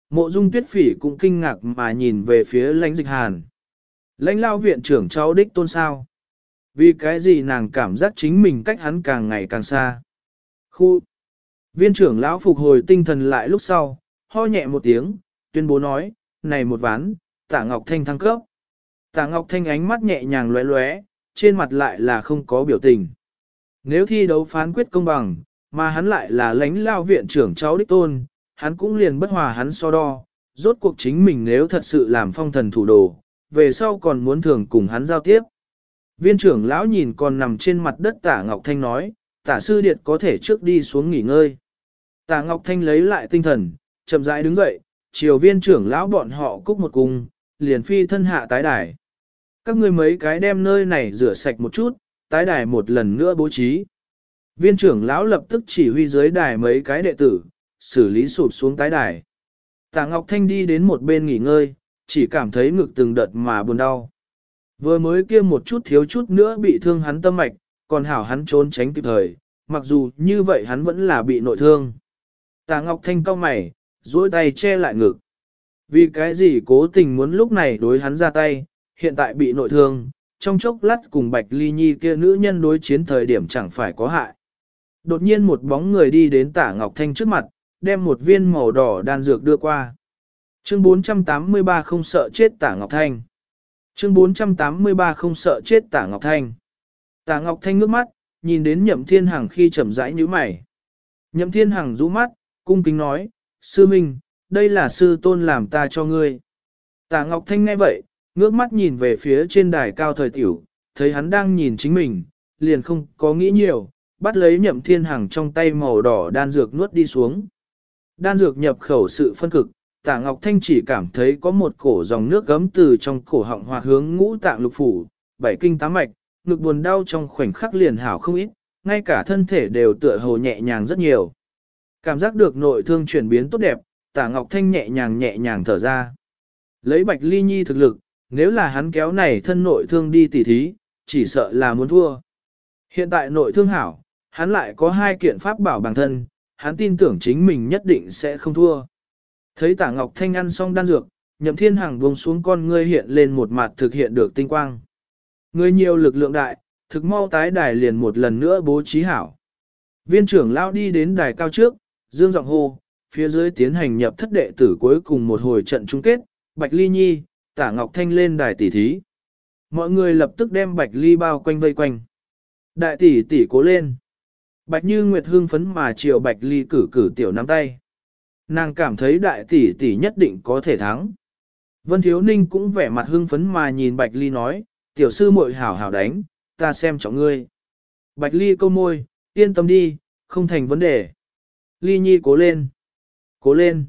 Mộ Dung Tuyết Phỉ cũng kinh ngạc mà nhìn về phía Lãnh Dịch Hàn. Lãnh lao viện trưởng cháu đích tôn sao? Vì cái gì nàng cảm giác chính mình cách hắn càng ngày càng xa? Khu! Viên trưởng lão phục hồi tinh thần lại lúc sau, ho nhẹ một tiếng, tuyên bố nói, này một ván, Tạ Ngọc Thanh thăng cấp. Tạ Ngọc Thanh ánh mắt nhẹ nhàng lóe lóe, trên mặt lại là không có biểu tình. Nếu thi đấu phán quyết công bằng, mà hắn lại là lãnh lao viện trưởng cháu đích tôn, hắn cũng liền bất hòa hắn so đo, rốt cuộc chính mình nếu thật sự làm phong thần thủ đồ, về sau còn muốn thường cùng hắn giao tiếp. Viên trưởng lão nhìn còn nằm trên mặt đất Tạ Ngọc Thanh nói, Tạ sư điệt có thể trước đi xuống nghỉ ngơi. Tạ Ngọc Thanh lấy lại tinh thần, chậm rãi đứng dậy, chiều viên trưởng lão bọn họ cúc một cung, liền phi thân hạ tái đài. Các ngươi mấy cái đem nơi này rửa sạch một chút, tái đài một lần nữa bố trí. Viên trưởng lão lập tức chỉ huy dưới đài mấy cái đệ tử, xử lý sụp xuống tái đài. Tạ Ngọc Thanh đi đến một bên nghỉ ngơi, chỉ cảm thấy ngực từng đợt mà buồn đau. Vừa mới kia một chút thiếu chút nữa bị thương hắn tâm mạch, còn hảo hắn trốn tránh kịp thời, mặc dù như vậy hắn vẫn là bị nội thương. Tạ Ngọc Thanh cau mày, duỗi tay che lại ngực. Vì cái gì cố tình muốn lúc này đối hắn ra tay, hiện tại bị nội thương, trong chốc lát cùng Bạch Ly Nhi kia nữ nhân đối chiến thời điểm chẳng phải có hại. Đột nhiên một bóng người đi đến Tạ Ngọc Thanh trước mặt, đem một viên màu đỏ đan dược đưa qua. Chương 483 không sợ chết Tạ Ngọc Thanh. Chương 483 không sợ chết Tạ Ngọc Thanh. Tạ Ngọc Thanh ngước mắt, nhìn đến Nhậm Thiên Hằng khi chậm rãi nhíu mày. Nhậm Thiên Hằng rũ mắt, cung kính nói, sư minh, đây là sư tôn làm ta cho ngươi. Tạ Ngọc Thanh nghe vậy, ngước mắt nhìn về phía trên đài cao thời tiểu, thấy hắn đang nhìn chính mình, liền không có nghĩ nhiều, bắt lấy Nhậm Thiên Hằng trong tay màu đỏ đan dược nuốt đi xuống. Đan dược nhập khẩu sự phân cực, Tạ Ngọc Thanh chỉ cảm thấy có một cổ dòng nước gấm từ trong cổ họng hòa hướng ngũ tạng lục phủ, bảy kinh tám mạch, ngực buồn đau trong khoảnh khắc liền hảo không ít, ngay cả thân thể đều tựa hồ nhẹ nhàng rất nhiều. Cảm giác được nội thương chuyển biến tốt đẹp, Tạ Ngọc Thanh nhẹ nhàng thở ra. Lấy Bạch Ly Nhi thực lực, nếu là hắn kéo này thân nội thương đi tỉ thí, chỉ sợ là muốn thua. Hiện tại nội thương hảo, hắn lại có hai kiện pháp bảo bằng thân, hắn tin tưởng chính mình nhất định sẽ không thua. Thấy Tạ Ngọc Thanh ăn xong đan dược, Nhậm Thiên Hằng buông xuống con ngươi hiện lên một mặt thực hiện được tinh quang. Người nhiều lực lượng đại, thực mau tái đài liền một lần nữa bố trí hảo. Viên trưởng lao đi đến đài cao trước, dương giọng hô, phía dưới tiến hành nhập thất đệ tử cuối cùng một hồi trận chung kết, Bạch Ly Nhi, Tạ Ngọc Thanh lên đài tỷ thí. Mọi người lập tức đem Bạch Ly bao quanh vây quanh. Đại tỷ tỷ cố lên. Bạch Như Nguyệt hưng phấn mà chiều Bạch Ly cử tiểu nắm tay. Nàng cảm thấy đại tỷ tỷ nhất định có thể thắng. Vân Thiếu Ninh cũng vẻ mặt hưng phấn mà nhìn Bạch Ly nói, tiểu sư muội hảo hảo đánh, ta xem trọng ngươi. Bạch Ly câu môi, yên tâm đi, không thành vấn đề. Ly Nhi cố lên. Cố lên.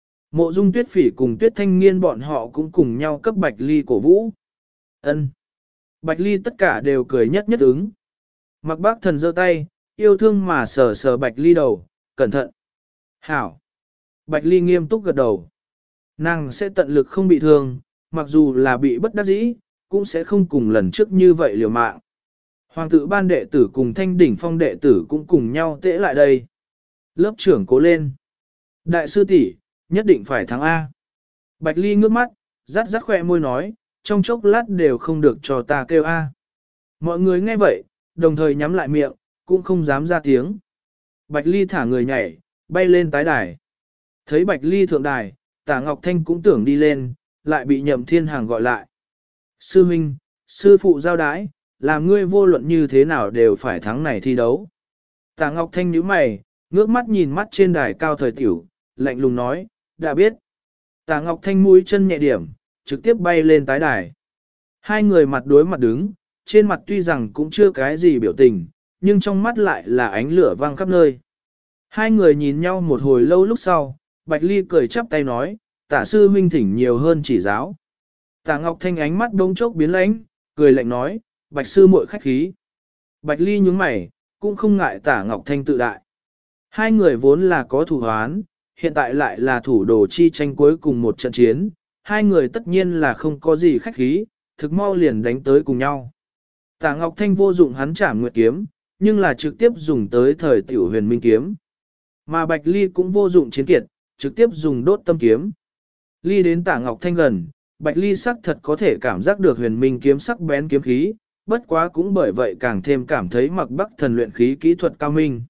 Mộ Dung Tuyết Phỉ cùng Tuyết Thanh Nghiên bọn họ cũng cùng nhau cấp Bạch Ly cổ vũ. Ân. Bạch Ly tất cả đều cười nhất ứng. Mặc Bác Thần giơ tay, yêu thương mà sờ Bạch Ly đầu, cẩn thận. Hảo. Bạch Ly nghiêm túc gật đầu. Nàng sẽ tận lực không bị thương, mặc dù là bị bất đắc dĩ, cũng sẽ không cùng lần trước như vậy liều mạng. Hoàng tử ban đệ tử cùng Thanh Đỉnh Phong đệ tử cũng cùng nhau tễ lại đây. Lớp trưởng cố lên. Đại sư tỷ, nhất định phải thắng A. Bạch Ly ngước mắt, rắt khỏe môi nói, trong chốc lát đều không được cho ta kêu A. Mọi người nghe vậy, đồng thời nhắm lại miệng, cũng không dám ra tiếng. Bạch Ly thả người nhảy, bay lên tái đài. Thấy Bạch Ly thượng đài, Tạ Ngọc Thanh cũng tưởng đi lên, lại bị Nhậm Thiên Hằng gọi lại. Sư huynh, sư phụ giao đái, làm ngươi vô luận như thế nào đều phải thắng này thi đấu. Tạ Ngọc Thanh nhíu mày, ngước mắt nhìn mắt trên đài cao thời tiểu, lạnh lùng nói, đã biết. Tạ Ngọc Thanh mũi chân nhẹ điểm, trực tiếp bay lên tái đài. Hai người mặt đối mặt đứng, trên mặt tuy rằng cũng chưa cái gì biểu tình, nhưng trong mắt lại là ánh lửa vang khắp nơi. Hai người nhìn nhau một hồi lâu lúc sau, Bạch Ly cười chắp tay nói, Tạ sư huynh thỉnh nhiều hơn chỉ giáo. Tạ Ngọc Thanh ánh mắt đống chốc biến lãnh, cười lạnh nói, Bạch sư muội khách khí. Bạch Ly nhướng mày, cũng không ngại Tạ Ngọc Thanh tự đại. Hai người vốn là có thủ hoán, hiện tại lại là thủ đồ chi tranh cuối cùng một trận chiến, hai người tất nhiên là không có gì khách khí, thực mau liền đánh tới cùng nhau. Tạ Ngọc Thanh vô dụng hắn Trảm Nguyệt kiếm, nhưng là trực tiếp dùng tới thời tiểu huyền minh kiếm. Mà Bạch Ly cũng vô dụng chiến kiệt, trực tiếp dùng đốt tâm kiếm. Ly đến Tả Ngọc Thanh gần, Bạch Ly sắc thật có thể cảm giác được huyền minh kiếm sắc bén kiếm khí, bất quá cũng bởi vậy càng thêm cảm thấy Mặc Bắc Thần luyện khí kỹ thuật cao minh.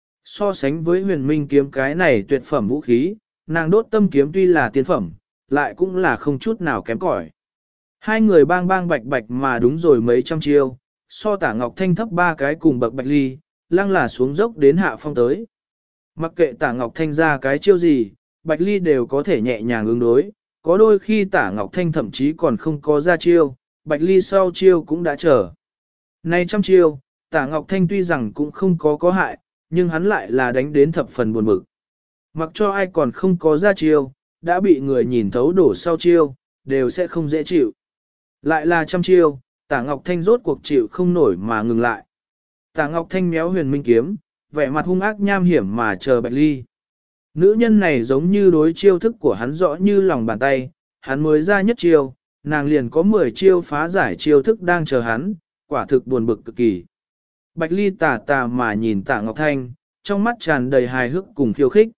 So sánh với huyền minh kiếm cái này tuyệt phẩm vũ khí, nàng đốt tâm kiếm tuy là tiên phẩm, lại cũng là không chút nào kém cỏi. Hai người bang bang bạch bạch mà đúng rồi mấy trăm chiêu, so Tả Ngọc Thanh thấp ba cái cùng bậc Bạch Ly, lăng là xuống dốc đến hạ phong tới. Mặc kệ Tả Ngọc Thanh ra cái chiêu gì, Bạch Ly đều có thể nhẹ nhàng ứng đối, có đôi khi Tả Ngọc Thanh thậm chí còn không có ra chiêu, Bạch Ly sau chiêu cũng đã chờ. Nay trăm chiêu, Tả Ngọc Thanh tuy rằng cũng không có hại, nhưng hắn lại là đánh đến thập phần buồn bực. Mặc cho ai còn không có ra chiêu, đã bị người nhìn thấu đổ sau chiêu, đều sẽ không dễ chịu. Lại là trăm chiêu, Tả Ngọc Thanh rốt cuộc chịu không nổi mà ngừng lại. Tả Ngọc Thanh méo huyền minh kiếm, vẻ mặt hung ác nham hiểm mà chờ Bạch Ly. Nữ nhân này giống như đối chiêu thức của hắn rõ như lòng bàn tay, hắn mới ra nhất chiêu, nàng liền có 10 chiêu phá giải chiêu thức đang chờ hắn, quả thực buồn bực cực kỳ. Bạch Ly tà tà mà nhìn Tả Ngọc Thanh, trong mắt tràn đầy hài hước cùng khiêu khích.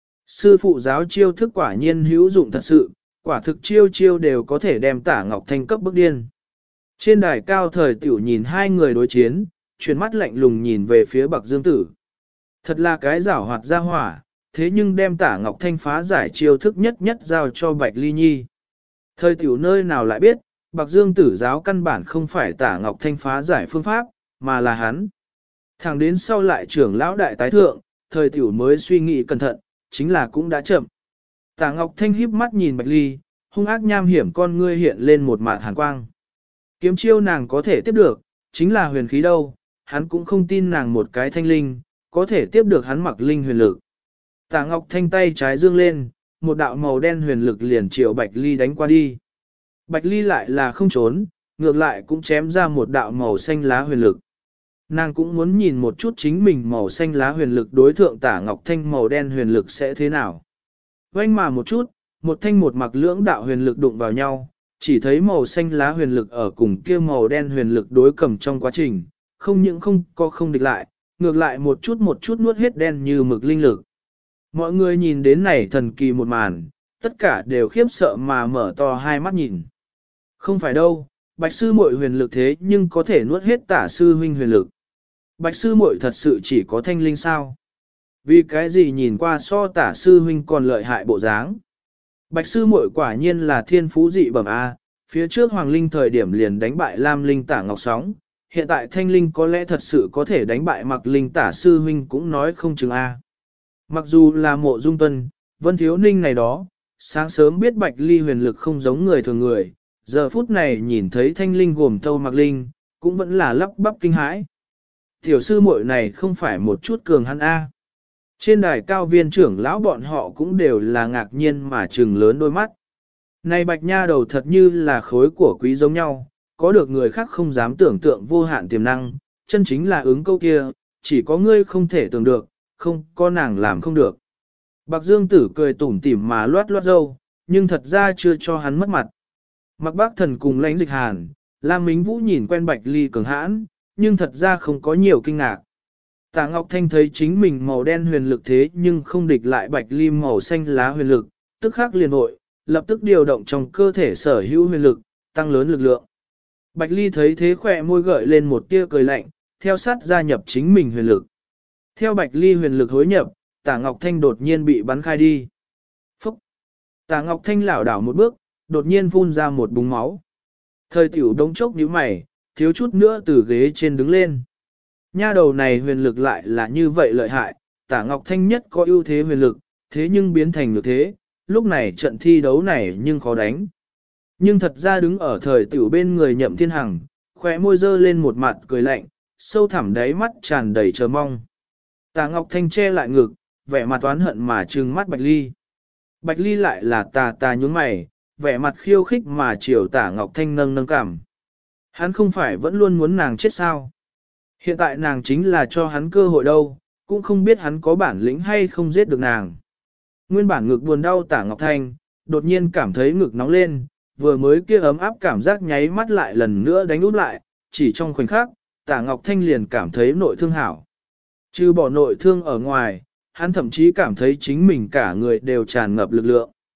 Sư phụ giáo chiêu thức quả nhiên hữu dụng thật sự, quả thực chiêu chiêu đều có thể đem Tả Ngọc Thanh cấp bức điên. Trên đài cao thời tiểu nhìn hai người đối chiến, chuyển mắt lạnh lùng nhìn về phía Bạc Dương Tử. Thật là cái giảo hoạt ra hỏa, thế nhưng đem Tả Ngọc Thanh phá giải chiêu thức nhất nhất giao cho Bạch Ly Nhi. Thời tiểu nơi nào lại biết, Bạc Dương Tử giáo căn bản không phải Tả Ngọc Thanh phá giải phương pháp, mà là hắn. Thẳng đến sau lại trưởng lão đại tái thượng, thời tiểu mới suy nghĩ cẩn thận, chính là cũng đã chậm. Tả Ngọc Thanh híp mắt nhìn Bạch Ly, hung ác nham hiểm con ngươi hiện lên một mạt hàn quang. Kiếm chiêu nàng có thể tiếp được, chính là huyền khí đâu, hắn cũng không tin nàng một cái thanh linh, có thể tiếp được hắn mặc linh huyền lực. Tả Ngọc Thanh tay trái dương lên, một đạo màu đen huyền lực liền chiều Bạch Ly đánh qua đi. Bạch Ly lại là không trốn, ngược lại cũng chém ra một đạo màu xanh lá huyền lực. Nàng cũng muốn nhìn một chút chính mình màu xanh lá huyền lực đối thượng Tả Ngọc Thanh màu đen huyền lực sẽ thế nào. Vanh mà một chút, một thanh một mặc lưỡng đạo huyền lực đụng vào nhau, chỉ thấy màu xanh lá huyền lực ở cùng kia màu đen huyền lực đối cầm trong quá trình, không những không địch lại, ngược lại một chút nuốt hết đen như mực linh lực. Mọi người nhìn đến này thần kỳ một màn, tất cả đều khiếp sợ mà mở to hai mắt nhìn. Không phải đâu, Bạch sư muội huyền lực thế nhưng có thể nuốt hết Tả sư huynh huyền lực. Bạch sư muội thật sự chỉ có thanh linh sao? Vì cái gì nhìn qua so Tả sư huynh còn lợi hại bộ dáng? Bạch sư muội quả nhiên là thiên phú dị bẩm A, phía trước Hoàng Linh thời điểm liền đánh bại Lam Linh Tả Ngọc Sóng, hiện tại Thanh Linh có lẽ thật sự có thể đánh bại Mặc Linh Tả sư huynh cũng nói không chừng A. Mặc dù là Mộ Dung Tuân, Vân Thiếu Ninh này đó, sáng sớm biết Bạch Ly huyền lực không giống người thường người, giờ phút này nhìn thấy Thanh Linh gồm thâu Mặc Linh, cũng vẫn là lắp bắp kinh hãi. Tiểu sư muội này không phải một chút cường hắn A. Trên đài cao viên trưởng lão bọn họ cũng đều là ngạc nhiên mà trừng lớn đôi mắt. Này Bạch nha đầu thật như là khối của quý giống nhau, có được người khác không dám tưởng tượng vô hạn tiềm năng, chân chính là ứng câu kia, chỉ có ngươi không thể tưởng được, không có nàng làm không được. Bạc Dương Tử cười tủm tỉm mà loát loát râu, nhưng thật ra chưa cho hắn mất mặt. Mặc Bác Thần cùng Lãnh Dịch Hàn, Lam Mính Vũ nhìn quen Bạch Ly cường hãn, nhưng thật ra không có nhiều kinh ngạc. Tạ Ngọc Thanh thấy chính mình màu đen huyền lực thế nhưng không địch lại Bạch Ly màu xanh lá huyền lực, tức khắc liền vội, lập tức điều động trong cơ thể sở hữu huyền lực, tăng lớn lực lượng. Bạch Ly thấy thế khỏe môi gợi lên một tia cười lạnh, theo sát gia nhập chính mình huyền lực. Theo Bạch Ly huyền lực hối nhập, Tạ Ngọc Thanh đột nhiên bị bắn khai đi. Phúc! Tạ Ngọc Thanh lảo đảo một bước, đột nhiên phun ra một búng máu. Thời tiểu đống chốc nhíu mày, thiếu chút nữa từ ghế trên đứng lên. Nha đầu này huyền lực lại là như vậy lợi hại, Tạ Ngọc Thanh nhất có ưu thế huyền lực, thế nhưng biến thành như thế, lúc này trận thi đấu này nhưng khó đánh. Nhưng thật ra đứng ở thời tiểu bên người Nhậm Thiên Hằng, khóe môi dơ lên một mặt cười lạnh, sâu thẳm đáy mắt tràn đầy chờ mong. Tạ Ngọc Thanh che lại ngực, vẻ mặt oán hận mà trừng mắt Bạch Ly. Bạch Ly lại là tà nhún mày, vẻ mặt khiêu khích mà chiều Tạ Ngọc Thanh nâng cảm. Hắn không phải vẫn luôn muốn nàng chết sao? Hiện tại nàng chính là cho hắn cơ hội đâu, cũng không biết hắn có bản lĩnh hay không giết được nàng. Nguyên bản ngực buồn đau Tạ Ngọc Thanh, đột nhiên cảm thấy ngực nóng lên, vừa mới kia ấm áp cảm giác nháy mắt lại lần nữa đánh úp lại, chỉ trong khoảnh khắc, Tạ Ngọc Thanh liền cảm thấy nội thương hảo. Trừ bỏ nội thương ở ngoài, hắn thậm chí cảm thấy chính mình cả người đều tràn ngập lực lượng.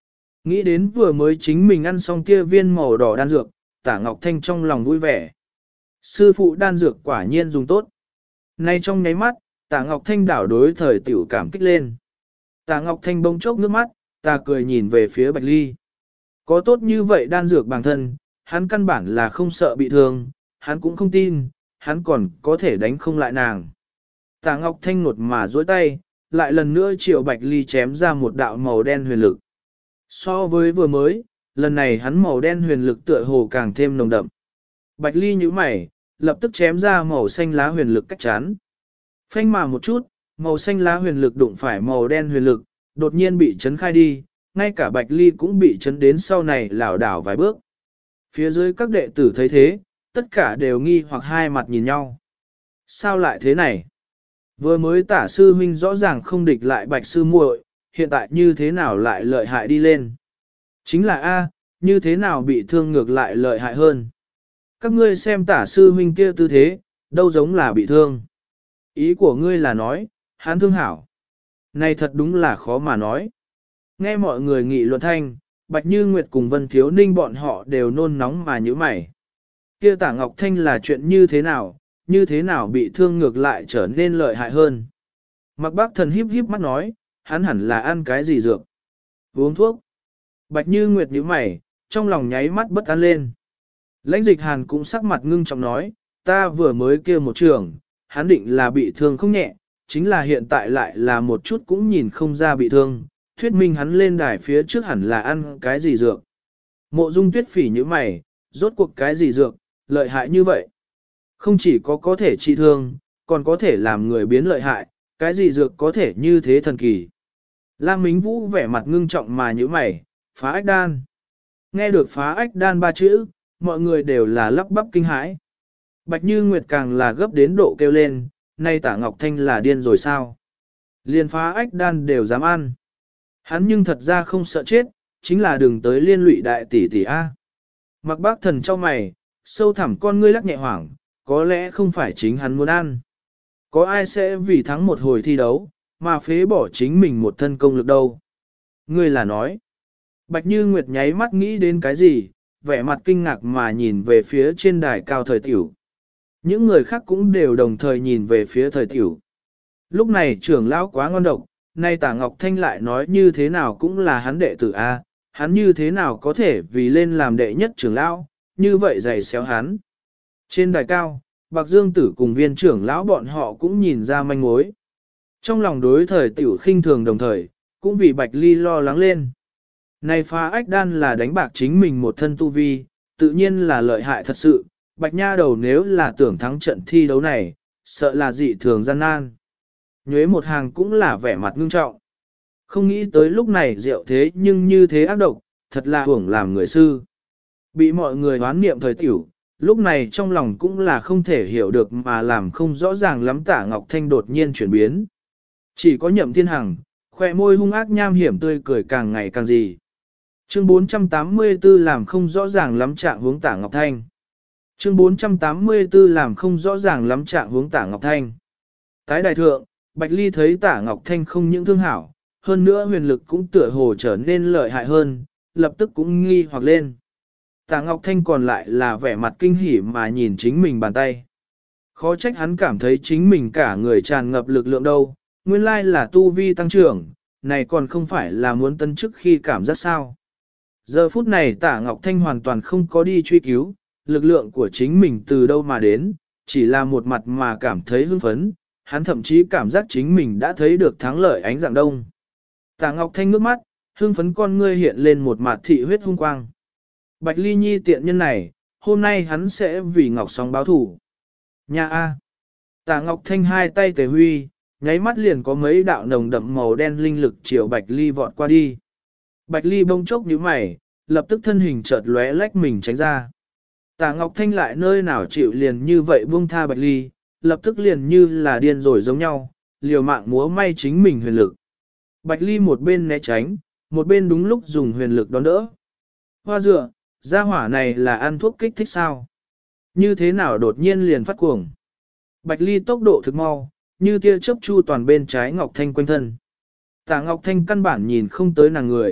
Nghĩ đến vừa mới chính mình ăn xong kia viên màu đỏ đan dược, Tả Ngọc Thanh trong lòng vui vẻ. Sư phụ đan dược quả nhiên dùng tốt. Nay trong nháy mắt, Tả Ngọc Thanh đảo đối thời tiểu cảm kích lên. Tả Ngọc Thanh bỗng chốc nước mắt, ta cười nhìn về phía Bạch Ly. Có tốt như vậy đan dược bản thân, hắn căn bản là không sợ bị thương, hắn cũng không tin, hắn còn có thể đánh không lại nàng. Tả Ngọc Thanh nột mà duỗi tay, lại lần nữa chiều Bạch Ly chém ra một đạo màu đen huyền lực. So với vừa mới, lần này hắn màu đen huyền lực tựa hồ càng thêm nồng đậm. Bạch Ly nhíu mày, lập tức chém ra màu xanh lá huyền lực cách chắn. Phanh mà một chút, màu xanh lá huyền lực đụng phải màu đen huyền lực, đột nhiên bị chấn khai đi, ngay cả Bạch Ly cũng bị chấn đến sau này lảo đảo vài bước. Phía dưới các đệ tử thấy thế, tất cả đều nghi hoặc hai mặt nhìn nhau. Sao lại thế này? Vừa mới Tả sư huynh rõ ràng không địch lại Bạch sư muội, hiện tại như thế nào lại lợi hại đi lên? Chính là A, như thế nào bị thương ngược lại lợi hại hơn? Các ngươi xem Tả sư huynh kia tư thế, đâu giống là bị thương. Ý của ngươi là nói, hắn thương hảo. Này thật đúng là khó mà nói. Nghe mọi người nghị luận thanh, Bạch Như Nguyệt cùng Vân Thiếu Ninh bọn họ đều nôn nóng mà nhíu mày. Kia Tả Ngọc Thanh là chuyện như thế nào bị thương ngược lại trở nên lợi hại hơn. Mặc Bác Thần híp híp mắt nói, hắn hẳn là ăn cái gì dược? Uống thuốc. Bạch Như Nguyệt nhíu mày, trong lòng nháy mắt bất an lên. Lãnh Dịch Hàn cũng sắc mặt ngưng trọng nói, ta vừa mới kia một trường, hắn định là bị thương không nhẹ, chính là hiện tại lại là một chút cũng nhìn không ra bị thương, thuyết minh hắn lên đài phía trước hẳn là ăn cái gì dược. Mộ Dung Tuyết phỉ như mày, rốt cuộc cái gì dược, lợi hại như vậy. Không chỉ có thể trị thương, còn có thể làm người biến lợi hại, cái gì dược có thể như thế thần kỳ. Lam Mính Vũ vẻ mặt ngưng trọng mà như mày, phá ách đan. Nghe được phá ách đan ba chữ, mọi người đều là lắp bắp kinh hãi. Bạch Như Nguyệt càng là gấp đến độ kêu lên, nay Tả Ngọc Thanh là điên rồi sao? Liên phá ách đan đều dám ăn. Hắn nhưng thật ra không sợ chết, chính là đừng tới liên lụy đại tỷ tỷ A. Mặc Bác Thần cho mày, sâu thẳm con ngươi lắc nhẹ hoảng, có lẽ không phải chính hắn muốn ăn. Có ai sẽ vì thắng một hồi thi đấu, mà phế bỏ chính mình một thân công lực đâu? Ngươi là nói. Bạch Như Nguyệt nháy mắt nghĩ đến cái gì, vẻ mặt kinh ngạc mà nhìn về phía trên đài cao thời tiểu. Những người khác cũng đều đồng thời nhìn về phía thời tiểu. Lúc này trưởng lão quá ngon độc, nay Tả Ngọc Thanh lại nói như thế nào cũng là hắn đệ tử A, hắn như thế nào có thể vì lên làm đệ nhất trưởng lão, như vậy giày xéo hắn. Trên đài cao, Bạc Dương Tử cùng viên trưởng lão bọn họ cũng nhìn ra manh mối. Trong lòng đối thời tiểu khinh thường đồng thời, cũng vì Bạch Ly lo lắng lên. Này phá ách đan là đánh bạc chính mình một thân tu vi, tự nhiên là lợi hại thật sự, Bạch Nha đầu nếu là tưởng thắng trận thi đấu này, sợ là dị thường gian nan. Nhuế một hàng cũng là vẻ mặt ngưng trọng. Không nghĩ tới lúc này rượu thế nhưng như thế ác độc, thật là hưởng làm người sư. Bị mọi người hoán niệm thời tiểu, lúc này trong lòng cũng là không thể hiểu được mà làm không rõ ràng lắm Tả Ngọc Thanh đột nhiên chuyển biến. Chỉ có Nhậm Thiên Hằng, khoe môi hung ác nham hiểm tươi cười càng ngày càng gì. Chương 484 làm không rõ ràng lắm trạng hướng Tả Ngọc Thanh. Chương 484 làm không rõ ràng lắm trạng hướng Tả Ngọc Thanh. Tái đại thượng, Bạch Ly thấy Tả Ngọc Thanh không những thương hảo, hơn nữa huyền lực cũng tựa hồ trở nên lợi hại hơn, lập tức cũng nghi hoặc lên. Tả Ngọc Thanh còn lại là vẻ mặt kinh hỉ mà nhìn chính mình bàn tay. Khó trách hắn cảm thấy chính mình cả người tràn ngập lực lượng đâu, nguyên lai là tu vi tăng trưởng, này còn không phải là muốn tân chức khi cảm giác sao. Giờ phút này Tả Ngọc Thanh hoàn toàn không có đi truy cứu, lực lượng của chính mình từ đâu mà đến, chỉ là một mặt mà cảm thấy hưng phấn, hắn thậm chí cảm giác chính mình đã thấy được thắng lợi ánh dạng đông. Tả Ngọc Thanh ngước mắt, hưng phấn con ngươi hiện lên một mặt thị huyết hung quang. Bạch Ly Nhi tiện nhân này, hôm nay hắn sẽ vì Ngọc Song báo thủ. Nha A. Tả Ngọc Thanh hai tay tề huy, nháy mắt liền có mấy đạo nồng đậm màu đen linh lực chiều Bạch Ly vọt qua đi. Bạch Ly bông chốc nhíu mày, lập tức thân hình chợt lóe lách mình tránh ra. Tả Ngọc Thanh lại nơi nào chịu liền như vậy buông tha Bạch Ly, lập tức liền như là điên rồi giống nhau, liều mạng múa may chính mình huyền lực. Bạch Ly một bên né tránh, một bên đúng lúc dùng huyền lực đón đỡ. Hoa dựa, gia hỏa này là ăn thuốc kích thích sao? Như thế nào đột nhiên liền phát cuồng? Bạch Ly tốc độ thực mau, như tia chớp chu toàn bên trái Ngọc Thanh quanh thân. Tả Ngọc Thanh căn bản nhìn không tới nàng người,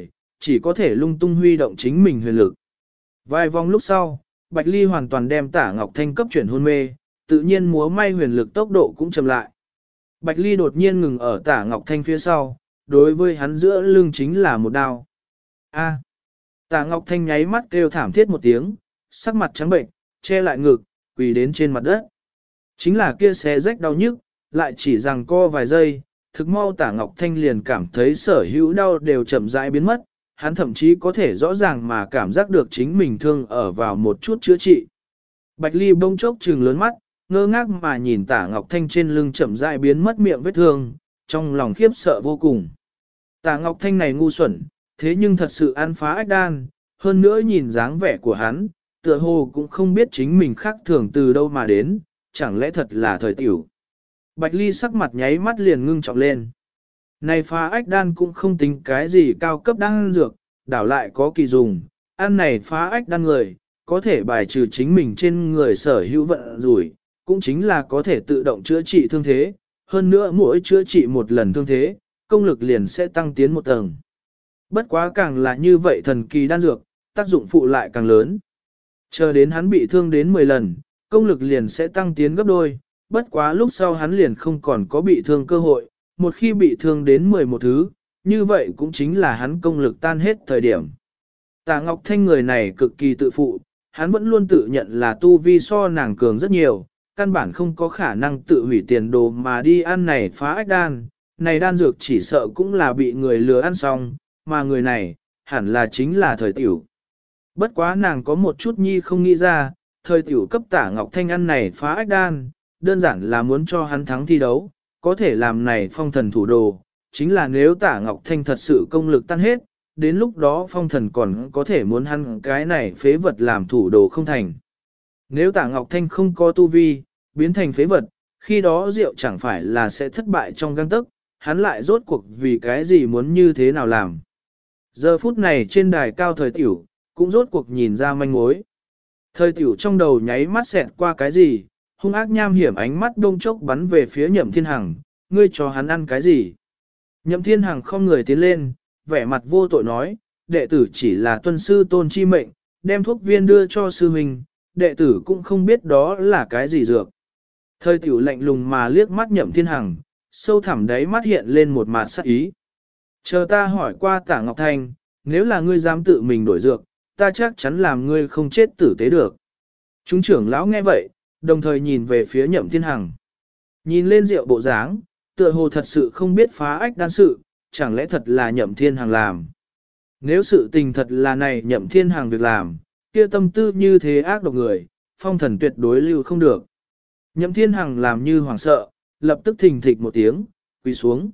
chỉ có thể lung tung huy động chính mình huyền lực. Vài vòng lúc sau, Bạch Ly hoàn toàn đem Tả Ngọc Thanh cấp chuyển hôn mê, tự nhiên múa may huyền lực tốc độ cũng chậm lại. Bạch Ly đột nhiên ngừng ở Tả Ngọc Thanh phía sau, đối với hắn giữa lưng chính là một đao. A. Tả Ngọc Thanh nháy mắt kêu thảm thiết một tiếng, sắc mặt trắng bệnh, che lại ngực, quỳ đến trên mặt đất. Chính là kia xé rách đau nhức, lại chỉ rằng co vài giây, thực mau Tả Ngọc Thanh liền cảm thấy sở hữu đau đều chậm rãi biến mất, hắn thậm chí có thể rõ ràng mà cảm giác được chính mình thương ở vào một chút chữa trị. Bạch Ly bỗng chốc trừng lớn mắt, ngơ ngác mà nhìn Tả Ngọc Thanh trên lưng chậm rãi biến mất miệng vết thương, trong lòng khiếp sợ vô cùng. Tả Ngọc Thanh này ngu xuẩn, thế nhưng thật sự ăn phá ách đan, hơn nữa nhìn dáng vẻ của hắn, tựa hồ cũng không biết chính mình khác thường từ đâu mà đến, chẳng lẽ thật là thời tiểu. Bạch Ly sắc mặt nháy mắt liền ngưng trọng lên. Này phá ách đan cũng không tính cái gì cao cấp đan dược, đảo lại có kỳ dùng, ăn này phá ách đan người, có thể bài trừ chính mình trên người sở hữu vận rủi, cũng chính là có thể tự động chữa trị thương thế, hơn nữa mỗi chữa trị một lần thương thế, công lực liền sẽ tăng tiến một tầng. Bất quá càng là như vậy thần kỳ đan dược, tác dụng phụ lại càng lớn. Chờ đến hắn bị thương đến 10 lần, công lực liền sẽ tăng tiến gấp đôi, bất quá lúc sau hắn liền không còn có bị thương cơ hội, một khi bị thương đến 11 thứ, như vậy cũng chính là hắn công lực tan hết thời điểm. Tả Ngọc Thanh người này cực kỳ tự phụ, hắn vẫn luôn tự nhận là tu vi so nàng cường rất nhiều, căn bản không có khả năng tự hủy tiền đồ mà đi ăn này phá ách đan, này đan dược chỉ sợ cũng là bị người lừa ăn xong, mà người này, hẳn là chính là thời tiểu. Bất quá nàng có một chút nhi không nghĩ ra, thời tiểu cấp Tả Ngọc Thanh ăn này phá ách đan, đơn giản là muốn cho hắn thắng thi đấu, có thể làm này phong thần thủ đồ, chính là nếu Tả Ngọc Thanh thật sự công lực tan hết, đến lúc đó phong thần còn có thể muốn hắn cái này phế vật làm thủ đồ không thành. Nếu Tả Ngọc Thanh không có tu vi, biến thành phế vật, khi đó rượu chẳng phải là sẽ thất bại trong gang tấc, hắn lại rốt cuộc vì cái gì muốn như thế nào làm. Giờ phút này trên đài cao thời tiểu, cũng rốt cuộc nhìn ra manh mối. Thời tiểu trong đầu nháy mắt xẹt qua cái gì, hung ác nham hiểm ánh mắt đông chốc bắn về phía Nhậm Thiên Hằng, ngươi cho hắn ăn cái gì? Nhậm Thiên Hằng không người tiến lên, vẻ mặt vô tội nói, đệ tử chỉ là tuân sư tôn chi mệnh, đem thuốc viên đưa cho sư huynh, đệ tử cũng không biết đó là cái gì dược. Thời tiểu lạnh lùng mà liếc mắt Nhậm Thiên Hằng, sâu thẳm đáy mắt hiện lên một mặt sắc ý. Chờ ta hỏi qua Tả Ngọc Thanh, nếu là ngươi dám tự mình đổi dược, ta chắc chắn làm ngươi không chết tử tế được. Chúng trưởng lão nghe vậy, đồng thời nhìn về phía Nhậm Thiên Hằng. Nhìn lên rượu bộ dáng, tựa hồ thật sự không biết phá ách đan sự, chẳng lẽ thật là Nhậm Thiên Hằng làm. Nếu sự tình thật là này Nhậm Thiên Hằng việc làm, kia tâm tư như thế ác độc người, phong thần tuyệt đối lưu không được. Nhậm Thiên Hằng làm như hoảng sợ, lập tức thình thịch một tiếng, quỳ xuống.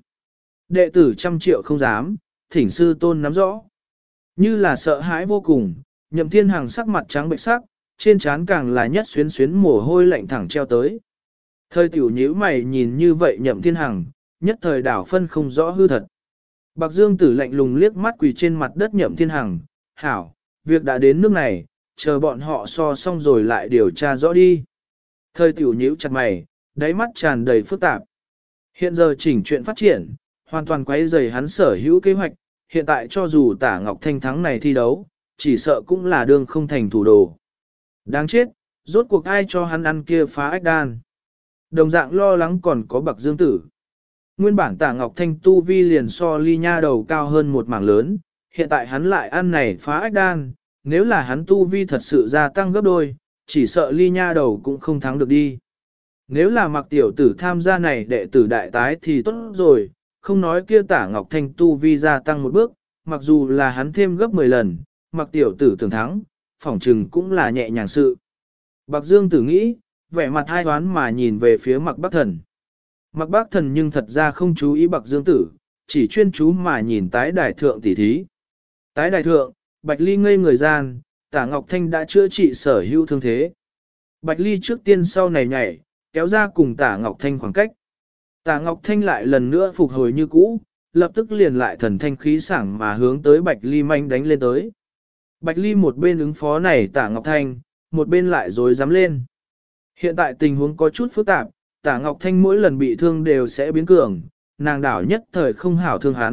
Đệ tử 100 triệu không dám, thỉnh sư tôn nắm rõ. Như là sợ hãi vô cùng, Nhậm Thiên Hằng sắc mặt trắng bệch sắc, trên trán càng là nhất xuyến xuyến mồ hôi lạnh thẳng treo tới. Thời tiểu nhíu mày nhìn như vậy Nhậm Thiên Hằng, nhất thời đảo phân không rõ hư thật. Bạc Dương Tử lạnh lùng liếc mắt quỳ trên mặt đất Nhậm Thiên Hằng, hảo, việc đã đến nước này, chờ bọn họ so xong rồi lại điều tra rõ đi. Thời tiểu nhíu chặt mày, đáy mắt tràn đầy phức tạp. Hiện giờ chỉnh chuyện phát triển, hoàn toàn quấy rầy hắn sở hữu kế hoạch, hiện tại cho dù Tả Ngọc Thanh thắng này thi đấu, chỉ sợ cũng là đương không thành thủ đồ. Đáng chết, rốt cuộc ai cho hắn ăn kia phá ách đan. Đồng dạng lo lắng còn có Bạc Dương Tử. Nguyên bản Tả Ngọc Thanh tu vi liền so ly nha đầu cao hơn một mảng lớn, hiện tại hắn lại ăn này phá ách đan, nếu là hắn tu vi thật sự gia tăng gấp đôi, chỉ sợ ly nha đầu cũng không thắng được đi. Nếu là Mạc tiểu tử tham gia này đệ tử đại tái thì tốt rồi, không nói kia Tả Ngọc Thanh tu vi gia tăng một bước, mặc dù là hắn thêm gấp 10 lần, Mạc tiểu tử tưởng thắng, phỏng chừng cũng là nhẹ nhàng sự. Bạc Dương Tử nghĩ, vẻ mặt hai hoán mà nhìn về phía Mạc Bắc Thần. Mạc Bắc Thần nhưng thật ra không chú ý Bạc Dương Tử, chỉ chuyên chú mà nhìn tái đài thượng tỷ thí. Tái đài thượng, Bạch Ly ngây người gian, Tả Ngọc Thanh đã chữa trị sở hữu thương thế. Bạch Ly trước tiên sau này nhảy, kéo ra cùng Tả Ngọc Thanh khoảng cách. Tả Ngọc Thanh lại lần nữa phục hồi như cũ, lập tức liền lại thần thanh khí sảng mà hướng tới Bạch Ly manh đánh lên tới. Bạch Ly một bên ứng phó này Tả Ngọc Thanh, một bên lại rối dám lên. Hiện tại tình huống có chút phức tạp, Tả Ngọc Thanh mỗi lần bị thương đều sẽ biến cường, nàng đảo nhất thời không hảo thương hắn,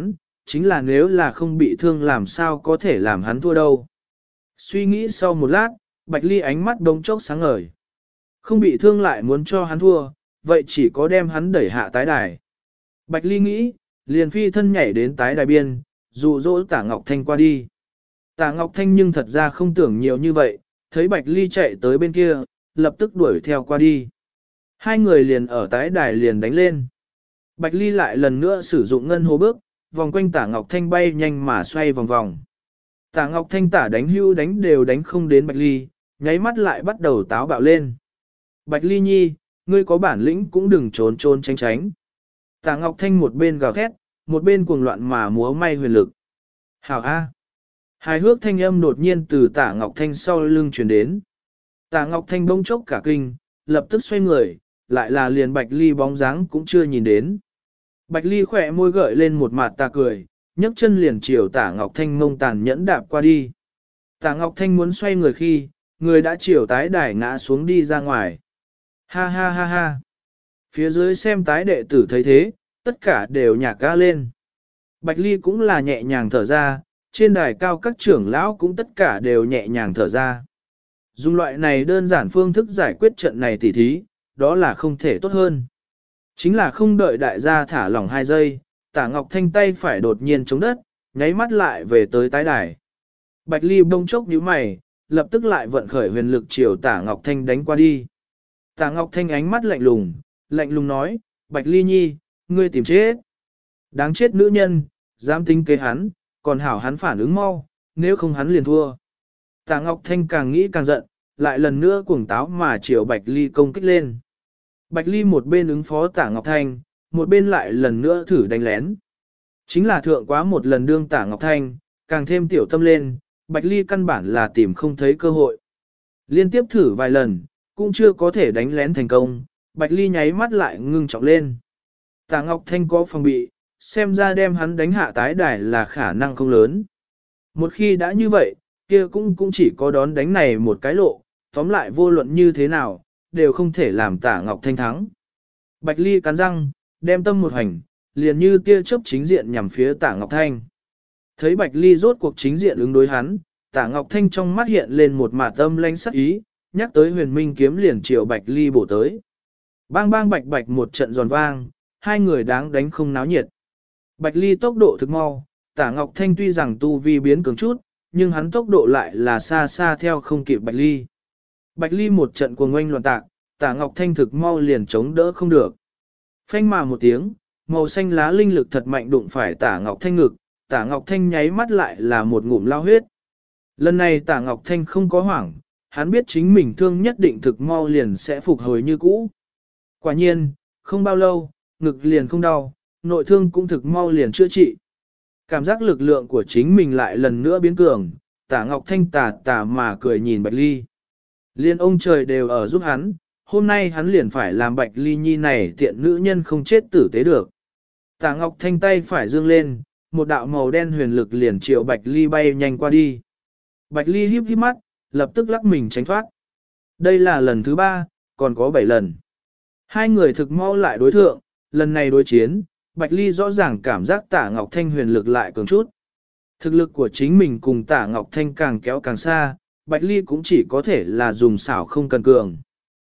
chính là nếu là không bị thương làm sao có thể làm hắn thua đâu. Suy nghĩ sau một lát, Bạch Ly ánh mắt đống chốc sáng ngời. Không bị thương lại muốn cho hắn thua, vậy chỉ có đem hắn đẩy hạ tái đài. Bạch Ly nghĩ, liền phi thân nhảy đến tái đài biên, dụ dỗ Tả Ngọc Thanh qua đi. Tả Ngọc Thanh nhưng thật ra không tưởng nhiều như vậy, thấy Bạch Ly chạy tới bên kia, lập tức đuổi theo qua đi. Hai người liền ở tái đài liền đánh lên. Bạch Ly lại lần nữa sử dụng ngân hồ bước, vòng quanh Tả Ngọc Thanh bay nhanh mà xoay vòng vòng. Tả Ngọc Thanh tả đánh hưu đánh đều đánh không đến Bạch Ly, nháy mắt lại bắt đầu táo bạo lên. Bạch Ly nhi, ngươi có bản lĩnh cũng đừng trốn trốn tránh tránh. Tả Ngọc Thanh một bên gào thét, một bên cuồng loạn mà múa may huyền lực. Hảo A. Hài hước thanh âm đột nhiên từ Tả Ngọc Thanh sau lưng truyền đến. Tả Ngọc Thanh bỗng chốc cả kinh, lập tức xoay người, lại là liền Bạch Ly bóng dáng cũng chưa nhìn đến. Bạch Ly khỏe môi gợi lên một mặt tà cười, nhấc chân liền chiều Tả Ngọc Thanh mông tàn nhẫn đạp qua đi. Tả Ngọc Thanh muốn xoay người khi, người đã chiều tái đài ngã xuống đi ra ngoài. Ha ha ha ha. Phía dưới xem tái đệ tử thấy thế, tất cả đều nhạc ca lên. Bạch Ly cũng là nhẹ nhàng thở ra, trên đài cao các trưởng lão cũng tất cả đều nhẹ nhàng thở ra. Dùng loại này đơn giản phương thức giải quyết trận này tỉ thí, đó là không thể tốt hơn. Chính là không đợi đại gia thả lỏng 2 giây, Tả Ngọc Thanh tay phải đột nhiên chống đất, nháy mắt lại về tới tái đài. Bạch Ly bông chốc nhíu mày, lập tức lại vận khởi huyền lực chiều Tả Ngọc Thanh đánh qua đi. Tả Ngọc Thanh ánh mắt lạnh lùng nói, Bạch Ly nhi, ngươi tìm chết. Đáng chết nữ nhân, dám tính kế hắn, còn hảo hắn phản ứng mau, nếu không hắn liền thua. Tả Ngọc Thanh càng nghĩ càng giận, lại lần nữa cuồng táo mà chiều Bạch Ly công kích lên. Bạch Ly một bên ứng phó Tả Ngọc Thanh, một bên lại lần nữa thử đánh lén. Chính là thượng quá một lần đương Tả Ngọc Thanh, càng thêm tiểu tâm lên, Bạch Ly căn bản là tìm không thấy cơ hội. Liên tiếp thử vài lần, cũng chưa có thể đánh lén thành công, Bạch Ly nháy mắt lại ngưng trọng lên. Tả Ngọc Thanh có phòng bị, xem ra đem hắn đánh hạ tái đài là khả năng không lớn. Một khi đã như vậy, kia cũng chỉ có đón đánh này một cái lộ, tóm lại vô luận như thế nào, đều không thể làm Tả Ngọc Thanh thắng. Bạch Ly cắn răng, đem tâm một hành, liền như tia chớp chính diện nhằm phía Tả Ngọc Thanh. Thấy Bạch Ly rốt cuộc chính diện ứng đối hắn, Tả Ngọc Thanh trong mắt hiện lên một mạt tâm lanh sắc ý, nhắc tới huyền minh kiếm liền chiều Bạch Ly bổ tới. Bang bang bạch bạch một trận giòn vang, hai người đáng đánh không náo nhiệt. Bạch Ly tốc độ thực mau, Tả Ngọc Thanh tuy rằng tu vi biến cường chút, nhưng hắn tốc độ lại là xa xa theo không kịp Bạch Ly. Bạch Ly một trận cuồng oanh loạn tạc, Tả Ngọc Thanh thực mau liền chống đỡ không được. Phanh mà một tiếng, màu xanh lá linh lực thật mạnh đụng phải Tả Ngọc Thanh ngực, Tả Ngọc Thanh nháy mắt lại là một ngụm lao huyết. Lần này Tả Ngọc Thanh không có hoảng, hắn biết chính mình thương nhất định thực mau liền sẽ phục hồi như cũ. Quả nhiên, không bao lâu, ngực liền không đau, nội thương cũng thực mau liền chữa trị. Cảm giác lực lượng của chính mình lại lần nữa biến cường, Tả Ngọc Thanh tà mà cười nhìn Bạch Ly. Liên ông trời đều ở giúp hắn, hôm nay hắn liền phải làm Bạch Ly nhi này tiện nữ nhân không chết tử tế được. Tả Ngọc Thanh tay phải dương lên, một đạo màu đen huyền lực liền triệu Bạch Ly bay nhanh qua đi. Bạch Ly híp híp mắt, lập tức lắc mình tránh thoát. Đây là lần thứ 3, còn có 7 lần. Hai người thực mau lại đối thượng, lần này đối chiến, Bạch Ly rõ ràng cảm giác Tả Ngọc Thanh huyền lực lại cường chút. Thực lực của chính mình cùng Tả Ngọc Thanh càng kéo càng xa, Bạch Ly cũng chỉ có thể là dùng xảo không cần cường.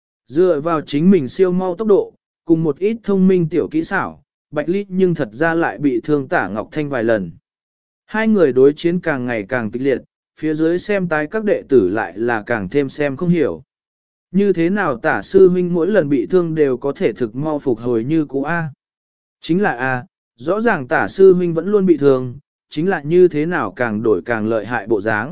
Dựa vào chính mình siêu mau tốc độ, cùng một ít thông minh tiểu kỹ xảo, Bạch Ly nhưng thật ra lại bị thương Tả Ngọc Thanh vài lần. Hai người đối chiến càng ngày càng kịch liệt, phía dưới xem tái các đệ tử lại là càng thêm xem không hiểu. Như thế nào Tả sư huynh mỗi lần bị thương đều có thể thực mau phục hồi như cũ A. Chính là A, rõ ràng Tả sư huynh vẫn luôn bị thương, chính là như thế nào càng đổi càng lợi hại bộ dáng.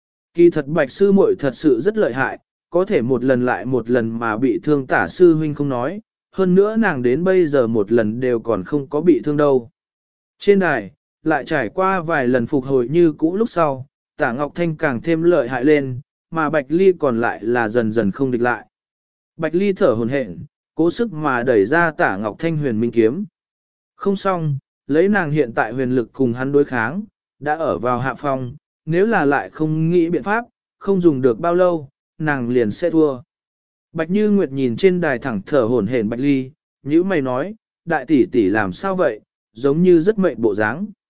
Kỳ thật Bạch sư muội thật sự rất lợi hại, có thể một lần lại một lần mà bị thương Tả sư huynh không nói, hơn nữa nàng đến bây giờ một lần đều còn không có bị thương đâu. Trên đài, lại trải qua vài lần phục hồi như cũ lúc sau, Tả Ngọc Thanh càng thêm lợi hại lên, mà Bạch Ly còn lại là dần dần không địch lại. Bạch Ly thở hổn hển, cố sức mà đẩy ra Tả Ngọc Thanh huyền minh kiếm. Không xong, lấy nàng hiện tại huyền lực cùng hắn đối kháng, đã ở vào hạ phong, nếu là lại không nghĩ biện pháp, không dùng được bao lâu, nàng liền sẽ thua. Bạch Như Nguyệt nhìn trên đài thẳng thở hổn hển Bạch Ly, nhữ mày nói, đại tỷ tỷ làm sao vậy, giống như rất mệnh bộ dáng.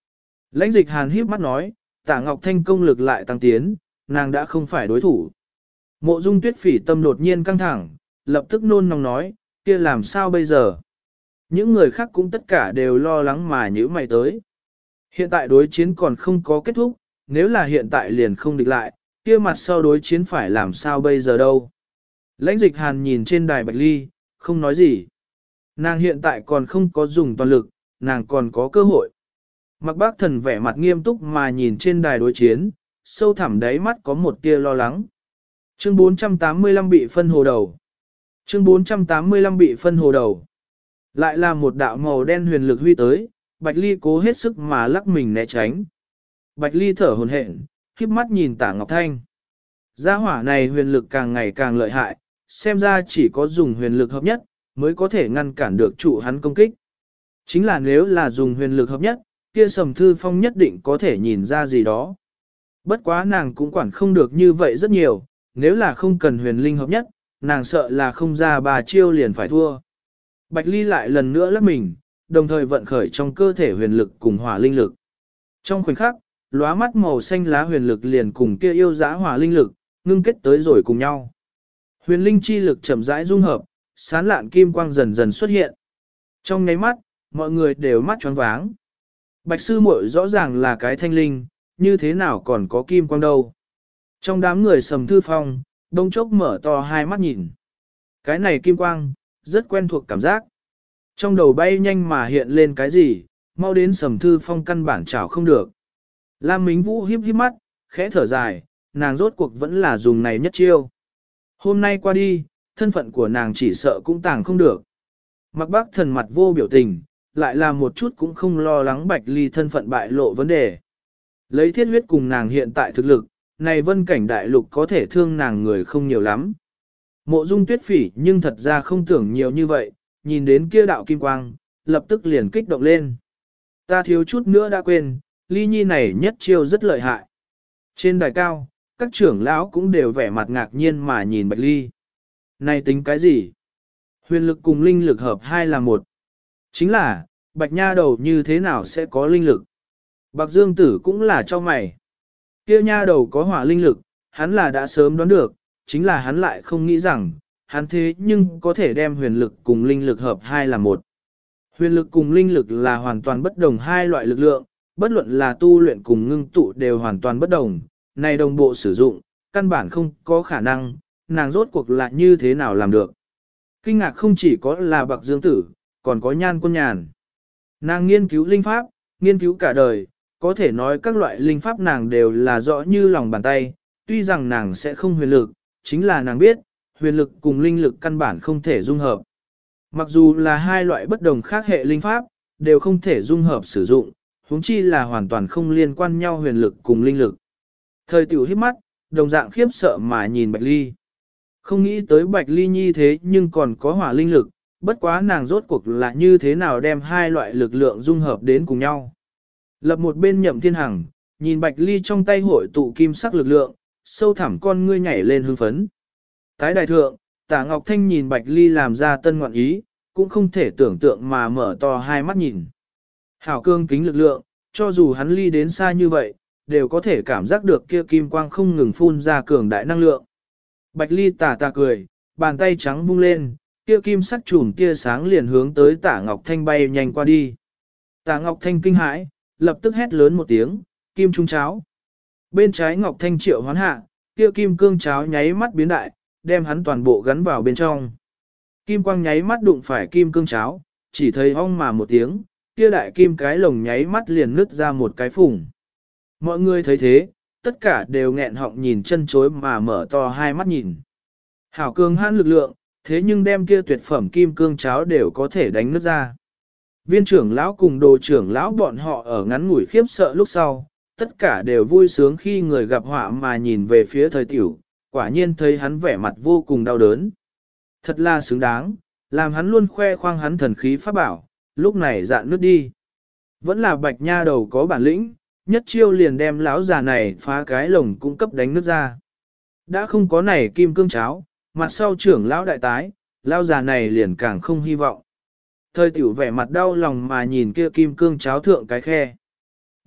Lãnh dịch hàn híp mắt nói, Tả Ngọc Thanh công lực lại tăng tiến, nàng đã không phải đối thủ. Mộ Dung Tuyết Phỉ tâm đột nhiên căng thẳng, lập tức nôn nóng nói, kia làm sao bây giờ? Những người khác cũng tất cả đều lo lắng mà nhíu mày tới. Hiện tại đối chiến còn không có kết thúc, nếu là hiện tại liền không địch lại, kia mặt sau đối chiến phải làm sao bây giờ đâu? Lãnh dịch hàn nhìn trên đài Bạch Ly, không nói gì. Nàng hiện tại còn không có dùng toàn lực, nàng còn có cơ hội. Mặc Bác Thần vẻ mặt nghiêm túc mà nhìn trên đài đối chiến, sâu thẳm đáy mắt có một tia lo lắng. Chương 485 bị phân hồ đầu. Chương 485 bị phân hồ đầu. Lại là một đạo màu đen huyền lực huy tới, Bạch Ly cố hết sức mà lắc mình né tránh. Bạch Ly thở hổn hển, khiếp mắt nhìn Tả Ngọc Thanh. Gia hỏa này huyền lực càng ngày càng lợi hại, xem ra chỉ có dùng huyền lực hợp nhất, mới có thể ngăn cản được trụ hắn công kích. Chính là nếu là dùng huyền lực hợp nhất, kia Sầm Thư Phong nhất định có thể nhìn ra gì đó. Bất quá nàng cũng quản không được như vậy rất nhiều, nếu là không cần huyền linh hợp nhất, nàng sợ là không ra 3 chiêu liền phải thua. Bạch Ly lại lần nữa lắc mình, đồng thời vận khởi trong cơ thể huyền lực cùng hỏa linh lực. Trong khoảnh khắc, lóa mắt màu xanh lá huyền lực liền cùng kia yêu dã hỏa linh lực, ngưng kết tới rồi cùng nhau. Huyền linh chi lực chậm rãi dung hợp, sán lạn kim quang dần dần xuất hiện. Trong nháy mắt, mọi người đều mắt choáng váng. Bạch sư muội rõ ràng là cái thanh linh, như thế nào còn có kim quang đâu. Trong đám người Sầm Thư Phong, đông chốc mở to hai mắt nhìn. Cái này kim quang, rất quen thuộc cảm giác. Trong đầu bay nhanh mà hiện lên cái gì, mau đến Sầm Thư Phong căn bản chảo không được. Lam Mính Vũ híp híp mắt, khẽ thở dài, nàng rốt cuộc vẫn là dùng này nhất chiêu. Hôm nay qua đi, thân phận của nàng chỉ sợ cũng tàng không được. Mặc Bác Thần mặt vô biểu tình, lại là một chút cũng không lo lắng Bạch Ly thân phận bại lộ vấn đề. Lấy thiết huyết cùng nàng hiện tại thực lực, này vân cảnh đại lục có thể thương nàng người không nhiều lắm. Mộ Dung Tuyết Phỉ nhưng thật ra không tưởng nhiều như vậy, nhìn đến kia đạo kim quang, lập tức liền kích động lên. Ta thiếu chút nữa đã quên, Ly Nhi này nhất chiêu rất lợi hại. Trên đài cao, các trưởng lão cũng đều vẻ mặt ngạc nhiên mà nhìn Bạch Ly. Này tính cái gì? Huyền lực cùng linh lực hợp hai là một. Chính là, Bạch Nha đầu như thế nào sẽ có linh lực? Bạc Dương Tử cũng là cho mày. Kia nha đầu có hỏa linh lực, hắn là đã sớm đoán được, chính là hắn lại không nghĩ rằng, hắn thế nhưng có thể đem huyền lực cùng linh lực hợp hai là một. Huyền lực cùng linh lực là hoàn toàn bất đồng hai loại lực lượng, bất luận là tu luyện cùng ngưng tụ đều hoàn toàn bất đồng, này đồng bộ sử dụng, căn bản không có khả năng, nàng rốt cuộc là như thế nào làm được. Kinh ngạc không chỉ có là Bạc Dương Tử, còn có Nhan Quân Nhàn. Nàng nghiên cứu linh pháp, nghiên cứu cả đời, có thể nói các loại linh pháp nàng đều là rõ như lòng bàn tay, tuy rằng nàng sẽ không huyền lực, chính là nàng biết, huyền lực cùng linh lực căn bản không thể dung hợp. Mặc dù là hai loại bất đồng khác hệ linh pháp, đều không thể dung hợp sử dụng, huống chi là hoàn toàn không liên quan nhau huyền lực cùng linh lực. Thời tiểu hít mắt, đồng dạng khiếp sợ mà nhìn Bạch Ly. Không nghĩ tới Bạch Ly Nhi thế nhưng còn có hỏa linh lực, bất quá nàng rốt cuộc là như thế nào đem hai loại lực lượng dung hợp đến cùng nhau. Lập một bên Nhậm Thiên Hằng, nhìn Bạch Ly trong tay hội tụ kim sắc lực lượng, sâu thẳm con ngươi nhảy lên hưng phấn. Tái đại thượng, Tả Ngọc Thanh nhìn Bạch Ly làm ra tân ngoạn ý, cũng không thể tưởng tượng mà mở to hai mắt nhìn. Hảo cương kính lực lượng, cho dù hắn ly đến xa như vậy, đều có thể cảm giác được kia kim quang không ngừng phun ra cường đại năng lượng. Bạch Ly tà cười, bàn tay trắng vung lên, kia kim sắc chùm tia sáng liền hướng tới Tả Ngọc Thanh bay nhanh qua đi. Tả Ngọc Thanh kinh hãi, lập tức hét lớn một tiếng, kim trung cháo. Bên trái Ngọc Thanh triệu hoán hạ, kia kim cương cháo nháy mắt biến đại, đem hắn toàn bộ gắn vào bên trong. Kim quang nháy mắt đụng phải kim cương cháo, chỉ thấy ong mà một tiếng, kia đại kim cái lồng nháy mắt liền nứt ra một cái phủng. Mọi người thấy thế, tất cả đều nghẹn họng nhìn chân chối mà mở to hai mắt nhìn. Hảo cương hãn lực lượng, thế nhưng đem kia tuyệt phẩm kim cương cháo đều có thể đánh nứt ra. Viên trưởng lão cùng đồ trưởng lão bọn họ ở ngắn ngủi khiếp sợ lúc sau, tất cả đều vui sướng khi người gặp họa mà nhìn về phía thời tiểu, quả nhiên thấy hắn vẻ mặt vô cùng đau đớn. Thật là xứng đáng, làm hắn luôn khoe khoang hắn thần khí pháp bảo, lúc này dạn nước đi. Vẫn là Bạch Nha đầu có bản lĩnh, nhất chiêu liền đem lão già này phá cái lồng cung cấp đánh nước ra. Đã không có này kim cương cháo, mặt sau trưởng lão đại tái, lão già này liền càng không hy vọng. Thời tiểu vẻ mặt đau lòng mà nhìn kia kim cương cháo thượng cái khe.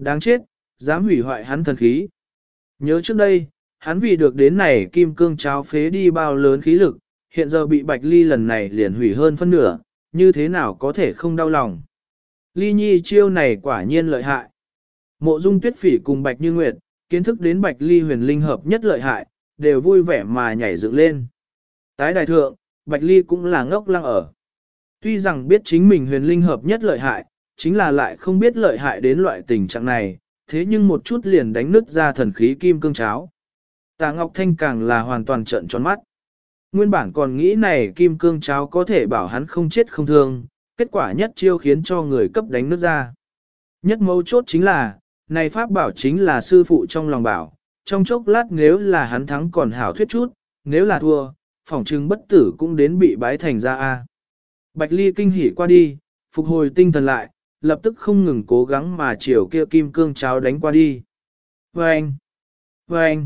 Đáng chết, dám hủy hoại hắn thần khí. Nhớ trước đây, hắn vì được đến này kim cương cháo phế đi bao lớn khí lực, hiện giờ bị Bạch Ly lần này liền hủy hơn phân nửa, như thế nào có thể không đau lòng. Ly Nhi chiêu này quả nhiên lợi hại. Mộ Dung Tuyết Phỉ cùng Bạch Như Nguyệt, kiến thức đến Bạch Ly huyền linh hợp nhất lợi hại, đều vui vẻ mà nhảy dựng lên. Tái đại thượng, Bạch Ly cũng là ngốc lăng ở. Tuy rằng biết chính mình huyền linh hợp nhất lợi hại, chính là lại không biết lợi hại đến loại tình trạng này, thế nhưng một chút liền đánh nứt ra thần khí kim cương cháo. Tạ Ngọc Thanh càng là hoàn toàn trợn tròn mắt. Nguyên bản còn nghĩ này kim cương cháo có thể bảo hắn không chết không thương, kết quả nhất chiêu khiến cho người cấp đánh nứt ra. Nhất mấu chốt chính là, này pháp bảo chính là sư phụ trong lòng bảo, trong chốc lát nếu là hắn thắng còn hảo thuyết chút, nếu là thua, phỏng chừng bất tử cũng đến bị bái thành ra a. Bạch Ly kinh hỉ qua đi, phục hồi tinh thần lại, lập tức không ngừng cố gắng mà chiều kia kim cương cháo đánh qua đi. Vâng! Vâng!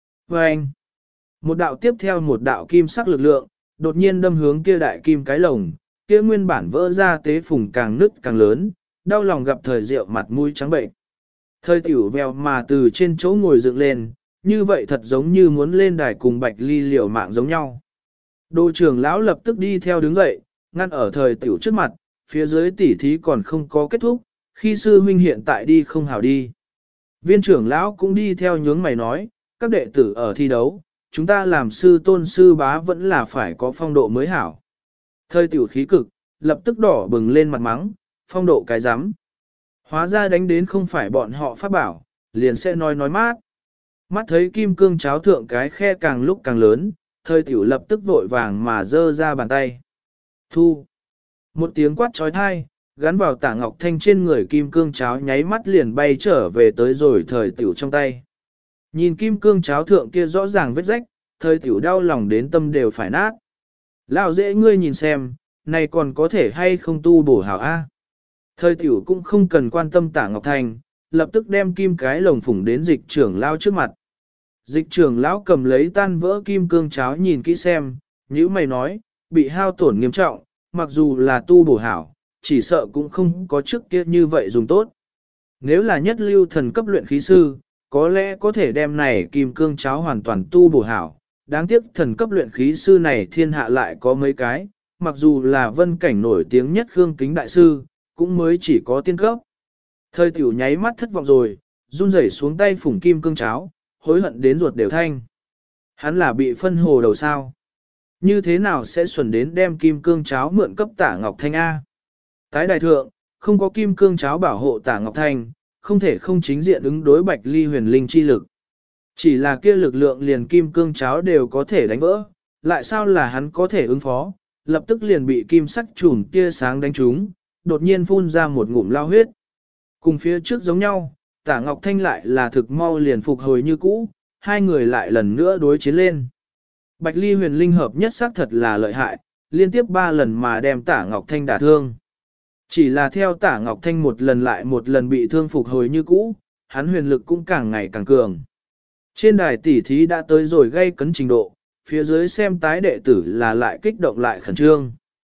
Vâng! Một đạo tiếp theo một đạo kim sắc lực lượng, đột nhiên đâm hướng kia đại kim cái lồng, kia nguyên bản vỡ ra tế phùng càng nứt càng lớn, đau lòng gặp thời rượu mặt mũi trắng bệnh. Thời tiểu vèo mà từ trên chỗ ngồi dựng lên, như vậy thật giống như muốn lên đài cùng Bạch Ly liều mạng giống nhau. Đô trưởng lão lập tức đi theo đứng dậy, ngăn ở thời tiểu trước mặt, phía dưới tỉ thí còn không có kết thúc, khi sư huynh hiện tại đi không hảo đi. Viên trưởng lão cũng đi theo nhướng mày nói, các đệ tử ở thi đấu, chúng ta làm sư tôn sư bá vẫn là phải có phong độ mới hảo. Thời tiểu khí cực, lập tức đỏ bừng lên mặt mắng, phong độ cái rắm. Hóa ra đánh đến không phải bọn họ pháp bảo, liền sẽ nói mát. Mắt thấy kim cương cháo thượng cái khe càng lúc càng lớn, thời tiểu lập tức vội vàng mà giơ ra bàn tay. Thu. Một tiếng quát trói thai, gắn vào Tạ Ngọc Thanh trên người kim cương cháo nháy mắt liền bay trở về tới rồi thời tiểu trong tay. Nhìn kim cương cháo thượng kia rõ ràng vết rách, thời tiểu đau lòng đến tâm đều phải nát. Lão dễ ngươi nhìn xem, này còn có thể hay không tu bổ hảo A. Thời tiểu cũng không cần quan tâm Tạ Ngọc Thanh, lập tức đem kim cái lồng phủng đến dịch trưởng lão trước mặt. Dịch trưởng lão cầm lấy tan vỡ kim cương cháo nhìn kỹ xem, như mày nói, bị hao tổn nghiêm trọng, mặc dù là tu bổ hảo, chỉ sợ cũng không có trước kia như vậy dùng tốt. Nếu là nhất lưu thần cấp luyện khí sư, có lẽ có thể đem này kim cương cháo hoàn toàn tu bổ hảo. Đáng tiếc thần cấp luyện khí sư này thiên hạ lại có mấy cái, mặc dù là vân cảnh nổi tiếng nhất Khương Kính đại sư, cũng mới chỉ có tiên cấp. Thời tiểu nháy mắt thất vọng rồi, run rẩy xuống tay phủng kim cương cháo, hối hận đến ruột đều thanh. Hắn là bị phân hồ đầu sao? Như thế nào sẽ xuẩn đến đem kim cương cháo mượn cấp Tạ Ngọc Thanh A? Tái đại thượng, không có kim cương cháo bảo hộ Tạ Ngọc Thanh, không thể không chính diện ứng đối Bạch Ly huyền linh chi lực. Chỉ là kia lực lượng liền kim cương cháo đều có thể đánh vỡ, lại sao là hắn có thể ứng phó, lập tức liền bị kim sắc chùm tia sáng đánh trúng, đột nhiên phun ra một ngụm lao huyết. Cùng phía trước giống nhau, Tạ Ngọc Thanh lại là thực mau liền phục hồi như cũ, hai người lại lần nữa đối chiến lên. Bạch Ly huyền linh hợp nhất xác thật là lợi hại, liên tiếp 3 lần mà đem Tạ Ngọc Thanh đả thương. Chỉ là theo Tạ Ngọc Thanh một lần lại một lần bị thương phục hồi như cũ, hắn huyền lực cũng càng ngày càng cường. Trên đài tỉ thí đã tới rồi gây cấn trình độ, phía dưới xem tái đệ tử là lại kích động lại khẩn trương.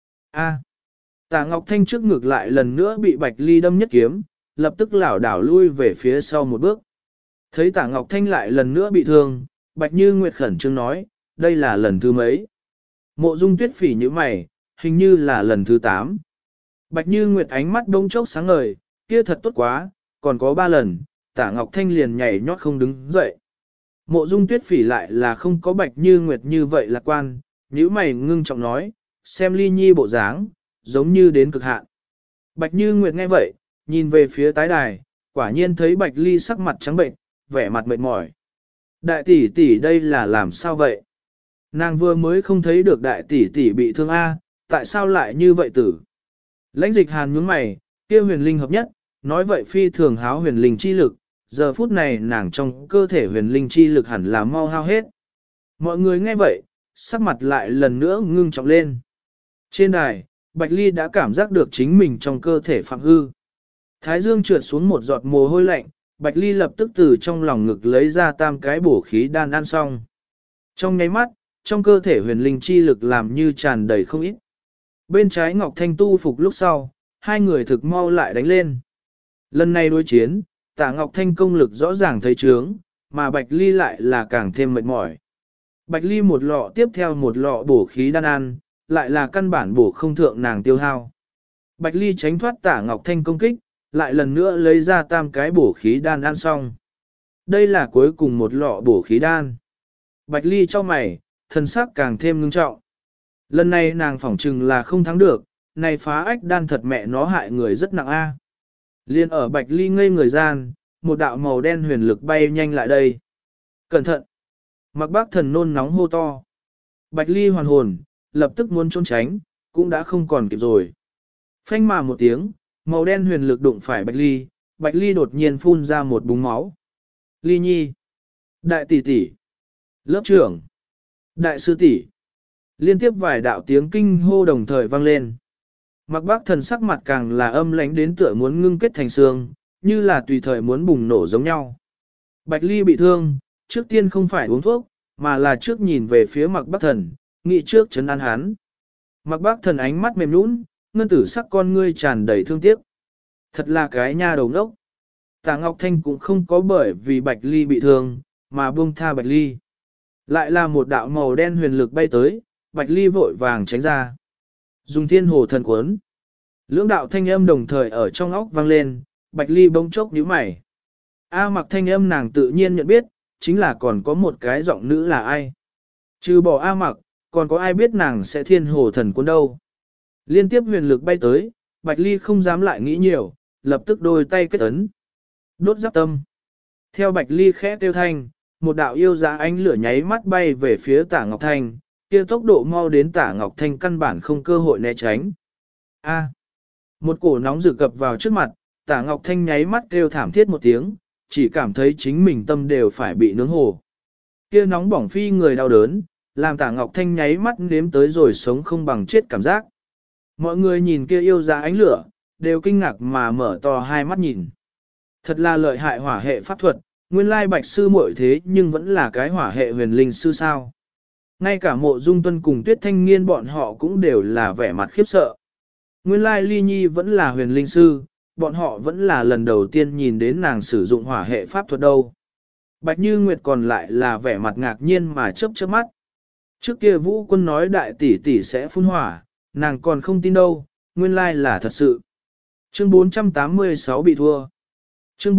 Tạ Ngọc Thanh trước ngược lại lần nữa bị Bạch Ly đâm nhất kiếm, lập tức lảo đảo lui về phía sau một bước. Thấy Tạ Ngọc Thanh lại lần nữa bị thương, Bạch Như Nguyệt khẩn trương nói, đây là lần thứ mấy. Mộ Dung Tuyết Phỉ như mày, hình như là lần thứ 8. Bạch Như Nguyệt ánh mắt đông chốc sáng ngời, kia thật tốt quá, còn có 3 lần, Tạ Ngọc Thanh liền nhảy nhót không đứng dậy. Mộ Dung Tuyết Phỉ lại là không có Bạch Như Nguyệt như vậy lạc quan, nhíu mày ngưng trọng nói, xem Ly Nhi bộ dáng, giống như đến cực hạn. Bạch Như Nguyệt nghe vậy, nhìn về phía tái đài, quả nhiên thấy Bạch Ly sắc mặt trắng bệnh, vẻ mặt mệt mỏi. Đại tỷ tỷ đây là làm sao vậy? Nàng vừa mới không thấy được đại tỷ tỷ bị thương A, tại sao lại như vậy tử? Lãnh Dịch Hàn nhướng mày, kia huyền linh hợp nhất, nói vậy phi thường háo huyền linh chi lực, giờ phút này nàng trong cơ thể huyền linh chi lực hẳn là mau hao hết. Mọi người nghe vậy, sắc mặt lại lần nữa ngưng trọng lên. Trên đài, Bạch Ly đã cảm giác được chính mình trong cơ thể phạm hư. Thái dương trượt xuống một giọt mồ hôi lạnh, Bạch Ly lập tức từ trong lòng ngực lấy ra 3 cái bổ khí đan ăn xong. Trong nháy mắt, trong cơ thể huyền linh chi lực làm như tràn đầy không ít. Bên trái Ngọc Thanh tu phục lúc sau, hai người thực mau lại đánh lên. Lần này đối chiến, Tả Ngọc Thanh công lực rõ ràng thấy trướng, mà Bạch Ly lại là càng thêm mệt mỏi. Bạch Ly một lọ tiếp theo một lọ bổ khí đan ăn, lại là căn bản bổ không thượng nàng tiêu hao. Bạch Ly tránh thoát Tả Ngọc Thanh công kích, lại lần nữa lấy ra tam cái bổ khí đan ăn xong. Đây là cuối cùng một lọ bổ khí đan. Bạch Ly cho mày, thân sắc càng thêm ngưng trọng. Lần này nàng phỏng chừng là không thắng được, này phá ách đan thật mẹ nó hại người rất nặng a. Liên ở Bạch Ly ngây người gian, một đạo màu đen huyền lực bay nhanh lại đây. Cẩn thận! Mặc bác thần nôn nóng hô to. Bạch Ly hoàn hồn, lập tức muốn trốn tránh, cũng đã không còn kịp rồi. Phanh mà một tiếng, màu đen huyền lực đụng phải Bạch Ly đột nhiên phun ra một búng máu. Ly nhi! Đại tỷ tỷ! Lớp trưởng! Đại sư tỷ! Liên tiếp vài đạo tiếng kinh hô đồng thời vang lên. Mặc bác thần sắc mặt càng là âm lãnh đến tựa muốn ngưng kết thành xương, như là tùy thời muốn bùng nổ giống nhau. Bạch Ly bị thương, trước tiên không phải uống thuốc, mà là trước nhìn về phía mặc bác thần, nghĩ trước chấn an hắn. Mặc bác thần ánh mắt mềm nũng, ngân tử sắc con ngươi tràn đầy thương tiếc. Thật là cái nha đầu ngốc. Tả Ngọc Thanh cũng không có bởi vì Bạch Ly bị thương, mà buông tha Bạch Ly. Lại là một đạo màu đen huyền lực bay tới, Bạch Ly vội vàng tránh ra. Dùng thiên hồ thần cuốn. Lưỡng đạo thanh âm đồng thời ở trong óc vang lên, Bạch Ly bỗng chốc nhíu mày. A Mặc thanh âm nàng tự nhiên nhận biết, chính là còn có một cái giọng nữ là ai. Trừ bỏ A Mặc, còn có ai biết nàng sẽ thiên hồ thần cuốn đâu. Liên tiếp huyền lực bay tới, Bạch Ly không dám lại nghĩ nhiều, lập tức đôi tay kết ấn. Đốt giáp tâm. Theo Bạch Ly khẽ kêu thanh, một đạo yêu dã ánh lửa nháy mắt bay về phía Tả Ngọc Thanh, kia tốc độ mau đến Tả Ngọc Thanh căn bản không cơ hội né tránh. A. Một cổ nóng rực cập vào trước mặt, Tả Ngọc Thanh nháy mắt kêu thảm thiết một tiếng, chỉ cảm thấy chính mình tâm đều phải bị nướng hồ. Kia nóng bỏng phi người đau đớn, làm Tả Ngọc Thanh nháy mắt nếm tới rồi sống không bằng chết cảm giác. Mọi người nhìn kia yêu dã ánh lửa, đều kinh ngạc mà mở to hai mắt nhìn. Thật là lợi hại hỏa hệ pháp thuật, nguyên lai Bạch sư muội thế nhưng vẫn là cái hỏa hệ huyền linh sư sao. Ngay cả Mộ Dung Tuân cùng Tuyết Thanh Nghiên bọn họ cũng đều là vẻ mặt khiếp sợ. Nguyên lai Ly Nhi vẫn là huyền linh sư, bọn họ vẫn là lần đầu tiên nhìn đến nàng sử dụng hỏa hệ pháp thuật đâu. Bạch Như Nguyệt còn lại là vẻ mặt ngạc nhiên mà chớp chớp mắt. Trước kia Vũ Quân nói đại tỷ tỷ sẽ phun hỏa, nàng còn không tin đâu, nguyên lai là thật sự. Chương 486 bị thua. Chương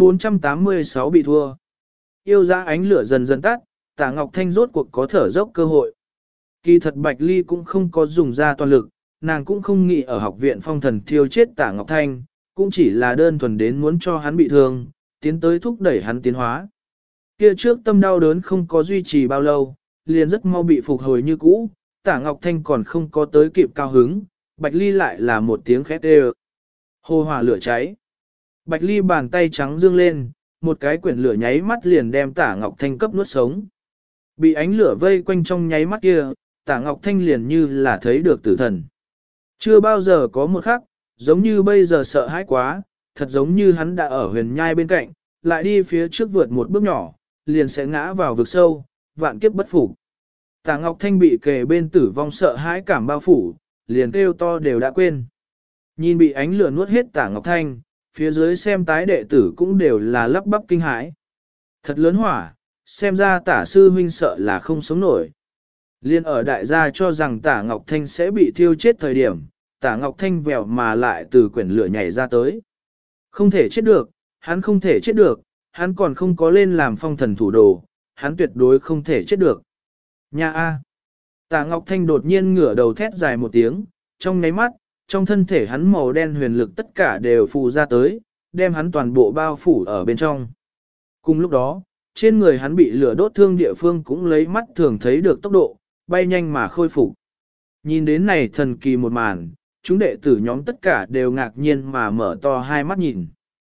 486 bị thua. Yêu dã ánh lửa dần dần tắt, Tả Ngọc Thanh rốt cuộc có thở dốc cơ hội. Kỳ thật Bạch Ly cũng không có dùng ra toàn lực, nàng cũng không nghĩ ở học viện phong thần thiêu chết Tả Ngọc Thanh, cũng chỉ là đơn thuần đến muốn cho hắn bị thương, tiến tới thúc đẩy hắn tiến hóa. Kia trước tâm đau đớn không có duy trì bao lâu, liền rất mau bị phục hồi như cũ, Tả Ngọc Thanh còn không có tới kịp cao hứng, Bạch Ly lại là một tiếng khét đều. Hồ hỏa lửa cháy. Bạch Ly bàn tay trắng dương lên, một cái quyển lửa nháy mắt liền đem Tả Ngọc Thanh cấp nuốt sống. Bị ánh lửa vây quanh trong nháy mắt kia, Tả Ngọc Thanh liền như là thấy được tử thần. Chưa bao giờ có một khắc, giống như bây giờ sợ hãi quá, thật giống như hắn đã ở huyền nhai bên cạnh, lại đi phía trước vượt một bước nhỏ, liền sẽ ngã vào vực sâu, vạn kiếp bất phục. Tả Ngọc Thanh bị kề bên tử vong sợ hãi cảm bao phủ, liền kêu to đều đã quên. Nhìn bị ánh lửa nuốt hết Tả Ngọc Thanh, phía dưới xem tái đệ tử cũng đều là lắp bắp kinh hãi. Thật lớn hỏa, xem ra Tả sư huynh sợ là không sống nổi. Liên ở đại gia cho rằng Tả Ngọc Thanh sẽ bị thiêu chết thời điểm, Tả Ngọc Thanh vèo mà lại từ quyển lửa nhảy ra tới. Không thể chết được, hắn không thể chết được, hắn còn không có lên làm phong thần thủ đồ, hắn tuyệt đối không thể chết được. Nha A. Tả Ngọc Thanh đột nhiên ngửa đầu thét dài một tiếng, trong nháy mắt, trong thân thể hắn màu đen huyền lực tất cả đều phù ra tới, đem hắn toàn bộ bao phủ ở bên trong. Cùng lúc đó, trên người hắn bị lửa đốt thương địa phương cũng lấy mắt thường thấy được tốc độ, bay nhanh mà khôi phục. Nhìn đến này thần kỳ một màn, chúng đệ tử nhóm tất cả đều ngạc nhiên mà mở to hai mắt nhìn.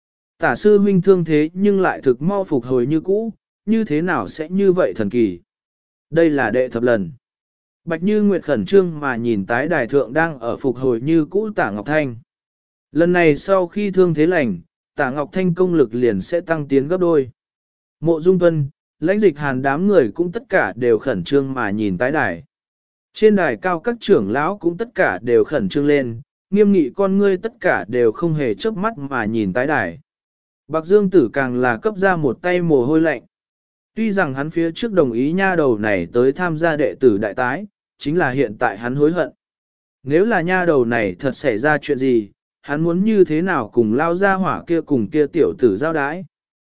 Tả sư huynh thương thế nhưng lại thực mau phục hồi như cũ, như thế nào sẽ như vậy thần kỳ? Đây là đệ thập lần. Bạch Như Nguyệt khẩn trương mà nhìn tái đài thượng đang ở phục hồi như cũ Tả Ngọc Thanh. Lần này sau khi thương thế lành, Tả Ngọc Thanh công lực liền sẽ tăng tiến gấp đôi. Mộ Dung Tuân, Lãnh Dịch Hàn đám người cũng tất cả đều khẩn trương mà nhìn tái đài. Trên đài cao các trưởng lão cũng tất cả đều khẩn trương lên, nghiêm nghị con ngươi tất cả đều không hề chớp mắt mà nhìn tái đài. Bạc Dương Tử càng là cấp ra một tay mồ hôi lạnh. Tuy rằng hắn phía trước đồng ý nha đầu này tới tham gia đệ tử đại tái, chính là hiện tại hắn hối hận. Nếu là nha đầu này thật xảy ra chuyện gì, hắn muốn như thế nào cùng lao ra hỏa kia cùng kia tiểu tử giao đái.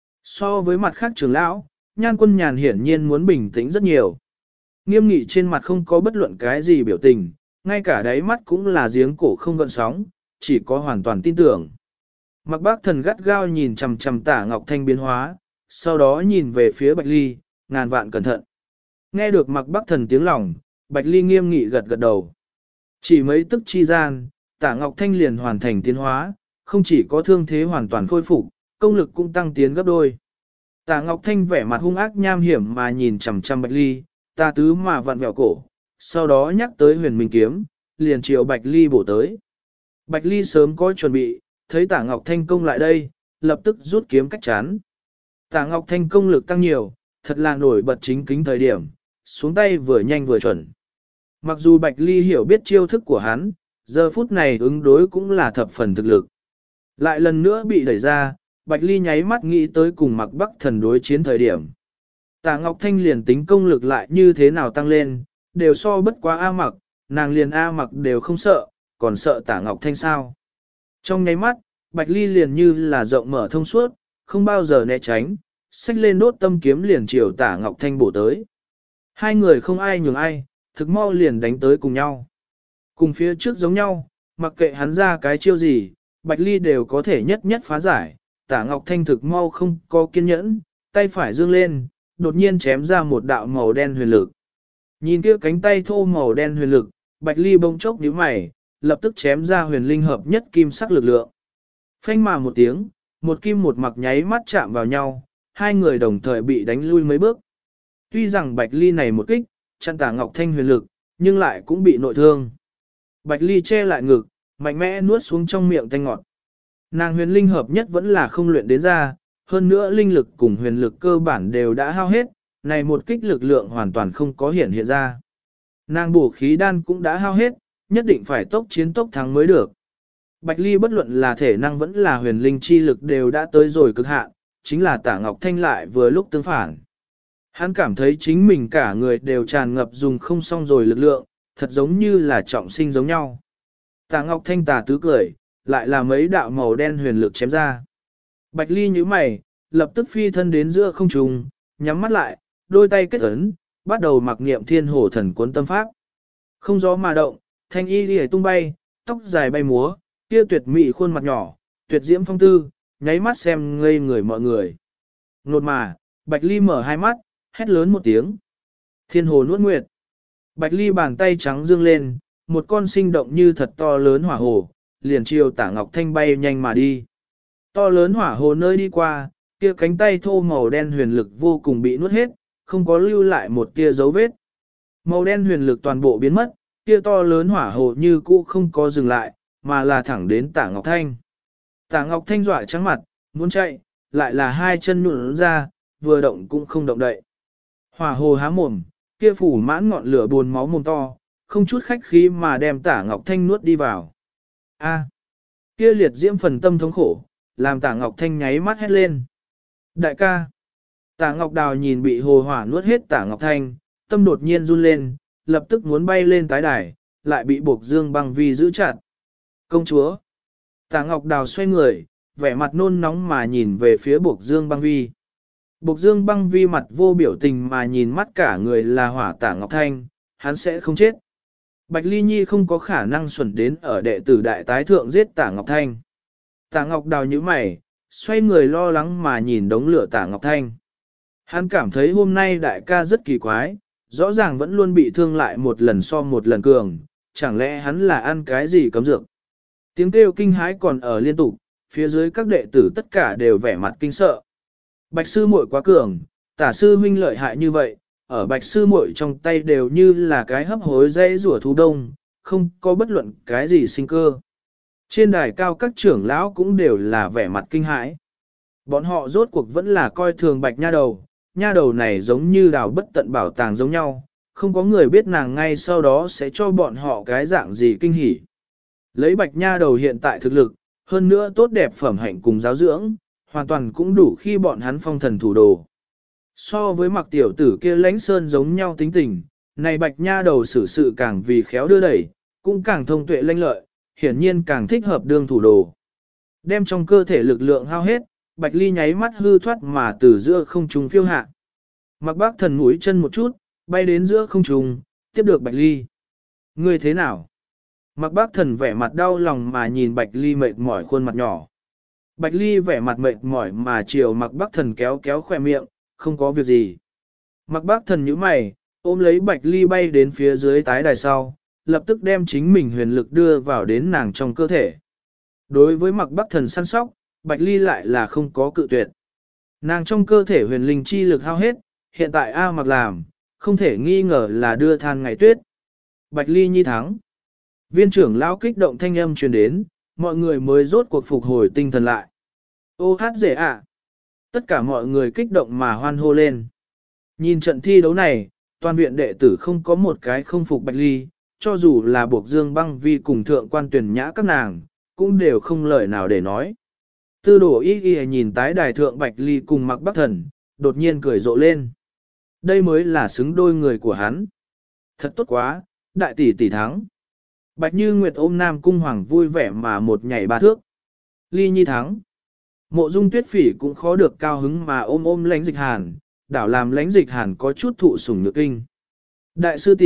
So với mặt khác trưởng lão, Nhan Quân Nhàn hiển nhiên muốn bình tĩnh rất nhiều. Nghiêm nghị trên mặt không có bất luận cái gì biểu tình, ngay cả đáy mắt cũng là giếng cổ không gợn sóng, chỉ có hoàn toàn tin tưởng. Mặc Bác Thần gắt gao nhìn chằm chằm Tả Ngọc Thanh biến hóa, sau đó nhìn về phía Bạch Ly, ngàn vạn cẩn thận. Nghe được Mặc Bác Thần tiếng lòng, Bạch Ly nghiêm nghị gật gật đầu. Chỉ mấy tức chi gian, Tả Ngọc Thanh liền hoàn thành tiến hóa, không chỉ có thương thế hoàn toàn khôi phục, công lực cũng tăng tiến gấp đôi. Tả Ngọc Thanh vẻ mặt hung ác nham hiểm mà nhìn chằm chằm Bạch Ly, ta tứ mà vặn vẹo cổ, sau đó nhắc tới huyền minh kiếm, liền chiều Bạch Ly bổ tới. Bạch Ly sớm có chuẩn bị, thấy Tả Ngọc Thanh công lại đây, lập tức rút kiếm cách chán. Tả Ngọc Thanh công lực tăng nhiều, thật là nổi bật chính kính thời điểm, xuống tay vừa nhanh vừa chuẩn. Mặc dù Bạch Ly hiểu biết chiêu thức của hắn, giờ phút này ứng đối cũng là thập phần thực lực. Lại lần nữa bị đẩy ra, Bạch Ly nháy mắt nghĩ tới cùng Mặc Bắc Thần đối chiến thời điểm. Tả Ngọc Thanh liền tính công lực lại như thế nào tăng lên, đều so bất quá A Mặc, nàng liền A Mặc đều không sợ, còn sợ Tả Ngọc Thanh sao. Trong nháy mắt, Bạch Ly liền như là rộng mở thông suốt, không bao giờ né tránh, xách lên đốt tâm kiếm liền chiều Tả Ngọc Thanh bổ tới. Hai người không ai nhường ai, thực mau liền đánh tới cùng nhau. Cùng phía trước giống nhau, mặc kệ hắn ra cái chiêu gì, Bạch Ly đều có thể nhất nhất phá giải. Tả Ngọc Thanh thực mau không có kiên nhẫn, tay phải dương lên, đột nhiên chém ra một đạo màu đen huyền lực. Nhìn kia cánh tay thô màu đen huyền lực, Bạch Ly bỗng chốc nhíu mày, lập tức chém ra huyền linh hợp nhất kim sắc lực lượng. Phanh mà một tiếng, một kim một mặc nháy mắt chạm vào nhau, hai người đồng thời bị đánh lui mấy bước. Tuy rằng Bạch Ly này một kích, chặn Tả Ngọc Thanh huyền lực, nhưng lại cũng bị nội thương. Bạch Ly che lại ngực, mạnh mẽ nuốt xuống trong miệng tanh ngọt. Nàng huyền linh hợp nhất vẫn là không luyện đến ra, hơn nữa linh lực cùng huyền lực cơ bản đều đã hao hết, này một kích lực lượng hoàn toàn không có hiện ra. Nàng bổ khí đan cũng đã hao hết, nhất định phải tốc chiến tốc thắng mới được. Bạch Ly bất luận là thể năng vẫn là huyền linh chi lực đều đã tới rồi cực hạn, chính là Tả Ngọc Thanh lại vừa lúc tương phản. Hắn cảm thấy chính mình cả người đều tràn ngập dùng không xong rồi lực lượng, thật giống như là trọng sinh giống nhau. Tả Ngọc Thanh tà tứ cười, lại là mấy đạo màu đen huyền lực chém ra. Bạch Ly nhíu mày, lập tức phi thân đến giữa không trung, nhắm mắt lại, đôi tay kết ấn, bắt đầu mặc niệm thiên hổ thần cuốn tâm pháp. Không gió mà động, thanh y liễu tung bay, tóc dài bay múa, kia tuyệt mỹ khuôn mặt nhỏ, tuyệt diễm phong tư, nháy mắt xem ngây người mọi người. Nột mà, Bạch Ly mở hai mắt, hét lớn một tiếng. Thiên hồ nuốt nguyệt. Bạch Ly bàn tay trắng dương lên, một con sinh động như thật to lớn hỏa hồ, liền chiều Tả Ngọc Thanh bay nhanh mà đi. To lớn hỏa hồ nơi đi qua, kia cánh tay thô màu đen huyền lực vô cùng bị nuốt hết, không có lưu lại một tia dấu vết. Màu đen huyền lực toàn bộ biến mất, kia to lớn hỏa hồ như cũ không có dừng lại, mà là thẳng đến Tả Ngọc Thanh. Tả Ngọc Thanh dọa trắng mặt, muốn chạy, lại là hai chân nhũn ra, vừa động cũng không động đậy. Hỏa hồ há mồm, kia phủ mãn ngọn lửa buồn máu mồm to, không chút khách khí mà đem Tả Ngọc Thanh nuốt đi vào. A, kia liệt diễm phần tâm thống khổ, làm Tả Ngọc Thanh nháy mắt hét lên. Đại ca. Tả Ngọc Đào nhìn bị hồ hỏa nuốt hết Tả Ngọc Thanh, tâm đột nhiên run lên, lập tức muốn bay lên tái đài, lại bị Bộc Dương Băng Vi giữ chặt. Công chúa. Tả Ngọc Đào xoay người, vẻ mặt nôn nóng mà nhìn về phía Bộc Dương Băng Vi. Bộc Dương Băng Vi mặt vô biểu tình mà nhìn mắt cả người là hỏa Tả Ngọc Thanh, hắn sẽ không chết. Bạch Ly Nhi không có khả năng xuẩn đến ở đệ tử đại tái thượng giết Tả Ngọc Thanh. Tả Ngọc Đào nhíu mày, xoay người lo lắng mà nhìn đống lửa Tả Ngọc Thanh. Hắn cảm thấy hôm nay đại ca rất kỳ quái, rõ ràng vẫn luôn bị thương lại một lần so một lần cường, chẳng lẽ hắn là ăn cái gì cấm dược. Tiếng kêu kinh hãi còn ở liên tục, phía dưới các đệ tử tất cả đều vẻ mặt kinh sợ. Bạch sư muội quá cường, Tả sư huynh lợi hại như vậy, ở bạch sư muội trong tay đều như là cái hấp hối dây rủa thú đông, không có bất luận cái gì sinh cơ. Trên đài cao các trưởng lão cũng đều là vẻ mặt kinh hãi. Bọn họ rốt cuộc vẫn là coi thường bạch nha đầu này giống như đào bất tận bảo tàng giống nhau, không có người biết nàng ngay sau đó sẽ cho bọn họ cái dạng gì kinh hỉ. Lấy bạch nha đầu hiện tại thực lực, hơn nữa tốt đẹp phẩm hạnh cùng giáo dưỡng, hoàn toàn cũng đủ khi bọn hắn phong thần thủ đồ. So với mặc tiểu tử kia lãnh sơn giống nhau tính tình, này bạch nha đầu xử sự càng vì khéo đưa đẩy, cũng càng thông tuệ lanh lợi, hiển nhiên càng thích hợp đương thủ đồ. Đem trong cơ thể lực lượng hao hết, bạch ly nháy mắt hư thoát mà từ giữa không trung phiêu hạ. Mặc bác thần mũi chân một chút, bay đến giữa không trung, tiếp được bạch ly. Ngươi thế nào? Mặc bác thần vẻ mặt đau lòng mà nhìn bạch ly mệt mỏi khuôn mặt nhỏ. Bạch ly vẻ mặt mệt mỏi mà chiều mặc bác thần kéo kéo khỏe miệng, không có việc gì. Mặc bác thần nhíu mày, ôm lấy bạch ly bay đến phía dưới tái đài sau, lập tức đem chính mình huyền lực đưa vào đến nàng trong cơ thể. Đối với mặc bác thần săn sóc, bạch ly lại là không có cự tuyệt. Nàng trong cơ thể huyền linh chi lực hao hết, hiện tại A mặc làm, không thể nghi ngờ là đưa than ngày tuyết. Bạch ly nhi thắng. Viên trưởng lão kích động thanh âm truyền đến, mọi người mới rốt cuộc phục hồi tinh thần lại. Ô hát rể ạ! Tất cả mọi người kích động mà hoan hô lên. Nhìn trận thi đấu này, toàn viện đệ tử không có một cái không phục Bạch Ly, cho dù là buộc Dương Băng Vi cùng thượng quan tuyển nhã các nàng, cũng đều không lời nào để nói. Tư đổ y nhìn tái đài thượng Bạch Ly cùng mặc bắc thần, đột nhiên cười rộ lên. Đây mới là xứng đôi người của hắn. Thật tốt quá, đại tỷ tỷ thắng. Bạch Như Nguyệt ôm Nam Cung Hoàng vui vẻ mà một nhảy ba thước. Ly nhi thắng. Mộ Dung Tuyết Phỉ cũng khó được cao hứng mà ôm Lãnh Dịch Hàn, đảo làm Lãnh Dịch Hàn có chút thụ sủng nhược kinh. Đại sư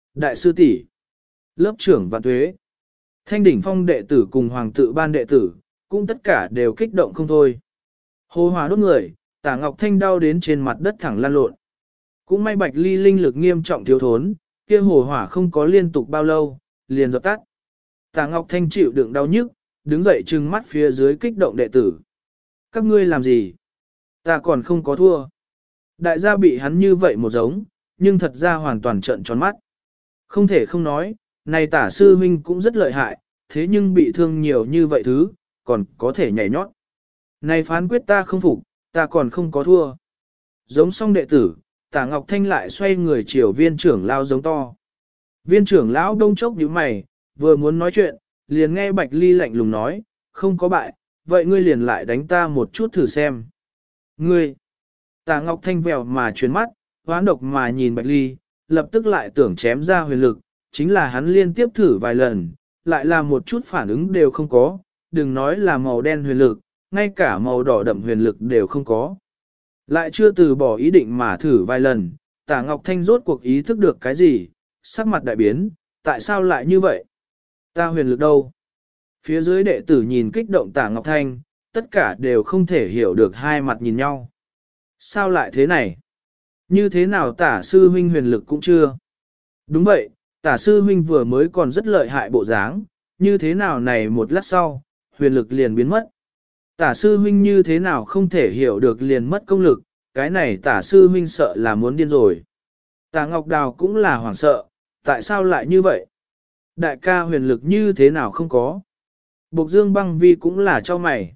tỷ, lớp trưởng Vạn Tuế, Thanh đỉnh phong đệ tử cùng hoàng tự ban đệ tử, cũng tất cả đều kích động không thôi. Hồ hỏa đốt người, Tả Ngọc Thanh đau đến trên mặt đất thẳng lăn lộn. Cũng may Bạch Ly linh lực nghiêm trọng thiếu thốn, kia hồ hỏa không có liên tục bao lâu, liền dập tắt. Tả Ngọc Thanh chịu đựng đau nhức, đứng dậy trừng mắt phía dưới kích động đệ tử. Các ngươi làm gì? Ta còn không có thua. Đại gia bị hắn như vậy một giống, nhưng thật ra hoàn toàn trợn tròn mắt. Không thể không nói, này Tả sư huynh cũng rất lợi hại, thế nhưng bị thương nhiều như vậy thứ, còn có thể nhảy nhót. Này phán quyết ta không phục, ta còn không có thua. Giống xong đệ tử, Tả Ngọc Thanh lại xoay người chiều viên trưởng lao giống to. Viên trưởng lão đông chốc nhíu mày, vừa muốn nói chuyện, liền nghe Bạch Ly lạnh lùng nói, không có bại, vậy ngươi liền lại đánh ta một chút thử xem. Ngươi! Tả Ngọc Thanh vèo mà chuyển mắt, hoán độc mà nhìn Bạch Ly, lập tức lại tưởng chém ra huyền lực, chính là hắn liên tiếp thử vài lần, lại là một chút phản ứng đều không có, đừng nói là màu đen huyền lực, ngay cả màu đỏ đậm huyền lực đều không có. Lại chưa từ bỏ ý định mà thử vài lần, Tả Ngọc Thanh rốt cuộc ý thức được cái gì, sắc mặt đại biến, tại sao lại như vậy? Ta huyền lực đâu? Phía dưới đệ tử nhìn kích động Tả Ngọc Thanh, tất cả đều không thể hiểu được hai mặt nhìn nhau. Sao lại thế này? Như thế nào Tả sư huynh huyền lực cũng chưa? Đúng vậy, Tả sư huynh vừa mới còn rất lợi hại bộ dáng, như thế nào này một lát sau, huyền lực liền biến mất. Tả sư huynh như thế nào không thể hiểu được liền mất công lực, cái này Tả sư huynh sợ là muốn điên rồi. Tả Ngọc Đào cũng là hoảng sợ, tại sao lại như vậy? Đại ca huyền lực như thế nào không có? Bộc Dương Băng Vi cũng là cho mày.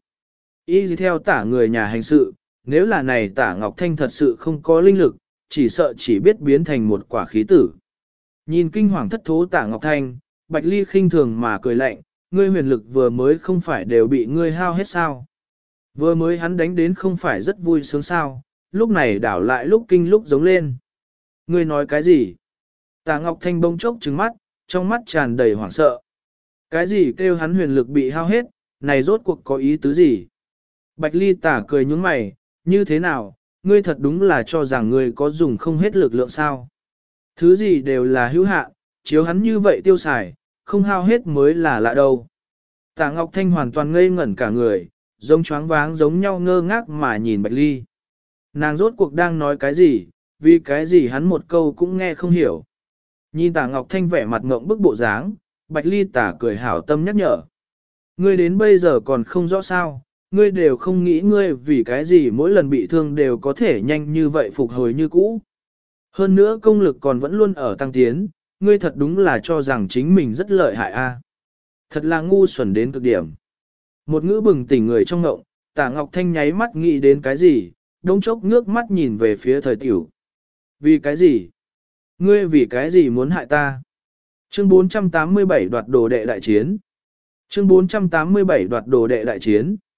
Y theo Tả người nhà hành sự, nếu là này Tả Ngọc Thanh thật sự không có linh lực, chỉ sợ chỉ biết biến thành một quả khí tử. Nhìn kinh hoàng thất thố Tả Ngọc Thanh, Bạch Ly khinh thường mà cười lạnh, ngươi huyền lực vừa mới không phải đều bị ngươi hao hết sao? Vừa mới hắn đánh đến không phải rất vui sướng sao, lúc này đảo lại lúc kinh lúc giống lên. Ngươi nói cái gì? Tả Ngọc Thanh bỗng chốc trừng mắt, trong mắt tràn đầy hoảng sợ. Cái gì kêu hắn huyền lực bị hao hết, này rốt cuộc có ý tứ gì? Bạch Ly Tả cười nhướng mày, như thế nào, ngươi thật đúng là cho rằng ngươi có dùng không hết lực lượng sao? Thứ gì đều là hữu hạn, chiếu hắn như vậy tiêu xài, không hao hết mới là lạ đâu. Tả Ngọc Thanh hoàn toàn ngây ngẩn cả người, giống choáng váng giống nhau ngơ ngác mà nhìn Bạch Ly. Nàng rốt cuộc đang nói cái gì, vì cái gì hắn một câu cũng nghe không hiểu. Nhìn Tả Ngọc Thanh vẻ mặt ngộng bức bộ dáng, Bạch Ly Tả cười hảo tâm nhắc nhở. Ngươi đến bây giờ còn không rõ sao, ngươi đều không nghĩ ngươi vì cái gì mỗi lần bị thương đều có thể nhanh như vậy phục hồi như cũ. Hơn nữa công lực còn vẫn luôn ở tăng tiến, ngươi thật đúng là cho rằng chính mình rất lợi hại a. Thật là ngu xuẩn đến cực điểm. Một ngữ bừng tỉnh người trong ngộng, Tả Ngọc Thanh nháy mắt nghĩ đến cái gì, đống chốc nước mắt nhìn về phía thời tiểu. Vì cái gì? Ngươi vì cái gì muốn hại ta? Chương 487 đoạt đồ đệ đại chiến. Chương 487 đoạt đồ đệ đại chiến.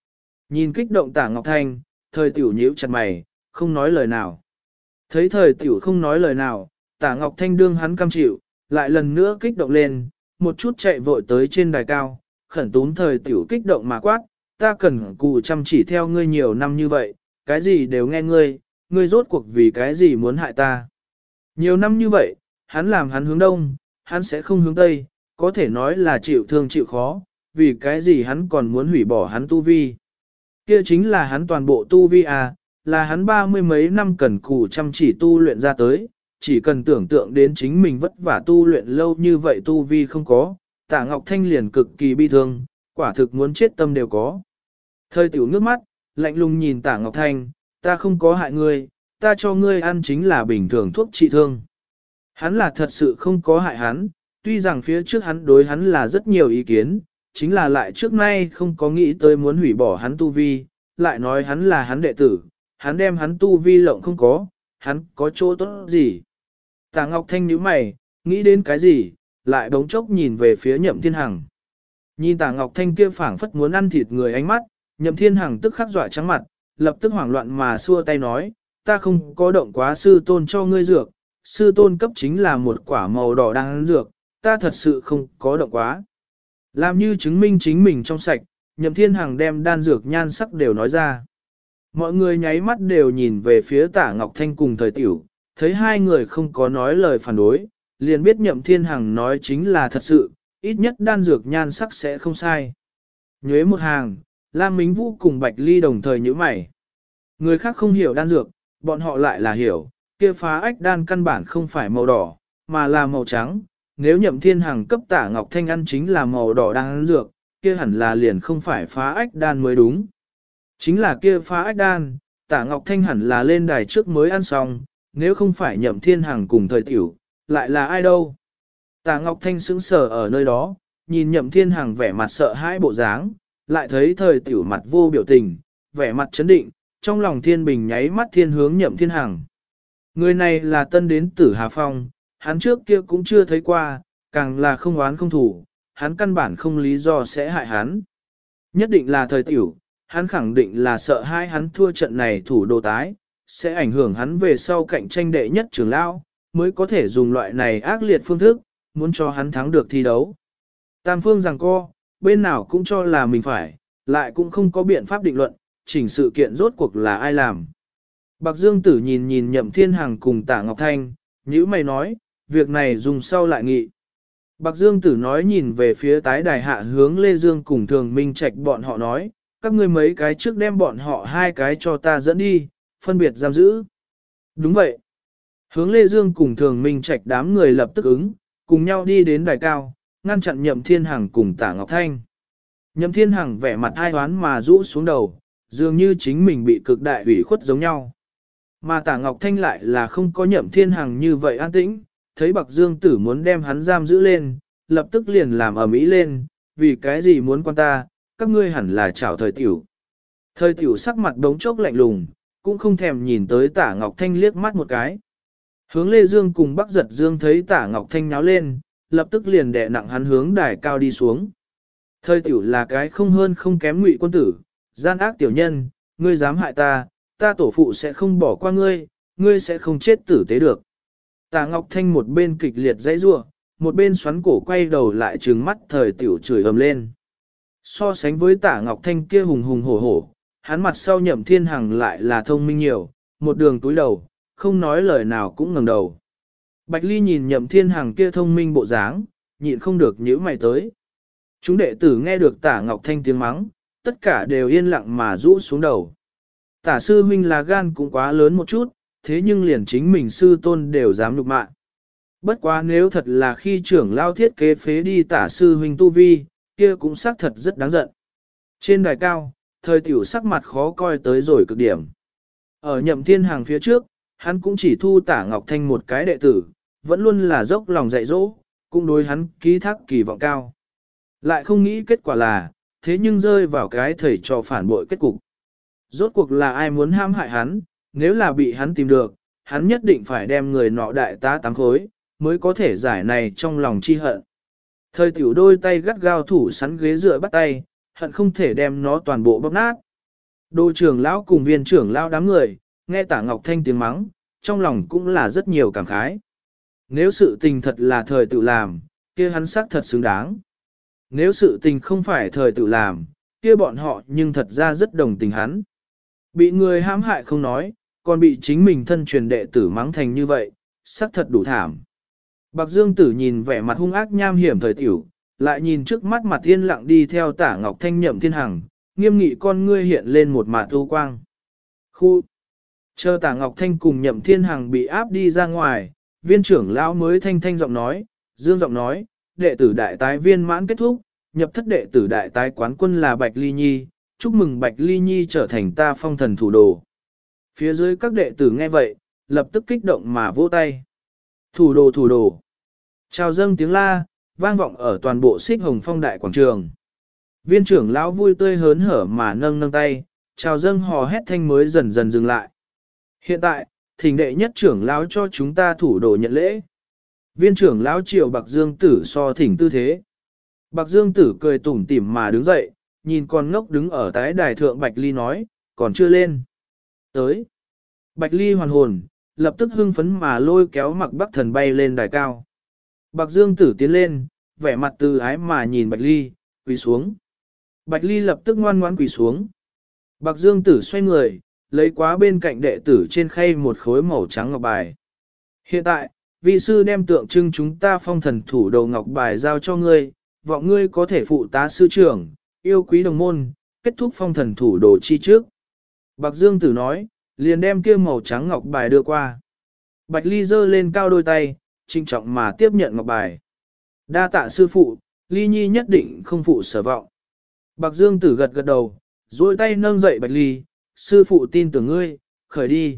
Nhìn kích động Tả Ngọc Thanh, thời tiểu nhíu chặt mày, không nói lời nào. Thấy thời tiểu không nói lời nào, Tả Ngọc Thanh đương hắn cam chịu, lại lần nữa kích động lên, một chút chạy vội tới trên đài cao, khẩn túm thời tiểu kích động mà quát, ta cần cù chăm chỉ theo ngươi nhiều năm như vậy, cái gì đều nghe ngươi, ngươi rốt cuộc vì cái gì muốn hại ta. Nhiều năm như vậy, hắn làm hắn hướng đông, hắn sẽ không hướng tây, có thể nói là chịu thương chịu khó, vì cái gì hắn còn muốn hủy bỏ hắn tu vi. Kia chính là hắn toàn bộ tu vi à, là hắn 30 mấy năm cần cù chăm chỉ tu luyện ra tới, chỉ cần tưởng tượng đến chính mình vất vả tu luyện lâu như vậy tu vi không có, Tả Ngọc Thanh liền cực kỳ bi thương, quả thực muốn chết tâm đều có. Thời tiểu nước mắt, lạnh lùng nhìn Tả Ngọc Thanh, ta không có hại ngươi, ta cho ngươi ăn chính là bình thường thuốc trị thương. Hắn là thật sự không có hại hắn, tuy rằng phía trước hắn đối hắn là rất nhiều ý kiến, chính là lại trước nay không có nghĩ tới muốn hủy bỏ hắn tu vi, lại nói hắn là hắn đệ tử, hắn đem hắn tu vi lộng không có, hắn có chỗ tốt gì. Tả Ngọc Thanh nhíu mày, nghĩ đến cái gì, lại bỗng chốc nhìn về phía Nhậm Thiên Hằng. Nhìn Tả Ngọc Thanh kia phảng phất muốn ăn thịt người ánh mắt, Nhậm Thiên Hằng tức khắc dọa trắng mặt, lập tức hoảng loạn mà xua tay nói, ta không có động quá sư tôn cho ngươi dược, sư tôn cấp chính là một quả màu đỏ đang ăn dược, ta thật sự không có động quá. Làm như chứng minh chính mình trong sạch, Nhậm Thiên Hằng đem đan dược nhan sắc đều nói ra. Mọi người nháy mắt đều nhìn về phía Tả Ngọc Thanh cùng thời tiểu, thấy hai người không có nói lời phản đối, liền biết Nhậm Thiên Hằng nói chính là thật sự, ít nhất đan dược nhan sắc sẽ không sai. Nhuế một hàng, Lam Mính Vũ cùng Bạch Ly đồng thời nhíu mày. Người khác không hiểu đan dược, bọn họ lại là hiểu, kia phá ách đan căn bản không phải màu đỏ, mà là màu trắng. Nếu Nhậm Thiên Hằng cấp Tả Ngọc Thanh ăn chính là màu đỏ đan dược, kia hẳn là liền không phải phá ách đan mới đúng. Chính là kia phá ách đan, Tả Ngọc Thanh hẳn là lên đài trước mới ăn xong, nếu không phải Nhậm Thiên Hằng cùng thời tiểu, lại là ai đâu. Tả Ngọc Thanh sững sờ ở nơi đó, nhìn Nhậm Thiên Hằng vẻ mặt sợ hãi bộ dáng, lại thấy thời tiểu mặt vô biểu tình, vẻ mặt chấn định, trong lòng Thiên Bình nháy mắt thiên hướng Nhậm Thiên Hằng. Người này là tân đến Tử Hà Phong, hắn trước kia cũng chưa thấy qua, càng là không oán không thủ, hắn căn bản không lý do sẽ hại hắn. Nhất định là thời tiểu, hắn khẳng định là sợ hai hắn thua trận này thủ đồ tái, sẽ ảnh hưởng hắn về sau cạnh tranh đệ nhất trưởng lão, mới có thể dùng loại này ác liệt phương thức, muốn cho hắn thắng được thi đấu. Tam phương rằng co, bên nào cũng cho là mình phải, lại cũng không có biện pháp định luận, chỉnh sự kiện rốt cuộc là ai làm. Bạc Dương Tử nhìn nhìn Nhậm Thiên Hằng cùng Tả Ngọc Thanh, nhữ mày nói, việc này dùng sau lại nghị. Bạc Dương Tử nói nhìn về phía tái đài hạ hướng Lê Dương cùng Thường Minh Trạch bọn họ nói, các ngươi mấy cái trước đem bọn họ hai cái cho ta dẫn đi, phân biệt giam giữ. Đúng vậy. Hướng Lê Dương cùng Thường Minh Trạch đám người lập tức ứng, cùng nhau đi đến đài cao, ngăn chặn Nhậm Thiên Hằng cùng Tả Ngọc Thanh. Nhậm Thiên Hằng vẻ mặt ai oán mà rũ xuống đầu, dường như chính mình bị cực đại ủy khuất giống nhau. Mà Tả Ngọc Thanh lại là không có Nhậm Thiên Hằng như vậy an tĩnh, thấy Bạc Dương Tử muốn đem hắn giam giữ lên, lập tức liền làm ầm ĩ lên, vì cái gì muốn quan ta, các ngươi hẳn là chào thời tiểu. Thời tiểu sắc mặt đống chốc lạnh lùng, cũng không thèm nhìn tới Tả Ngọc Thanh liếc mắt một cái. Hướng Lê Dương cùng Bắc Giật Dương thấy Tả Ngọc Thanh nháo lên, lập tức liền đè nặng hắn hướng đài cao đi xuống. Thời tiểu là cái không hơn không kém Ngụy quân tử, gian ác tiểu nhân, ngươi dám hại ta, ta tổ phụ sẽ không bỏ qua ngươi, ngươi sẽ không chết tử tế được. Tả Ngọc Thanh một bên kịch liệt dãy rủa, một bên xoắn cổ quay đầu lại trừng mắt thời tiểu chửi ầm lên. So sánh với Tả Ngọc Thanh kia hùng hùng hổ hổ, hắn mặt sau Nhậm Thiên Hằng lại là thông minh nhiều, một đường túi đầu, không nói lời nào cũng ngẩng đầu. Bạch Ly nhìn Nhậm Thiên Hằng kia thông minh bộ dáng, nhịn không được nhíu mày tới. Chúng đệ tử nghe được Tả Ngọc Thanh tiếng mắng, tất cả đều yên lặng mà rũ xuống đầu. Tả sư huynh là gan cũng quá lớn một chút, thế nhưng liền chính mình sư tôn đều dám nhục mạ. Bất quá nếu thật là khi trưởng lao thiết kế phế đi Tả sư huynh tu vi, kia cũng xác thật rất đáng giận. Trên đài cao, thời tiểu sắc mặt khó coi tới rồi cực điểm. Ở Nhậm Thiên Hằng phía trước, hắn cũng chỉ thu Tả Ngọc Thanh một cái đệ tử, vẫn luôn là dốc lòng dạy dỗ, cũng đối hắn ký thác kỳ vọng cao. Lại không nghĩ kết quả là, thế nhưng rơi vào cái thầy trò phản bội kết cục. Rốt cuộc là ai muốn hãm hại hắn, nếu là bị hắn tìm được, hắn nhất định phải đem người nọ đại tá tám khối, mới có thể giải này trong lòng chi hận. Thời tiểu đôi tay gắt gao thủ sắn ghế dựa bắt tay, hận không thể đem nó toàn bộ bóp nát. Đô trưởng lão cùng viên trưởng lão đám người, nghe Tả Ngọc Thanh tiếng mắng, trong lòng cũng là rất nhiều cảm khái. Nếu sự tình thật là thời tự làm, kia hắn xác thật xứng đáng. Nếu sự tình không phải thời tự làm, kia bọn họ nhưng thật ra rất đồng tình hắn. Bị người hãm hại không nói, còn bị chính mình thân truyền đệ tử mắng thành như vậy, xác thật đủ thảm. Bạc Dương Tử nhìn vẻ mặt hung ác nham hiểm thời tiểu, lại nhìn trước mắt mặt yên lặng đi theo Tả Ngọc Thanh Nhậm Thiên Hằng, nghiêm nghị con ngươi hiện lên một mạt u quang. Khu! Chờ Tả Ngọc Thanh cùng Nhậm Thiên Hằng bị áp đi ra ngoài, viên trưởng lão mới thanh thanh giọng nói, dương giọng nói, đệ tử đại tái viên mãn kết thúc, nhập thất đệ tử đại tái quán quân là Bạch Ly Nhi, chúc mừng Bạch Ly Nhi trở thành ta phong thần thủ đồ. Phía dưới các đệ tử nghe vậy, lập tức kích động mà vỗ tay. Thủ đồ thủ đồ. Chào dâng tiếng la, vang vọng ở toàn bộ Xích Hồng Phong đại quảng trường. Viên trưởng lão vui tươi hớn hở mà nâng nâng tay, chào dâng hò hét thanh mới dần dần dừng lại. Hiện tại, thỉnh đệ nhất trưởng lão cho chúng ta thủ đồ nhận lễ. Viên trưởng lão triệu Bạc Dương Tử so thỉnh tư thế. Bạc Dương Tử cười tủm tỉm mà đứng dậy, nhìn con ngốc đứng ở tái đài thượng Bạch Ly nói, còn chưa lên. Tới. Bạch Ly hoàn hồn, lập tức hưng phấn mà lôi kéo Mặc Bắc Thần bay lên đài cao. Bạc Dương Tử tiến lên, vẻ mặt từ ái mà nhìn Bạch Ly, quỳ xuống. Bạch Ly lập tức ngoan ngoãn quỳ xuống. Bạc Dương Tử xoay người, lấy quá bên cạnh đệ tử trên khay một khối màu trắng ngọc bài. Hiện tại, vị sư đem tượng trưng chúng ta phong thần thủ đầu ngọc bài giao cho ngươi, vọng ngươi có thể phụ tá sư trưởng, yêu quý đồng môn, kết thúc phong thần thủ đồ chi trước. Bạc Dương Tử nói, liền đem kia màu trắng ngọc bài đưa qua. Bạch Ly giơ lên cao đôi tay, trinh trọng mà tiếp nhận ngọc bài. Đa tạ sư phụ, Ly Nhi nhất định không phụ sở vọng. Bạc Dương Tử gật gật đầu, duỗi tay nâng dậy Bạch Ly, sư phụ tin tưởng ngươi, khởi đi.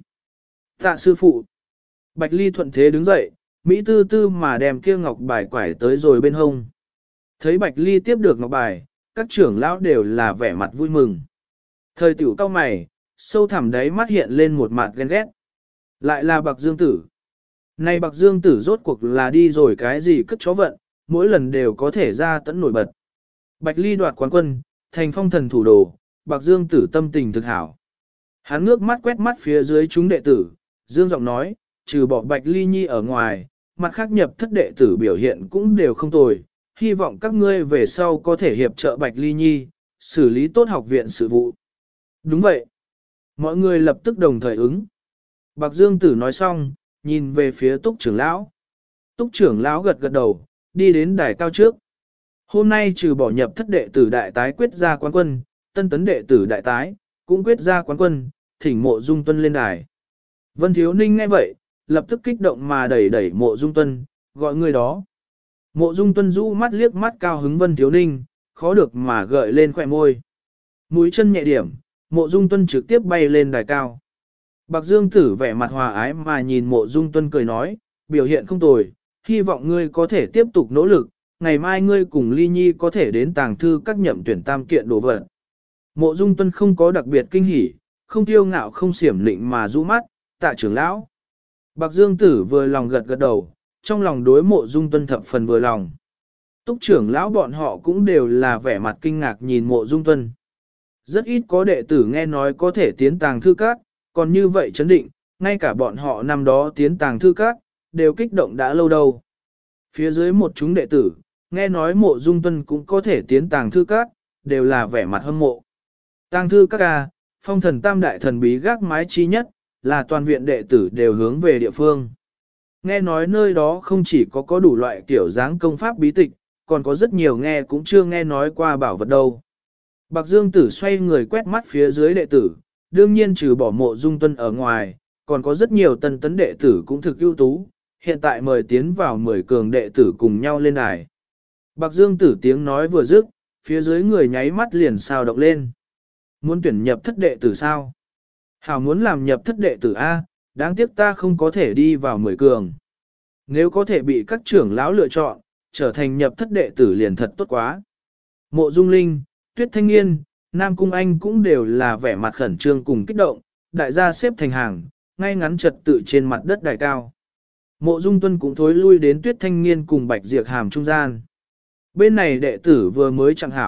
Tạ sư phụ. Bạch Ly thuận thế đứng dậy, Mỹ tư tư mà đem kia ngọc bài quải tới rồi bên hông. Thấy Bạch Ly tiếp được ngọc bài, các trưởng lão đều là vẻ mặt vui mừng. Thời tiểu cao mày, sâu thẳm đáy mắt hiện lên một mặt ghen ghét. Lại là Bạc Dương Tử. Này Bạc Dương Tử rốt cuộc là đi rồi cái gì cất chó vận, mỗi lần đều có thể ra tẫn nổi bật. Bạch Ly đoạt quán quân, thành phong thần thủ đồ, Bạc Dương Tử tâm tình thực hảo. Hắn ngước mắt quét mắt phía dưới chúng đệ tử, dương giọng nói, trừ bỏ Bạch Ly Nhi ở ngoài, mặt khác nhập thất đệ tử biểu hiện cũng đều không tồi, hy vọng các ngươi về sau có thể hiệp trợ Bạch Ly Nhi, xử lý tốt học viện sự vụ. Đúng vậy. Mọi người lập tức đồng thời ứng. Bạc Dương Tử nói xong, nhìn về phía Túc trưởng lão. Túc trưởng lão gật gật đầu, đi đến đài cao trước. Hôm nay trừ bỏ nhập thất đệ tử đại tái quyết ra quán quân, tân tấn đệ tử đại tái, cũng quyết ra quán quân, thỉnh Mộ Dung Tuân lên đài. Vân Thiếu Ninh nghe vậy, lập tức kích động mà đẩy Mộ Dung Tuân, gọi người đó. Mộ Dung Tuân rũ mắt liếc mắt cao hứng Vân Thiếu Ninh, khó được mà gợi lên khỏe môi. Mũi chân nhẹ điểm, Mộ Dung Tuân trực tiếp bay lên đài cao. Bạc Dương Tử vẻ mặt hòa ái mà nhìn Mộ Dung Tuân cười nói, biểu hiện không tồi, hy vọng ngươi có thể tiếp tục nỗ lực, ngày mai ngươi cùng Ly Nhi có thể đến tàng thư các nhậm tuyển tam kiện đồ vật. Mộ Dung Tuân không có đặc biệt kinh hỉ, không tiêu ngạo không xiểm lịnh mà rũ mắt, tạ trưởng lão. Bạc Dương Tử vừa lòng gật gật đầu, trong lòng đối Mộ Dung Tuân thập phần vừa lòng. Túc trưởng lão bọn họ cũng đều là vẻ mặt kinh ngạc nhìn Mộ Dung Tuân. Rất ít có đệ tử nghe nói có thể tiến tàng thư các, còn như vậy chấn định, ngay cả bọn họ năm đó tiến tàng thư các, đều kích động đã lâu đâu. Phía dưới một chúng đệ tử, nghe nói Mộ Dung Tuân cũng có thể tiến tàng thư các, đều là vẻ mặt hâm mộ. Tàng thư các ca, phong thần tam đại thần bí gác mái chi nhất, là toàn viện đệ tử đều hướng về địa phương. Nghe nói nơi đó không chỉ có đủ loại kiểu dáng công pháp bí tịch, còn có rất nhiều nghe cũng chưa nghe nói qua bảo vật đâu. Bạc Dương Tử xoay người quét mắt phía dưới đệ tử, đương nhiên trừ bỏ Mộ Dung Tuân ở ngoài, còn có rất nhiều tân tấn đệ tử cũng thực ưu tú, hiện tại mời tiến vào 10 cường đệ tử cùng nhau lên đài. Bạc Dương Tử tiếng nói vừa dứt, phía dưới người nháy mắt liền sao động lên. Muốn tuyển nhập thất đệ tử sao? Hảo muốn làm nhập thất đệ tử A, đáng tiếc ta không có thể đi vào 10 cường. Nếu có thể bị các trưởng lão lựa chọn, trở thành nhập thất đệ tử liền thật tốt quá. Mộ Dung Linh, Tuyết Thanh Nghiên, Nam Cung Anh cũng đều là vẻ mặt khẩn trương cùng kích động, đại gia xếp thành hàng, ngay ngắn trật tự trên mặt đất đài cao. Mộ Dung Tuân cũng thối lui đến Tuyết Thanh Nghiên cùng Bạch Diệp Hàm trung gian. Bên này đệ tử vừa mới chẳng hảo,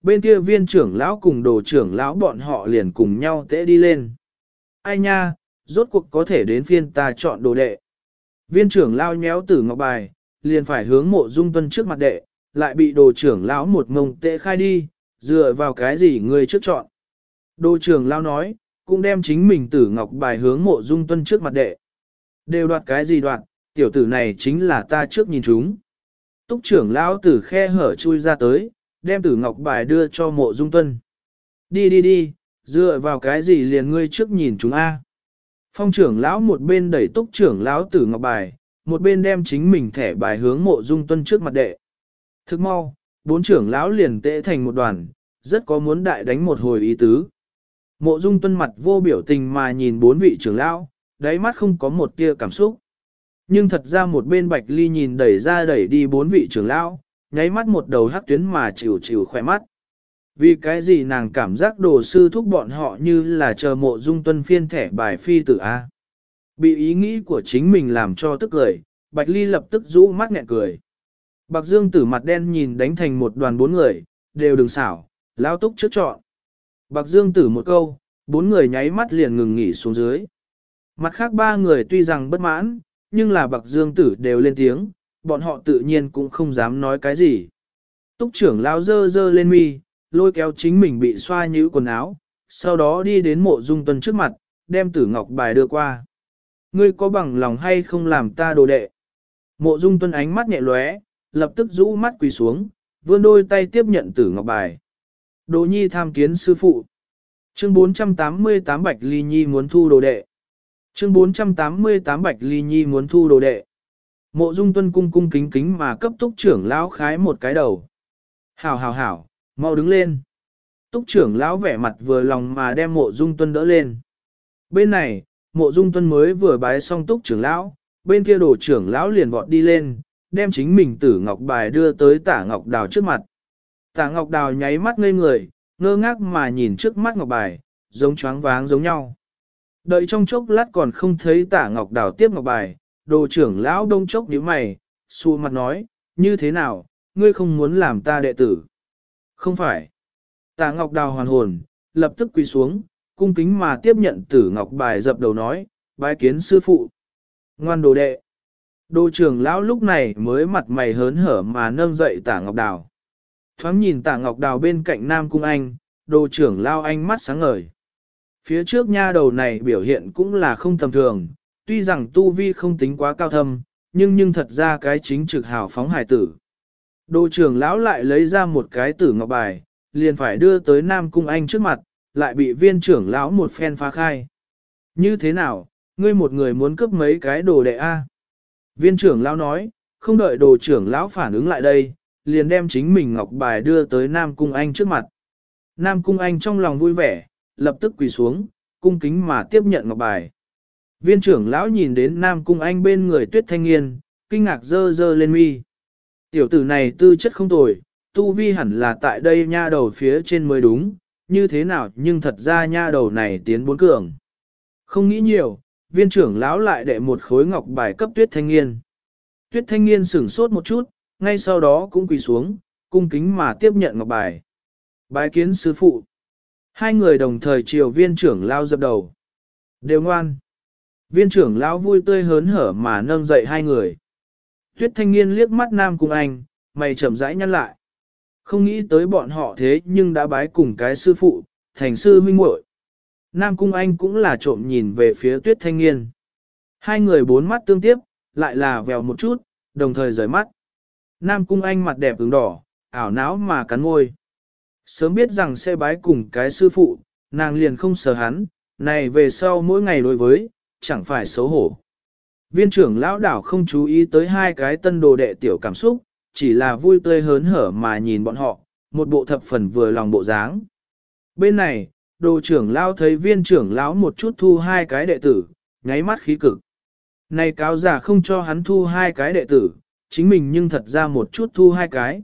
bên kia viên trưởng lão cùng đồ trưởng lão bọn họ liền cùng nhau tễ đi lên. Ai nha, rốt cuộc có thể đến phiên ta chọn đồ đệ. Viên trưởng lão nhéo Tử Ngọc bài, liền phải hướng Mộ Dung Tuân trước mặt đệ, lại bị đồ trưởng lão một ngông tệ khai đi, dựa vào cái gì người trước chọn. Đồ trưởng lão nói, cũng đem chính mình Tử Ngọc bài hướng Mộ Dung Tuân trước mặt đệ. Đều đoạt cái gì đoạt, tiểu tử này chính là ta trước nhìn chúng. Túc trưởng lão từ khe hở chui ra tới, đem Tử Ngọc bài đưa cho Mộ Dung Tuân. Đi đi đi, dựa vào cái gì liền ngươi trước nhìn chúng a? Phong trưởng lão một bên đẩy Túc trưởng lão Tử Ngọc bài, một bên đem chính mình thẻ bài hướng Mộ Dung Tuân trước mặt đệ. Thức mau, bốn trưởng lão liền tệ thành một đoàn, rất có muốn đại đánh một hồi ý tứ. Mộ Dung Tuân mặt vô biểu tình mà nhìn bốn vị trưởng lão, đáy mắt không có một tia cảm xúc. Nhưng thật ra một bên Bạch Ly nhìn đẩy ra đẩy đi bốn vị trưởng lão, nháy mắt một đầu hắc tuyến mà chịu chịu khỏe mắt. Vì cái gì nàng cảm giác đồ sư thúc bọn họ như là chờ Mộ Dung Tuân phiên thẻ bài phi tử A. Bị ý nghĩ của chính mình làm cho tức cười, Bạch Ly lập tức rũ mắt nghẹn cười. Bạc Dương Tử mặt đen nhìn đánh thành một đoàn bốn người, đều đừng xảo, lão Túc trước chọn. Bạc Dương Tử một câu, bốn người nháy mắt liền ngừng nghỉ xuống dưới. Mặt khác ba người tuy rằng bất mãn, nhưng là Bạc Dương Tử đều lên tiếng, bọn họ tự nhiên cũng không dám nói cái gì. Túc trưởng lão dơ dơ lên mi, lôi kéo chính mình bị xoa nhũ quần áo, sau đó đi đến Mộ Dung Tuân trước mặt, đem Tử Ngọc bài đưa qua. Ngươi có bằng lòng hay không làm ta đồ đệ? Mộ Dung Tuân ánh mắt nhẹ lóe, lập tức rũ mắt quỳ xuống, vươn đôi tay tiếp nhận Tử Ngọc bài. Đồ nhi tham kiến sư phụ. Chương 488 Bạch Ly Nhi muốn thu đồ đệ. Chương 488 Bạch Ly Nhi muốn thu đồ đệ. Mộ Dung Tuân cung cung kính kính mà cấp Túc trưởng lão khái một cái đầu. Hảo hảo hảo, mau đứng lên. Túc trưởng lão vẻ mặt vừa lòng mà đem Mộ Dung Tuân đỡ lên. Bên này, Mộ Dung Tuân mới vừa bái xong Túc trưởng lão, bên kia đồ trưởng lão liền vọt đi lên, đem chính mình Tử Ngọc bài đưa tới Tả Ngọc Đào trước mặt. Tả Ngọc Đào nháy mắt ngây người, ngơ ngác mà nhìn trước mắt Ngọc bài, giống choáng váng giống nhau. Đợi trong chốc lát còn không thấy Tả Ngọc Đào tiếp Ngọc bài, đồ trưởng lão đông chốc nhíu mày, xù mặt nói, như thế nào, ngươi không muốn làm ta đệ tử? Không phải. Tả Ngọc Đào hoàn hồn, lập tức quỳ xuống, cung kính mà tiếp nhận Tử Ngọc bài dập đầu nói, bái kiến sư phụ. Ngoan đồ đệ. Đồ trưởng lão lúc này mới mặt mày hớn hở mà nâng dậy Tả Ngọc Đào. Thoáng nhìn Tả Ngọc Đào bên cạnh Nam Cung Anh, đồ trưởng lão anh mắt sáng ngời. Phía trước nha đầu này biểu hiện cũng là không tầm thường, tuy rằng tu vi không tính quá cao thâm, nhưng thật ra cái chính trực hào phóng hài tử. Đồ trưởng lão lại lấy ra một cái Tử Ngọc bài, liền phải đưa tới Nam Cung Anh trước mặt, lại bị viên trưởng lão một phen phá khai. Như thế nào, ngươi một người muốn cướp mấy cái đồ đệ A? Viên trưởng lão nói, không đợi đồ trưởng lão phản ứng lại đây, liền đem chính mình ngọc bài đưa tới Nam Cung Anh trước mặt. Nam Cung Anh trong lòng vui vẻ, lập tức quỳ xuống, cung kính mà tiếp nhận ngọc bài. Viên trưởng lão nhìn đến Nam Cung Anh bên người Tuyết Thanh Nghiên, kinh ngạc dơ dơ lên mi. Tiểu tử này tư chất không tồi, tu vi hẳn là tại đây nha đầu phía trên mới đúng, như thế nào nhưng thật ra nha đầu này tiến bốn cường. Không nghĩ nhiều, viên trưởng lão lại đệ một khối ngọc bài cấp Tuyết Thanh Nghiên. Tuyết Thanh Nghiên sửng sốt một chút, ngay sau đó cũng quỳ xuống, cung kính mà tiếp nhận ngọc bài. Bái kiến sư phụ. Hai người đồng thời chiều viên trưởng lão dập đầu. Đều ngoan. Viên trưởng lão vui tươi hớn hở mà nâng dậy hai người. Tuyết Thanh Nghiên liếc mắt Nam Cung Anh, mày chậm rãi nhăn lại. Không nghĩ tới bọn họ thế nhưng đã bái cùng cái sư phụ, thành sư huynh muội. Nam Cung Anh cũng là trộm nhìn về phía Tuyết Thanh Nghiên. Hai người bốn mắt tương tiếp, lại là vèo một chút, đồng thời rời mắt. Nam Cung Anh mặt đẹp ửng đỏ, ảo não mà cắn môi. Sớm biết rằng sẽ bái cùng cái sư phụ, nàng liền không sợ hắn, này về sau mỗi ngày đối với, chẳng phải xấu hổ. Viên trưởng lão đảo không chú ý tới hai cái tân đồ đệ tiểu cảm xúc, chỉ là vui tươi hớn hở mà nhìn bọn họ, một bộ thập phần vừa lòng bộ dáng. Bên này, đồ trưởng lão thấy viên trưởng lão một chút thu hai cái đệ tử, nháy mắt khí cực. Này cáo giả không cho hắn thu hai cái đệ tử, chính mình nhưng thật ra một chút thu hai cái.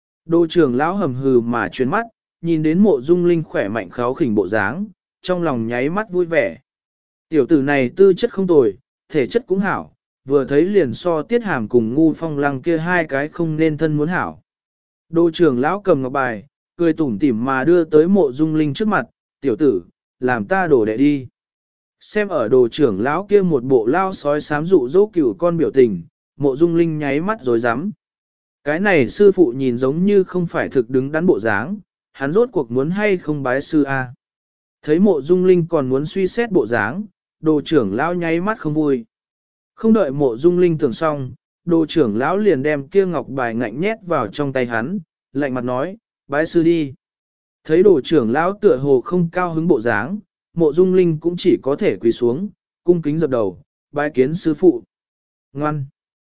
Đồ trưởng lão hầm hừ mà chuyến mắt, nhìn đến Mộ Dung Linh khỏe mạnh kháo khỉnh bộ dáng, trong lòng nháy mắt vui vẻ. Tiểu tử này tư chất không tồi, thể chất cũng hảo, vừa thấy liền so Tiết Hàm cùng Ngu Phong Lăng kia hai cái không nên thân muốn hảo. Đồ trưởng lão cầm ngọc bài, cười tủm tỉm mà đưa tới Mộ Dung Linh trước mặt, tiểu tử, làm ta đổ đệ đi. Xem ở đồ trưởng lão kia một bộ lao sói sám dụ dỗ cửu con biểu tình, Mộ Dung Linh nháy mắt rồi dám. Cái này sư phụ nhìn giống như không phải thực đứng đắn bộ dáng, hắn rốt cuộc muốn hay không bái sư a? Thấy Mộ Dung Linh còn muốn suy xét bộ dáng, đồ trưởng lão nháy mắt không vui. Không đợi Mộ Dung Linh tưởng xong, đồ trưởng lão liền đem kia ngọc bài ngạnh nhét vào trong tay hắn, lạnh mặt nói, bái sư đi. Thấy đồ trưởng lão tựa hồ không cao hứng bộ dáng, Mộ Dung Linh cũng chỉ có thể quỳ xuống, cung kính dập đầu, bái kiến sư phụ. Ngoan.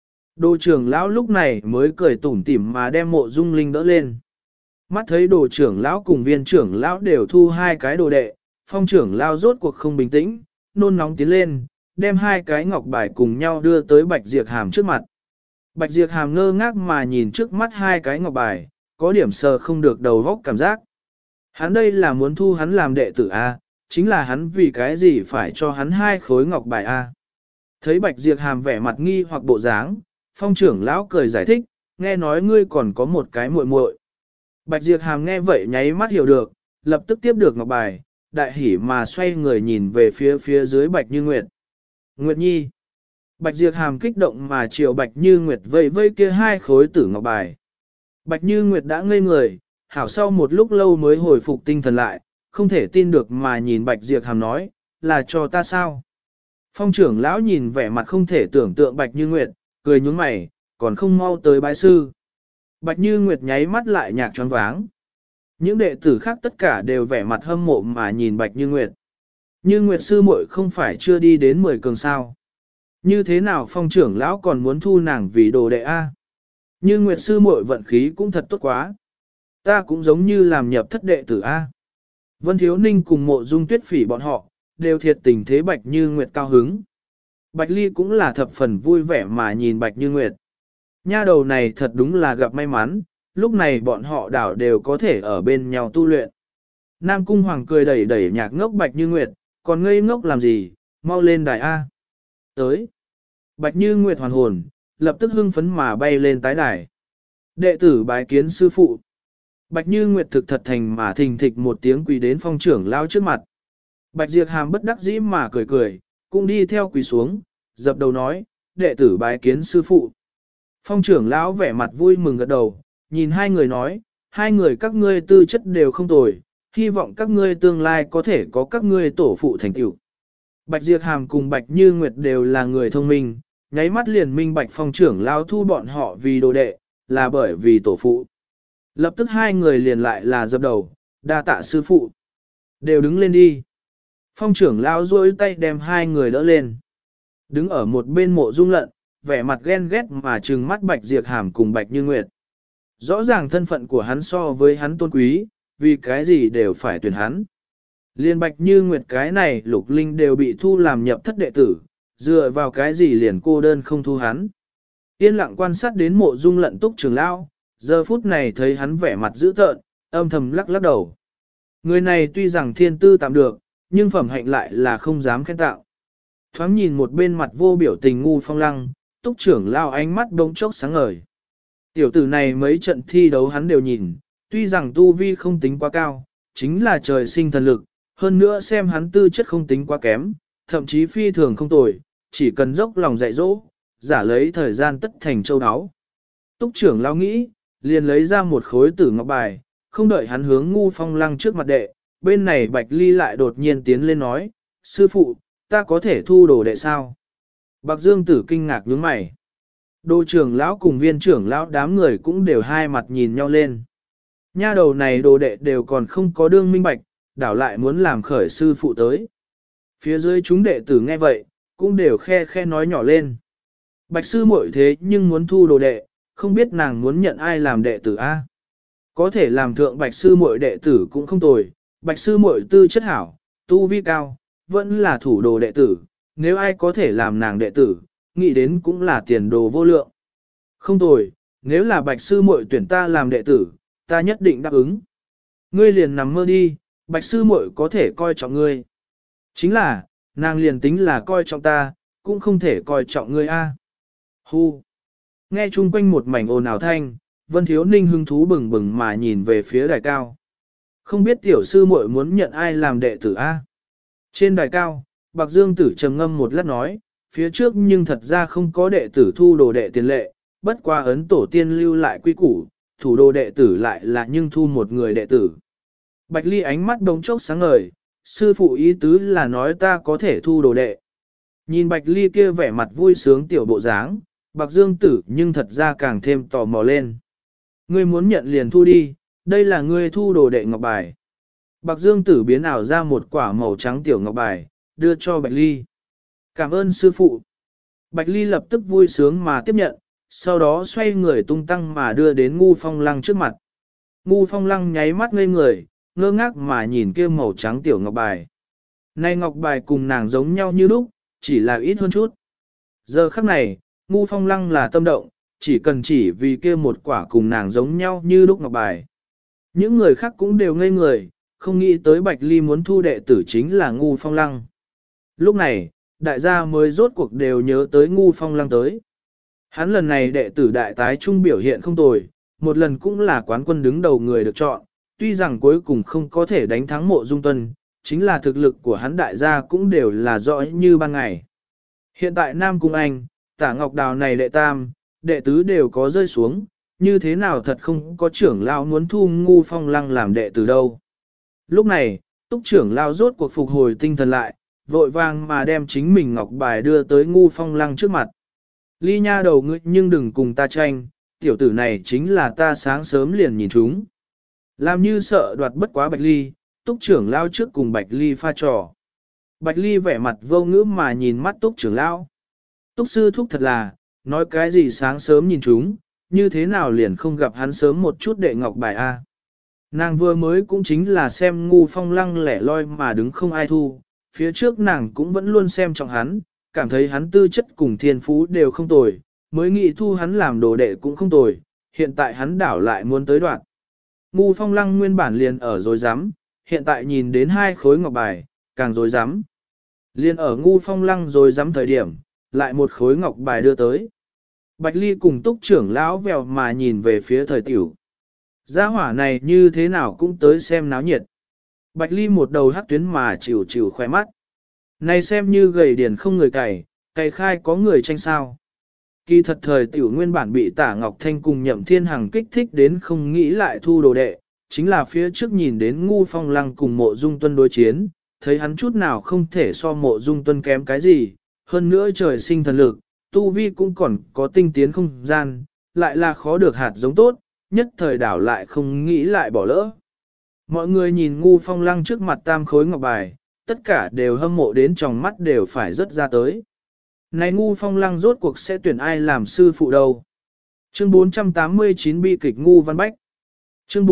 Đồ trưởng lão lúc này mới cười tủm tỉm mà đem Mộ Dung Linh đỡ lên. Mắt thấy đồ trưởng lão cùng viên trưởng lão đều thu hai cái đồ đệ, phong trưởng lão rốt cuộc không bình tĩnh, nôn nóng tiến lên, đem hai cái ngọc bài cùng nhau đưa tới Bạch Diệp Hàm trước mặt. Bạch Diệp Hàm ngơ ngác mà nhìn trước mắt hai cái ngọc bài, có điểm sờ không được đầu óc cảm giác. Hắn đây là muốn thu hắn làm đệ tử A, chính là hắn vì cái gì phải cho hắn hai khối ngọc bài A. Thấy Bạch Diệp Hàm vẻ mặt nghi hoặc bộ dáng, phong trưởng lão cười giải thích, nghe nói ngươi còn có một cái muội muội. Bạch Diệp Hàm nghe vậy nháy mắt hiểu được, lập tức tiếp được ngọc bài, đại hỉ mà xoay người nhìn về phía dưới Bạch Như Nguyệt. Nguyệt Nhi. Bạch Diệp Hàm kích động mà chiều Bạch Như Nguyệt vây vây kia hai khối tử ngọc bài. Bạch Như Nguyệt đã ngây người, hảo sau một lúc lâu mới hồi phục tinh thần lại, không thể tin được mà nhìn Bạch Diệp Hàm nói, là cho ta sao? Phong trưởng lão nhìn vẻ mặt không thể tưởng tượng Bạch Như Nguyệt, cười nhướng mày, còn không mau tới bái sư. Bạch Như Nguyệt nháy mắt lại nhạc choáng váng. Những đệ tử khác tất cả đều vẻ mặt hâm mộ mà nhìn Bạch Như Nguyệt. Như Nguyệt sư muội không phải chưa đi đến 10 cường sao. Như thế nào phong trưởng lão còn muốn thu nàng vì đồ đệ A? Như Nguyệt sư muội vận khí cũng thật tốt quá. Ta cũng giống như làm nhập thất đệ tử A. Vân Thiếu Ninh cùng Mộ Dung Tuyết Phỉ bọn họ, đều thiệt tình thế Bạch Như Nguyệt cao hứng. Bạch Ly cũng là thập phần vui vẻ mà nhìn Bạch Như Nguyệt. Nha đầu này thật đúng là gặp may mắn, lúc này bọn họ đảo đều có thể ở bên nhau tu luyện. Nam Cung Hoàng cười đẩy đẩy nhạc ngốc Bạch Như Nguyệt, còn ngây ngốc làm gì, mau lên đài A. Tới. Bạch Như Nguyệt hoàn hồn, lập tức hưng phấn mà bay lên tái đài. Đệ tử bái kiến sư phụ. Bạch Như Nguyệt thực thật thành mà thình thịch một tiếng quỳ đến phong trưởng lao trước mặt. Bạch Diệp Hàm bất đắc dĩ mà cười cười, cũng đi theo quỳ xuống, dập đầu nói, đệ tử bái kiến sư phụ. Phong trưởng lão vẻ mặt vui mừng gật đầu, nhìn hai người nói, hai người các ngươi tư chất đều không tồi, hy vọng các ngươi tương lai có thể có các ngươi tổ phụ thành tựu. Bạch Diệp Hàm cùng Bạch Như Nguyệt đều là người thông minh, nháy mắt liền minh Bạch phong trưởng lão thu bọn họ vì đồ đệ, là bởi vì tổ phụ. Lập tức hai người liền lại là dập đầu, đa tạ sư phụ. Đều đứng lên đi. Phong trưởng lão duỗi tay đem hai người đỡ lên. Đứng ở một bên Mộ Dung Lận, vẻ mặt ghen ghét mà trừng mắt Bạch Diệp Hàm cùng Bạch Như Nguyệt. Rõ ràng thân phận của hắn so với hắn tôn quý, vì cái gì đều phải tuyển hắn. Liên Bạch Như Nguyệt cái này Lục Linh đều bị thu làm nhập thất đệ tử, dựa vào cái gì liền cô đơn không thu hắn. Yên lặng quan sát đến Mộ Dung Lận túc trưởng lão, giờ phút này thấy hắn vẻ mặt dữ tợn, âm thầm lắc lắc đầu. Người này tuy rằng thiên tư tạm được, nhưng phẩm hạnh lại là không dám khen tạo. Thoáng nhìn một bên mặt vô biểu tình ngu phong lăng, túc trưởng lao ánh mắt bỗng chốc sáng ngời. Tiểu tử này mấy trận thi đấu hắn đều nhìn, tuy rằng tu vi không tính quá cao, chính là trời sinh thần lực, hơn nữa xem hắn tư chất không tính quá kém, thậm chí phi thường không tồi, chỉ cần dốc lòng dạy dỗ, giả lấy thời gian tất thành châu áo. Túc trưởng lao nghĩ, liền lấy ra một khối tử ngọc bài, không đợi hắn hướng ngu phong lăng trước mặt đệ, bên này Bạch Ly lại đột nhiên tiến lên nói, sư phụ, ta có thể thu đồ đệ sao? Bạc Dương Tử kinh ngạc nhướng mày. Đô trưởng lão cùng viên trưởng lão đám người cũng đều hai mặt nhìn nhau lên. Nha đầu này đồ đệ đều còn không có đương minh bạch, đảo lại muốn làm khởi sư phụ tới. Phía dưới chúng đệ tử nghe vậy, cũng đều khe khe nói nhỏ lên. Bạch sư muội thế nhưng muốn thu đồ đệ, không biết nàng muốn nhận ai làm đệ tử A. Có thể làm thượng bạch sư muội đệ tử cũng không tồi, bạch sư muội tư chất hảo, tu vi cao, vẫn là thủ đồ đệ tử, nếu ai có thể làm nàng đệ tử, nghĩ đến cũng là tiền đồ vô lượng. Không tồi, nếu là bạch sư muội tuyển ta làm đệ tử, ta nhất định đáp ứng. Ngươi liền nằm mơ đi, bạch sư muội có thể coi trọng ngươi. Chính là, nàng liền tính là coi trọng ta, cũng không thể coi trọng ngươi a. Hu. Nghe chung quanh một mảnh ồn ào thanh, Vân Thiếu Ninh hứng thú bừng bừng mà nhìn về phía đài cao. Không biết tiểu sư muội muốn nhận ai làm đệ tử a? Trên đài cao, Bạc Dương Tử trầm ngâm một lát nói, phía trước nhưng thật ra không có đệ tử thu đồ đệ tiền lệ, bất qua ấn tổ tiên lưu lại quy củ, thủ đồ đệ tử lại là nhưng thu một người đệ tử. Bạch Ly ánh mắt bỗng chốc sáng ngời, sư phụ ý tứ là nói ta có thể thu đồ đệ. Nhìn Bạch Ly kia vẻ mặt vui sướng tiểu bộ dáng, Bạc Dương Tử nhưng thật ra càng thêm tò mò lên. Ngươi muốn nhận liền thu đi, đây là ngươi thu đồ đệ ngọc bài. Bạc Dương Tử biến ảo ra một quả màu trắng tiểu ngọc bài, đưa cho Bạch Ly. Cảm ơn sư phụ. Bạch Ly lập tức vui sướng mà tiếp nhận, sau đó xoay người tung tăng mà đưa đến Ngu Phong Lăng trước mặt. Ngu Phong Lăng nháy mắt ngây người, ngơ ngác mà nhìn kia màu trắng tiểu ngọc bài. Này ngọc bài cùng nàng giống nhau như lúc, chỉ là ít hơn chút. Giờ khắc này, Ngu Phong Lăng là tâm động, chỉ vì kia một quả cùng nàng giống nhau như lúc ngọc bài. Những người khác cũng đều ngây người, không nghĩ tới Bạch Ly muốn thu đệ tử chính là Ngu Phong Lăng. Lúc này, đại gia mới rốt cuộc đều nhớ tới Ngu Phong Lăng tới. Hắn lần này đệ tử đại tái trung biểu hiện không tồi, một lần cũng là quán quân đứng đầu người được chọn, tuy rằng cuối cùng không có thể đánh thắng Mộ Dung Tuân, chính là thực lực của hắn đại gia cũng đều là rõ như ban ngày. Hiện tại Nam Cung Anh, Tả Ngọc Đào này đệ tam, đệ tứ đều có rơi xuống, như thế nào thật không có trưởng lão muốn thu Ngu Phong Lăng làm đệ tử đâu. Lúc này, Túc trưởng lão rốt cuộc phục hồi tinh thần lại, vội vàng mà đem chính mình ngọc bài đưa tới Ngu Phong Lăng trước mặt. Ly nha đầu ngươi nhưng đừng cùng ta tranh, tiểu tử này chính là ta sáng sớm liền nhìn chúng. Làm như sợ đoạt bất quá Bạch Ly, Túc trưởng lão trước cùng Bạch Ly pha trò. Bạch Ly vẻ mặt vô ngữ mà nhìn mắt Túc trưởng lão. Túc sư thúc thật là, nói cái gì sáng sớm nhìn chúng, như thế nào liền không gặp hắn sớm một chút đệ ngọc bài a. Nàng vừa mới cũng chính là xem Ngu Phong Lăng lẻ loi mà đứng không ai thu, phía trước nàng cũng vẫn luôn xem trọng hắn, cảm thấy hắn tư chất cùng thiên phú đều không tồi, mới nghĩ thu hắn làm đồ đệ cũng không tồi, hiện tại hắn đảo lại muốn tới đoạn. Ngu Phong Lăng nguyên bản liền ở dối rắm, hiện tại nhìn đến hai khối ngọc bài, càng dối rắm. Liên ở Ngu Phong Lăng dối rắm thời điểm, lại một khối ngọc bài đưa tới. Bạch Ly cùng Túc trưởng lão vèo mà nhìn về phía thời tiểu. Gia hỏa này như thế nào cũng tới xem náo nhiệt. Bạch Ly một đầu hắc tuyến mà chịu chịu khoe mắt. Này xem như gầy điền không người cày khai có người tranh sao. Kỳ thật thời tiểu nguyên bản bị Tả Ngọc Thanh cùng Nhậm Thiên Hằng kích thích đến không nghĩ lại thu đồ đệ, chính là phía trước nhìn đến Ngu Phong Lăng cùng Mộ Dung Tuân đối chiến, thấy hắn chút nào không thể so Mộ Dung Tuân kém cái gì, hơn nữa trời sinh thần lực, tu vi cũng còn có tinh tiến không gian, lại là khó được hạt giống tốt, nhất thời đảo lại không nghĩ lại bỏ lỡ. Mọi người nhìn Ngu Phong Lăng trước mặt tam khối ngọc bài, tất cả đều hâm mộ đến trong mắt đều phải rớt ra tới. Này Ngu Phong Lăng rốt cuộc sẽ tuyển ai làm sư phụ đâu? Chương 489 bi kịch Ngu Văn Bách. Chương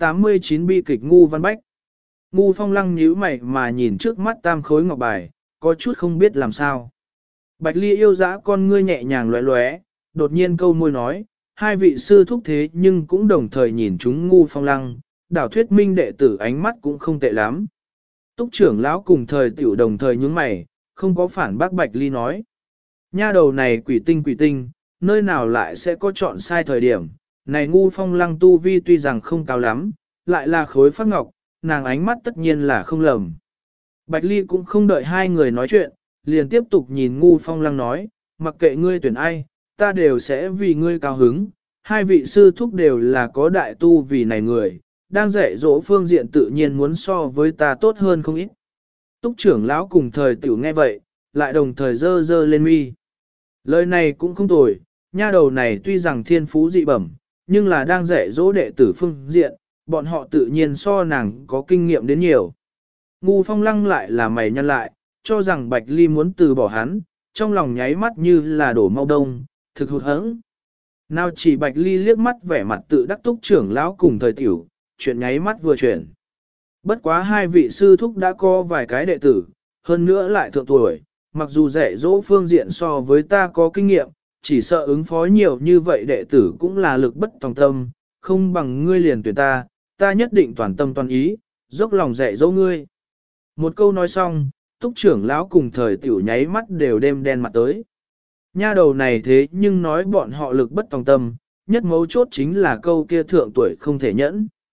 489 bi kịch Ngu Văn Bách. Ngu Phong Lăng nhíu mày mà nhìn trước mắt tam khối ngọc bài, có chút không biết làm sao. Bạch Ly yêu dã con ngươi nhẹ nhàng lóe lóe, đột nhiên câu môi nói, hai vị sư thúc thế nhưng cũng đồng thời nhìn chúng Ngu Phong Lăng, đảo thuyết minh đệ tử ánh mắt cũng không tệ lắm. Túc trưởng lão cùng thời tiểu đồng thời nhướng mày, không có phản bác Bạch Ly nói. Nha đầu này quỷ tinh, nơi nào lại sẽ có chọn sai thời điểm, này Ngu Phong Lăng tu vi tuy rằng không cao lắm, lại là khối phát ngọc, nàng ánh mắt tất nhiên là không lầm. Bạch Ly cũng không đợi hai người nói chuyện, liền tiếp tục nhìn Ngu Phong Lăng nói, mặc kệ ngươi tuyển ai, ta đều sẽ vì ngươi cao hứng, hai vị sư thúc đều là có đại tu vì này người, đang dạy dỗ phương diện tự nhiên muốn so với ta tốt hơn không ít. Túc trưởng lão cùng thời tiểu nghe vậy, lại đồng thời dơ dơ lên mi. Lời này cũng không tồi, nha đầu này tuy rằng thiên phú dị bẩm, nhưng là đang dạy dỗ đệ tử phương diện, bọn họ tự nhiên so nàng có kinh nghiệm đến nhiều. Ngu Phong Lăng lại là mày nhăn lại, cho rằng Bạch Ly muốn từ bỏ hắn, trong lòng nháy mắt như là đổ mau đông, thực hụt hẫng. Nào chỉ Bạch Ly liếc mắt vẻ mặt tự đắc Túc trưởng lão cùng thời tiểu, chuyện nháy mắt vừa chuyển. Bất quá hai vị sư thúc đã có vài cái đệ tử, hơn nữa lại thượng tuổi, mặc dù dạy dỗ phương diện so với ta có kinh nghiệm, chỉ sợ ứng phó nhiều như vậy đệ tử cũng là lực bất tòng tâm, không bằng ngươi liền tuyển ta, ta nhất định toàn tâm toàn ý, dốc lòng dạy dỗ ngươi. Một câu nói xong, Túc trưởng lão cùng thời tiểu nháy mắt đều đêm đen mặt tới. Nha đầu này thế nhưng nói bọn họ lực bất tòng tâm, nhất mấu chốt chính là câu kia thượng tuổi không thể nhẫn.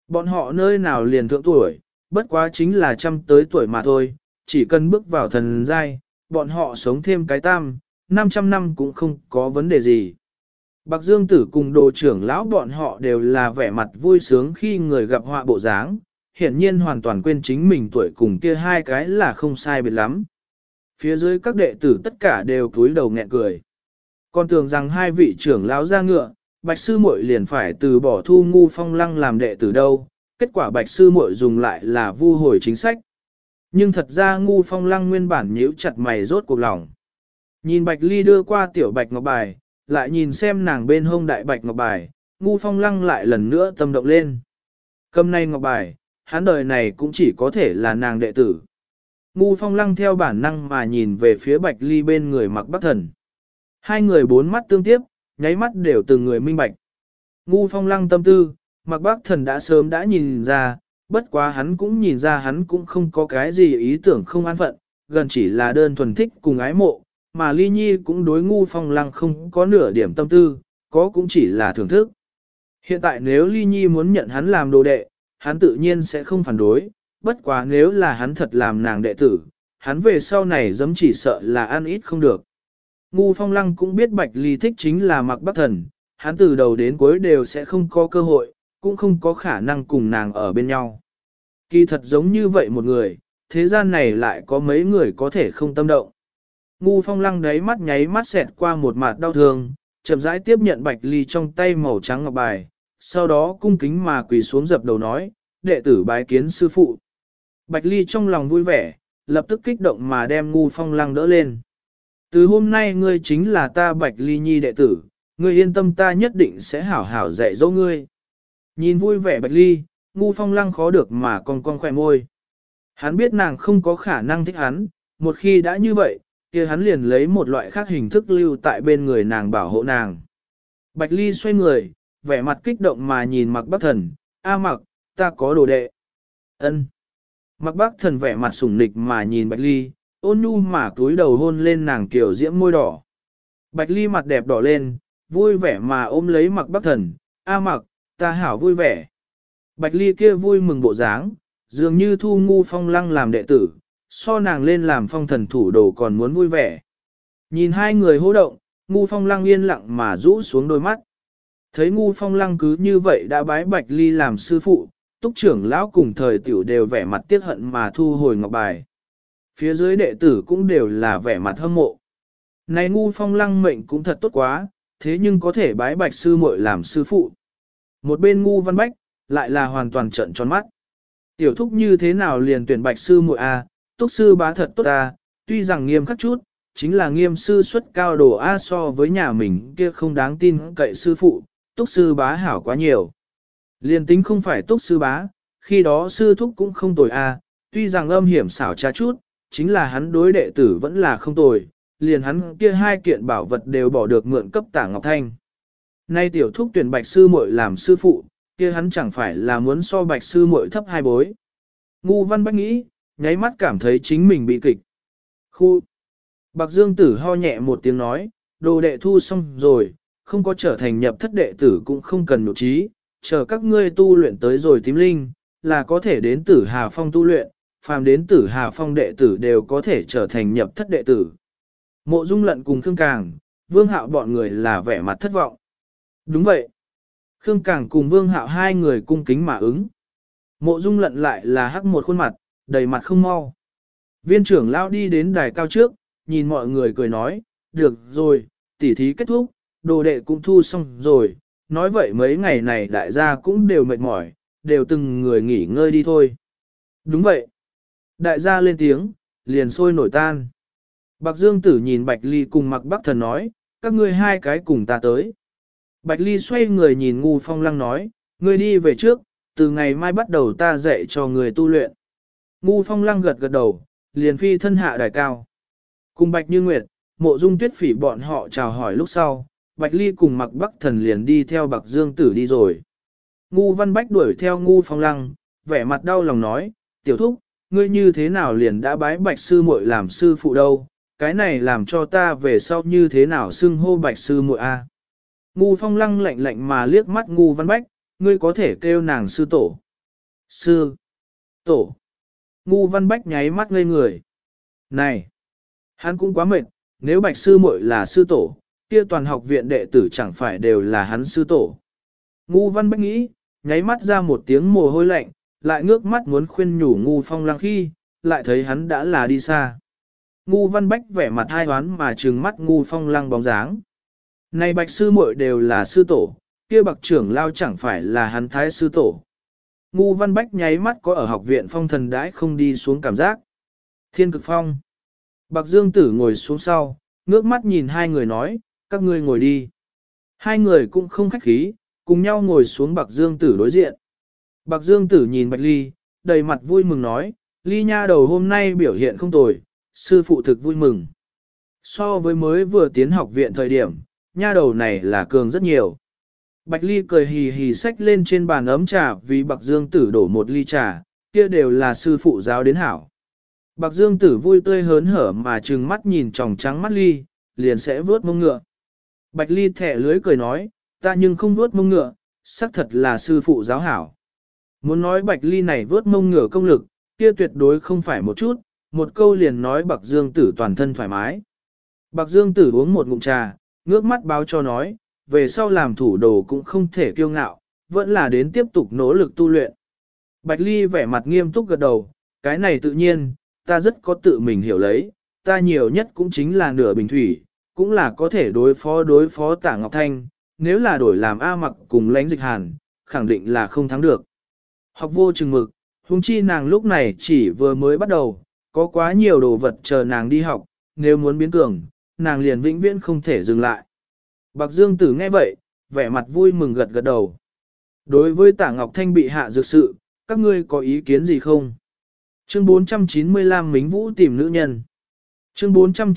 Bọn họ nơi nào liền thượng tuổi, bất quá chính là trăm tới tuổi mà thôi, chỉ cần bước vào thần giai, bọn họ sống thêm cái 500 năm cũng không có vấn đề gì. Bạc Dương Tử cùng đồ trưởng lão bọn họ đều là vẻ mặt vui sướng khi người gặp họa bộ dáng, hiển nhiên hoàn toàn quên chính mình tuổi cùng kia hai cái là không sai biệt lắm. Phía dưới các đệ tử tất cả đều cúi đầu nghẹn cười. Còn tưởng rằng hai vị trưởng lão ra ngựa, Bạch Sư Muội liền phải từ bỏ thu Ngu Phong Lăng làm đệ tử đâu, kết quả Bạch Sư Muội dùng lại là vu hồi chính sách. Nhưng thật ra Ngu Phong Lăng nguyên bản nhíu chặt mày rốt cuộc lòng. Nhìn Bạch Ly đưa qua tiểu Bạch Ngọc Bài, lại nhìn xem nàng bên hông đại Bạch Ngọc Bài, Ngu Phong Lăng lại lần nữa tâm động lên. Cầm này Ngọc Bài, hắn đời này cũng chỉ có thể là nàng đệ tử. Ngu Phong Lăng theo bản năng mà nhìn về phía Bạch Ly bên người Mặc Bắc Thần. Hai người bốn mắt tương tiếp, nháy mắt đều từng người minh bạch. Ngu Phong Lăng tâm tư, Mặc Bắc Thần đã sớm đã nhìn ra, bất quá hắn cũng nhìn ra hắn cũng không có cái gì ý tưởng không an phận, gần chỉ là đơn thuần thích cùng ái mộ, mà Ly Nhi cũng đối Ngu Phong Lăng không có nửa điểm tâm tư, có cũng chỉ là thưởng thức. Hiện tại nếu Ly Nhi muốn nhận hắn làm đồ đệ, hắn tự nhiên sẽ không phản đối, bất quá nếu là hắn thật làm nàng đệ tử, hắn về sau này giống chỉ sợ là ăn ít không được. Ngu Phong Lăng cũng biết Bạch Ly thích chính là Mặc Bắc Thần, hắn từ đầu đến cuối đều sẽ không có cơ hội, cũng không có khả năng cùng nàng ở bên nhau. Kỳ thật giống như vậy một người, thế gian này lại có mấy người có thể không tâm động. Ngu Phong Lăng đáy mắt nháy mắt xẹt qua một mặt đau thương, chậm rãi tiếp nhận Bạch Ly trong tay màu trắng ngọc bài, sau đó cung kính mà quỳ xuống dập đầu nói, đệ tử bái kiến sư phụ. Bạch Ly trong lòng vui vẻ, lập tức kích động mà đem Ngu Phong Lăng đỡ lên. Từ hôm nay ngươi chính là ta Bạch Ly Nhi đệ tử, ngươi yên tâm ta nhất định sẽ hảo hảo dạy dỗ ngươi. Nhìn vui vẻ Bạch Ly, Ngu Phong Lăng khó được mà con khỏe môi. Hắn biết nàng không có khả năng thích hắn, một khi đã như vậy, kia hắn liền lấy một loại khác hình thức lưu tại bên người nàng bảo hộ nàng. Bạch Ly xoay người, vẻ mặt kích động mà nhìn Mặc Bắc Thần, A Mặc, ta có đồ đệ. Ân. Mặc Bắc Thần vẻ mặt sủng nịch mà nhìn Bạch Ly, ôn nhu mà cúi đầu hôn lên nàng kiểu diễm môi đỏ. Bạch Ly mặt đẹp đỏ lên, vui vẻ mà ôm lấy Mặc Bắc Thần, A Mặc, ta hảo vui vẻ. Bạch Ly kia vui mừng bộ dáng, dường như thu Ngu Phong Lăng làm đệ tử, so nàng lên làm phong thần thủ đồ còn muốn vui vẻ. Nhìn hai người hô động, Ngu Phong Lăng yên lặng mà rũ xuống đôi mắt. Thấy Ngu Phong Lăng cứ như vậy đã bái Bạch Ly làm sư phụ, túc trưởng lão cùng thời tiểu đều vẻ mặt tiếc hận mà thu hồi ngọc bài. Phía dưới đệ tử cũng đều là vẻ mặt hâm mộ. Này Ngu Phong Lăng mệnh cũng thật tốt quá, thế nhưng có thể bái Bạch sư muội làm sư phụ. Một bên Ngu Văn Bách, lại là hoàn toàn trợn tròn mắt. Tiểu thúc như thế nào liền tuyển Bạch sư muội a, túc sư bá thật tốt a, tuy rằng nghiêm khắc chút, chính là nghiêm sư xuất cao đồ a so với nhà mình kia không đáng tin cậy sư phụ, túc sư bá hảo quá nhiều. Liền tính không phải túc sư bá, khi đó sư thúc cũng không tồi a, tuy rằng âm hiểm xảo trá chút, chính là hắn đối đệ tử vẫn là không tồi, liền hắn kia hai kiện bảo vật đều bỏ được mượn cấp Tả Ngọc Thanh. Nay tiểu thúc tuyển Bạch sư muội làm sư phụ, kia hắn chẳng phải là muốn so Bạch sư muội thấp hai bối. Ngu Văn Bách nghĩ, nháy mắt cảm thấy chính mình bị kịch. Khu! Bạc Dương Tử ho nhẹ một tiếng nói, đồ đệ thu xong rồi, không có trở thành nhập thất đệ tử cũng không cần nhục trí, chờ các ngươi tu luyện tới rồi tím linh, là có thể đến Tử Hà Phong tu luyện, phàm đến Tử Hà Phong đệ tử đều có thể trở thành nhập thất đệ tử. Mộ Dung Lận cùng Khương Càng, Vương Hạo bọn người là vẻ mặt thất vọng. Đúng vậy. Khương Càng cùng Vương Hạo hai người cung kính mà ứng. Mộ Dung Lận lại là hắc một khuôn mặt, đầy mặt không mau. Viên trưởng lão đi đến đài cao trước, nhìn mọi người cười nói, được rồi, tỉ thí kết thúc, đồ đệ cũng thu xong rồi, nói vậy mấy ngày này đại gia cũng đều mệt mỏi, đều từng người nghỉ ngơi đi thôi. Đúng vậy. Đại gia lên tiếng, liền sôi nổi tan. Bạc Dương Tử nhìn Bạch Ly cùng Mặc Bắc Thần nói, các ngươi hai cái cùng ta tới. Bạch Ly xoay người nhìn Ngu Phong Lăng nói, ngươi đi về trước, từ ngày mai bắt đầu ta dạy cho người tu luyện. Ngu Phong Lăng gật gật đầu, liền phi thân hạ đài cao. Cùng Bạch Như Nguyệt, Mộ Dung Tuyết Phỉ bọn họ chào hỏi lúc sau, Bạch Ly cùng Mặc Bắc Thần liền đi theo Bạc Dương Tử đi rồi. Ngu Văn Bách đuổi theo Ngu Phong Lăng, vẻ mặt đau lòng nói, tiểu thúc, ngươi như thế nào liền đã bái Bạch sư muội làm sư phụ đâu, cái này làm cho ta về sau như thế nào xưng hô Bạch sư muội a. Ngu Phong Lăng lạnh lạnh mà liếc mắt Ngu Văn Bách, ngươi có thể kêu nàng sư tổ, Sư, tổ, Ngu Văn Bách nháy mắt ngây người. Này, hắn cũng quá mệt, nếu Bạch sư muội là sư tổ, kia toàn học viện đệ tử chẳng phải đều là hắn sư tổ. Ngu Văn Bách nghĩ, nháy mắt ra một tiếng mồ hôi lạnh, lại ngước mắt muốn khuyên nhủ Ngu Phong Lăng khi, lại thấy hắn đã là đi xa. Ngu Văn Bách vẻ mặt hai hoán mà trừng mắt Ngu Phong Lăng bóng dáng. Này Bạch sư muội đều là sư tổ, kia Bạch trưởng lao chẳng phải là hắn thái sư tổ. Ngu Văn Bách nháy mắt có ở học viện phong thần đãi không đi xuống cảm giác. Thiên Cực Phong. Bạc Dương Tử ngồi xuống sau, ngước mắt nhìn hai người nói, các ngươi ngồi đi. Hai người cũng không khách khí, cùng nhau ngồi xuống Bạc Dương Tử đối diện. Bạc Dương Tử nhìn Bạch Ly, đầy mặt vui mừng nói, Ly nha đầu hôm nay biểu hiện không tồi, sư phụ thực vui mừng. So với mới vừa tiến học viện thời điểm, nha đầu này là cường rất nhiều. Bạch Ly cười hì hì xách lên trên bàn ấm trà vì Bạc Dương Tử đổ một ly trà, kia đều là sư phụ giáo đến hảo. Bạc Dương Tử vui tươi hớn hở mà trừng mắt nhìn tròng trắng mắt Ly, liền sẽ vớt mông ngựa. Bạch Ly thẻ lưới cười nói, ta nhưng không vớt mông ngựa, xác thật là sư phụ giáo hảo. Muốn nói Bạch Ly này vớt mông ngựa công lực, kia tuyệt đối không phải một chút, một câu liền nói Bạc Dương Tử toàn thân thoải mái. Bạc Dương Tử uống một ngụm trà, ngước mắt báo cho nói, về sau làm thủ đồ cũng không thể kiêu ngạo, vẫn là đến tiếp tục nỗ lực tu luyện. Bạch Ly vẻ mặt nghiêm túc gật đầu, cái này tự nhiên, ta rất có tự mình hiểu lấy, ta nhiều nhất cũng chính là nửa bình thủy, cũng là có thể đối phó Tả Ngọc Thanh, nếu là đổi làm A Mặc cùng Lãnh Dịch Hàn, khẳng định là không thắng được. Học vô chừng mực, huống chi nàng lúc này chỉ vừa mới bắt đầu, có quá nhiều đồ vật chờ nàng đi học, nếu muốn biến cường, nàng liền vĩnh viễn không thể dừng lại. Bạc Dương Tử nghe vậy, vẻ mặt vui mừng gật gật đầu. Đối với Tả Ngọc Thanh bị hạ dược sự, các ngươi có ý kiến gì không? Chương 495 Mính Vũ tìm nữ nhân. Chương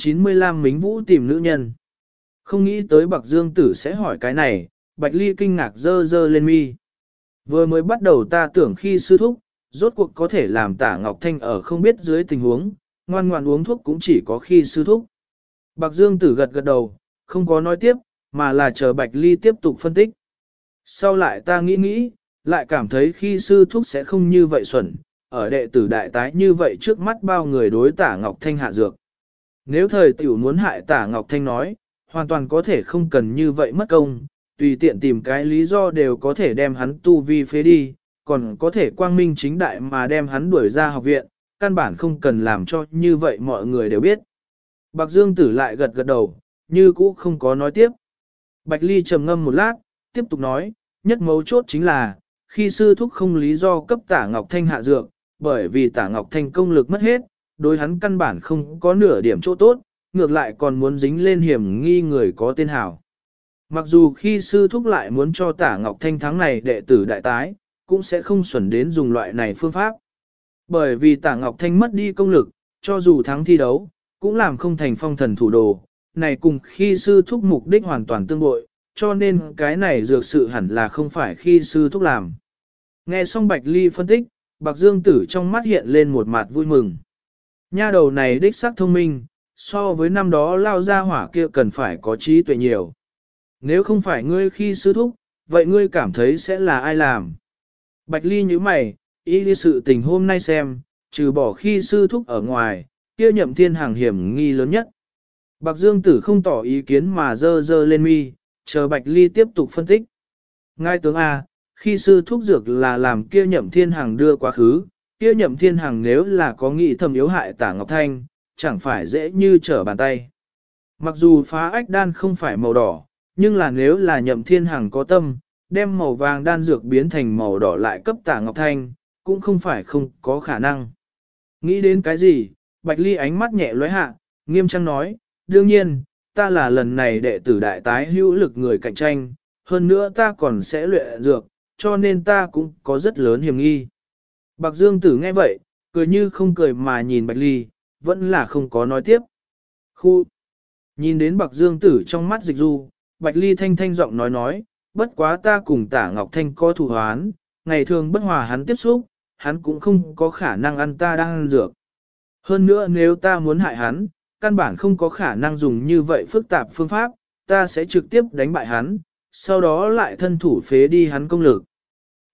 495 Mính Vũ tìm nữ nhân. Không nghĩ tới Bạc Dương Tử sẽ hỏi cái này, Bạch Ly kinh ngạc dơ dơ lên mi. Vừa mới bắt đầu ta tưởng khi sư thúc, rốt cuộc có thể làm Tả Ngọc Thanh ở không biết dưới tình huống, ngoan ngoan uống thuốc cũng chỉ có khi sư thúc. Bạc Dương Tử gật gật đầu, không có nói tiếp, mà là chờ Bạch Ly tiếp tục phân tích. Sau lại ta nghĩ, lại cảm thấy khi sư thúc sẽ không như vậy xuẩn, ở đệ tử đại tái như vậy trước mắt bao người đối Tả Ngọc Thanh hạ dược. Nếu thời tiểu muốn hại Tả Ngọc Thanh nói, hoàn toàn có thể không cần như vậy mất công, tùy tiện tìm cái lý do đều có thể đem hắn tu vi phế đi, còn có thể quang minh chính đại mà đem hắn đuổi ra học viện, căn bản không cần làm cho như vậy mọi người đều biết. Bạc Dương Tử lại gật gật đầu, như cũ không có nói tiếp. Bạch Ly trầm ngâm một lát, tiếp tục nói, nhất mấu chốt chính là, khi sư thúc không lý do cấp Tả Ngọc Thanh hạ dược, bởi vì Tả Ngọc Thanh công lực mất hết, đối hắn căn bản không có nửa điểm chỗ tốt, ngược lại còn muốn dính lên hiểm nghi người có tên hảo. Mặc dù khi sư thúc lại muốn cho Tả Ngọc Thanh thắng này đệ tử đại tái, cũng sẽ không xuẩn đến dùng loại này phương pháp. Bởi vì Tả Ngọc Thanh mất đi công lực, cho dù thắng thi đấu, cũng làm không thành phong thần thủ đồ, này cùng khi sư thúc mục đích hoàn toàn tương bội, cho nên cái này dược sự hẳn là không phải khi sư thúc làm. Nghe xong Bạch Ly phân tích, Bạc Dương Tử trong mắt hiện lên một mặt vui mừng. Nha đầu này đích xác thông minh, so với năm đó lao ra hỏa kia cần phải có trí tuệ nhiều. Nếu không phải ngươi khi sư thúc, vậy ngươi cảm thấy sẽ là ai làm? Bạch Ly như mày, ý lý sự tình hôm nay xem, trừ bỏ khi sư thúc ở ngoài, kia Nhậm Thiên Hàng hiểm nghi lớn nhất. Bạc Dương Tử không tỏ ý kiến mà dơ dơ lên mi, chờ Bạch Ly tiếp tục phân tích. Ngài tướng A, khi sư thúc dược là làm kia Nhậm Thiên Hàng đưa quá khứ, kia Nhậm Thiên Hàng nếu là có nghị thầm yếu hại Tả Ngọc Thanh, chẳng phải dễ như trở bàn tay. Mặc dù phá ách đan không phải màu đỏ, nhưng là nếu là Nhậm Thiên Hàng có tâm, đem màu vàng đan dược biến thành màu đỏ lại cấp Tả Ngọc Thanh, cũng không phải không có khả năng. Nghĩ đến cái gì, Bạch Ly ánh mắt nhẹ lóe hạ, nghiêm trang nói, đương nhiên, ta là lần này đệ tử đại tái hữu lực người cạnh tranh, hơn nữa ta còn sẽ luyện dược, cho nên ta cũng có rất lớn hiểm nghi. Bạc Dương Tử nghe vậy, cười như không cười mà nhìn Bạch Ly, vẫn là không có nói tiếp. Khu! Nhìn đến Bạc Dương Tử trong mắt dịch du, Bạch Ly thanh thanh giọng nói, bất quá ta cùng Tả Ngọc Thanh có thù hoán, ngày thường bất hòa hắn tiếp xúc, hắn cũng không có khả năng ăn ta đang ăn dược. Hơn nữa nếu ta muốn hại hắn, căn bản không có khả năng dùng như vậy phức tạp phương pháp, ta sẽ trực tiếp đánh bại hắn, sau đó lại thân thủ phế đi hắn công lực.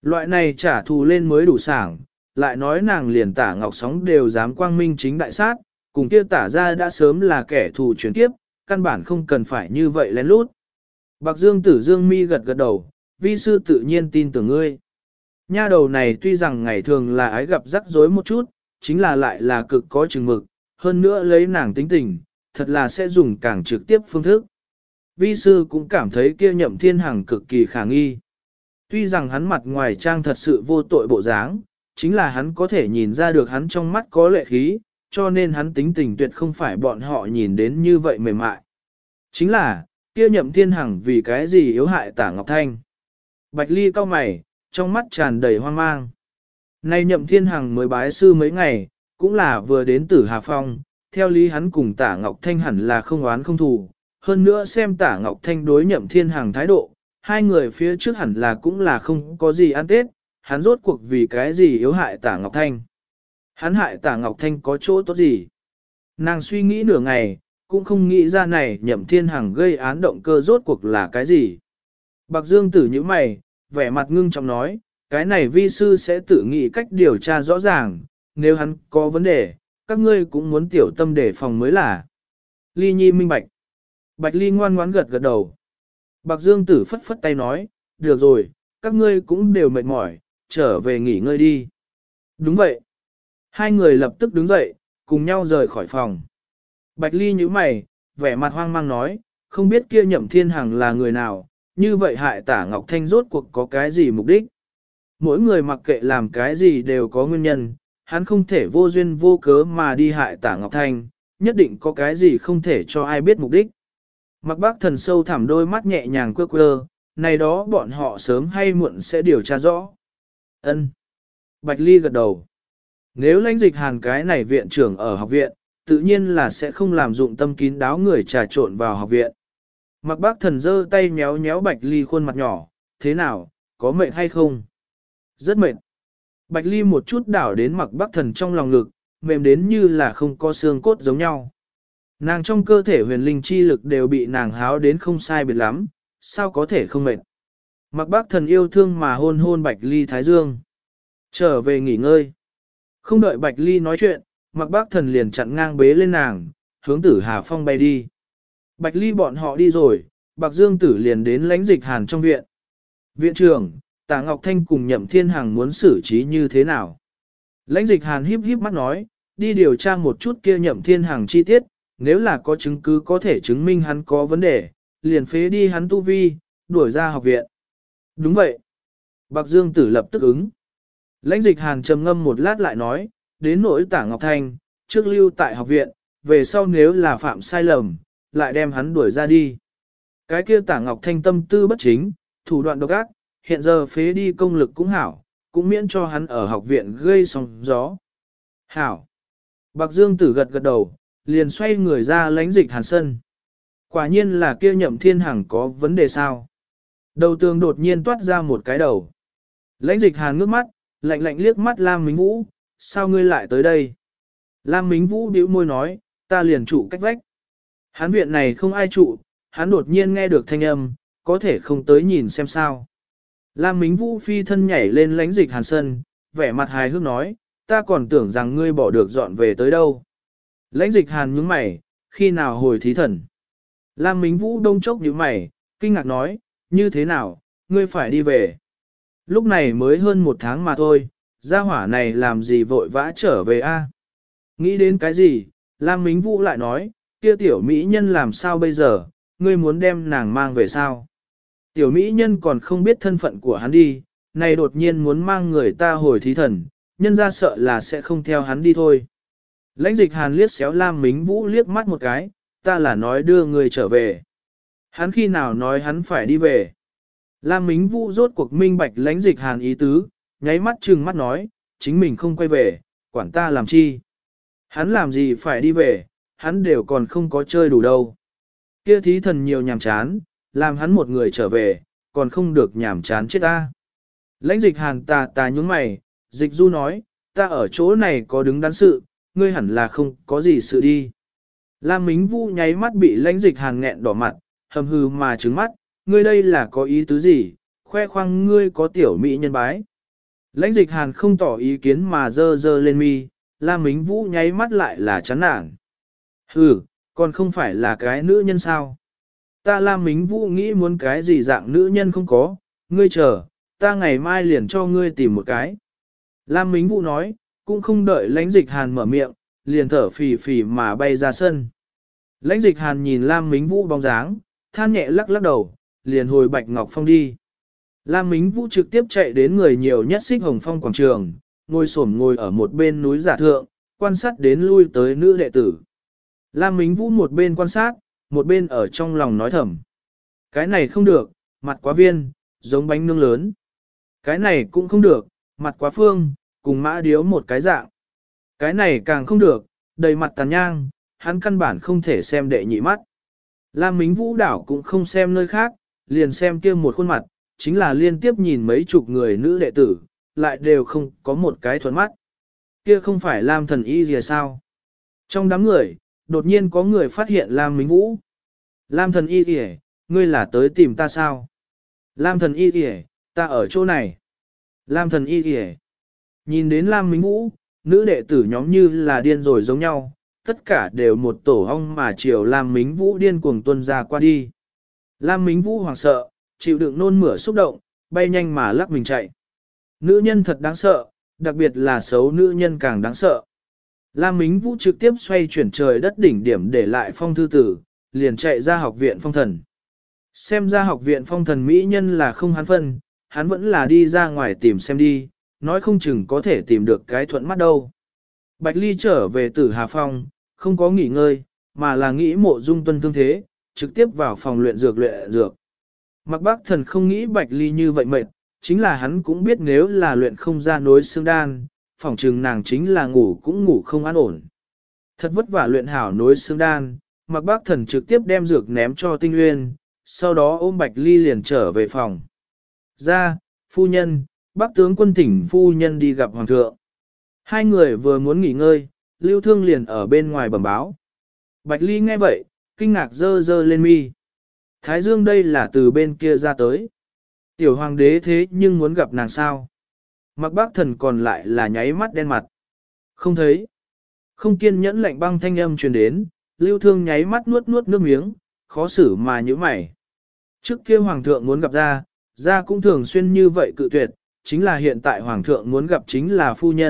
Loại này trả thù lên mới đủ sảng, lại nói nàng liền Tả Ngọc Sóng đều dám quang minh chính đại sát, cùng kia Tả ra đã sớm là kẻ thù chuyển kiếp, căn bản không cần phải như vậy lén lút. Bạc Dương Tử Dương mi gật gật đầu, vi sư tự nhiên tin tưởng ngươi. Nha đầu này tuy rằng ngày thường là ái gặp rắc rối một chút, chính là lại là cực có chừng mực, hơn nữa lấy nàng tính tình, thật là sẽ dùng càng trực tiếp phương thức. Vi sư cũng cảm thấy kia Nhậm Thiên Hằng cực kỳ khả nghi. Tuy rằng hắn mặt ngoài trang thật sự vô tội bộ dáng, chính là hắn có thể nhìn ra được hắn trong mắt có lệ khí, cho nên hắn tính tình tuyệt không phải bọn họ nhìn đến như vậy mềm mại. Chính là, kia Nhậm Thiên Hằng vì cái gì yếu hại Tả Ngọc Thanh. Bạch Ly cau mày, trong mắt tràn đầy hoang mang. Nay Nhậm Thiên Hằng mới bái sư mấy ngày, cũng là vừa đến Tử Hà Phong, theo lý hắn cùng Tả Ngọc Thanh hẳn là không oán không thù, hơn nữa xem Tả Ngọc Thanh đối Nhậm Thiên Hằng thái độ, hai người phía trước hẳn là cũng là không có gì ăn tết, hắn rốt cuộc vì cái gì yếu hại Tả Ngọc Thanh. Hắn hại Tả Ngọc Thanh có chỗ tốt gì? Nàng suy nghĩ nửa ngày, cũng không nghĩ ra này Nhậm Thiên Hằng gây án động cơ rốt cuộc là cái gì. Bạc Dương Tử như mày, vẻ mặt ngưng trọng nói, cái này vi sư sẽ tự nghĩ cách điều tra rõ ràng, nếu hắn có vấn đề, các ngươi cũng muốn tiểu tâm để phòng mới là. Ly Nhi minh bạch. Bạch Ly ngoan ngoãn gật gật đầu. Bạc Dương Tử phất phất tay nói, được rồi, các ngươi cũng đều mệt mỏi, trở về nghỉ ngơi đi. Đúng vậy. Hai người lập tức đứng dậy, cùng nhau rời khỏi phòng. Bạch Ly nhíu mày, vẻ mặt hoang mang nói, không biết kia Nhậm Thiên Hằng là người nào, như vậy hại Tả Ngọc Thanh rốt cuộc có cái gì mục đích. Mỗi người mặc kệ làm cái gì đều có nguyên nhân, hắn không thể vô duyên vô cớ mà đi hại Tả Ngọc Thanh, nhất định có cái gì không thể cho ai biết mục đích. Mặc Bác Thần sâu thẳm đôi mắt nhẹ nhàng quơ quơ, này đó bọn họ sớm hay muộn sẽ điều tra rõ. Ân. Bạch Ly gật đầu. Nếu Lãnh Dịch Hàn cái này viện trưởng ở học viện, tự nhiên là sẽ không làm dụng tâm kín đáo người trà trộn vào học viện. Mặc Bác Thần giơ tay nhéo nhéo Bạch Ly khuôn mặt nhỏ, thế nào, có mệt hay không? Rất mệt. Bạch Ly một chút đảo đến Mặc Bác Thần trong lòng ngực, mềm đến như là không có xương cốt giống nhau. Nàng trong cơ thể huyền linh chi lực đều bị nàng háo đến không sai biệt lắm, sao có thể không mệt. Mặc Bác Thần yêu thương mà hôn hôn Bạch Ly thái dương. Trở về nghỉ ngơi. Không đợi Bạch Ly nói chuyện, Mặc Bác Thần liền chặn ngang bế lên nàng, hướng Tử Hà Phong bay đi. Bạch Ly bọn họ đi rồi, Bạc Dương Tử liền đến Lãnh Dịch Hàn trong viện. Viện trưởng, Tả Ngọc Thanh cùng Nhậm Thiên Hằng muốn xử trí như thế nào? Lãnh Dịch Hàn híp híp mắt nói, đi điều tra một chút kia Nhậm Thiên Hằng chi tiết, nếu là có chứng cứ có thể chứng minh hắn có vấn đề, liền phế đi hắn tu vi, đuổi ra học viện. Đúng vậy. Bạc Dương Tử lập tức ứng. Lãnh Dịch Hàn trầm ngâm một lát lại nói, đến nỗi Tả Ngọc Thanh, trước lưu tại học viện, về sau nếu là phạm sai lầm, lại đem hắn đuổi ra đi. Cái kia Tả Ngọc Thanh tâm tư bất chính, thủ đoạn độc ác, hiện giờ phế đi công lực cũng hảo, cũng miễn cho hắn ở học viện gây sóng gió. Hảo. Bạc Dương Tử gật gật đầu, liền xoay người ra Lãnh Dịch Hàn sân. Quả nhiên là kia Nhậm Thiên Hằng có vấn đề sao? Đầu tường đột nhiên toát ra một cái đầu. Lãnh Dịch Hàn ngước mắt, lạnh lạnh liếc mắt Lam Mính Vũ, sao ngươi lại tới đây? Lam Mính Vũ bĩu môi nói, ta liền trụ cách vách. Hắn viện này không ai trụ, hắn đột nhiên nghe được thanh âm, có thể không tới nhìn xem sao. Lam Mính Vũ phi thân nhảy lên Lãnh Dịch Hàn sân, vẻ mặt hài hước nói, ta còn tưởng rằng ngươi bỏ được dọn về tới đâu. Lãnh Dịch Hàn nhướng mày, khi nào hồi thí thần. Lam Mính Vũ đông chốc nhíu mày, kinh ngạc nói, như thế nào, ngươi phải đi về. Lúc này mới hơn một tháng mà thôi, gia hỏa này làm gì vội vã trở về a? Nghĩ đến cái gì, Lam Mính Vũ lại nói, kia tiểu mỹ nhân làm sao bây giờ, ngươi muốn đem nàng mang về sao? Tiểu mỹ nhân còn không biết thân phận của hắn đi, này đột nhiên muốn mang người ta hồi thí thần, nhân ra sợ là sẽ không theo hắn đi thôi. Lãnh Dịch Hàn liếc xéo Lam Mính Vũ liếc mắt một cái, ta là nói đưa người trở về. Hắn khi nào nói hắn phải đi về? Lam Mính Vũ rốt cuộc minh bạch Lãnh Dịch Hàn ý tứ, nháy mắt trừng mắt nói, chính mình không quay về, quản ta làm chi? Hắn làm gì phải đi về, hắn đều còn không có chơi đủ đâu. Kia thí thần nhiều nhàm chán, làm hắn một người trở về, còn không được nhàm chán chết ta. Lãnh Dịch Hàn tà nhúng mày, Dịch Du nói, ta ở chỗ này có đứng đắn sự, ngươi hẳn là không có gì sự đi. Lam Mính Vũ nháy mắt bị Lãnh Dịch Hàn nghẹn đỏ mặt, hầm hừ mà trứng mắt, ngươi đây là có ý tứ gì, khoe khoang ngươi có tiểu mỹ nhân bái. Lãnh dịch hàn không tỏ ý kiến mà dơ dơ lên mi, Lam Mính Vũ nháy mắt lại là chán nản. Hừ, còn không phải là cái nữ nhân sao? Ta Lam Mính Vũ nghĩ muốn cái gì dạng nữ nhân không có, ngươi chờ, ta ngày mai liền cho ngươi tìm một cái. Lam Mính Vũ nói, cũng không đợi lãnh dịch hàn mở miệng, liền thở phì phì mà bay ra sân. Lãnh dịch hàn nhìn Lam Mính Vũ bóng dáng, than nhẹ lắc lắc đầu, liền hồi Bạch Ngọc Phong đi. Lam Mính Vũ trực tiếp chạy đến người nhiều nhất Xích Hồng Phong quảng trường, ngồi ở một bên núi giả thượng, quan sát đến lui tới nữ đệ tử. Lam Mính Vũ một bên quan sát, một bên ở trong lòng nói thầm. Cái này không được, mặt quá viên, giống bánh nướng lớn. Cái này cũng không được, mặt quá phương, cùng mã điếu một cái dạng. Cái này càng không được, đầy mặt tàn nhang, hắn căn bản không thể xem đệ nhị mắt. Lam Mính Vũ đảo cũng không xem nơi khác, liền xem kia một khuôn mặt, chính là liên tiếp nhìn mấy chục người nữ đệ tử, lại đều không có một cái thuận mắt. Kia không phải Lam thần y gì sao? Trong đám người, đột nhiên có người phát hiện Lam Mính Vũ. Lam thần y gì, ngươi là tới tìm ta sao? Lam thần y gì, ta ở chỗ này. Lam thần y gì, nhìn đến Lam Mính Vũ, nữ đệ tử nhóm như là điên rồi giống nhau, tất cả đều một tổ ong mà chiều Lam Mính Vũ điên cuồng tuân ra qua đi. Lam Mính Vũ hoảng sợ, chịu đựng nôn mửa xúc động, bay nhanh mà lắc mình chạy. Nữ nhân thật đáng sợ, đặc biệt là xấu nữ nhân càng đáng sợ. Lam Mính Vũ trực tiếp xoay chuyển trời đất đỉnh điểm để lại phong thư tử, liền chạy ra học viện phong thần. Xem ra học viện phong thần mỹ nhân là không hắn phân, hắn vẫn là đi ra ngoài tìm xem đi, nói không chừng có thể tìm được cái thuận mắt đâu. Bạch Ly trở về Tử Hà Phong, không có nghỉ ngơi, mà là nghĩ Mộ Dung Tuân thương thế, trực tiếp vào phòng luyện dược. Mạc Bác Thần không nghĩ Bạch Ly như vậy mệt, chính là hắn cũng biết nếu là luyện không ra nối xương đan, phỏng chừng nàng chính là ngủ cũng ngủ không an ổn. Thật vất vả luyện hảo nối xương đan, Mạc Bác Thần trực tiếp đem dược ném cho Tinh Uyên, sau đó ôm Bạch Ly liền trở về phòng. Ra, phu nhân, Bác tướng quân thỉnh phu nhân đi gặp hoàng thượng. Hai người vừa muốn nghỉ ngơi, Lưu Thương liền ở bên ngoài bẩm báo. Bạch Ly nghe vậy, kinh ngạc dơ dơ lên mi. Thái Dương đây là từ bên kia ra tới. Tiểu hoàng đế thế nhưng muốn gặp nàng sao? Mạc Bác Thần còn lại là nháy mắt đen mặt. Không thấy. Không kiên nhẫn lạnh băng thanh âm truyền đến, Lưu Thương nháy mắt nuốt nước miếng, khó xử mà như mày. Trước kia hoàng thượng muốn gặp ra cũng thường xuyên như vậy cự tuyệt, chính là hiện tại hoàng thượng muốn gặp chính là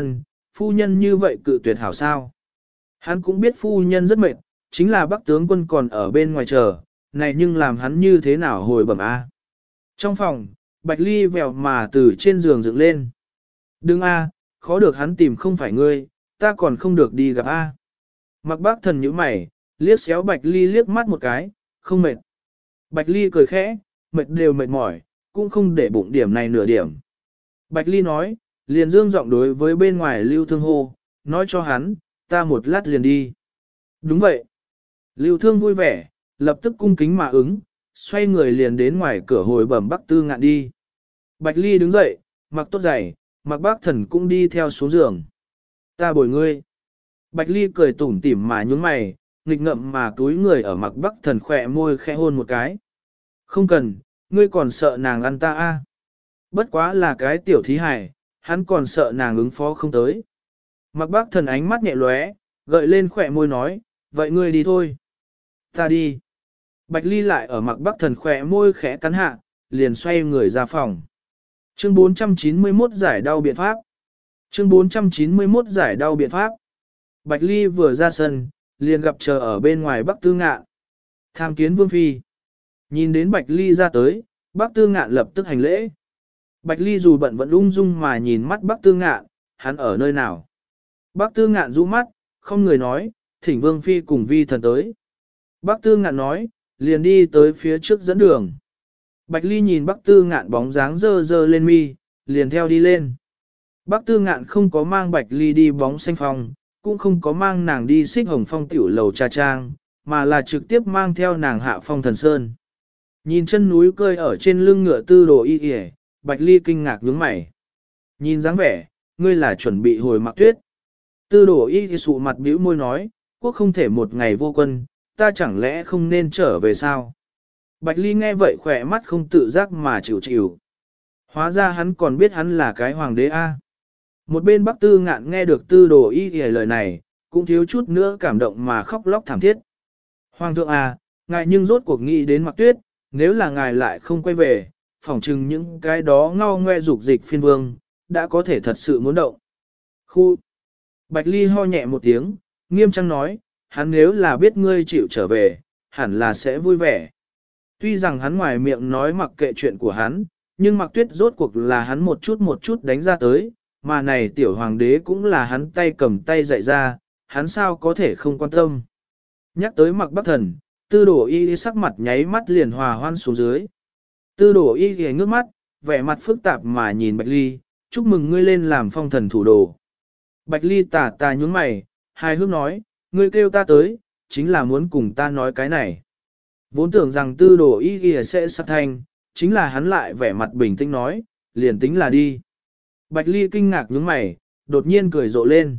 phu nhân như vậy cự tuyệt hảo sao. Hắn cũng biết phu nhân rất mệt, chính là Bắc tướng quân còn ở bên ngoài chờ, này nhưng làm hắn như thế nào hồi bẩm a. Trong phòng, Bạch Ly vèo mà từ trên giường dựng lên. Đừng a, khó được hắn tìm không phải ngươi, ta còn không được đi gặp a. Mạc Bác Thần nhíu mày, liếc xéo Bạch Ly liếc mắt một cái, không mệt. Bạch Ly cười khẽ, mệt đều mệt mỏi, cũng không để bụng điểm này nửa điểm. Bạch Ly nói, liền dương giọng đối với bên ngoài Lưu Thương hô, nói cho hắn, ta một lát liền đi. Đúng vậy. Lưu Thương vui vẻ, lập tức cung kính mà ứng, xoay người liền đến ngoài cửa hồi bẩm Bắc Tư Ngạn đi. Bạch Ly đứng dậy, mặc tốt giày, Mạc Bác Thần cũng đi theo xuống giường. Ta bồi ngươi. Bạch Ly cười tủm tỉm mà nhún mày, nghịch ngậm mà túi người ở Mạc Bác Thần khỏe môi khẽ hôn một cái. Không cần, ngươi còn sợ nàng ăn ta a? Bất quá là cái tiểu thí hài, hắn còn sợ nàng ứng phó không tới. Mạc Bác Thần ánh mắt nhẹ lóe, gợi lên khỏe môi nói, vậy ngươi đi thôi. Ta đi. Bạch Ly lại ở Mạc Bác Thần khỏe môi khẽ cắn hạ, liền xoay người ra phòng. Chương 491 giải đau biện pháp. Chương 491 giải đau biện pháp. Bạch Ly vừa ra sân, liền gặp chờ ở bên ngoài Bắc Tư Ngạn. Tham kiến Vương Phi. Nhìn đến Bạch Ly ra tới, Bắc Tư Ngạn lập tức hành lễ. Bạch Ly dù bận vẫn ung dung mà nhìn mắt Bắc Tư Ngạn, hắn ở nơi nào. Bắc Tư Ngạn rũ mắt, không người nói, thỉnh Vương Phi cùng Vi thần tới. Bắc Tư Ngạn nói, liền đi tới phía trước dẫn đường. Bạch Ly nhìn Bắc Tư Ngạn bóng dáng dơ dơ lên mi, liền theo đi lên. Bắc Tư Ngạn không có mang Bạch Ly đi bóng xanh phong, cũng không có mang nàng đi Xích Hồng Phong tiểu lầu trà trang, mà là trực tiếp mang theo nàng hạ phong thần sơn. Nhìn chân núi cơi ở trên lưng ngựa Tư Đồ Y Y, Bạch Ly kinh ngạc nhướng mày. Nhìn dáng vẻ, ngươi là chuẩn bị hồi mặc tuyết. Tư Đồ Y Y sụ mặt bĩu môi nói, quốc không thể một ngày vô quân, ta chẳng lẽ không nên trở về sao? Bạch Ly nghe vậy khỏe mắt không tự giác mà chịu chịu. Hóa ra hắn còn biết hắn là cái hoàng đế A. Một bên Bắc Tư Ngạn nghe được Tư Đồ Y Y lời này, cũng thiếu chút nữa cảm động mà khóc lóc thảm thiết. Hoàng thượng à, ngài nhưng rốt cuộc nghĩ đến Mạc Tuyết, nếu là ngài lại không quay về, phỏng chừng những cái đó ngao ngoe dục dịch phiên vương, đã có thể thật sự muốn động. Khu! Bạch Ly ho nhẹ một tiếng, nghiêm trang nói, hắn nếu là biết ngươi chịu trở về, hẳn là sẽ vui vẻ. Tuy rằng hắn ngoài miệng nói mặc kệ chuyện của hắn, nhưng Mạc Tuyết rốt cuộc là hắn một chút đánh ra tới, mà này tiểu hoàng đế cũng là hắn tay cầm tay dạy ra, hắn sao có thể không quan tâm. Nhắc tới Mạc Bắc Thần, Tư Đồ Y sắc mặt nháy mắt liền hòa hoan xuống dưới. Tư Đồ Y ngước mắt, vẻ mặt phức tạp mà nhìn Bạch Ly, chúc mừng ngươi lên làm phong thần thủ đồ. Bạch Ly tà tà nhún mày, hài hước nói, ngươi kêu ta tới, chính là muốn cùng ta nói cái này. Vốn tưởng rằng Tư Đồ Y sẽ sát thanh, chính là hắn lại vẻ mặt bình tĩnh nói, liền tính là đi. Bạch Ly kinh ngạc nhướng mày, đột nhiên cười rộ lên.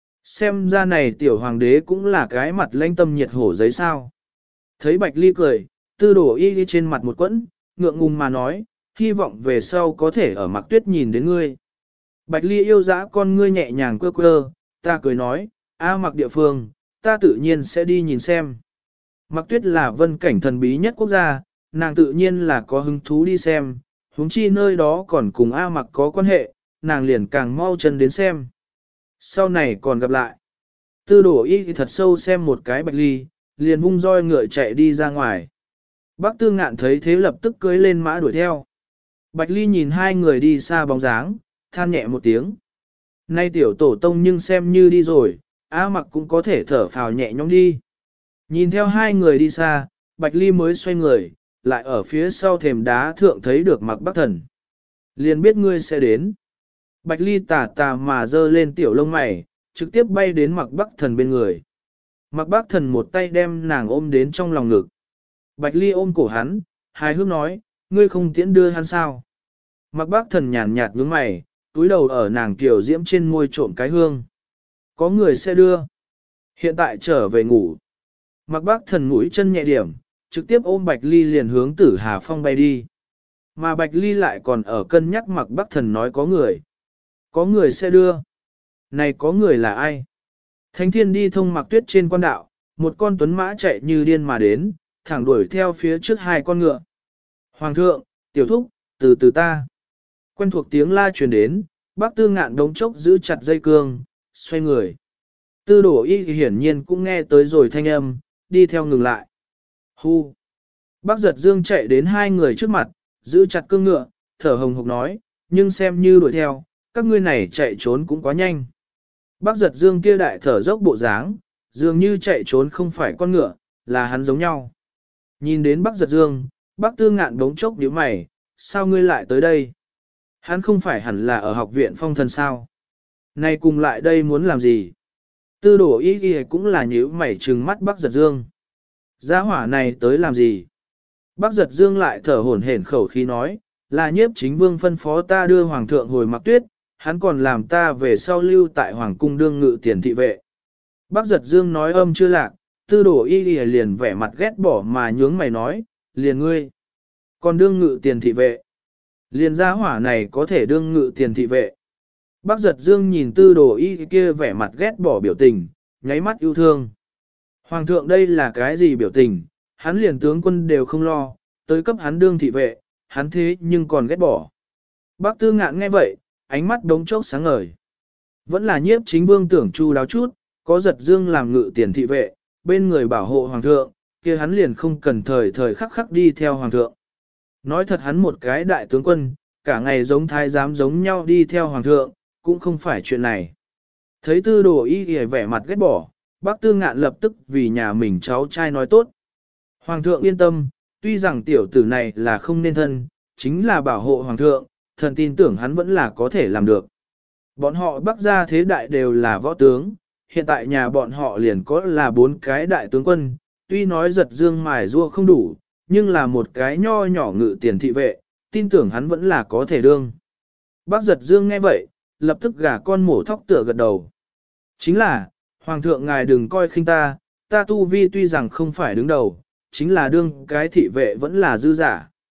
Xem ra này tiểu hoàng đế cũng là cái mặt lanh tâm nhiệt hổ giấy sao. Thấy Bạch Ly cười, Tư Đồ Y trên mặt một quẫn, ngượng ngùng mà nói, hy vọng về sau có thể ở Mạc Tuyết nhìn đến ngươi. Bạch Ly yêu dã con ngươi nhẹ nhàng quơ quơ, ta cười nói, Mạc địa phương, ta tự nhiên sẽ đi nhìn xem. Mạc Tuyết là vân cảnh thần bí nhất quốc gia, nàng tự nhiên là có hứng thú đi xem, huống chi nơi đó còn cùng Mạc có quan hệ, nàng liền càng mau chân đến xem. Sau này còn gặp lại. Tư Đồ Y thật sâu xem một cái Bạch Ly, liền vung roi ngựa chạy đi ra ngoài. Bác Tư Ngạn thấy thế lập tức cưỡi lên mã đuổi theo. Bạch Ly nhìn hai người đi xa bóng dáng, than nhẹ một tiếng. Nay tiểu tổ tông nhưng xem như đi rồi, Mạc cũng có thể thở phào nhẹ nhõm đi. Nhìn theo hai người đi xa, Bạch Ly mới xoay người, lại ở phía sau thềm đá thượng thấy được Mạc Bắc Thần. Liền biết ngươi sẽ đến. Bạch Ly tà tà mà dơ lên tiểu lông mày, trực tiếp bay đến Mạc Bắc Thần bên người. Mạc Bắc Thần một tay đem nàng ôm đến trong lòng ngực. Bạch Ly ôm cổ hắn, hài hước nói, ngươi không tiễn đưa hắn sao. Mạc Bắc Thần nhàn nhạt nhướng mày, túi đầu ở nàng kiểu diễm trên môi trộm cái hương. Có người sẽ đưa. Hiện tại trở về ngủ. Mạc Bắc Thần mũi chân nhẹ điểm, trực tiếp ôm Bạch Ly liền hướng Tử Hà Phong bay đi. Mà Bạch Ly lại còn ở cân nhắc Mạc Bắc Thần nói có người. Có người sẽ đưa. Này có người là ai? Thánh thiên đi thông Mạc Tuyết trên quan đạo, một con tuấn mã chạy như điên mà đến, thẳng đuổi theo phía trước hai con ngựa. Hoàng thượng, tiểu thúc, từ từ ta. Quen thuộc tiếng la truyền đến, Bác Tư Ngạn đống chốc giữ chặt dây cương, xoay người. Tư Đồ Y hiển nhiên cũng nghe tới rồi thanh âm, đi theo ngừng lại. Hu. Bác Giật Dương chạy đến hai người trước mặt, giữ chặt cương ngựa, thở hồng hộc nói, nhưng xem như đuổi theo, các ngươi này chạy trốn cũng quá nhanh. Bác Giật Dương kia đại thở dốc bộ dáng, dường như chạy trốn không phải con ngựa, là hắn giống nhau. Nhìn đến Bác Giật Dương, Bác Tư Ngạn đống chốc nhíu mày, sao ngươi lại tới đây? Hắn không phải hẳn là ở học viện phong thần sao? Nay cùng lại đây muốn làm gì? Tư Đồ Y cũng là nhíu mày trừng mắt Bác Giật Dương. Gia hỏa này tới làm gì? Bác Giật Dương lại thở hổn hển khẩu khí nói, là nhiếp chính vương phân phó ta đưa hoàng thượng hồi Mạc Tuyết, hắn còn làm ta về sau lưu tại hoàng cung đương ngự tiền thị vệ. Bác Giật Dương nói âm chưa lạc, Tư Đồ Y liền vẻ mặt ghét bỏ mà nhướng mày nói, liền ngươi. Còn đương ngự tiền thị vệ. Liền gia hỏa này có thể đương ngự tiền thị vệ. Bác Giật Dương nhìn Tư Đồ Y kia vẻ mặt ghét bỏ biểu tình, nháy mắt yêu thương. Hoàng thượng đây là cái gì biểu tình, hắn liền tướng quân đều không lo, tới cấp hắn đương thị vệ, hắn thế nhưng còn ghét bỏ. Bác Tư Ngạn nghe vậy, ánh mắt đống chốc sáng ngời. Vẫn là nhiếp chính vương tưởng chu đáo chút, có Giật Dương làm ngự tiền thị vệ, bên người bảo hộ hoàng thượng, kia hắn liền không cần thời khắc khắc đi theo hoàng thượng. Nói thật hắn một cái đại tướng quân, cả ngày giống thái giám giống nhau đi theo hoàng thượng, cũng không phải chuyện này. Thấy Tư Đồ Y vẻ mặt ghét bỏ, Bác Tư Ngạn lập tức vì nhà mình cháu trai nói tốt. Hoàng thượng yên tâm, tuy rằng tiểu tử này là không nên thân, chính là bảo hộ hoàng thượng, thần tin tưởng hắn vẫn là có thể làm được. Bọn họ Bắc gia thế đại đều là võ tướng, hiện tại nhà bọn họ liền có là 4 cái đại tướng quân, tuy nói Giật Dương mài rua không đủ, nhưng là một cái nho nhỏ ngự tiền thị vệ, tin tưởng hắn vẫn là có thể đương. Bác Giật Dương nghe vậy, lập tức gả con mổ thóc tựa gật đầu. Chính là, Hoàng thượng ngài đừng coi khinh ta, ta tu vi tuy rằng không phải đứng đầu, chính là đương cái thị vệ vẫn là dư giả.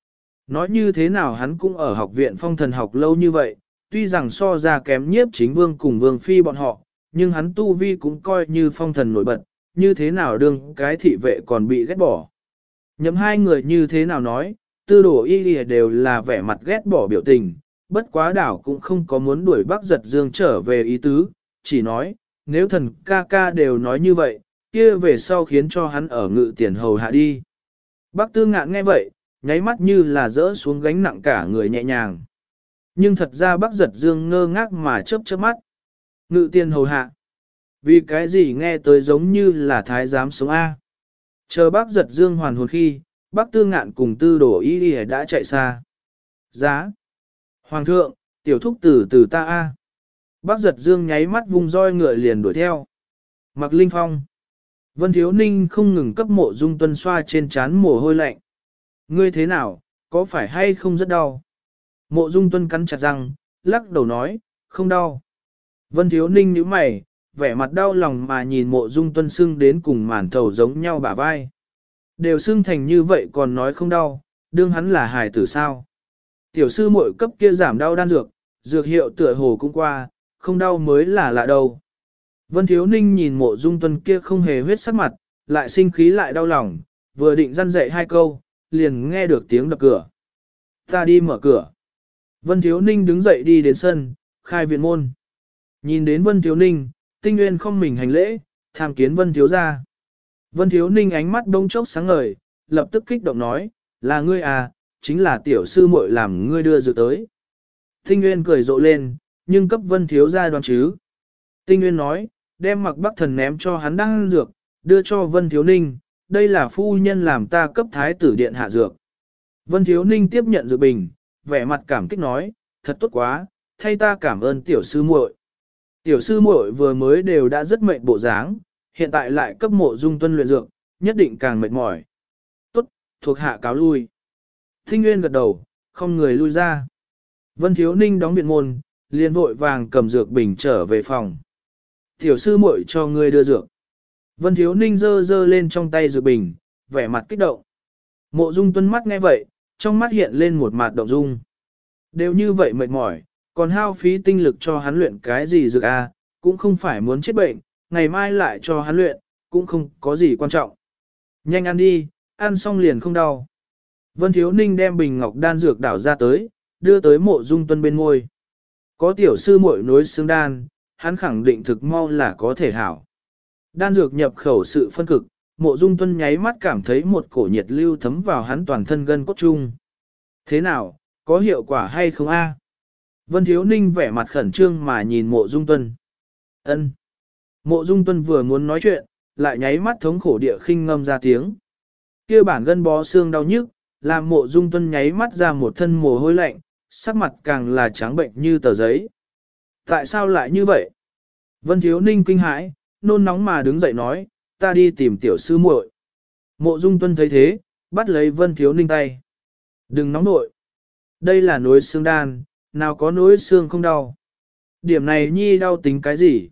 nói như thế nào hắn cũng ở học viện phong thần học lâu như vậy, tuy rằng so ra kém nhiếp chính vương cùng vương phi bọn họ, nhưng hắn tu vi cũng coi như phong thần nổi bật, như thế nào đương cái thị vệ còn bị ghét bỏ. Nhậm hai người như thế nào nói, tư đồ y lìa đều là vẻ mặt ghét bỏ biểu tình, bất quá đảo cũng không có muốn đuổi Bắc Giật Dương trở về ý tứ, chỉ nói, nếu thần ca ca đều nói như vậy, kia về sau khiến cho hắn ở ngự tiền hầu hạ đi. Bắc Tư Ngạn nghe vậy, nháy mắt như là dỡ xuống gánh nặng cả người nhẹ nhàng. Nhưng thật ra Bắc Giật Dương ngơ ngác mà chớp chớp mắt. Ngự tiền hầu hạ. Vì cái gì nghe tới giống như là thái giám sống A. Chờ Bắc Giật Dương hoàn hồn khi, Bắc Tư Ngạn cùng tư đổ y đi đã chạy xa. Giá. Hoàng thượng, tiểu thúc tử từ ta A. Bắc Giật Dương nháy mắt vung roi ngựa liền đuổi theo. Mặc Linh Phong. Vân Thiếu Ninh không ngừng cấp Mộ Dung Tuân xoa trên trán mồ hôi lạnh. Ngươi thế nào, có phải hay không rất đau? Mộ Dung Tuân cắn chặt răng, lắc đầu nói, không đau. Vân Thiếu Ninh nhíu mày, vẻ mặt đau lòng mà nhìn Mộ Dung Tuân sưng đến cùng màn thầu giống nhau bả vai. Đều sưng thành như vậy còn nói không đau, đương hắn là hài tử sao? Tiểu sư muội cấp kia giảm đau đan dược, dược hiệu tựa hồ cũng qua, không đau mới là lạ đâu. Vân Thiếu Ninh nhìn Mộ Dung Tuân kia không hề huyết sắc mặt, lại sinh khí lại đau lòng, vừa định răn dạy hai câu, liền nghe được tiếng đập cửa. Ta đi mở cửa. Vân Thiếu Ninh đứng dậy đi đến sân, khai viện môn. Nhìn đến Vân Thiếu Ninh, Tinh Nguyên không mình hành lễ, tham kiến Vân Thiếu gia. Vân Thiếu Ninh ánh mắt đông chốc sáng ngời, lập tức kích động nói, là ngươi à, chính là tiểu sư muội làm ngươi đưa dược tới. Tinh Nguyên cười rộ lên, nhưng cấp Vân Thiếu gia đoán chứ. Tinh Nguyên nói, đem Mặc Bắc Thần ném cho hắn đan dược, đưa cho Vân Thiếu Ninh, đây là phu nhân làm ta cấp thái tử điện hạ dược. Vân Thiếu Ninh tiếp nhận dược bình, vẻ mặt cảm kích nói, thật tốt quá, thay ta cảm ơn tiểu sư muội. Tiểu sư muội vừa mới đều đã rất mệt bộ dáng, hiện tại lại cấp Mộ Dung Tuân luyện dược, nhất định càng mệt mỏi. Tốt, thuộc hạ cáo lui. Tinh Nguyên gật đầu, không người lui ra. Vân Thiếu Ninh đóng viện môn, liền vội vàng cầm dược bình trở về phòng. Tiểu sư muội cho ngươi đưa dược. Vân Thiếu Ninh giơ giơ lên trong tay dược bình, vẻ mặt kích động. Mộ Dung Tuân mắt nghe vậy, trong mắt hiện lên một mặt động dung. Đều như vậy mệt mỏi, còn hao phí tinh lực cho hắn luyện cái gì dược a, cũng không phải muốn chết bệnh, ngày mai lại cho hắn luyện, cũng không có gì quan trọng. Nhanh ăn đi, ăn xong liền không đau. Vân Thiếu Ninh đem bình ngọc đan dược đảo ra tới, đưa tới Mộ Dung Tuân bên ngôi. Có tiểu sư muội nối xương đan, hắn khẳng định thực mau là có thể hảo. Đan dược nhập khẩu sự phân cực, Mộ Dung Tuân nháy mắt cảm thấy một cổ nhiệt lưu thấm vào hắn toàn thân gân cốt chung. Thế nào, có hiệu quả hay không a? Vân Thiếu Ninh vẻ mặt khẩn trương mà nhìn Mộ Dung Tuân. Ân. Mộ Dung Tuân vừa muốn nói chuyện, lại nháy mắt thống khổ địa khinh ngâm ra tiếng. Kia bản gân bó xương đau nhức, làm Mộ Dung Tuân nháy mắt ra một thân mồ hôi lạnh, sắc mặt càng là trắng bệnh như tờ giấy. Tại sao lại như vậy? Vân Thiếu Ninh kinh hãi, nôn nóng mà đứng dậy nói, ta đi tìm tiểu sư muội. Mộ Dung Tuân thấy thế, bắt lấy Vân Thiếu Ninh tay. Đừng nóng nội. Đây là nối xương đan, nào có nối xương không đau. Điểm này nhi đau tính cái gì?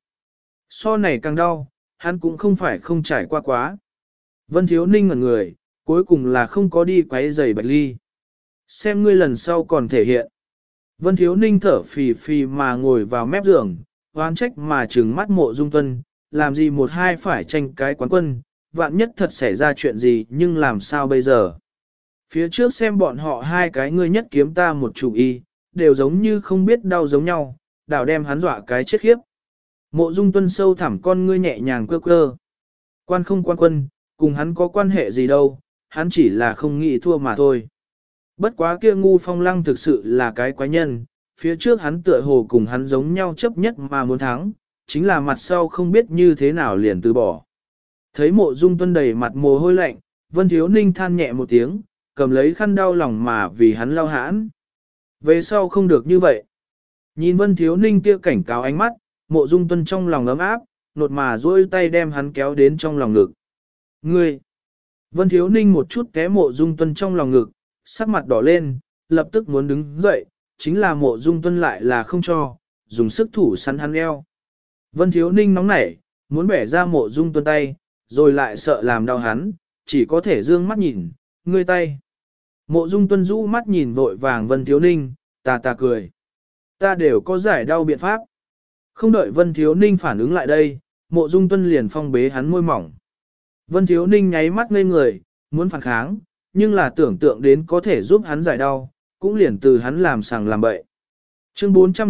So này càng đau, hắn cũng không phải không trải qua quá. Vân Thiếu Ninh ngẩn người, cuối cùng là không có đi quấy giày Bạch Ly. Xem ngươi lần sau còn thể hiện. Vân Thiếu Ninh thở phì phì mà ngồi vào mép giường, oán trách mà trừng mắt Mộ Dung Tuân, làm gì một hai phải tranh cái quán quân, vạn nhất thật xảy ra chuyện gì nhưng làm sao bây giờ. Phía trước xem bọn họ hai cái ngươi nhất kiếm ta một chủ y, đều giống như không biết đau giống nhau, đảo đem hắn dọa cái chết khiếp. Mộ Dung Tuân sâu thẳm con ngươi nhẹ nhàng quơ quơ. Quan không quan quân, cùng hắn có quan hệ gì đâu, hắn chỉ là không nghĩ thua mà thôi. Bất quá kia ngu phong lăng thực sự là cái quái nhân, phía trước hắn tựa hồ cùng hắn giống nhau chấp nhất mà muốn thắng, chính là mặt sau không biết như thế nào liền từ bỏ. Thấy Mộ Dung Tuân đầy mặt mồ hôi lạnh, Vân Thiếu Ninh than nhẹ một tiếng, cầm lấy khăn đau lòng mà vì hắn lau hãn. Về sau không được như vậy. Nhìn Vân Thiếu Ninh kia cảnh cáo ánh mắt, Mộ Dung Tuân trong lòng ấm áp, nột mà duỗi tay đem hắn kéo đến trong lòng ngực. Ngươi! Vân Thiếu Ninh một chút té Mộ Dung Tuân trong lòng ngực, sắc mặt đỏ lên, lập tức muốn đứng dậy, chính là Mộ Dung Tuân lại là không cho, dùng sức thủ săn hắn eo. Vân Thiếu Ninh nóng nảy, muốn bẻ ra Mộ Dung Tuân tay, rồi lại sợ làm đau hắn, chỉ có thể dương mắt nhìn, ngươi tay. Mộ Dung Tuân rũ mắt nhìn vội vàng Vân Thiếu Ninh, tà tà cười. Ta đều có giải đau biện pháp. Không đợi Vân Thiếu Ninh phản ứng lại đây, Mộ Dung Tuân liền phong bế hắn môi mỏng. Vân Thiếu Ninh nháy mắt ngây người, muốn phản kháng, nhưng là tưởng tượng đến có thể giúp hắn giải đau, cũng liền từ hắn làm sằng làm bậy. Chương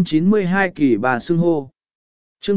492 kỳ bà xưng hô. Chương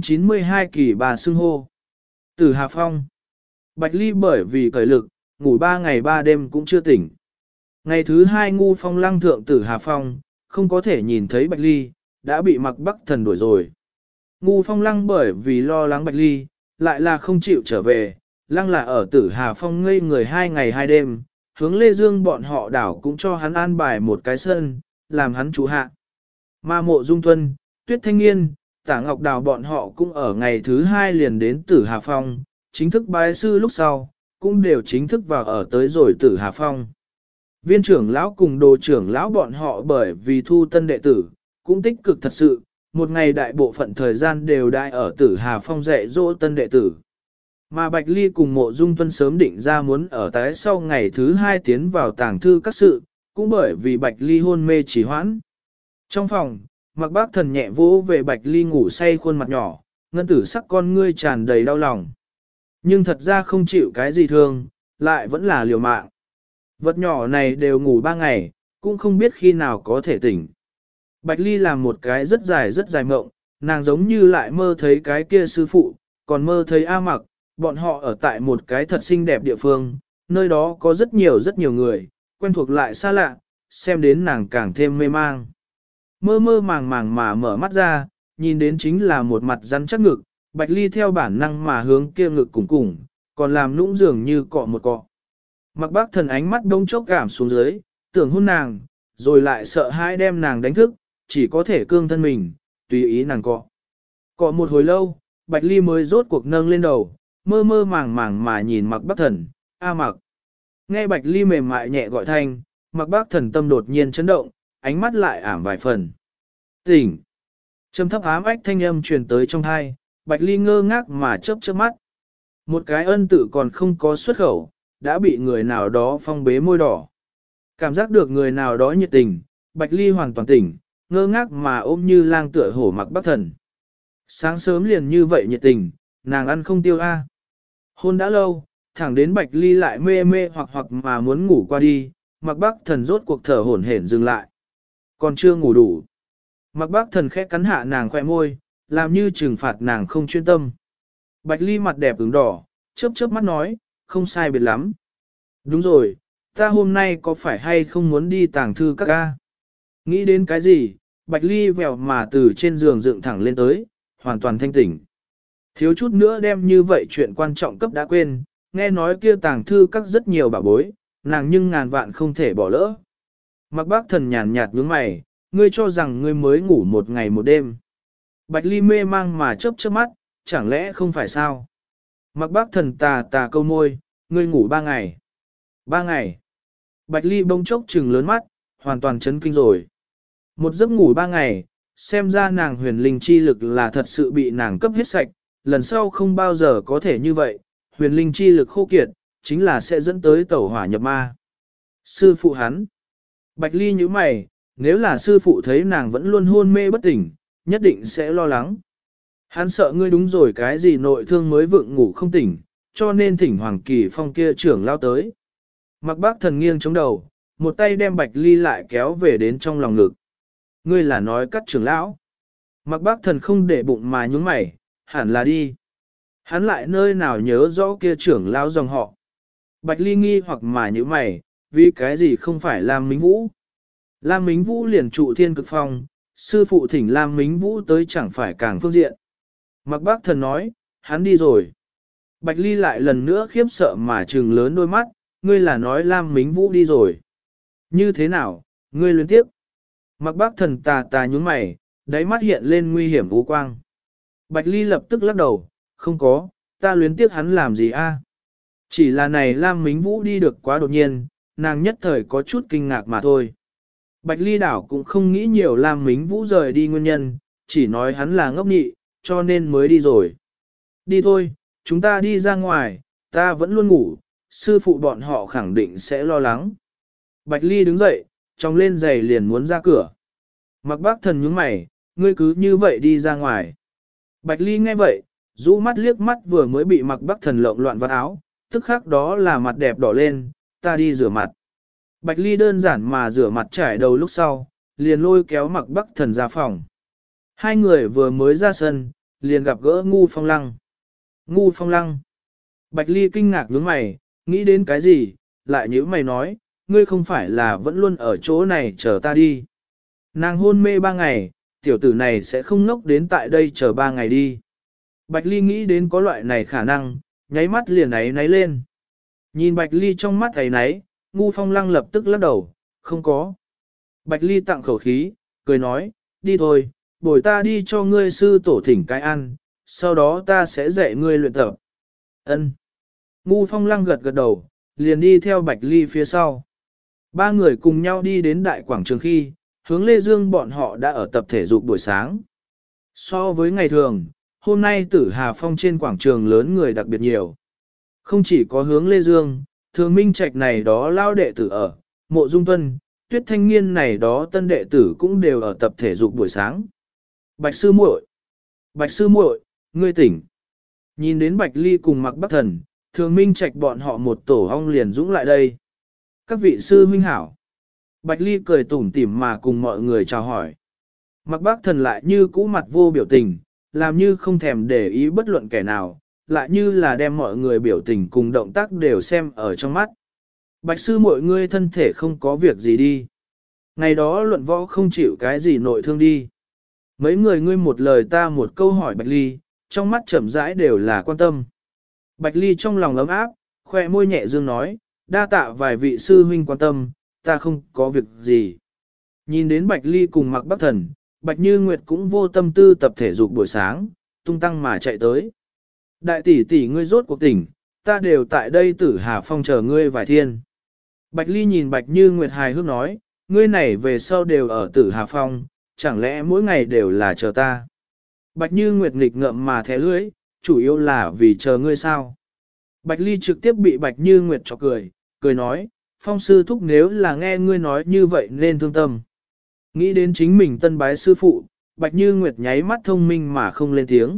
492 kỳ bà xưng hô. Tử Hà Phong. Bạch Ly bởi vì cởi lực, ngủ 3 ngày 3 đêm cũng chưa tỉnh. Ngày thứ 2 Ngu Phong lăng thượng Tử Hà Phong, không có thể nhìn thấy Bạch Ly, đã bị Mặc Bắc Thần đuổi rồi. Ngu Phong lăng bởi vì lo lắng Bạch Ly, lại là không chịu trở về, lăng là ở Tử Hà Phong ngây người 2 ngày 2 đêm, hướng Lê Dương bọn họ đảo cũng cho hắn an bài một cái sân, làm hắn trụ hạ. Mà Mộ Dung Tuân, Tuyết Thanh Nghiên, Tả Ngọc Đào bọn họ cũng ở ngày thứ 2 liền đến Tử Hà Phong, chính thức bái sư lúc sau, cũng đều chính thức vào ở tới rồi Tử Hà Phong. Viên trưởng lão cùng đồ trưởng lão bọn họ bởi vì thu tân đệ tử, cũng tích cực thật sự, một ngày đại bộ phận thời gian đều đại ở Tử Hà Phong dạy dỗ tân đệ tử. Mà Bạch Ly cùng Mộ Dung Tuân sớm định ra muốn ở tái sau ngày thứ 2 tiến vào tàng thư các sự, cũng bởi vì Bạch Ly hôn mê trì hoãn. Trong phòng, Mặc Bác Thần nhẹ vỗ về Bạch Ly ngủ say khuôn mặt nhỏ, ngân tử sắc con ngươi tràn đầy đau lòng. Nhưng thật ra không chịu cái gì thương, lại vẫn là liều mạng. Vật nhỏ này đều ngủ 3 ngày, cũng không biết khi nào có thể tỉnh. Bạch Ly làm một cái rất dài mộng, nàng giống như lại mơ thấy cái kia sư phụ, còn mơ thấy A Mặc, bọn họ ở tại một cái thật xinh đẹp địa phương, nơi đó có rất nhiều người, quen thuộc lại xa lạ, xem đến nàng càng thêm mê mang. Mơ mơ màng màng mà mở mắt ra, nhìn đến chính là một mặt rắn chắc ngực, Bạch Ly theo bản năng mà hướng kia ngực cùng, còn làm nũng dường như cọ một cọ. Mặc Bác Thần ánh mắt đông chốc cảm xuống dưới, tưởng hôn nàng, rồi lại sợ hãi đem nàng đánh thức, chỉ có thể cương thân mình, tùy ý nàng cọ. Cọ một hồi lâu, Bạch Ly mới rốt cuộc nâng lên đầu, mơ mơ màng màng mà nhìn Mặc Bác Thần, A Mặc. Nghe Bạch Ly mềm mại nhẹ gọi thanh, Mặc Bác Thần tâm đột nhiên chấn động, ánh mắt lại ảm vài phần. Tỉnh! Trầm thấp ám ách thanh âm truyền tới trong tai, Bạch Ly ngơ ngác mà chớp mắt. Một cái ân tự còn không có xuất khẩu, đã bị người nào đó phong bế môi đỏ. Cảm giác được người nào đó nhiệt tình, Bạch Ly hoàn toàn tỉnh, ngơ ngác mà ôm như lang tựa hổ Mặc Bác Thần. Sáng sớm liền như vậy nhiệt tình, nàng ăn không tiêu a. Hôn đã lâu, thẳng đến Bạch Ly lại mê mê hoặc mà muốn ngủ qua đi, Mặc Bác Thần rốt cuộc thở hổn hển dừng lại. Còn chưa ngủ đủ. Mặc Bác Thần khẽ cắn hạ nàng khoe môi, làm như trừng phạt nàng không chuyên tâm. Bạch Ly mặt đẹp ửng đỏ, chớp mắt nói, không sai biệt lắm. Đúng rồi, ta hôm nay có phải hay không muốn đi tàng thư các ca? Nghĩ đến cái gì, Bạch Ly vèo mà từ trên giường dựng thẳng lên tới, hoàn toàn thanh tỉnh. Thiếu chút nữa đem như vậy chuyện quan trọng cấp đã quên, nghe nói kia tàng thư các rất nhiều bảo bối, nàng nhưng ngàn vạn không thể bỏ lỡ. Mặc Bác Thần nhàn nhạt nhướng mày, ngươi cho rằng ngươi mới ngủ một ngày một đêm. Bạch Ly mê mang mà chớp mắt, chẳng lẽ không phải sao? Mặc Bác Thần tà câu môi, ngươi ngủ 3 ngày. 3 ngày. Bạch Ly bỗng chốc trừng lớn mắt, hoàn toàn chấn kinh rồi. Một giấc ngủ 3 ngày, xem ra nàng huyền linh chi lực là thật sự bị nàng cấp hết sạch, lần sau không bao giờ có thể như vậy, huyền linh chi lực khô kiệt, chính là sẽ dẫn tới tẩu hỏa nhập ma. Sư phụ hắn. Bạch Ly nhíu mày, nếu là sư phụ thấy nàng vẫn luôn hôn mê bất tỉnh, nhất định sẽ lo lắng. Hắn sợ ngươi đúng rồi cái gì nội thương mới vượng ngủ không tỉnh, cho nên thỉnh Hoàng Kỳ Phong kia trưởng lao tới. Mặc Bác Thần nghiêng chống đầu, một tay đem Bạch Ly lại kéo về đến trong lòng ngực. Ngươi là nói cắt trưởng lão. Mặc Bác Thần không để bụng mà nhúng mày, hẳn là đi. Hắn lại nơi nào nhớ rõ kia trưởng lão dòng họ. Bạch Ly nghi hoặc mà nhíu mày, vì cái gì không phải Lam Mính Vũ. Lam Mính Vũ liền trụ Thiên Cực Phong, sư phụ thỉnh Lam Mính Vũ tới chẳng phải càng phương diện. Mặc Bác Thần nói, hắn đi rồi. Bạch Ly lại lần nữa khiếp sợ mà trừng lớn đôi mắt, ngươi là nói Lam Mính Vũ đi rồi. Như thế nào, ngươi luyến tiếp. Mặc Bác Thần tà nhún mày, đáy mắt hiện lên nguy hiểm u quang. Bạch Ly lập tức lắc đầu, không có, ta luyến tiếc hắn làm gì a? Chỉ là này Lam Mính Vũ đi được quá đột nhiên, nàng nhất thời có chút kinh ngạc mà thôi. Bạch Ly đảo cũng không nghĩ nhiều Lam Mính Vũ rời đi nguyên nhân, chỉ nói hắn là ngốc nhị, cho nên mới đi rồi. Đi thôi, chúng ta đi ra ngoài, ta vẫn luôn ngủ, sư phụ bọn họ khẳng định sẽ lo lắng. Bạch Ly đứng dậy, tròng lên giày liền muốn ra cửa. Mặc Bác Thần nhướng mày, ngươi cứ như vậy đi ra ngoài. Bạch Ly nghe vậy, rũ mắt liếc mắt vừa mới bị Mặc Bác Thần lộn loạn vạt áo, tức khắc đó là mặt đẹp đỏ lên, ta đi rửa mặt. Bạch Ly đơn giản mà rửa mặt trải đầu lúc sau, liền lôi kéo Mặc Bác Thần ra phòng. Hai người vừa mới ra sân, liền gặp gỡ Ngu Phong Lăng. Ngu Phong Lăng. Bạch Ly kinh ngạc nhướng mày, nghĩ đến cái gì, lại nhíu mày nói, ngươi không phải là vẫn luôn ở chỗ này chờ ta đi. Nàng hôn mê 3 ngày, tiểu tử này sẽ không ngốc đến tại đây chờ 3 ngày đi. Bạch Ly nghĩ đến có loại này khả năng, nháy mắt liền ấy náy lên. Nhìn Bạch Ly trong mắt ấy náy, Ngu Phong Lăng lập tức lắc đầu, không có. Bạch Ly tặng khẩu khí, cười nói, đi thôi, bồi ta đi cho ngươi sư tổ thỉnh cái ăn, sau đó ta sẽ dạy ngươi luyện tập. Ân. Ngu Phong Lăng gật gật đầu, liền đi theo Bạch Ly phía sau. Ba người cùng nhau đi đến đại quảng trường khi, hướng Lê Dương bọn họ đã ở tập thể dục buổi sáng. So với ngày thường, hôm nay Tử Hà Phong trên quảng trường lớn người đặc biệt nhiều. Không chỉ có hướng Lê Dương, Thường Minh Trạch này đó lao đệ tử ở, Mộ Dung Tuân, Tuyết Thanh Nghiên này đó tân đệ tử cũng đều ở tập thể dục buổi sáng. Bạch sư muội, ngươi tỉnh. Nhìn đến Bạch Ly cùng Mặc Bắc Thần, Thường Minh Trạch bọn họ một tổ ong liền dũng lại đây. Các vị sư huynh hảo. Bạch Ly cười tủm tỉm mà cùng mọi người chào hỏi. Mặc Bác Thần lại như cũ mặt vô biểu tình, làm như không thèm để ý bất luận kẻ nào, lại như là đem mọi người biểu tình cùng động tác đều xem ở trong mắt. Bạch sư mọi ngươi thân thể không có việc gì đi. Ngày đó luận võ không chịu cái gì nội thương đi. Mấy người ngươi một lời ta một câu hỏi Bạch Ly, trong mắt chậm rãi đều là quan tâm. Bạch Ly trong lòng ấm áp, khoe môi nhẹ dương nói, đa tạ vài vị sư huynh quan tâm, ta không có việc gì. Nhìn đến Bạch Ly cùng Mặc Bắc Thần, Bạch Như Nguyệt cũng vô tâm tư tập thể dục buổi sáng, tung tăng mà chạy tới. Đại tỷ tỷ ngươi rốt cuộc tỉnh, ta đều tại đây Tử Hà Phong chờ ngươi vài thiên. Bạch Ly nhìn Bạch Như Nguyệt hài hước nói, ngươi này về sau đều ở Tử Hà Phong, chẳng lẽ mỗi ngày đều là chờ ta. Bạch Như Nguyệt nghịch ngợm mà thẻ lưỡi, chủ yếu là vì chờ ngươi sao. Bạch Ly trực tiếp bị Bạch Như Nguyệt chọc cười, cười nói, Phong sư thúc nếu là nghe ngươi nói như vậy nên thương tâm. Nghĩ đến chính mình tân bái sư phụ, Bạch Như Nguyệt nháy mắt thông minh mà không lên tiếng.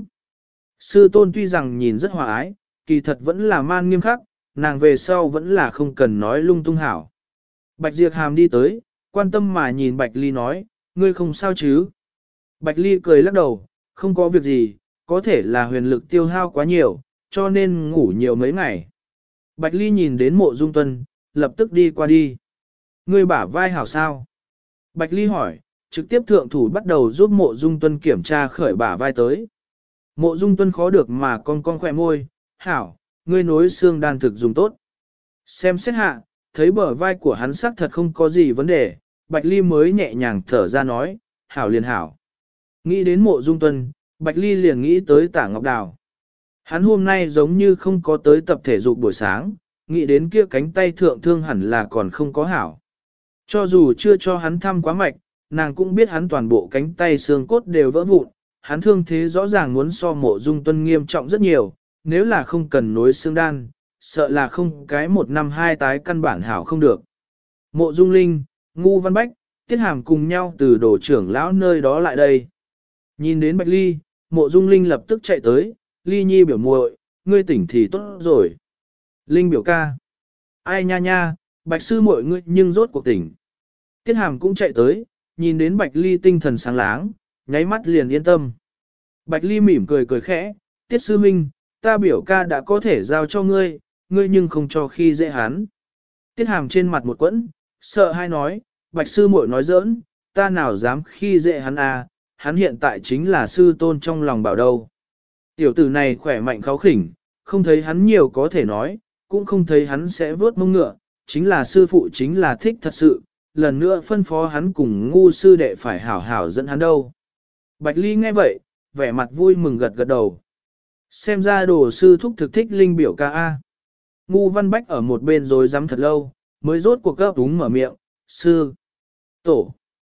Sư tôn tuy rằng nhìn rất hòa ái, kỳ thật vẫn là man nghiêm khắc, nàng về sau vẫn là không cần nói lung tung hảo. Bạch Diệp Hàm đi tới, quan tâm mà nhìn Bạch Ly nói, ngươi không sao chứ? Bạch Ly cười lắc đầu, không có việc gì, có thể là huyền lực tiêu hao quá nhiều, cho nên ngủ nhiều mấy ngày. Bạch Ly nhìn đến Mộ Dung Tuân, lập tức đi qua đi. Ngươi bả vai hảo sao? Bạch Ly hỏi, trực tiếp thượng thủ bắt đầu giúp Mộ Dung Tuân kiểm tra khởi bả vai tới. Mộ Dung Tuân khó được mà con khỏe môi, hảo, ngươi nối xương đan thực dùng tốt. Xem xét hạ, thấy bờ vai của hắn sắc thật không có gì vấn đề, Bạch Ly mới nhẹ nhàng thở ra nói, hảo liền hảo. Nghĩ đến Mộ Dung Tuân, Bạch Ly liền nghĩ tới Tả Ngọc Đào. Hắn hôm nay giống như không có tới tập thể dục buổi sáng, nghĩ đến kia cánh tay thượng thương hẳn là còn không có hảo. Cho dù chưa cho hắn thăm quá mạch, nàng cũng biết hắn toàn bộ cánh tay xương cốt đều vỡ vụn, hắn thương thế rõ ràng muốn so Mộ Dung Tuân nghiêm trọng rất nhiều, nếu là không cần nối xương đan, sợ là không cái 1 năm 2 tái căn bản hảo không được. Mộ Dung Linh, Ngu Văn Bách, Tiết Hàm cùng nhau từ đồ trưởng lão nơi đó lại đây. Nhìn đến Bạch Ly, Mộ Dung Linh lập tức chạy tới, Ly Nhi biểu muội, ngươi tỉnh thì tốt rồi. Linh biểu ca. Ai nha nha, Bạch sư muội ngươi nhưng rốt cuộc tỉnh. Tiết Hàm cũng chạy tới, nhìn đến Bạch Ly tinh thần sáng láng, nháy mắt liền yên tâm. Bạch Ly mỉm cười cười khẽ, Tiết sư minh, ta biểu ca đã có thể giao cho ngươi, ngươi nhưng không cho khi dễ hắn. Tiết Hàm trên mặt một quẫn, sợ hai nói, Bạch sư muội nói giỡn, ta nào dám khi dễ hắn à, hắn hiện tại chính là sư tôn trong lòng bảo đâu. Tiểu tử này khỏe mạnh kháu khỉnh, không thấy hắn nhiều có thể nói, cũng không thấy hắn sẽ vớt mông ngựa, chính là sư phụ chính là thích thật sự, lần nữa phân phó hắn cùng Ngu sư đệ phải hảo hảo dẫn hắn đâu. Bạch Ly nghe vậy, vẻ mặt vui mừng gật gật đầu. Xem ra đồ sư thúc thực thích Linh biểu ca A. Ngu Văn Bách ở một bên rồi dám thật lâu, mới rốt cuộc gấp đúng mở miệng, sư, tổ,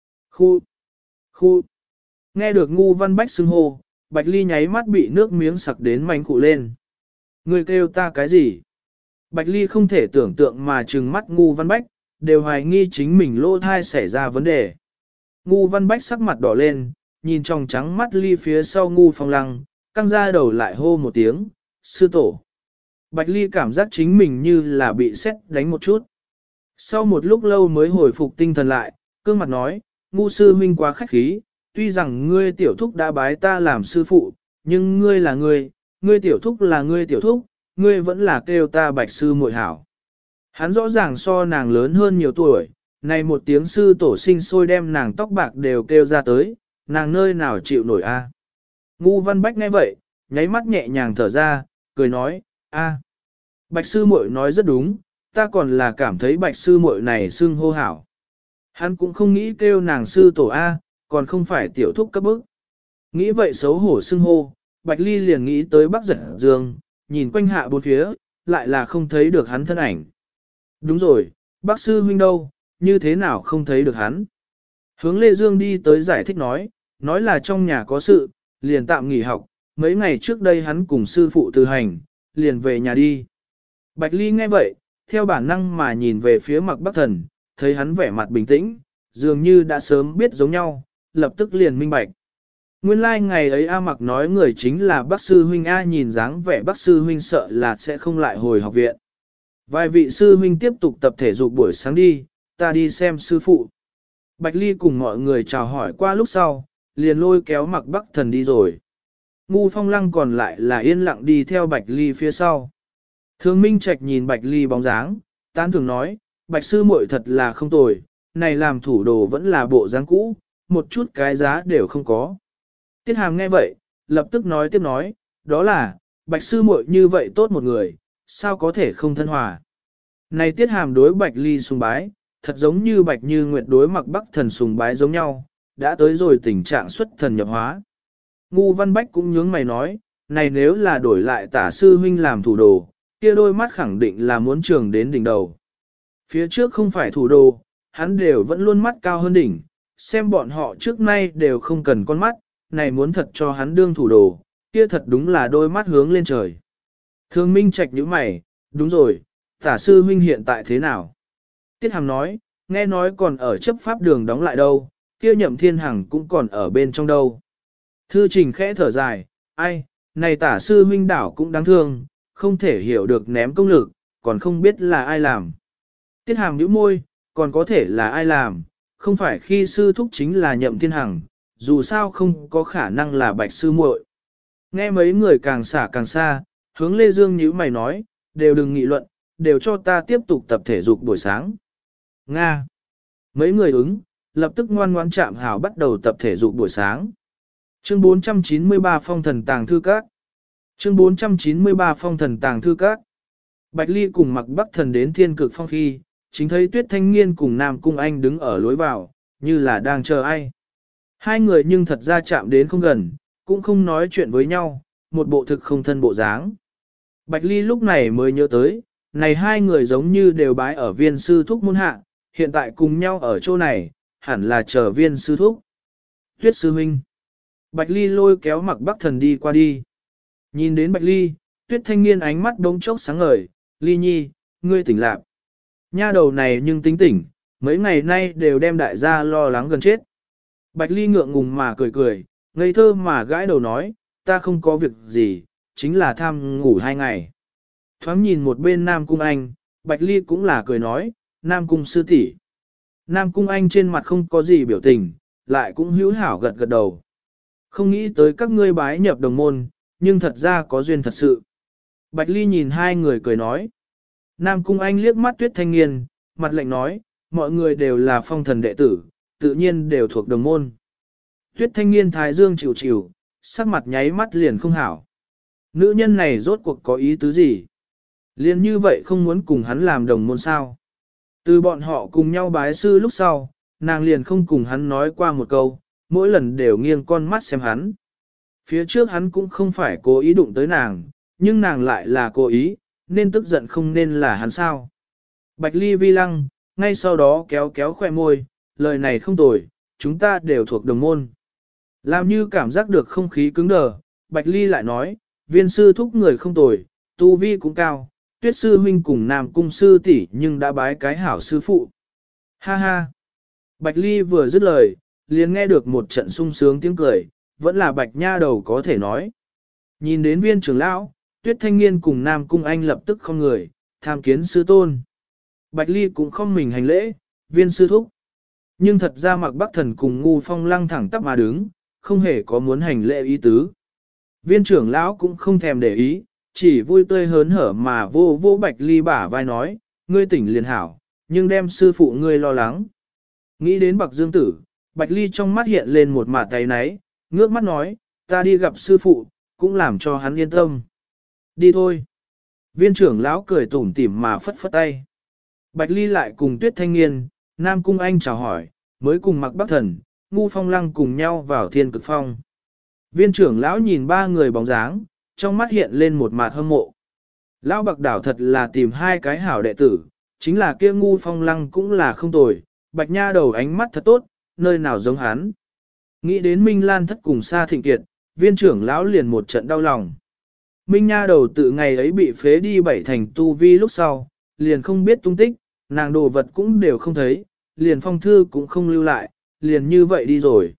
khu. Nghe được Ngu Văn Bách xưng hô, Bạch Ly nháy mắt bị nước miếng sặc đến mánh cụ lên. Người kêu ta cái gì? Bạch Ly không thể tưởng tượng mà trừng mắt Ngu Văn Bách, đều hoài nghi chính mình lỗ thai xảy ra vấn đề. Ngu Văn Bách sắc mặt đỏ lên, nhìn trong trắng mắt Ly phía sau Ngu Phong Lăng, căng ra đầu lại hô một tiếng, sư tổ. Bạch Ly cảm giác chính mình như là bị sét đánh một chút. Sau một lúc lâu mới hồi phục tinh thần lại, cương mặt nói, Ngu sư huynh quá khách khí, tuy rằng ngươi tiểu thúc đã bái ta làm sư phụ, nhưng ngươi là ngươi tiểu thúc là ngươi tiểu thúc, ngươi vẫn là kêu ta Bạch sư muội hảo. Hắn rõ ràng so nàng lớn hơn nhiều tuổi, này một tiếng sư tổ sinh sôi đem nàng tóc bạc đều kêu ra tới, nàng nơi nào chịu nổi a? Ngu Văn Bách nghe vậy, nháy mắt nhẹ nhàng thở ra, cười nói, a, Bạch sư muội nói rất đúng, ta còn là cảm thấy Bạch sư muội này xưng hô hảo. Hắn cũng không nghĩ kêu nàng sư tổ a, còn không phải tiểu thúc cấp bức. Nghĩ vậy xấu hổ xưng hô, Bạch Ly liền nghĩ tới Bắc Giật Dương, nhìn quanh hạ bốn phía, lại là không thấy được hắn thân ảnh. Đúng rồi, bác sư huynh đâu, như thế nào không thấy được hắn? Hướng Lê Dương đi tới giải thích nói là trong nhà có sự, liền tạm nghỉ học, mấy ngày trước đây hắn cùng sư phụ từ hành, liền về nhà đi. Bạch Ly nghe vậy, theo bản năng mà nhìn về phía Mạc Bắc Thần, thấy hắn vẻ mặt bình tĩnh, dường như đã sớm biết giống nhau, lập tức liền minh bạch. Nguyên lai like ngày ấy A Mặc nói người chính là bác sư huynh A, nhìn dáng vẻ bác sư huynh sợ là sẽ không lại hồi học viện. Vài vị sư huynh tiếp tục tập thể dục buổi sáng đi, ta đi xem sư phụ. Bạch Ly cùng mọi người chào hỏi qua lúc sau, liền lôi kéo Mạc Bắc Thần đi rồi. Ngu Phong Lăng còn lại là yên lặng đi theo Bạch Ly phía sau. Thương Minh Trạch nhìn Bạch Ly bóng dáng, tán thường nói, Bạch sư muội thật là không tồi, này làm thủ đồ vẫn là bộ dáng cũ, một chút cái giá đều không có. Tiết Hàm nghe vậy, lập tức nói tiếp nói, đó là, Bạch sư muội như vậy tốt một người, sao có thể không thân hòa. Này Tiết Hàm đối Bạch Ly sùng bái, thật giống như Bạch Như Nguyệt đối Mạc Bắc Thần sùng bái giống nhau, đã tới rồi tình trạng xuất thần nhập hóa. Ngu Văn Bách cũng nhướng mày nói, này nếu là đổi lại tả sư huynh làm thủ đồ, kia đôi mắt khẳng định là muốn trường đến đỉnh đầu. Phía trước không phải thủ đồ, hắn đều vẫn luôn mắt cao hơn đỉnh, xem bọn họ trước nay đều không cần con mắt, này muốn thật cho hắn đương thủ đồ, kia thật đúng là đôi mắt hướng lên trời. Thương Minh Trạch nhíu mày, đúng rồi, tả sư huynh hiện tại thế nào? Tiết Hàm nói, nghe nói còn ở chấp pháp đường đóng lại đâu, kia Nhậm Thiên Hằng cũng còn ở bên trong đâu. Thư Trình khẽ thở dài, ai, này tả sư huynh đảo cũng đáng thương, không thể hiểu được ném công lực, còn không biết là ai làm. Tiết Hàm nhíu môi, còn có thể là ai làm, không phải khi sư thúc chính là Nhậm Thiên Hằng, dù sao không có khả năng là Bạch sư muội. Nghe mấy người càng xả càng xa, Hướng Lê Dương nhíu mày nói, đều đừng nghị luận, đều cho ta tiếp tục tập thể dục buổi sáng. Nga. Mấy người ứng, lập tức ngoan ngoãn chạm hảo bắt đầu tập thể dục buổi sáng. Chương 493 Phong thần tàng thư các. Chương 493 Phong thần tàng thư các. Bạch Ly cùng Mạc Bắc Thần đến Thiên Cực Phong khi, chính thấy Tuyết Thanh Nghiên cùng Nam Cung Anh đứng ở lối vào, như là đang chờ ai. Hai người nhưng thật ra chạm đến không gần, cũng không nói chuyện với nhau, một bộ thực không thân bộ dáng. Bạch Ly lúc này mới nhớ tới, này hai người giống như đều bái ở Viên sư thúc môn hạ, hiện tại cùng nhau ở chỗ này, hẳn là chờ Viên sư thúc. Tuyết sư huynh. Bạch Ly lôi kéo Mạc Bắc Thần đi qua đi. Nhìn đến Bạch Ly, Tuyết Thanh Nghiên ánh mắt đống chốc sáng ngời, Ly nhi, ngươi tỉnh lạc. Nha đầu này nhưng tính tỉnh, mấy ngày nay đều đem đại gia lo lắng gần chết. Bạch Ly ngượng ngùng mà cười cười, ngây thơ mà gãi đầu nói, ta không có việc gì, chính là tham ngủ 2 ngày. Thoáng nhìn một bên Nam Cung Anh, Bạch Ly cũng là cười nói, Nam Cung sư tỷ. Nam Cung Anh trên mặt không có gì biểu tình, lại cũng hữu hảo gật gật đầu. Không nghĩ tới các ngươi bái nhập đồng môn, nhưng thật ra có duyên thật sự. Bạch Ly nhìn hai người cười nói. Nam Cung Anh liếc mắt Tuyết Thanh Nghiên, mặt lạnh nói, mọi người đều là phong thần đệ tử, tự nhiên đều thuộc đồng môn. Tuyết Thanh Nghiên thái dương chịu chịu, sắc mặt nháy mắt liền không hảo. Nữ nhân này rốt cuộc có ý tứ gì? Liền như vậy không muốn cùng hắn làm đồng môn sao? Từ bọn họ cùng nhau bái sư lúc sau, nàng liền không cùng hắn nói qua một câu, mỗi lần đều nghiêng con mắt xem hắn. Phía trước hắn cũng không phải cố ý đụng tới nàng, nhưng nàng lại là cố ý, nên tức giận không nên là hắn sao. Bạch Ly vi lăng, ngay sau đó kéo kéo khoe môi, lời này không tồi, chúng ta đều thuộc đồng môn. Làm như cảm giác được không khí cứng đờ, Bạch Ly lại nói, Viên sư thúc người không tồi, tu vi cũng cao, Tuyết sư huynh cùng Nam Cung sư tỷ nhưng đã bái cái hảo sư phụ. Ha ha. Bạch Ly vừa dứt lời, liền nghe được một trận sung sướng tiếng cười, vẫn là Bạch Nha đầu có thể nói. Nhìn đến Viên trưởng lão, Tuyết Thanh Nghiên cùng Nam Cung Anh lập tức không người, tham kiến sư tôn. Bạch Ly cũng không mình hành lễ, Viên sư thúc. Nhưng thật ra Mạc Bắc Thần cùng Ngu Phong Lăng thẳng tắp mà đứng, không hề có muốn hành lễ ý tứ. Viên trưởng lão cũng không thèm để ý, chỉ vui tươi hớn hở mà vô vô Bạch Ly bả vai nói, ngươi tỉnh liền hảo, nhưng đem sư phụ ngươi lo lắng. Nghĩ đến Bạc Dương Tử, Bạch Ly trong mắt hiện lên một mạt tay náy, ngước mắt nói, ta đi gặp sư phụ, cũng làm cho hắn yên tâm. Đi thôi. Viên trưởng lão cười tủm tỉm mà phất phất tay. Bạch Ly lại cùng Tuyết Thanh Nghiên, Nam Cung Anh chào hỏi, mới cùng Mạc Bắc Thần, Ngu Phong Lăng cùng nhau vào Thiên Cực Phong. Viên trưởng lão nhìn ba người bóng dáng, trong mắt hiện lên một mạt hâm mộ. Lão Bạc Đảo thật là tìm hai cái hảo đệ tử, chính là kia Ngu Phong Lăng cũng là không tồi, Bạch Nha đầu ánh mắt thật tốt, nơi nào giống hắn. Nghĩ đến Minh Lan thất cùng Sa Thịnh Kiệt, viên trưởng lão liền một trận đau lòng. Minh Nha đầu tự ngày ấy bị phế đi bảy thành tu vi lúc sau, liền không biết tung tích, nàng đồ vật cũng đều không thấy, liền phong thư cũng không lưu lại, liền như vậy đi rồi.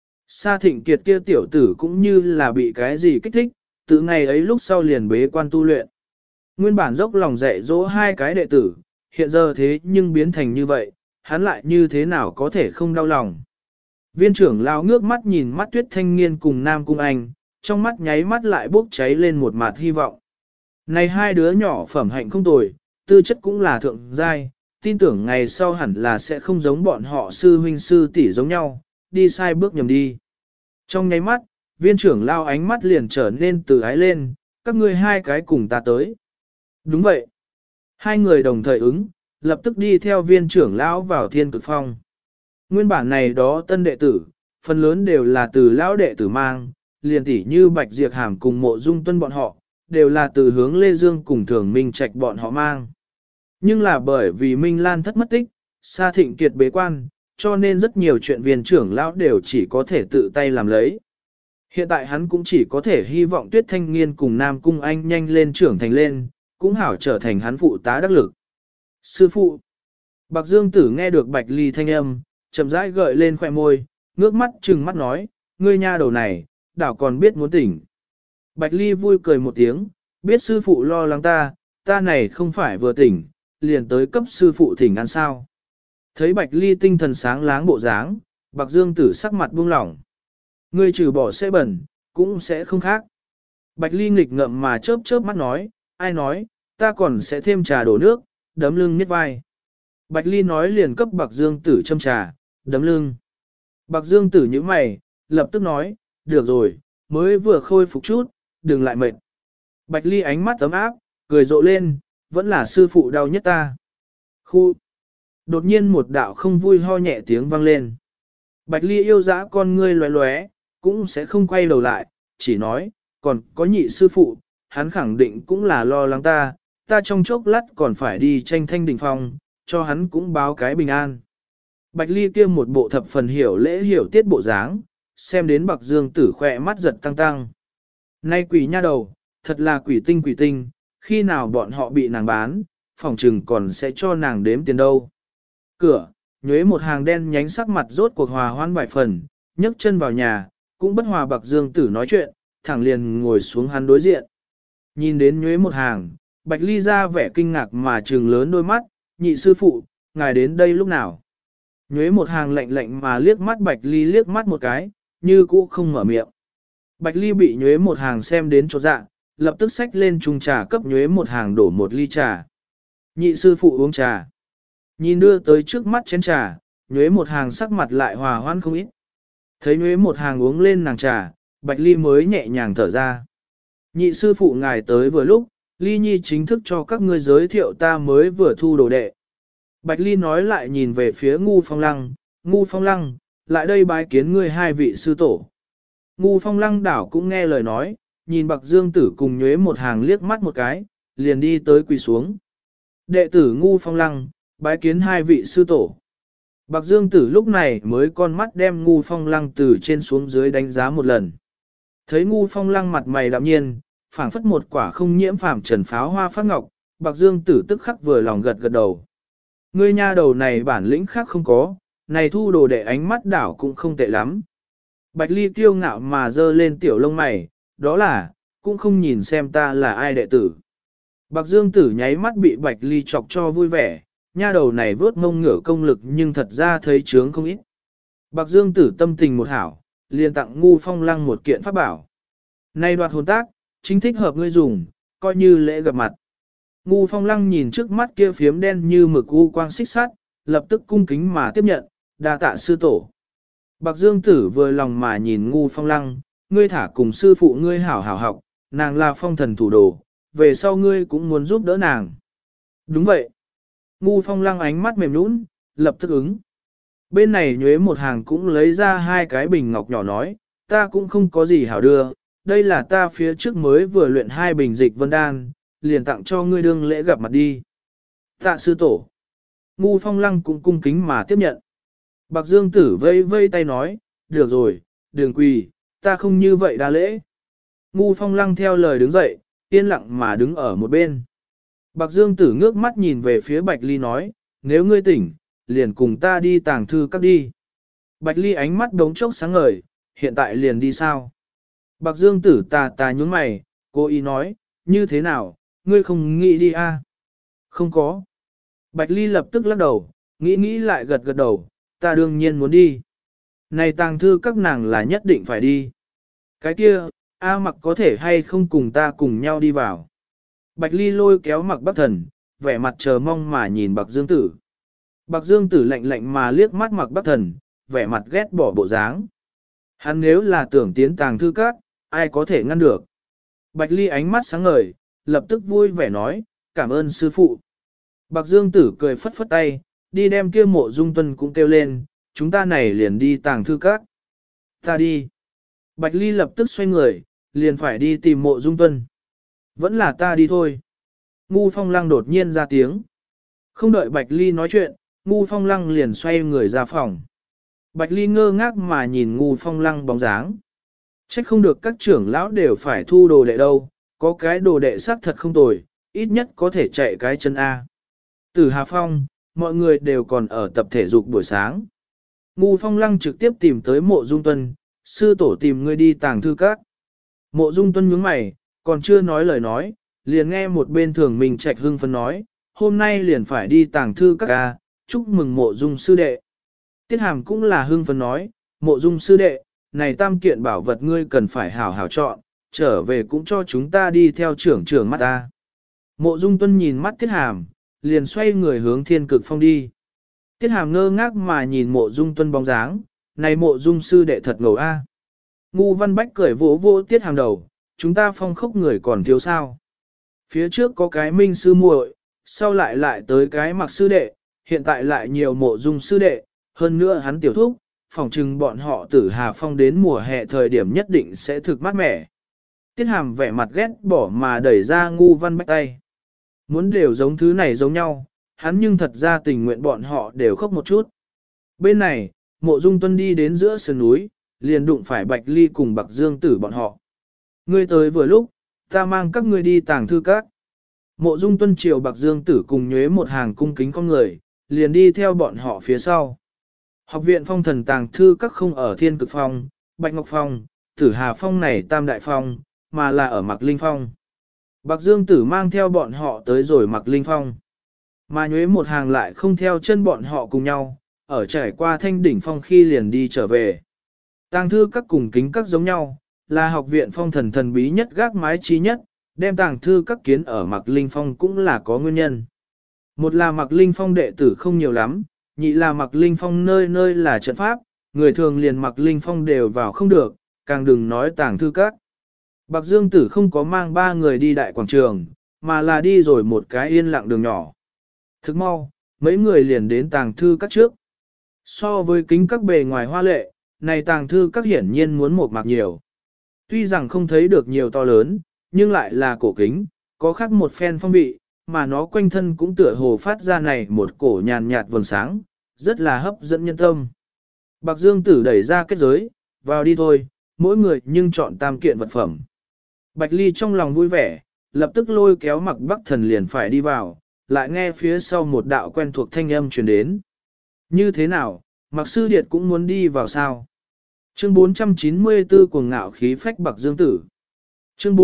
Sa Thịnh Kiệt kia tiểu tử cũng như là bị cái gì kích thích, tự ngày ấy lúc sau liền bế quan tu luyện. Nguyên bản dốc lòng dạy dỗ hai cái đệ tử, hiện giờ thế nhưng biến thành như vậy, hắn lại như thế nào có thể không đau lòng. Viên trưởng lão ngước mắt nhìn mắt Tuyết Thanh Nghiên cùng Nam Cung Anh, trong mắt nháy mắt lại bốc cháy lên một mặt hy vọng. Này hai đứa nhỏ phẩm hạnh không tồi, tư chất cũng là thượng giai, tin tưởng ngày sau hẳn là sẽ không giống bọn họ sư huynh sư tỷ giống nhau, đi sai bước nhầm đi. Trong nháy mắt, viên trưởng lão ánh mắt liền trở nên từ ái lên, các ngươi hai cái cùng ta tới. Đúng vậy. Hai người đồng thời ứng, lập tức đi theo viên trưởng lão vào Thiên Cực Phong. Nguyên bản này đó tân đệ tử, phần lớn đều là từ lão đệ tử mang, liền tỉ như Bạch Diệp Hàm cùng Mộ Dung Tuân bọn họ, đều là từ hướng Lê Dương cùng Thường Minh Trạch bọn họ mang. Nhưng là bởi vì Minh Lan thất mất tích, Sa Thịnh Kiệt bế quan, cho nên rất nhiều chuyện viên trưởng lão đều chỉ có thể tự tay làm lấy. Hiện tại hắn cũng chỉ có thể hy vọng Tuyết Thanh Nghiên cùng Nam Cung Anh nhanh lên trưởng thành lên, cũng hảo trở thành hắn phụ tá đắc lực. Sư phụ! Bạc Dương Tử nghe được Bạch Ly thanh âm, chậm rãi gợi lên khỏe môi, ngước mắt trừng mắt nói, ngươi nha đầu này, đảo còn biết muốn tỉnh. Bạch Ly vui cười một tiếng, biết sư phụ lo lắng ta này không phải vừa tỉnh, liền tới cấp sư phụ thỉnh ăn sao. Thấy Bạch Ly tinh thần sáng láng bộ dáng, Bạc Dương Tử sắc mặt buông lỏng. Ngươi trừ bỏ sẽ bẩn, cũng sẽ không khác. Bạch Ly nghịch ngợm mà chớp chớp mắt nói, ai nói, ta còn sẽ thêm trà đổ nước, đấm lưng miết vai. Bạch Ly nói liền cấp Bạc Dương Tử châm trà, đấm lưng. Bạc Dương Tử nhíu mày, lập tức nói, được rồi, mới vừa khôi phục chút, đừng lại mệt. Bạch Ly ánh mắt ấm áp, cười rộ lên, vẫn là sư phụ đau nhất ta. Khu! Đột nhiên một đạo không vui ho nhẹ tiếng vang lên. Bạch Ly yêu dã con ngươi lóe lóe, cũng sẽ không quay đầu lại, chỉ nói, còn có nhị sư phụ, hắn khẳng định cũng là lo lắng ta trong chốc lát còn phải đi tranh thanh đỉnh phong, cho hắn cũng báo cái bình an. Bạch Ly kia một bộ thập phần hiểu lễ hiểu tiết bộ dáng, xem đến Bạc Dương Tử khỏe mắt giật tăng tăng. Nay quỷ nha đầu, thật là quỷ tinh, khi nào bọn họ bị nàng bán, phòng trừng còn sẽ cho nàng đếm tiền đâu. Cửa, nhuế một hàng đen nhánh sắc mặt rốt cuộc hòa hoan vài phần, nhấc chân vào nhà, cũng bất hòa Bạc Dương Tử nói chuyện, thẳng liền ngồi xuống hắn đối diện. Nhìn đến nhuế một hàng, Bạch Ly ra vẻ kinh ngạc mà trừng lớn đôi mắt, nhị sư phụ, ngài đến đây lúc nào? Nhuế một hàng lạnh lạnh mà liếc mắt Bạch Ly liếc mắt một cái, như cũ không mở miệng. Bạch Ly bị nhuế một hàng xem đến chỗ dạ, lập tức xách lên chung trà cấp nhuế một hàng đổ một ly trà. Nhị sư phụ uống trà. Nhìn đưa tới trước mắt chén trà, nhuế một hàng sắc mặt lại hòa hoan không ít. Thấy nhuế một hàng uống lên nàng trà, Bạch Ly mới nhẹ nhàng thở ra. Nhị sư phụ ngài tới vừa lúc, Ly Nhi chính thức cho các ngươi giới thiệu ta mới vừa thu đồ đệ. Bạch Ly nói lại nhìn về phía Ngu Phong Lăng, lại đây bái kiến ngươi hai vị sư tổ. Ngu Phong Lăng đảo cũng nghe lời nói, nhìn Bạc Dương Tử cùng nhuế một hàng liếc mắt một cái, liền đi tới quỳ xuống. Đệ tử Ngu Phong Lăng, bái kiến hai vị sư tổ. Bạc Dương Tử lúc này mới con mắt đem Ngu Phong Lăng từ trên xuống dưới đánh giá một lần. Thấy Ngu Phong Lăng mặt mày đạm nhiên, phảng phất một quả không nhiễm phàm trần pháo hoa phát ngọc, Bạc Dương Tử tức khắc vừa lòng gật gật đầu. Ngươi nha đầu này bản lĩnh khác không có, này thu đồ đệ ánh mắt đảo cũng không tệ lắm. Bạch Ly kiêu ngạo mà dơ lên tiểu lông mày, đó là, cũng không nhìn xem ta là ai đệ tử. Bạc Dương Tử nháy mắt bị Bạch Ly chọc cho vui vẻ, nha đầu này vớt mông ngửa công lực nhưng thật ra thấy chướng không ít. Bạc Dương Tử tâm tình một hảo, liền tặng Ngu Phong Lăng một kiện pháp bảo. Này đoạt hồn tác, chính thích hợp ngươi dùng, coi như lễ gặp mặt. Ngu Phong Lăng nhìn trước mắt kia phiếm đen như mực u quang xích sắt, lập tức cung kính mà tiếp nhận, đa tạ sư tổ. Bạc Dương Tử vừa lòng mà nhìn Ngu Phong Lăng, ngươi thả cùng sư phụ ngươi hảo hảo học, nàng là phong thần thủ đồ, về sau ngươi cũng muốn giúp đỡ nàng. Đúng vậy. Ngu Phong Lăng ánh mắt mềm nũng, lập tức ứng. Bên này nhuế một hàng cũng lấy ra hai cái bình ngọc nhỏ nói, ta cũng không có gì hảo đưa, đây là ta phía trước mới vừa luyện hai bình dịch vân đan, liền tặng cho ngươi đương lễ gặp mặt đi. Tạ sư tổ. Ngu Phong Lăng cũng cung kính mà tiếp nhận. Bạc Dương Tử vây vây tay nói, được rồi, đường quỳ, ta không như vậy đa lễ. Ngu Phong Lăng theo lời đứng dậy, yên lặng mà đứng ở một bên. Bạc Dương Tử ngước mắt nhìn về phía Bạch Ly nói, nếu ngươi tỉnh, liền cùng ta đi tàng thư các đi. Bạch Ly ánh mắt đống chốc sáng ngời, hiện tại liền đi sao? Bạc Dương Tử tà tà nhún mày, cô ý nói, như thế nào, ngươi không nghĩ đi à? Không có. Bạch Ly lập tức lắc đầu, nghĩ lại gật gật đầu, ta đương nhiên muốn đi. Này tàng thư các nàng là nhất định phải đi. Cái kia, A Mặc có thể hay không cùng ta cùng nhau đi vào. Bạch Ly lôi kéo Mặc Bắc Thần, vẻ mặt chờ mong mà nhìn Bạc Dương Tử. Bạc Dương Tử lạnh lạnh mà liếc mắt Mặc Bắc Thần, vẻ mặt ghét bỏ bộ dáng. Hắn nếu là tưởng tiến tàng thư các, ai có thể ngăn được. Bạch Ly ánh mắt sáng ngời, lập tức vui vẻ nói, cảm ơn sư phụ. Bạc Dương Tử cười phất phất tay, đi đem kia Mộ Dung Tuân cũng kêu lên, chúng ta này liền đi tàng thư các. Ta đi. Bạch Ly lập tức xoay người, liền phải đi tìm Mộ Dung Tuân. Vẫn là ta đi thôi. Ngu Phong Lăng đột nhiên ra tiếng. Không đợi Bạch Ly nói chuyện, Ngu Phong Lăng liền xoay người ra phòng. Bạch Ly ngơ ngác mà nhìn Ngu Phong Lăng bóng dáng. Trách không được các trưởng lão đều phải thu đồ đệ đâu, có cái đồ đệ xác thật không tồi, ít nhất có thể chạy cái chân A. Từ Hà Phong, mọi người đều còn ở tập thể dục buổi sáng. Ngu Phong Lăng trực tiếp tìm tới Mộ Dung Tuân, sư tổ tìm ngươi đi tàng thư các. Mộ Dung Tuân nhướng mày, còn chưa nói lời nói, liền nghe một bên Thường Minh Trạch hưng phấn nói, hôm nay liền phải đi tàng thư các A, chúc mừng Mộ Dung sư đệ. Tiết Hàm cũng là hưng phấn nói, Mộ Dung sư đệ, này tam kiện bảo vật ngươi cần phải hảo hảo chọn, trở về cũng cho chúng ta đi theo trưởng mắt ta. Mộ Dung Tuân nhìn mắt Tiết Hàm, liền xoay người hướng Thiên Cực Phong đi. Tiết Hàm ngơ ngác mà nhìn Mộ Dung Tuân bóng dáng, này Mộ Dung sư đệ thật ngầu a. Ngu Văn Bách cười vỗ vỗ Tiết Hàm đầu, chúng ta phong khốc người còn thiếu sao. Phía trước có cái Minh sư muội, sau lại tới cái Mặc sư đệ, hiện tại lại nhiều Mộ Dung sư đệ, hơn nữa hắn tiểu thúc, phỏng chừng bọn họ Tử Hà Phong đến mùa hè thời điểm nhất định sẽ thực mát mẻ. Tiết Hàm vẻ mặt ghét bỏ mà đẩy ra Ngu Văn Bách tay. Muốn đều giống thứ này giống nhau, hắn nhưng thật ra tình nguyện bọn họ đều khóc một chút. Bên này, Mộ Dung Tuân đi đến giữa sườn núi, liền đụng phải Bạch Ly cùng Bạc Dương Tử bọn họ. Ngươi tới vừa lúc, ta mang các ngươi đi tàng thư các. Mộ Dung Tuân chiều Bạc Dương Tử cùng nhuế một hàng cung kính con người, liền đi theo bọn họ phía sau. Học viện Phong Thần tàng thư các không ở Thiên Cực Phong, Bạch Ngọc Phong, Tử Hà Phong này Tam Đại Phong, mà là ở Mạc Linh Phong. Bạc Dương Tử mang theo bọn họ tới rồi Mạc Linh Phong. Mà nhuế một hàng lại không theo chân bọn họ cùng nhau, ở trải qua Thanh Đỉnh Phong khi liền đi trở về. Tàng thư các cùng kính các giống nhau, là học viện Phong Thần thần bí nhất gác mái trí nhất, đem tàng thư các kiến ở Mạc Linh Phong cũng là có nguyên nhân. Một là Mạc Linh Phong đệ tử không nhiều lắm, nhị là Mạc Linh Phong nơi nơi là trận pháp, người thường liền Mạc Linh Phong đều vào không được, càng đừng nói tàng thư các. Bạc Dương Tử không có mang ba người đi đại quảng trường, mà là đi rồi một cái yên lặng đường nhỏ. Thức mau, mấy người liền đến tàng thư các trước. So với kính các bề ngoài hoa lệ, này tàng thư các hiển nhiên muốn một mạc nhiều. Tuy rằng không thấy được nhiều to lớn, nhưng lại là cổ kính, có khác một phen phong vị, mà nó quanh thân cũng tựa hồ phát ra này một cổ nhàn nhạt vầng sáng, rất là hấp dẫn nhân tâm. Bạc Dương Tử đẩy ra kết giới, vào đi thôi, mỗi người nhưng chọn tam kiện vật phẩm. Bạch Ly trong lòng vui vẻ, lập tức lôi kéo Mặc Bắc Thần liền phải đi vào, lại nghe phía sau một đạo quen thuộc thanh âm truyền đến. Như thế nào, Mạc Sư Điệt cũng muốn đi vào sao? Chương 494 cuồng ngạo khí phách bạc dương tử. Chương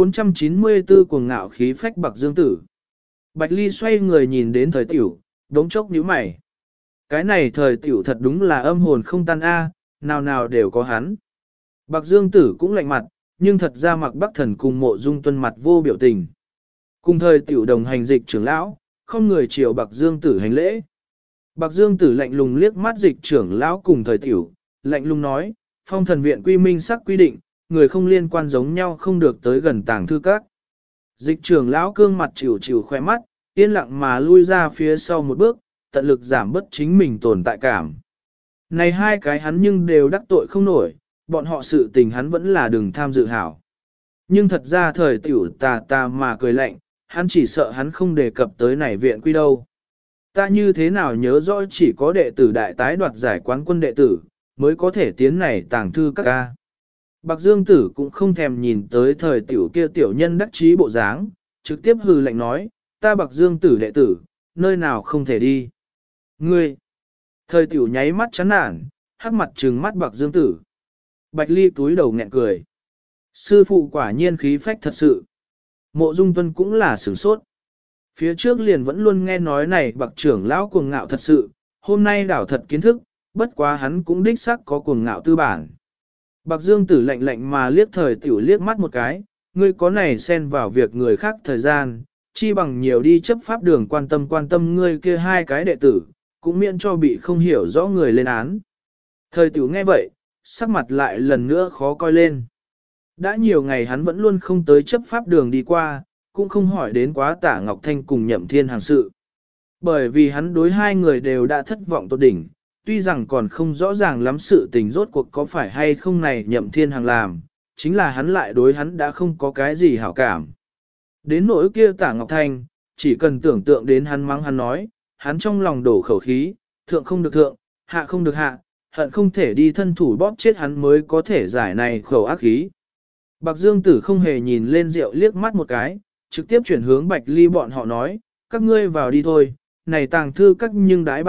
494 cuồng ngạo khí phách bạc dương tử. Bạch Ly xoay người nhìn đến thời tiểu, đống chốc nhíu mày. Cái này thời tiểu thật đúng là âm hồn không tan a, nào nào đều có hắn. Bạc dương tử cũng lạnh mặt, nhưng thật ra Mạc Bắc Thần cùng Mộ Dung Tuân mặt vô biểu tình. Cùng thời tiểu đồng hành dịch trưởng lão, không người chiều Bạc Dương Tử hành lễ. Bạc Dương Tử lạnh lùng liếc mắt dịch trưởng lão cùng thời tiểu, lạnh lùng nói, phong thần viện quy minh sắc quy định, người không liên quan giống nhau không được tới gần tàng thư các. Dịch trưởng lão cương mặt chịu chịu khoe mắt, yên lặng mà lui ra phía sau một bước, tận lực giảm bớt chính mình tồn tại cảm. Này hai cái hắn nhưng đều đắc tội không nổi, bọn họ sự tình hắn vẫn là đừng tham dự hảo. Nhưng thật ra thời tiểu tà mà cười lạnh, hắn chỉ sợ hắn không đề cập tới này viện quy đâu. Ta như thế nào nhớ rõ chỉ có đệ tử đại tái đoạt giải quán quân đệ tử, mới có thể tiến này tàng thư các ca. Bạc Dương Tử cũng không thèm nhìn tới thời tiểu kia tiểu nhân đắc chí bộ dáng, trực tiếp hừ lạnh nói, ta Bạc Dương Tử đệ tử, nơi nào không thể đi. Ngươi! Thời tiểu nháy mắt chán nản, hắc mặt trừng mắt Bạc Dương Tử. Bạch Ly túi đầu nghẹn cười. Sư phụ quả nhiên khí phách thật sự. Mộ Dung Tuân cũng là sửng sốt. Phía trước liền vẫn luôn nghe nói này Bạc trưởng lão cuồng ngạo thật sự, hôm nay đảo thật kiến thức, bất quá hắn cũng đích xác có cuồng ngạo tư bản. Bạc Dương Tử lạnh lạnh mà liếc thời tiểu liếc mắt một cái, ngươi có này xen vào việc người khác thời gian, chi bằng nhiều đi chấp pháp đường quan tâm ngươi kia hai cái đệ tử, cũng miễn cho bị không hiểu rõ người lên án. Thời tiểu nghe vậy, sắc mặt lại lần nữa khó coi lên. Đã nhiều ngày hắn vẫn luôn không tới chấp pháp đường đi qua, cũng không hỏi đến quá Tả Ngọc Thanh cùng Nhậm Thiên Hàng sự. Bởi vì hắn đối hai người đều đã thất vọng tột đỉnh, tuy rằng còn không rõ ràng lắm sự tình rốt cuộc có phải hay không này Nhậm Thiên Hàng làm, chính là hắn lại đối hắn đã không có cái gì hảo cảm. Đến nỗi kia Tả Ngọc Thanh, chỉ cần tưởng tượng đến hắn mắng hắn nói, hắn trong lòng đổ khẩu khí, thượng không được thượng, hạ không được hạ, hận không thể đi thân thủ bóp chết hắn mới có thể giải này khẩu ác khí. Bạc Dương Tử không hề nhìn lên rượu liếc mắt một cái, trực tiếp chuyển hướng Bạch Ly bọn họ nói, các ngươi vào đi thôi, này tàng thư các nhưng đãi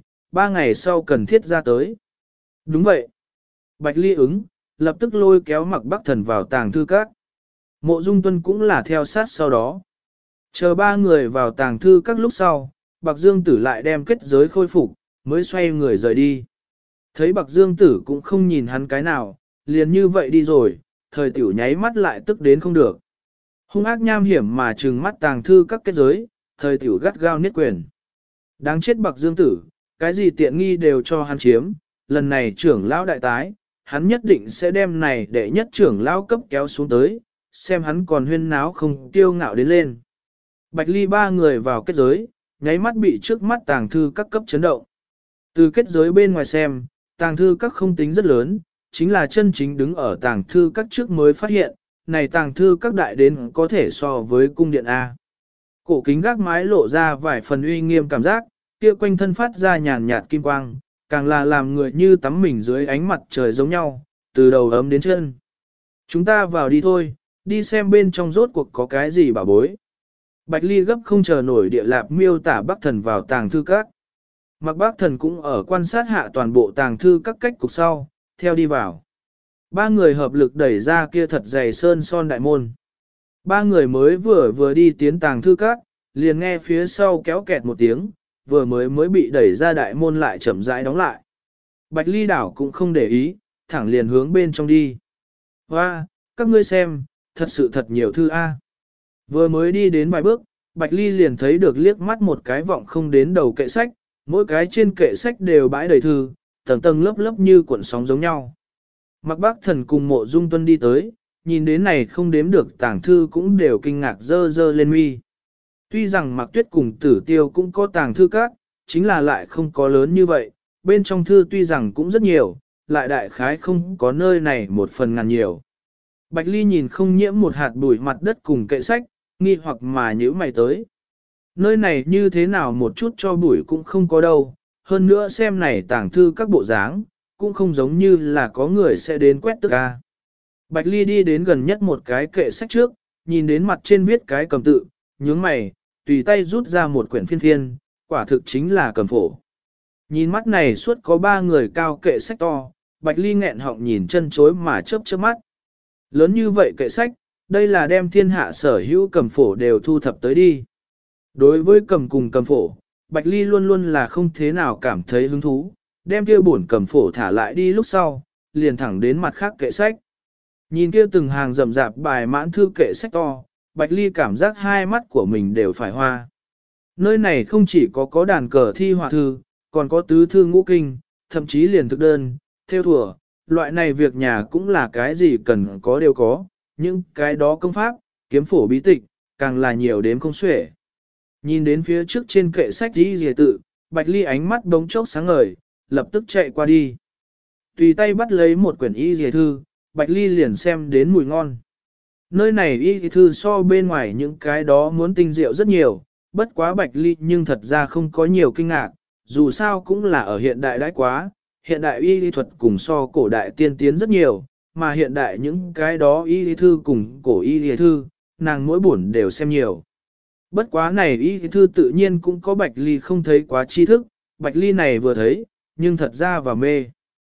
3 ngày sau cần thiết ra tới. Đúng vậy. Bạch Ly ứng, lập tức lôi kéo Mạc Bắc Thần vào tàng thư các. Mộ Dung Tuân cũng là theo sát sau đó. Chờ ba người vào tàng thư các lúc sau, Bạc Dương Tử lại đem kết giới khôi phục, mới xoay người rời đi. Thấy Bạc Dương Tử cũng không nhìn hắn cái nào, liền như vậy đi rồi, thời tiểu nháy mắt lại tức đến không được. Hung ác nham hiểm mà trừng mắt tàng thư các kết giới, thời tiểu gắt gao niết quyền. Đáng chết Bạc Dương Tử, cái gì tiện nghi đều cho hắn chiếm, lần này trưởng lão đại tái, hắn nhất định sẽ đem này để nhất trưởng lão cấp kéo xuống tới, xem hắn còn huyên náo không tiêu ngạo đến lên. Bạch Ly ba người vào kết giới, nháy mắt bị trước mắt tàng thư các cấp chấn động. Từ kết giới bên ngoài xem, tàng thư các không tính rất lớn, chính là chân chính đứng ở tàng thư các trước mới phát hiện, này tàng thư các đại đến có thể so với cung điện A. Cổ kính gác mái lộ ra vài phần uy nghiêm cảm giác, kia quanh thân phát ra nhàn nhạt kim quang, càng là làm người như tắm mình dưới ánh mặt trời giống nhau, từ đầu ấm đến chân. Chúng ta vào đi thôi, đi xem bên trong rốt cuộc có cái gì bảo bối. Bạch Ly gấp không chờ nổi địa lạp miêu tả Bắc Thần vào tàng thư các. Mạc Bắc Thần cũng ở quan sát hạ toàn bộ tàng thư các cách cục sau, theo đi vào. Ba người hợp lực đẩy ra kia thật dày sơn son đại môn. Ba người mới vừa đi tiến tàng thư các, liền nghe phía sau kéo kẹt một tiếng, vừa mới bị đẩy ra đại môn lại chậm rãi đóng lại. Bạch Ly đảo cũng không để ý, thẳng liền hướng bên trong đi. Hoa, các ngươi xem, thật sự thật nhiều thư A. Vừa mới đi đến vài bước, Bạch Ly liền thấy được liếc mắt một cái vọng không đến đầu kệ sách, mỗi cái trên kệ sách đều bãi đầy thư, tầng tầng lớp lớp như cuộn sóng giống nhau. Mạc Bắc Thần cùng Mộ Dung Tuân đi tới, nhìn đến này không đếm được tàng thư cũng đều kinh ngạc dơ lên mi. Tuy rằng Mạc Tuyết cùng Tử Tiêu cũng có tàng thư các, chính là lại không có lớn như vậy, bên trong thư tuy rằng cũng rất nhiều, lại đại khái không có nơi này một phần ngàn nhiều. Bạch Ly nhìn không nhiễm một hạt bụi mặt đất cùng kệ sách, nghi hoặc mà nhíu mày tới. Nơi này như thế nào một chút cho bụi cũng không có đâu, hơn nữa xem này tàng thư các bộ dáng, cũng không giống như là có người sẽ đến quét tức ca. Bạch Ly đi đến gần nhất một cái kệ sách trước, nhìn đến mặt trên viết cái cầm tự, nhướng mày, tùy tay rút ra một quyển phiên phiên, quả thực chính là cầm phổ. Nhìn mắt này suốt có 3 người cao kệ sách to, Bạch Ly nghẹn họng nhìn chân chối mà chớp chớp mắt. Lớn như vậy kệ sách, đây là đem thiên hạ sở hữu cầm phổ đều thu thập tới đi. Đối với cầm cùng cầm phổ, Bạch Ly luôn luôn là không thế nào cảm thấy hứng thú, đem kia bổn cầm phổ thả lại đi lúc sau, liền thẳng đến mặt khác kệ sách. Nhìn kia từng hàng rậm rạp bài mãn thư kệ sách to, Bạch Ly cảm giác hai mắt của mình đều phải hoa. Nơi này không chỉ có đàn cờ thi họa thư, còn có tứ thư ngũ kinh, thậm chí liền thực đơn, theo thùa, loại này việc nhà cũng là cái gì cần có đều có, nhưng cái đó công pháp, kiếm phổ bí tịch, càng là nhiều đến không xuể. Nhìn đến phía trước trên kệ sách đi dìa tự, Bạch Ly ánh mắt bỗng chốc sáng ngời, lập tức chạy qua đi. Tùy tay bắt lấy một quyển y dìa thư, Bạch Ly liền xem đến mùi ngon. Nơi này y thư so bên ngoài những cái đó muốn tinh diệu rất nhiều, bất quá Bạch Ly nhưng thật ra không có nhiều kinh ngạc, dù sao cũng là ở hiện đại đãi quá, hiện đại y lý thuật cùng so cổ đại tiên tiến rất nhiều, mà hiện đại những cái đó y lý thư cùng cổ y lý thư, nàng mỗi bổn đều xem nhiều. Bất quá này y lý thư tự nhiên cũng có Bạch Ly không thấy quá tri thức, Bạch Ly này vừa thấy, nhưng thật ra và mê.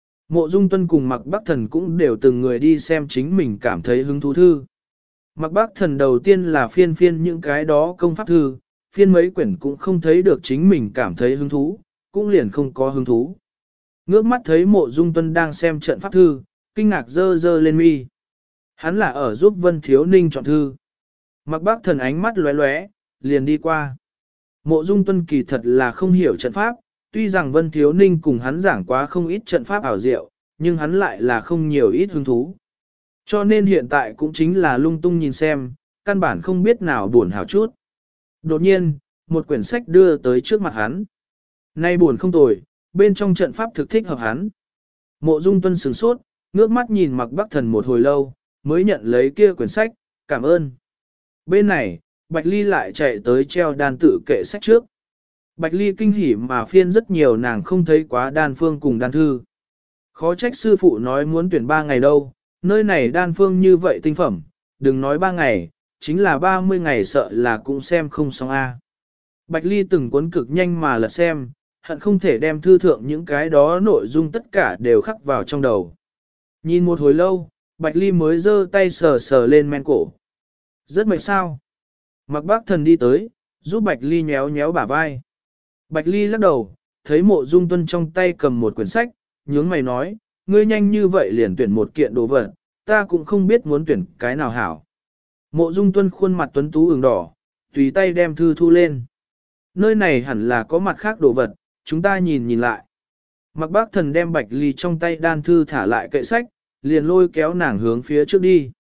Mộ Dung Tuân cùng Mạc Bắc Thần cũng đều từng người đi xem chính mình cảm thấy hứng thú thư. Mạc Bắc Thần đầu tiên là phiên những cái đó công pháp thư, phiên mấy quyển cũng không thấy được chính mình cảm thấy hứng thú, cũng liền không có hứng thú. Ngước mắt thấy Mộ Dung Tuân đang xem trận pháp thư, kinh ngạc dơ lên mi. Hắn là ở giúp Vân Thiếu Ninh chọn thư. Mạc Bắc Thần ánh mắt lóe lóe, liền đi qua. Mộ Dung Tuân kỳ thật là không hiểu trận pháp, tuy rằng Vân Thiếu Ninh cùng hắn giảng quá không ít trận pháp ảo diệu, nhưng hắn lại là không nhiều ít hứng thú. Cho nên hiện tại cũng chính là lung tung nhìn xem, căn bản không biết nào buồn hảo chút. Đột nhiên, một quyển sách đưa tới trước mặt hắn. Nay buồn không tồi, bên trong trận pháp thực thích hợp hắn. Mộ Dung Tuân sửng sốt, ngước mắt nhìn Mạc Bắc Thần một hồi lâu, mới nhận lấy kia quyển sách, cảm ơn. Bên này, Bạch Ly lại chạy tới treo đan tự kệ sách trước. Bạch Ly kinh hỉ mà phiên rất nhiều nàng không thấy quá đan phương cùng đan thư. Khó trách sư phụ nói muốn tuyển 3 ngày đâu, nơi này đan phương như vậy tinh phẩm, đừng nói 3 ngày, chính là 30 ngày sợ là cũng xem không xong a. Bạch Ly từng cuốn cực nhanh mà lật xem, hận không thể đem thư thượng những cái đó nội dung tất cả đều khắc vào trong đầu. Nhìn một hồi lâu, Bạch Ly mới giơ tay sờ lên men cổ. Rất mệt sao? Mạc Bắc Thần đi tới, giúp Bạch Ly nhéo bả vai. Bạch Ly lắc đầu, thấy Mộ Dung Tuân trong tay cầm một quyển sách, nhướng mày nói, ngươi nhanh như vậy liền tuyển một kiện đồ vật, ta cũng không biết muốn tuyển cái nào hảo. Mộ Dung Tuân khuôn mặt tuấn tú ửng đỏ, tùy tay đem thư thu lên. Nơi này hẳn là có mặt khác đồ vật, chúng ta nhìn lại. Mạc Bắc Thần đem Bạch Ly trong tay đan thư thả lại kệ sách, liền lôi kéo nàng hướng phía trước đi.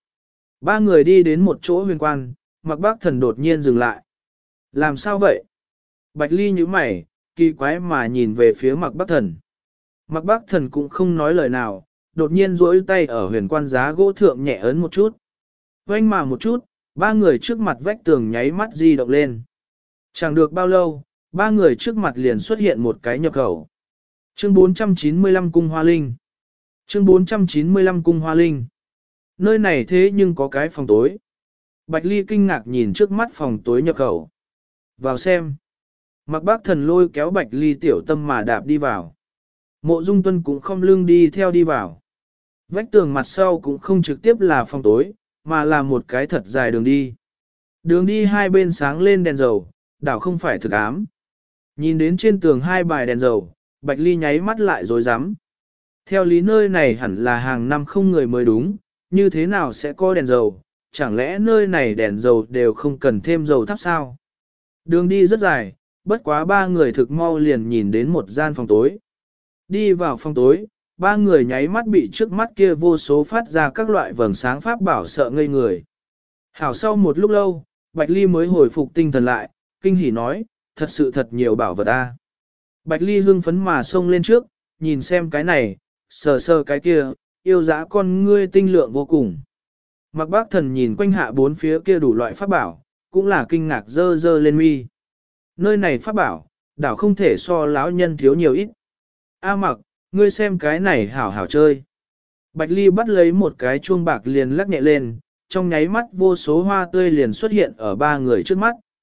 3 người đi đến một chỗ huyền quan, Mạc Bắc Thần đột nhiên dừng lại. Làm sao vậy? Bạch Ly nhíu mày, kỳ quái mà nhìn về phía Mạc Bắc Thần. Mạc Bắc Thần cũng không nói lời nào, đột nhiên duỗi tay ở huyền quan giá gỗ thượng nhẹ ấn một chút. Oanh mà một chút, 3 người trước mặt vách tường nháy mắt di động lên. Chẳng được bao lâu, 3 người trước mặt liền xuất hiện một cái nhập khẩu. Chương 495 Cung Hoa Linh. Chương 495 Cung Hoa Linh. Nơi này thế nhưng có cái phòng tối. Bạch Ly kinh ngạc nhìn trước mắt phòng tối nhập khẩu. Vào xem. Mạc Bắc Thần lôi kéo Bạch Ly tiểu tâm mà đạp đi vào. Mộ Dung Tuân cũng không lưng đi theo đi vào. Vách tường mặt sau cũng không trực tiếp là phòng tối, mà là một cái thật dài đường đi. Đường đi hai bên sáng lên đèn dầu, đảo không phải thực ám. Nhìn đến trên tường 2 bài đèn dầu, Bạch Ly nháy mắt lại rối rắm. Theo lý nơi này hẳn là hàng năm không người mới đúng, như thế nào sẽ có đèn dầu, chẳng lẽ nơi này đèn dầu đều không cần thêm dầu thắp sao? Đường đi rất dài, bất quá 3 người thực mau liền nhìn đến một gian phòng tối. Đi vào phòng tối, 3 người nháy mắt bị trước mắt kia vô số phát ra các loại vầng sáng pháp bảo sợ ngây người. Hảo sau một lúc lâu, Bạch Ly mới hồi phục tinh thần lại, kinh hỉ nói, thật sự thật nhiều bảo vật ta. Bạch Ly hưng phấn mà xông lên trước, nhìn xem cái này, sờ cái kia, yêu dã con ngươi tinh lượng vô cùng. Mạc Bắc Thần nhìn quanh hạ 4 phía kia đủ loại pháp bảo, cũng là kinh ngạc dơ lên mi. Nơi này pháp bảo, đảo không thể so lão nhân thiếu nhiều ít. A Mặc, ngươi xem cái này hảo hảo chơi. Bạch Ly bắt lấy một cái chuông bạc liền lắc nhẹ lên, trong nháy mắt vô số hoa tươi liền xuất hiện ở 3 người trước mắt,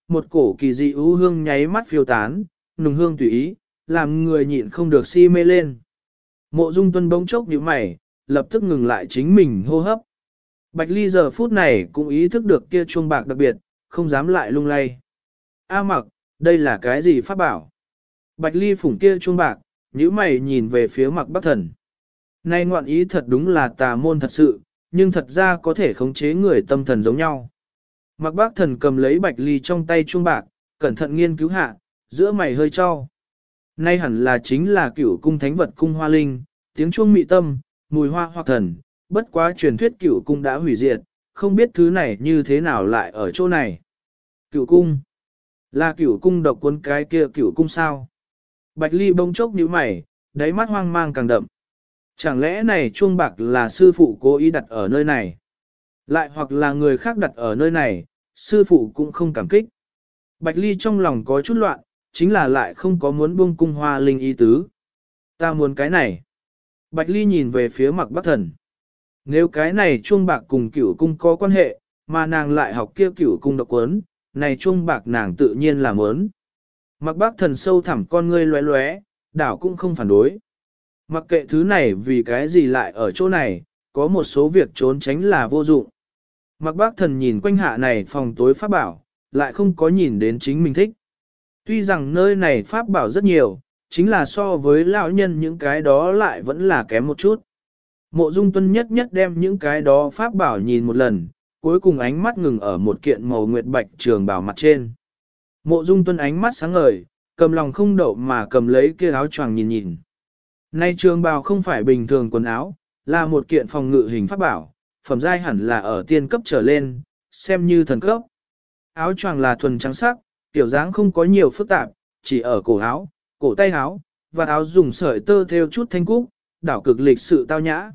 một cổ kỳ dị ưu hương nháy mắt phiêu tán, nùng hương tùy ý, làm người nhịn không được si mê lên. Mộ Dung Tuân bỗng chốc nhíu mày, lập tức ngừng lại chính mình hô hấp. Bạch Ly giờ phút này cũng ý thức được kia chuông bạc đặc biệt, không dám lại lung lay. A Mặc, đây là cái gì pháp bảo? Bạch Ly phủng kia chuông bạc, nhíu mày nhìn về phía Mặc Bắc Thần. Này ngoạn ý thật đúng là tà môn thật sự, nhưng thật ra có thể khống chế người tâm thần giống nhau. Mặc Bắc Thần cầm lấy Bạch Ly trong tay chuông bạc, cẩn thận nghiên cứu hạ, giữa mày hơi cho. Nay hẳn là chính là cửu cung thánh vật cung hoa linh, tiếng chuông mị tâm, mùi hoa hoặc thần, bất quá truyền thuyết cửu cung đã hủy diệt, không biết thứ này như thế nào lại ở chỗ này. Cửu cung, là cửu cung độc cuốn cái kia cửu cung sao? Bạch Ly bông chốc nhíu mày, đáy mắt hoang mang càng đậm. Chẳng lẽ này chuông bạc là sư phụ cố ý đặt ở nơi này? Lại hoặc là người khác đặt ở nơi này, sư phụ cũng không cảm kích. Bạch Ly trong lòng có chút loạn, chính là lại không có muốn buông cung hoa linh ý tứ. Ta muốn cái này. Bạch Ly nhìn về phía Mặc Bắc Thần. Nếu cái này chuông bạc cùng cửu cung có quan hệ, mà nàng lại học kia cửu cung độc quấn, này chuông bạc nàng tự nhiên là muốn. Mặc Bắc Thần sâu thẳm con ngươi lóe lóe, đảo cũng không phản đối. Mặc kệ thứ này vì cái gì lại ở chỗ này, có một số việc trốn tránh là vô dụng. Mặc Bắc Thần nhìn quanh hạ này phòng tối pháp bảo, lại không có nhìn đến chính mình thích. Tuy rằng nơi này pháp bảo rất nhiều, chính là so với lão nhân những cái đó lại vẫn là kém một chút. Mộ Dung Tuân nhất nhất đem những cái đó pháp bảo nhìn một lần, cuối cùng ánh mắt ngừng ở một kiện màu nguyệt bạch trường bảo mặt trên. Mộ Dung Tuân ánh mắt sáng ngời, cầm lòng không đậu mà cầm lấy kia áo choàng nhìn nhìn. Nay trường bào không phải bình thường quần áo, là một kiện phòng ngự hình pháp bảo, phẩm giai hẳn là ở tiên cấp trở lên, xem như thần cấp. Áo choàng là thuần trắng sắc, tiểu dáng không có nhiều phức tạp, chỉ ở cổ áo, cổ tay áo, và áo dùng sợi tơ theo chút thanh cúc, đảo cực lịch sự tao nhã.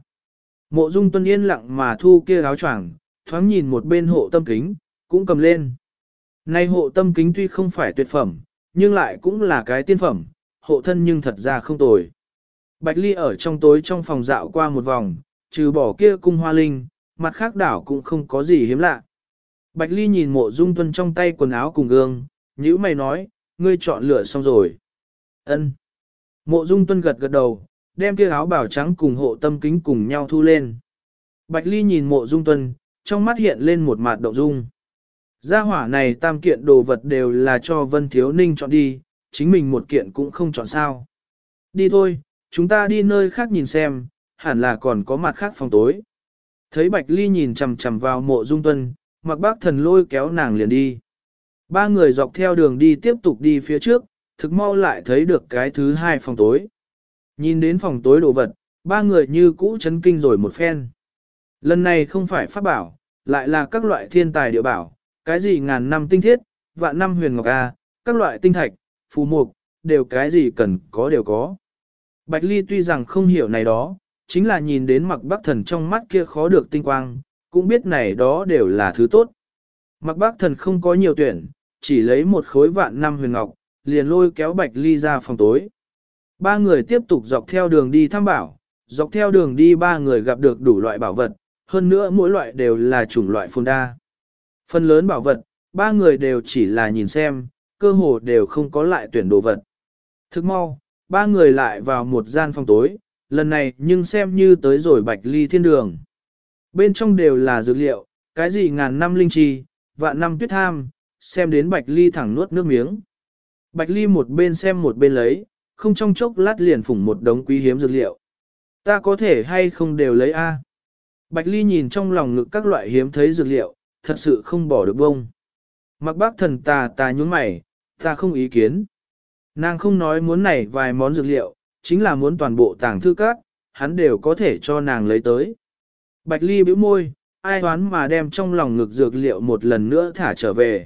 Mộ Dung Tuân yên lặng mà thu kia áo choàng, thoáng nhìn một bên hộ tâm kính, cũng cầm lên. Nay hộ tâm kính tuy không phải tuyệt phẩm, nhưng lại cũng là cái tiên phẩm, hộ thân nhưng thật ra không tồi. Bạch Ly ở trong tối trong phòng dạo qua một vòng, trừ bỏ kia cung hoa linh, mặt khác đảo cũng không có gì hiếm lạ. Bạch Ly nhìn Mộ Dung Tuân trong tay quần áo cùng gương, nhữ mày nói, ngươi chọn lựa xong rồi. Ân. Mộ Dung Tuân gật gật đầu, đem kia áo bảo trắng cùng hộ tâm kính cùng nhau thu lên. Bạch Ly nhìn Mộ Dung Tuân, trong mắt hiện lên một mặt động dung. Gia hỏa này tam kiện đồ vật đều là cho Vân Thiếu Ninh chọn đi, chính mình một kiện cũng không chọn sao. Đi thôi, chúng ta đi nơi khác nhìn xem, hẳn là còn có mặt khác phòng tối. Thấy Bạch Ly nhìn chằm chằm vào Mộ Dung Tuân, Mặc Bác Thần lôi kéo nàng liền đi. Ba người dọc theo đường đi tiếp tục đi phía trước, thực mau lại thấy được cái thứ hai phòng tối. Nhìn đến phòng tối đồ vật, ba người như cũ chấn kinh rồi một phen. Lần này không phải pháp bảo, lại là các loại thiên tài địa bảo, cái gì ngàn năm tinh thiết, vạn năm huyền ngọc A, các loại tinh thạch, phù mục, đều cái gì cần có đều có. Bạch Ly tuy rằng không hiểu này đó, chính là nhìn đến Mặc Bắc Thần trong mắt kia khó được tinh quang, cũng biết này đó đều là thứ tốt. Mặc Bắc Thần không có nhiều tuyển, chỉ lấy một khối vạn năm huyền ngọc, liền lôi kéo Bạch Ly ra phòng tối. Ba người tiếp tục dọc theo đường đi thăm bảo, dọc theo đường đi ba người gặp được đủ loại bảo vật, hơn nữa mỗi loại đều là chủng loại phồn đa. Phần lớn bảo vật, ba người đều chỉ là nhìn xem, cơ hồ đều không có lại tuyển đồ vật. Thức mau, ba người lại vào một gian phòng tối, lần này nhưng xem như tới rồi Bạch Ly thiên đường. Bên trong đều là dược liệu, cái gì ngàn năm linh trì, vạn năm tuyết tham, xem đến Bạch Ly thẳng nuốt nước miếng. Bạch Ly một bên xem một bên lấy, không trong chốc lát liền phủng một đống quý hiếm dược liệu. Ta có thể hay không đều lấy A. Bạch Ly nhìn trong lòng ngực các loại hiếm thấy dược liệu, thật sự không bỏ được bông. Mặc Bác Thần tà nhún mày, ta không ý kiến. Nàng không nói muốn này vài món dược liệu, chính là muốn toàn bộ tàng thư các, hắn đều có thể cho nàng lấy tới. Bạch Ly bĩu môi, ai đoán mà đem trong lòng ngực dược liệu một lần nữa thả trở về.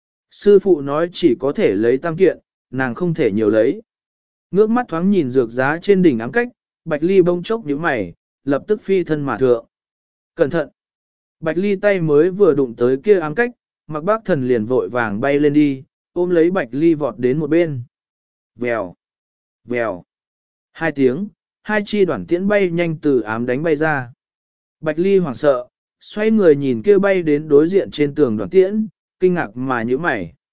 Sư phụ nói chỉ có thể lấy tam kiện, nàng không thể nhiều lấy. Ngước mắt thoáng nhìn dược giá trên đỉnh ám cách, Bạch Ly bông chốc nhíu mày, lập tức phi thân mà thượng. Cẩn thận! Bạch Ly tay mới vừa đụng tới kia ám cách, Mặc Bác Thần liền vội vàng bay lên đi, ôm lấy Bạch Ly vọt đến một bên. Vèo! Vèo! Hai tiếng, hai chi đoạn tiễn bay nhanh từ ám đánh bay ra. Bạch Ly hoảng sợ, xoay người nhìn kia bay đến đối diện trên tường đoạn tiễn, kinh ngạc mà nhíu mày.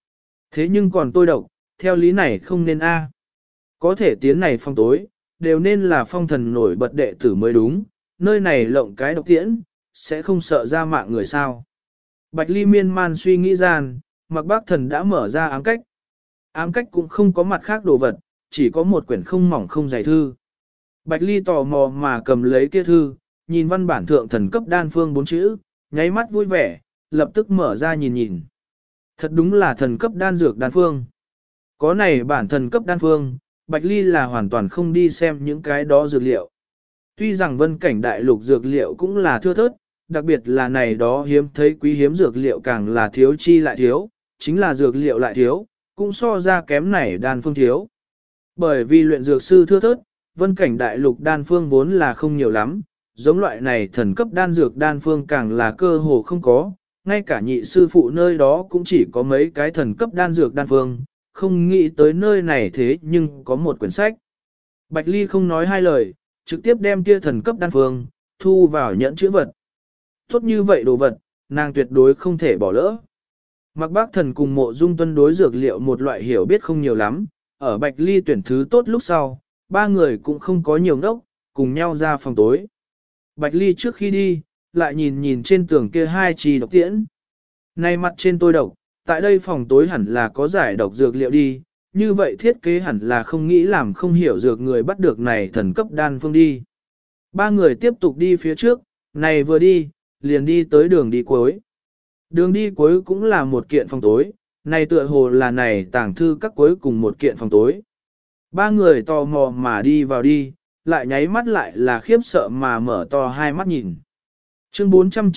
Thế nhưng còn tôi độc, theo lý này không nên a. Có thể tiến này phong tối, đều nên là phong thần nổi bật đệ tử mới đúng, nơi này lộng cái độc tiễn, sẽ không sợ ra mạng người sao. Bạch Ly miên man suy nghĩ gian, Mạc Bác Thần đã mở ra ám cách. Ám cách cũng không có mặt khác đồ vật, chỉ có một quyển không mỏng không dày thư. Bạch Ly tò mò mà cầm lấy kia thư, nhìn văn bản thượng thần cấp đan phương 4 chữ, nháy mắt vui vẻ, lập tức mở ra nhìn nhìn. Thật đúng là thần cấp đan dược đan phương. Có này bản thần cấp đan phương, Bạch Ly là hoàn toàn không đi xem những cái đó dược liệu. Tuy rằng vân cảnh đại lục dược liệu cũng là thưa thớt, đặc biệt là này đó hiếm thấy quý hiếm dược liệu càng là thiếu chi lại thiếu, chính là dược liệu lại thiếu, cũng so ra kém này đan phương thiếu. Bởi vì luyện dược sư thưa thớt, vân cảnh đại lục đan phương vốn là không nhiều lắm, giống loại này thần cấp đan dược đan phương càng là cơ hồ không có, ngay cả nhị sư phụ nơi đó cũng chỉ có mấy cái thần cấp đan dược đan phương, không nghĩ tới nơi này thế nhưng có một quyển sách. Bạch Ly không nói hai lời, trực tiếp đem kia thần cấp đan phương, thu vào nhẫn chữ vật. Tốt như vậy đồ vật, nàng tuyệt đối không thể bỏ lỡ. Mạc Bác Thần cùng Mộ Dung Tuân đối dược liệu một loại hiểu biết không nhiều lắm, ở Bạch Ly tuyển thứ tốt lúc sau, ba người cũng không có nhiều ngốc, cùng nhau ra phòng tối. Bạch Ly trước khi đi, lại nhìn nhìn trên tường kia hai chi độc tiễn. Nay mặt trên tôi độc, tại đây phòng tối hẳn là có giải độc dược liệu đi, như vậy thiết kế hẳn là không nghĩ làm không hiểu dược người bắt được này thần cấp đan phương đi. Ba người tiếp tục đi phía trước, này vừa đi, liền đi tới đường đi cuối. Đường đi cuối cũng là một kiện phòng tối, này tựa hồ là này tàng thư các cuối cùng một kiện phòng tối. Ba người tò mò mà đi vào đi, lại nháy mắt lại là khiếp sợ mà mở to hai mắt nhìn. Chương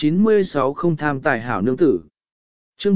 496 không tham tài hảo nương tử. Chương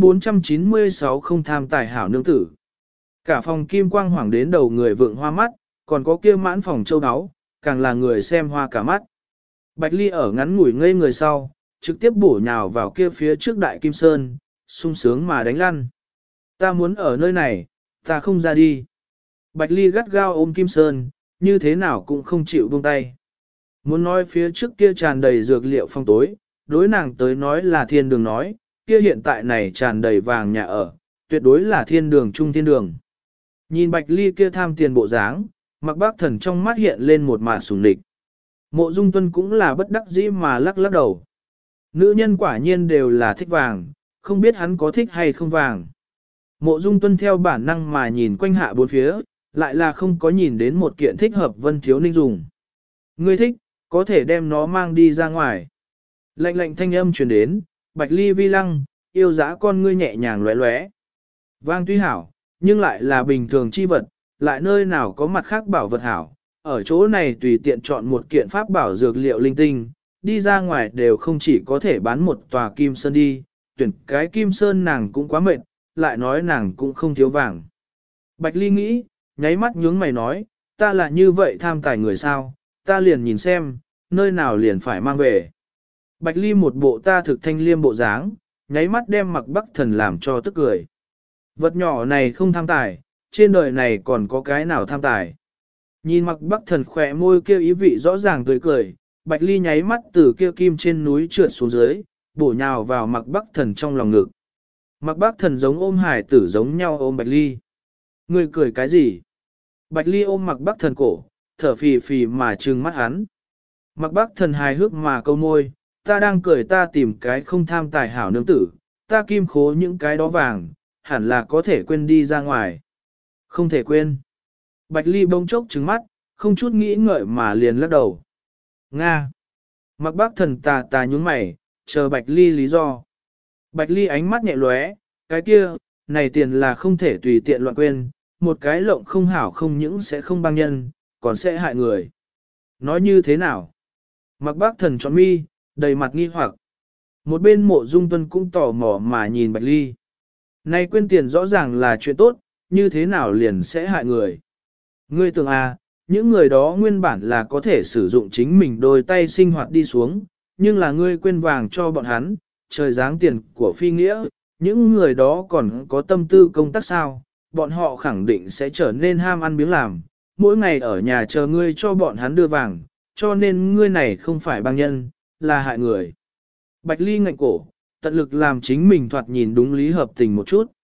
496 không tham tài hảo nương tử. Cả phòng kim quang hoàng đến đầu người vượng hoa mắt, còn có kia mãn phòng châu áo, càng là người xem hoa cả mắt. Bạch Ly ở ngắn ngủi ngây người sau, trực tiếp bổ nhào vào kia phía trước đại kim sơn, sung sướng mà đánh lăn. Ta muốn ở nơi này, ta không ra đi. Bạch Ly gắt gao ôm kim sơn, như thế nào cũng không chịu buông tay. Muốn nói phía trước kia tràn đầy dược liệu phong tối, đối nàng tới nói là thiên đường nói, kia hiện tại này tràn đầy vàng nhà ở, tuyệt đối là thiên đường trung thiên đường. Nhìn Bạch Ly kia tham tiền bộ dáng, Mạc Bác Thần trong mắt hiện lên một mạt sủng địch. Mộ Dung Tuân cũng là bất đắc dĩ mà lắc lắc đầu. Nữ nhân quả nhiên đều là thích vàng, không biết hắn có thích hay không vàng. Mộ Dung Tuân theo bản năng mà nhìn quanh hạ bốn phía, lại là không có nhìn đến một kiện thích hợp Vân Thiếu Ninh dùng. Ngươi thích, có thể đem nó mang đi ra ngoài. Lạnh lạnh thanh âm truyền đến, Bạch Ly vi lăng, yêu dã con ngươi nhẹ nhàng lóe lóe. Vang tuy hảo, nhưng lại là bình thường chi vật, lại nơi nào có mặt khác bảo vật hảo. Ở chỗ này tùy tiện chọn một kiện pháp bảo dược liệu linh tinh, đi ra ngoài đều không chỉ có thể bán một tòa kim sơn đi, tuyển cái kim sơn nàng cũng quá mệt, lại nói nàng cũng không thiếu vàng. Bạch Ly nghĩ, nháy mắt nhướng mày nói, ta là như vậy tham tài người sao, ta liền nhìn xem, nơi nào liền phải mang về. Bạch Ly một bộ ta thực thanh liêm bộ dáng, nháy mắt đem Mạc Bác Thần làm cho tức cười. Vật nhỏ này không tham tài, trên đời này còn có cái nào tham tài. Nhìn Mạc Bác Thần khỏe môi kêu ý vị rõ ràng tươi cười, Bạch Ly nháy mắt từ kia kim trên núi trượt xuống dưới, bổ nhào vào Mạc Bác Thần trong lòng ngực. Mạc Bác Thần giống ôm hải tử giống nhau ôm Bạch Ly. Ngươi cười cái gì? Bạch Ly ôm Mạc Bác Thần cổ, thở phì phì mà trừng mắt hắn. Mạc Bác Thần hài hước mà câu môi, ta đang cười ta tìm cái không tham tài hảo nương tử, ta kim khố những cái đó vàng, hẳn là có thể quên đi ra ngoài. Không thể quên. Bạch Ly bỗng chốc trừng mắt, không chút nghĩ ngợi mà liền lắc đầu. Nga. Mạc Bác Thần tà nhún mày, chờ Bạch Ly lý do. Bạch Ly ánh mắt nhẹ lóe, cái kia, này tiền là không thể tùy tiện loạn quên, một cái lộng không hảo không những sẽ không băng nhân, còn sẽ hại người. Nói như thế nào? Mạc Bác Thần tròn mi, đầy mặt nghi hoặc. Một bên Mộ Dung Tuân cũng tò mò mà nhìn Bạch Ly. Này quên tiền rõ ràng là chuyện tốt, như thế nào liền sẽ hại người. Ngươi tưởng à, những người đó nguyên bản là có thể sử dụng chính mình đôi tay sinh hoạt đi xuống, nhưng là ngươi quên vàng cho bọn hắn, trời giáng tiền của phi nghĩa, những người đó còn có tâm tư công tác sao, bọn họ khẳng định sẽ trở nên ham ăn biếng làm, mỗi ngày ở nhà chờ ngươi cho bọn hắn đưa vàng, cho nên ngươi này không phải băng nhân, là hại người. Bạch Ly ngạnh cổ, tận lực làm chính mình thoạt nhìn đúng lý hợp tình một chút.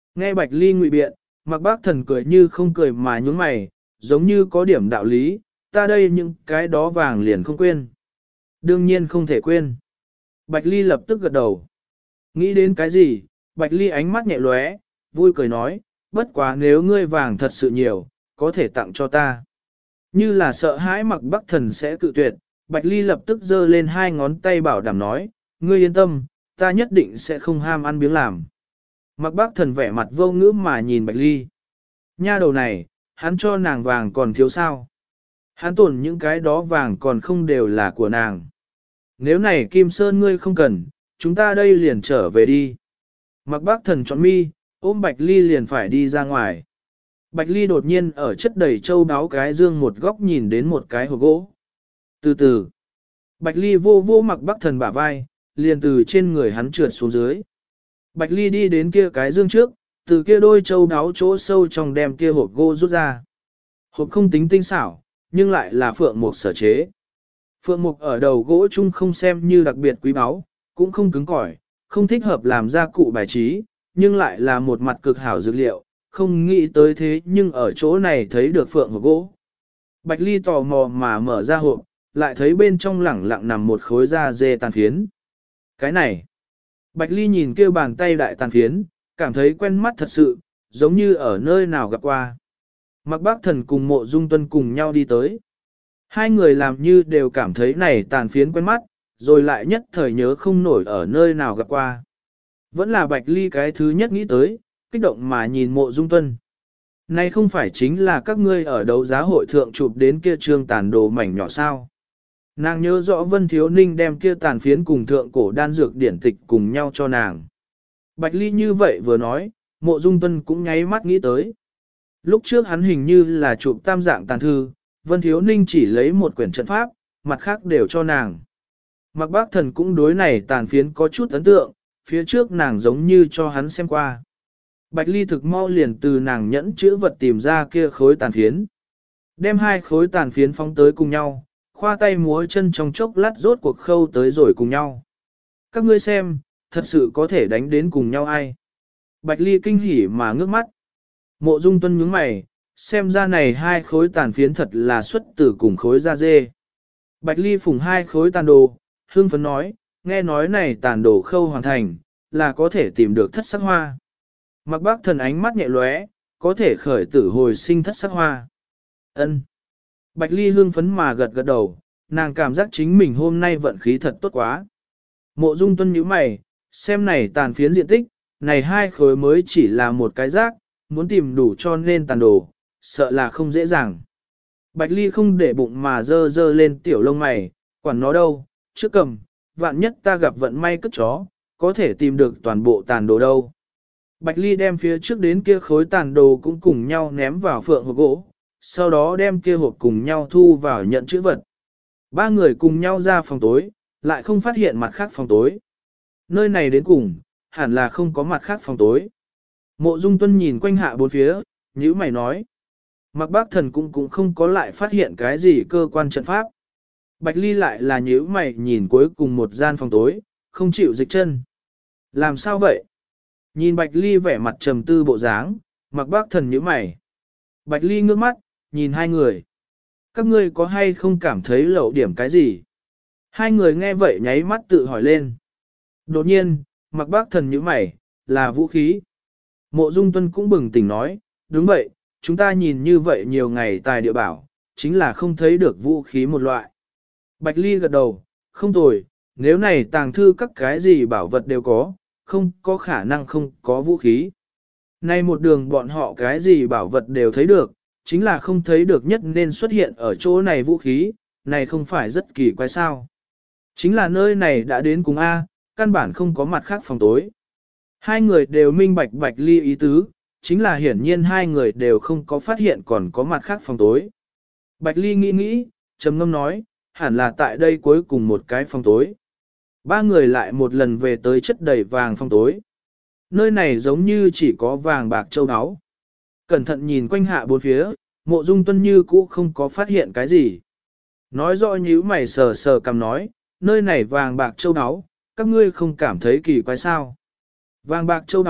Nghe Bạch Ly ngụy biện, Mạc Bác Thần cười như không cười mà nhún mày, giống như có điểm đạo lý, ta đây những cái đó vàng liền không quên. Đương nhiên không thể quên. Bạch Ly lập tức gật đầu. Nghĩ đến cái gì, Bạch Ly ánh mắt nhẹ lóe, vui cười nói, bất quá nếu ngươi vàng thật sự nhiều, có thể tặng cho ta. Như là sợ hãi Mạc Bác Thần sẽ cự tuyệt, Bạch Ly lập tức giơ lên hai ngón tay bảo đảm nói, ngươi yên tâm, ta nhất định sẽ không ham ăn biếng làm. Mạc Bác Thần vẻ mặt vô ngữ mà nhìn Bạch Ly. Nha đầu này, hắn cho nàng vàng còn thiếu sao? Hắn tổn những cái đó vàng còn không đều là của nàng. Nếu này Kim Sơn ngươi không cần, chúng ta đây liền trở về đi. Mạc Bác Thần chọn mi, ôm Bạch Ly liền phải đi ra ngoài. Bạch Ly đột nhiên ở chất đầy châu đáo cái dương một góc nhìn đến một cái hộp gỗ. Từ từ, Bạch Ly vô vô Mạc Bác Thần bả vai, liền từ trên người hắn trượt xuống dưới. Bạch Ly đi đến kia cái dương trước, từ kia đôi châu đáo chỗ sâu trong đem kia hộp gỗ rút ra. Hộp không tính tinh xảo, nhưng lại là phượng mục sở chế. Phượng mục ở đầu gỗ chung không xem như đặc biệt quý báu, cũng không cứng cỏi, không thích hợp làm gia cụ bài trí, nhưng lại là một mặt cực hảo dược liệu, không nghĩ tới thế nhưng ở chỗ này thấy được phượng hộp gỗ. Bạch Ly tò mò mà mở ra hộp, lại thấy bên trong lẳng lặng nằm một khối da dê tàn phiến. Cái này, Bạch Ly nhìn kêu bàn tay đại tàn phiến, cảm thấy quen mắt thật sự, giống như ở nơi nào gặp qua. Mạc Bác Thần cùng Mộ Dung Tuân cùng nhau đi tới. Hai người làm như đều cảm thấy này tàn phiến quen mắt, rồi lại nhất thời nhớ không nổi ở nơi nào gặp qua. Vẫn là Bạch Ly cái thứ nhất nghĩ tới, kích động mà nhìn Mộ Dung Tuân. Này không phải chính là các ngươi ở đấu giá hội thượng chụp đến kia trương tàn đồ mảnh nhỏ sao. Nàng nhớ rõ Vân Thiếu Ninh đem kia tàn phiến cùng thượng cổ đan dược điển tịch cùng nhau cho nàng. Bạch Ly như vậy vừa nói, Mộ Dung Tuân cũng nháy mắt nghĩ tới. Lúc trước hắn hình như là chụp tam dạng tàn thư, Vân Thiếu Ninh chỉ lấy một quyển trận pháp, mặt khác đều cho nàng. Mạc Bác Thần cũng đối này tàn phiến có chút ấn tượng, phía trước nàng giống như cho hắn xem qua. Bạch Ly thực mau liền từ nàng nhẫn chữ vật tìm ra kia khối tàn phiến. Đem hai khối tàn phiến phóng tới cùng nhau, khoa tay múa chân trong chốc lát rốt cuộc khâu tới rồi cùng nhau. Các ngươi xem, thật sự có thể đánh đến cùng nhau ai. Bạch Ly kinh hỉ mà ngước mắt. Mộ Dung Tuân nhướng mày, xem ra này hai khối tàn phiến thật là xuất từ cùng khối da dê. Bạch Ly phùng hai khối tàn đồ, hương phấn nói, nghe nói này tàn đồ khâu hoàn thành, là có thể tìm được thất sắc hoa. Mạc Bác Thần ánh mắt nhẹ lóe, có thể khởi tử hồi sinh thất sắc hoa. Ân. Bạch Ly hương phấn mà gật gật đầu, nàng cảm giác chính mình hôm nay vận khí thật tốt quá. Mộ Dung Tuân nhíu mày, xem này tàn phiến diện tích, này hai khối mới chỉ là một cái rác, muốn tìm đủ cho nên tàn đồ, sợ là không dễ dàng. Bạch Ly không để bụng mà dơ dơ lên tiểu lông mày, quản nó đâu, trước cầm, vạn nhất ta gặp vận may cất chó, có thể tìm được toàn bộ tàn đồ đâu. Bạch Ly đem phía trước đến kia khối tàn đồ cũng cùng nhau ném vào phượng hộp gỗ, sau đó đem kia hộp cùng nhau thu vào nhận chữ vật. Ba người cùng nhau ra phòng tối, lại không phát hiện mặt khác phòng tối. Nơi này đến cùng, hẳn là không có mặt khác phòng tối. Mộ Dung Tuân nhìn quanh hạ bốn phía, nhíu mày nói. Mạc Bác Thần cũng không có lại phát hiện cái gì cơ quan trận pháp. Bạch Ly lại là nhíu mày nhìn cuối cùng một gian phòng tối, không chịu dịch chân. Làm sao vậy? Nhìn Bạch Ly vẻ mặt trầm tư bộ dáng, Mạc Bác Thần nhíu mày. Bạch Ly ngước mắt, nhìn hai người. Các ngươi có hay không cảm thấy lậu điểm cái gì? Hai người nghe vậy nháy mắt tự hỏi lên. Đột nhiên, Mạc Bác Thần nhíu mày, là vũ khí. Mộ Dung Tuân cũng bừng tỉnh nói, đúng vậy, chúng ta nhìn như vậy nhiều ngày tài địa bảo, chính là không thấy được vũ khí một loại. Bạch Ly gật đầu, không tồi, nếu này tàng thư các cái gì bảo vật đều có, không có khả năng không có vũ khí. Nay một đường bọn họ cái gì bảo vật đều thấy được, chính là không thấy được nhất nên xuất hiện ở chỗ này vũ khí, này không phải rất kỳ quái sao. Chính là nơi này đã đến cùng A, căn bản không có mặt khác phòng tối. Hai người đều minh bạch Bạch Ly ý tứ, chính là hiển nhiên hai người đều không có phát hiện còn có mặt khác phòng tối. Bạch Ly nghĩ nghĩ, trầm ngâm nói, hẳn là tại đây cuối cùng một cái phòng tối. Ba người lại một lần về tới chất đầy vàng phòng tối. Nơi này giống như chỉ có vàng bạc châu áo. Cẩn thận nhìn quanh hạ bốn phía, Mộ Dung Tuân như cũ không có phát hiện cái gì. Nói rõ nhíu mày sờ sờ cầm nói, nơi này vàng bạc châu áo, các ngươi không cảm thấy kỳ quái sao. Vàng bạc châu áo,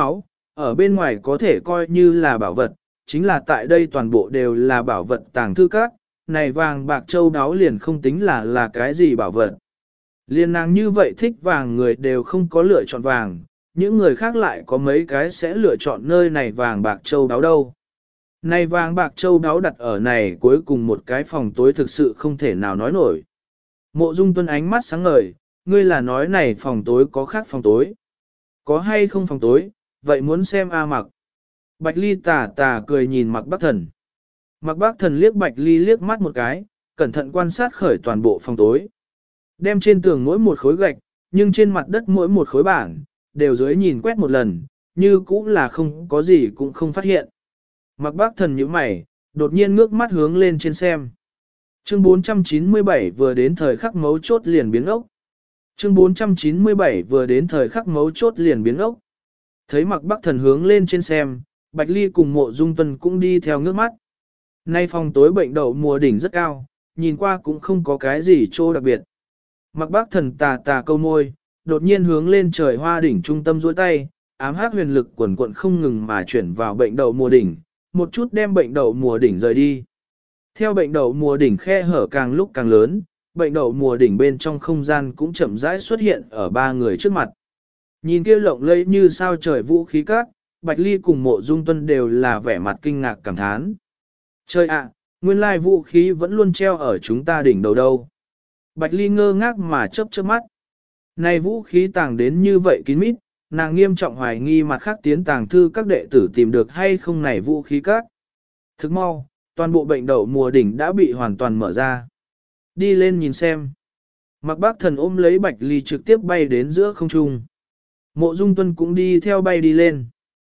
ở bên ngoài có thể coi như là bảo vật, chính là tại đây toàn bộ đều là bảo vật tàng thư các, này vàng bạc châu đáo liền không tính là cái gì bảo vật. Liên nàng như vậy thích vàng người đều không có lựa chọn vàng, những người khác lại có mấy cái sẽ lựa chọn nơi này vàng bạc châu đáo đâu. Này vàng bạc châu đáo đặt ở này cuối cùng một cái phòng tối thực sự không thể nào nói nổi. Mộ Dung Tuân ánh mắt sáng ngời, ngươi là nói này phòng tối có khác phòng tối. Có hay không phòng tối, vậy muốn xem A Mặc. Bạch Ly tà tà cười nhìn Mặc Bắc Thần. Mặc Bắc Thần liếc Bạch Ly liếc mắt một cái, cẩn thận quan sát khởi toàn bộ phòng tối. Đem trên tường mỗi một khối gạch, nhưng trên mặt đất mỗi một khối bảng, đều dưới nhìn quét một lần, như cũng là không có gì cũng không phát hiện. Mặc Bắc Thần nhíu mày, đột nhiên ngước mắt hướng lên trên xem. Chương 497 vừa đến thời khắc mấu chốt liền biến ốc. Chương 497 vừa đến thời khắc mấu chốt liền biến ốc. Thấy Mặc Bắc Thần hướng lên trên xem, Bạch Ly cùng Mộ Dung Tuân cũng đi theo ngước mắt. Nay phòng tối bệnh đậu mùa đỉnh rất cao, nhìn qua cũng không có cái gì trô đặc biệt. Mặc Bắc Thần tà tà câu môi, đột nhiên hướng lên trời hoa đỉnh trung tâm duỗi tay, ám hắc huyền lực quần quận không ngừng mà chuyển vào bệnh đậu mùa đỉnh, một chút đem bệnh đậu mùa đỉnh rời đi. Theo bệnh đậu mùa đỉnh khe hở càng lúc càng lớn, bệnh đậu mùa đỉnh bên trong không gian cũng chậm rãi xuất hiện ở ba người trước mặt. Nhìn kia lộng lẫy như sao trời vũ khí các, Bạch Ly cùng Mộ Dung Tuân đều là vẻ mặt kinh ngạc cảm thán. Trời ạ, nguyên lai vũ khí vẫn luôn treo ở chúng ta đỉnh đầu đâu. Bạch Ly ngơ ngác mà chớp chớp mắt. Này vũ khí tàng đến như vậy kín mít, nàng nghiêm trọng hoài nghi mặt khác tiến tàng thư các đệ tử tìm được hay không này vũ khí các. Thức mau, toàn bộ bệnh đậu mùa đỉnh đã bị hoàn toàn mở ra. Đi lên nhìn xem. Mặc Bác Thần ôm lấy Bạch Ly trực tiếp bay đến giữa không trung. Mộ Dung Tuân cũng đi theo bay đi lên.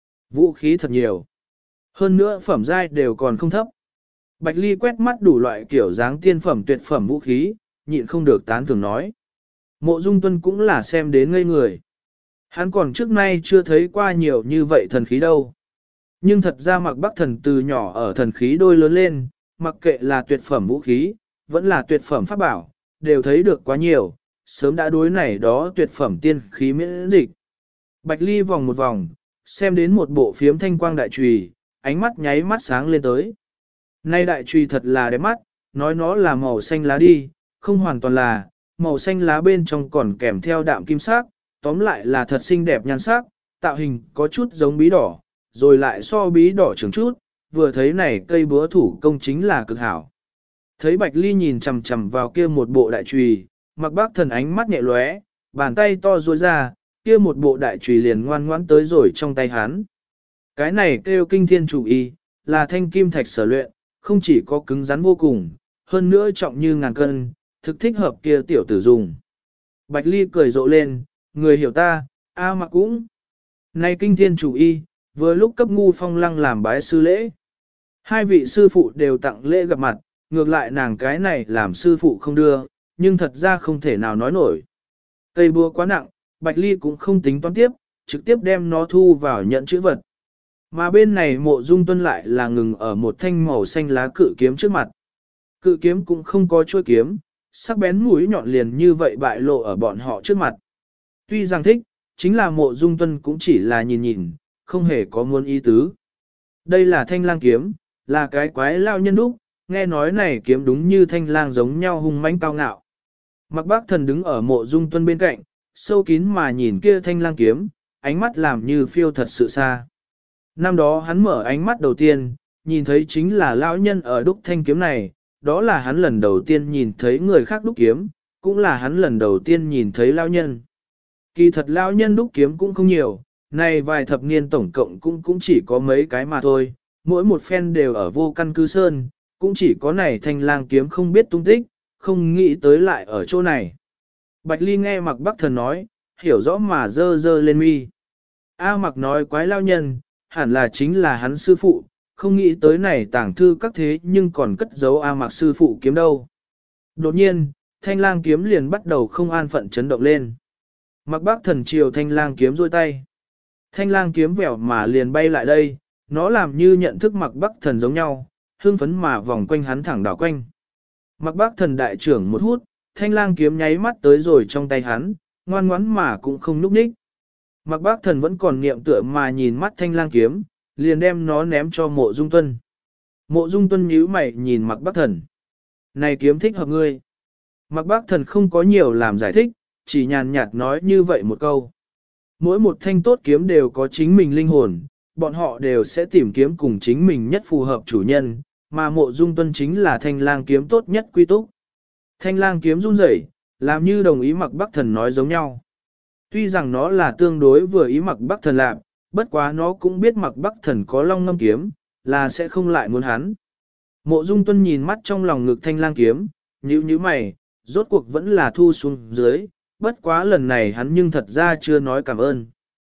Vũ khí thật nhiều. Hơn nữa phẩm giai đều còn không thấp. Bạch Ly quét mắt đủ loại kiểu dáng tiên phẩm tuyệt phẩm vũ khí, nhịn không được tán thưởng nói. Mộ Dung Tuân cũng là xem đến ngây người. Hắn còn trước nay chưa thấy qua nhiều như vậy thần khí đâu. Nhưng thật ra Mặc Bắc Thần từ nhỏ ở thần khí đôi lớn lên, mặc kệ là tuyệt phẩm vũ khí, vẫn là tuyệt phẩm pháp bảo, đều thấy được quá nhiều, sớm đã đối này đó tuyệt phẩm tiên khí miễn dịch. Bạch Ly vòng một vòng, xem đến một bộ phiếm thanh quang đại chùy, ánh mắt nháy mắt sáng lên tới. Nay đại chùy thật là đẹp mắt, nói nó là màu xanh lá đi, không hoàn toàn là, màu xanh lá bên trong còn kèm theo đạm kim sắc, tóm lại là thật xinh đẹp nhan sắc, tạo hình có chút giống bí đỏ, rồi lại so bí đỏ trưởng chút, vừa thấy này cây búa thủ công chính là cực hảo. Thấy Bạch Ly nhìn chằm chằm vào kia một bộ đại chùy, Mặc Bác Thần ánh mắt nhẹ lóe, bàn tay to duỗi ra, kia một bộ đại chùy liền ngoan ngoãn tới rồi trong tay hắn. Cái này kêu kinh thiên chủ y, là thanh kim thạch sở luyện, không chỉ có cứng rắn vô cùng, hơn nữa trọng như ngàn cân, thực thích hợp kia tiểu tử dùng. Bạch Ly cười rộ lên, người hiểu ta, A Mặc cũng. Này kinh thiên chủ y, vừa lúc cấp Ngu Phong Lăng làm bái sư lễ. Hai vị sư phụ đều tặng lễ gặp mặt, ngược lại nàng cái này làm sư phụ không đưa, nhưng thật ra không thể nào nói nổi. Cây búa quá nặng, Bạch Ly cũng không tính toán tiếp, trực tiếp đem nó thu vào nhận chữ vật. Mà bên này Mộ Dung Tuân lại là ngừng ở một thanh màu xanh lá cự kiếm trước mặt. Cự kiếm cũng không có chuôi kiếm, sắc bén mũi nhọn liền như vậy bại lộ ở bọn họ trước mặt. Tuy rằng thích, chính là Mộ Dung Tuân cũng chỉ là nhìn nhìn, không hề có muốn ý tứ. Đây là thanh lang kiếm, là cái quái lao nhân đúc, nghe nói này kiếm đúng như thanh lang giống nhau hung mãnh cao ngạo. Mặc Bác Thần đứng ở Mộ Dung Tuân bên cạnh, sâu kín mà nhìn kia thanh lang kiếm, ánh mắt làm như phiêu thật sự xa. Năm đó hắn mở ánh mắt đầu tiên, nhìn thấy chính là lão nhân ở đúc thanh kiếm này, đó là hắn lần đầu tiên nhìn thấy người khác đúc kiếm, cũng là hắn lần đầu tiên nhìn thấy lão nhân. Kỳ thật lão nhân đúc kiếm cũng không nhiều, này vài thập niên tổng cộng cũng chỉ có mấy cái mà thôi, mỗi một phen đều ở vô căn cứ sơn, cũng chỉ có này thanh lang kiếm không biết tung tích, không nghĩ tới lại ở chỗ này. Bạch Ly nghe Mặc Bắc Thần nói, hiểu rõ mà dơ dơ lên mi. A Mặc nói quái lao nhân, hẳn là chính là hắn sư phụ, không nghĩ tới này tàng thư các thế nhưng còn cất giấu A Mặc sư phụ kiếm đâu. Đột nhiên, thanh lang kiếm liền bắt đầu không an phận chấn động lên. Mặc Bắc Thần chiều thanh lang kiếm rôi tay. Thanh lang kiếm vẻo mà liền bay lại đây, nó làm như nhận thức Mặc Bắc Thần giống nhau, hương phấn mà vòng quanh hắn thẳng đảo quanh. Mặc Bắc Thần đại trưởng một hút, thanh lang kiếm nháy mắt tới rồi trong tay hắn, ngoan ngoãn mà cũng không núp ních. Mạc Bác Thần vẫn còn niệm tựa mà nhìn mắt thanh lang kiếm, liền đem nó ném cho Mộ Dung Tuân. Mộ Dung Tuân nhíu mày nhìn Mạc Bác Thần. Này kiếm thích hợp ngươi. Mạc Bác Thần không có nhiều làm giải thích, chỉ nhàn nhạt nói như vậy một câu. Mỗi một thanh tốt kiếm đều có chính mình linh hồn, bọn họ đều sẽ tìm kiếm cùng chính mình nhất phù hợp chủ nhân, mà Mộ Dung Tuân chính là thanh lang kiếm tốt nhất quy túc. Thanh lang kiếm run rẩy, làm như đồng ý Mạc Bác Thần nói giống nhau. Tuy rằng nó là tương đối vừa ý Mạc Bác Thần làm, bất quá nó cũng biết Mạc Bác Thần có long ngâm kiếm, là sẽ không lại muốn hắn. Mộ Dung Tuân nhìn mắt trong lòng ngực thanh lang kiếm, nhíu mày, rốt cuộc vẫn là thu xuống dưới, bất quá lần này hắn nhưng thật ra chưa nói cảm ơn.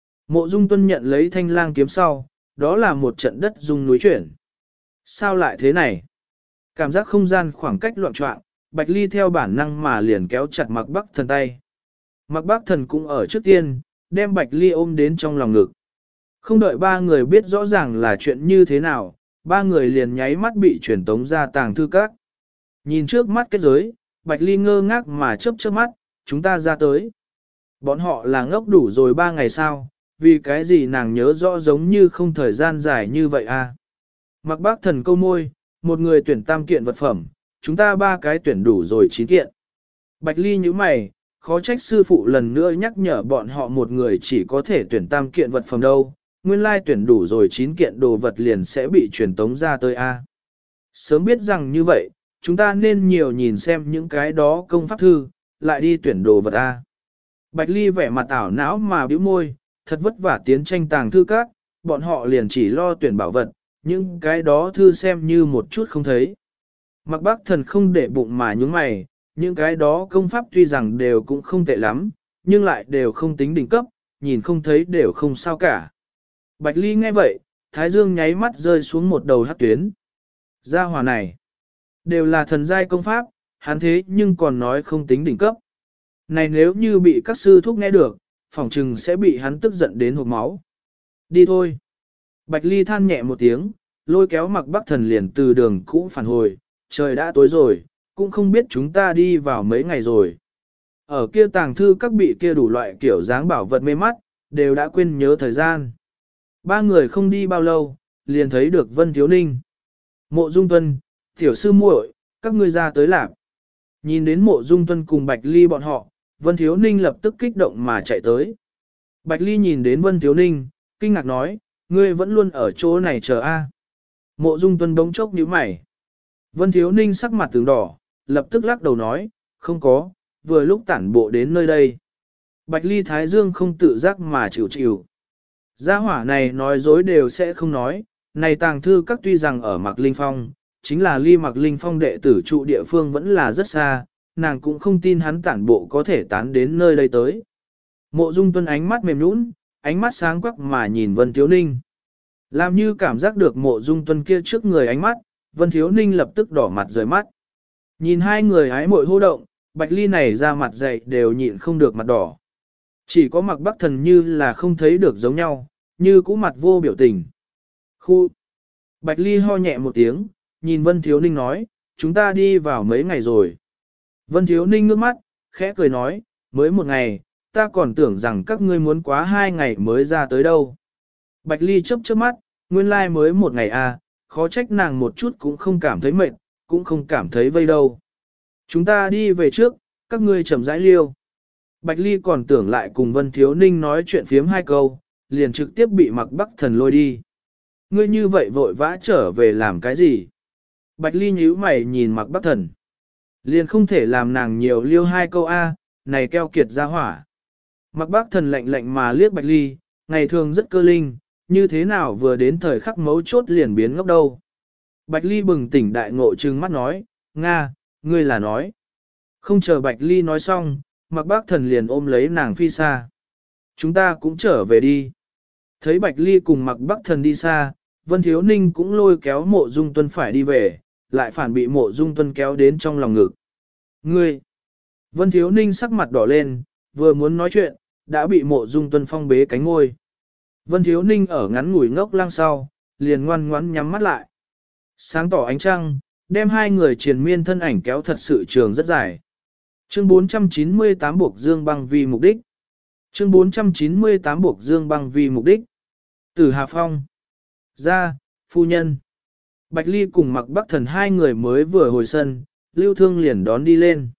Mộ Dung Tuân nhận lấy thanh lang kiếm sau, đó là một trận đất rung núi chuyển. Sao lại thế này? Cảm giác không gian khoảng cách loạn trọng, Bạch Ly theo bản năng mà liền kéo chặt Mạc Bác Thần tay. Mạc Bác Thần cũng ở trước tiên, đem Bạch Ly ôm đến trong lòng ngực. Không đợi ba người biết rõ ràng là chuyện như thế nào, ba người liền nháy mắt bị truyền tống ra tàng thư các. Nhìn trước mắt kết giới, Bạch Ly ngơ ngác mà chớp mắt, chúng ta ra tới. Bọn họ là ngốc đủ rồi 3 ngày sao, vì cái gì nàng nhớ rõ giống như không thời gian dài như vậy à. Mạc Bác Thần câu môi, một người tuyển tam kiện vật phẩm, chúng ta 3 cái tuyển đủ rồi 9 kiện. Bạch Ly nhíu mày, khó trách sư phụ lần nữa nhắc nhở bọn họ một người chỉ có thể tuyển tam kiện vật phẩm đâu, nguyên lai tuyển đủ rồi 9 kiện đồ vật liền sẽ bị truyền tống ra tới A. Sớm biết rằng như vậy, chúng ta nên nhiều nhìn xem những cái đó công pháp thư, lại đi tuyển đồ vật A. Bạch Ly vẻ mặt ảo não mà bĩu môi, thật vất vả tiến tranh tàng thư các, bọn họ liền chỉ lo tuyển bảo vật, những cái đó thư xem như một chút không thấy. Mạc Bác Thần không để bụng mà nhúng mày, những cái đó công pháp tuy rằng đều cũng không tệ lắm, nhưng lại đều không tính đỉnh cấp, nhìn không thấy đều không sao cả. Bạch Ly nghe vậy, Thái Dương nháy mắt rơi xuống một đầu hắc tuyến. Gia hỏa này, đều là thần giai công pháp, hắn thế nhưng còn nói không tính đỉnh cấp. Này nếu như bị các sư thúc nghe được, phỏng chừng sẽ bị hắn tức giận đến hộc máu. Đi thôi. Bạch Ly than nhẹ một tiếng, lôi kéo Mạc Bác Thần liền từ đường cũ phản hồi, trời đã tối rồi, cũng không biết chúng ta đi vào mấy ngày rồi. Ở kia tàng thư các bị kia đủ loại kiểu dáng bảo vật mê mắt, đều đã quên nhớ thời gian. Ba người không đi bao lâu, liền thấy được Vân Thiếu Ninh. Mộ Dung Tuân, tiểu sư muội, các ngươi ra tới làm. Nhìn đến Mộ Dung Tuân cùng Bạch Ly bọn họ, Vân Thiếu Ninh lập tức kích động mà chạy tới. Bạch Ly nhìn đến Vân Thiếu Ninh, kinh ngạc nói, ngươi vẫn luôn ở chỗ này chờ a. Mộ Dung Tuân bỗng chốc nhíu mày. Vân Thiếu Ninh sắc mặt tướng đỏ, lập tức lắc đầu nói, không có, vừa lúc tản bộ đến nơi đây. Bạch Ly Thái Dương không tự giác mà chịu. Gia hỏa này nói dối đều sẽ không nói, này tàng thư các tuy rằng ở Mạc Linh Phong, chính là ly Mạc Linh Phong đệ tử trụ địa phương vẫn là rất xa, nàng cũng không tin hắn tản bộ có thể tán đến nơi đây tới. Mộ Dung Tuân ánh mắt mềm nhũn, ánh mắt sáng quắc mà nhìn Vân Thiếu Ninh. Làm như cảm giác được Mộ Dung Tuân kia trước người ánh mắt, Vân Thiếu Ninh lập tức đỏ mặt rời mắt. Nhìn hai người ái mội hô động, Bạch Ly này ra mặt dày đều nhịn không được mặt đỏ. Chỉ có Mạc Bác Thần như là không thấy được giống nhau, như cũ mặt vô biểu tình. Khu! Bạch Ly ho nhẹ một tiếng, nhìn Vân Thiếu Ninh nói, chúng ta đi vào mấy ngày rồi. Vân Thiếu Ninh ngước mắt, khẽ cười nói, mới một ngày, ta còn tưởng rằng các ngươi muốn quá 2 ngày mới ra tới đâu. Bạch Ly chớp mắt, nguyên lai mới một ngày à, khó trách nàng một chút cũng không cảm thấy mệt, cũng không cảm thấy vây đâu. Chúng ta đi về trước, các ngươi chậm rãi liêu. Bạch Ly còn tưởng lại cùng Vân Thiếu Ninh nói chuyện phiếm 2 câu, liền trực tiếp bị Mạc Bác Thần lôi đi. Ngươi như vậy vội vã trở về làm cái gì? Bạch Ly nhíu mày nhìn Mạc Bác Thần. Liền không thể làm nàng nhiều liêu 2 câu A, này keo kiệt ra hỏa. Mạc Bác Thần lạnh lạnh mà liếc Bạch Ly, ngày thường rất cơ linh, như thế nào vừa đến thời khắc mấu chốt liền biến ngốc đâu. Bạch Ly bừng tỉnh đại ngộ trừng mắt nói, Nga, ngươi là nói. Không chờ Bạch Ly nói xong, Mạc Bác Thần liền ôm lấy nàng phi xa. Chúng ta cũng trở về đi. Thấy Bạch Ly cùng Mạc Bác Thần đi xa, Vân Thiếu Ninh cũng lôi kéo Mộ Dung Tuân phải đi về, lại phản bị Mộ Dung Tuân kéo đến trong lòng ngực. Ngươi! Vân Thiếu Ninh sắc mặt đỏ lên, vừa muốn nói chuyện, đã bị Mộ Dung Tuân phong bế cánh ngôi. Vân Thiếu Ninh ở ngắn ngủi ngốc lăng sau, liền ngoan ngoãn nhắm mắt lại. Sáng tỏ ánh trăng, đem hai người triền miên thân ảnh kéo thật sự trường rất dài. Chương 498 buộc Dương Băng vì mục đích. Chương 498 buộc Dương Băng vì mục đích. Tử Hà Phong. Ra, phu nhân. Bạch Ly cùng Mặc Bắc Thần hai người mới vừa hồi sân, Lưu Thương liền đón đi lên.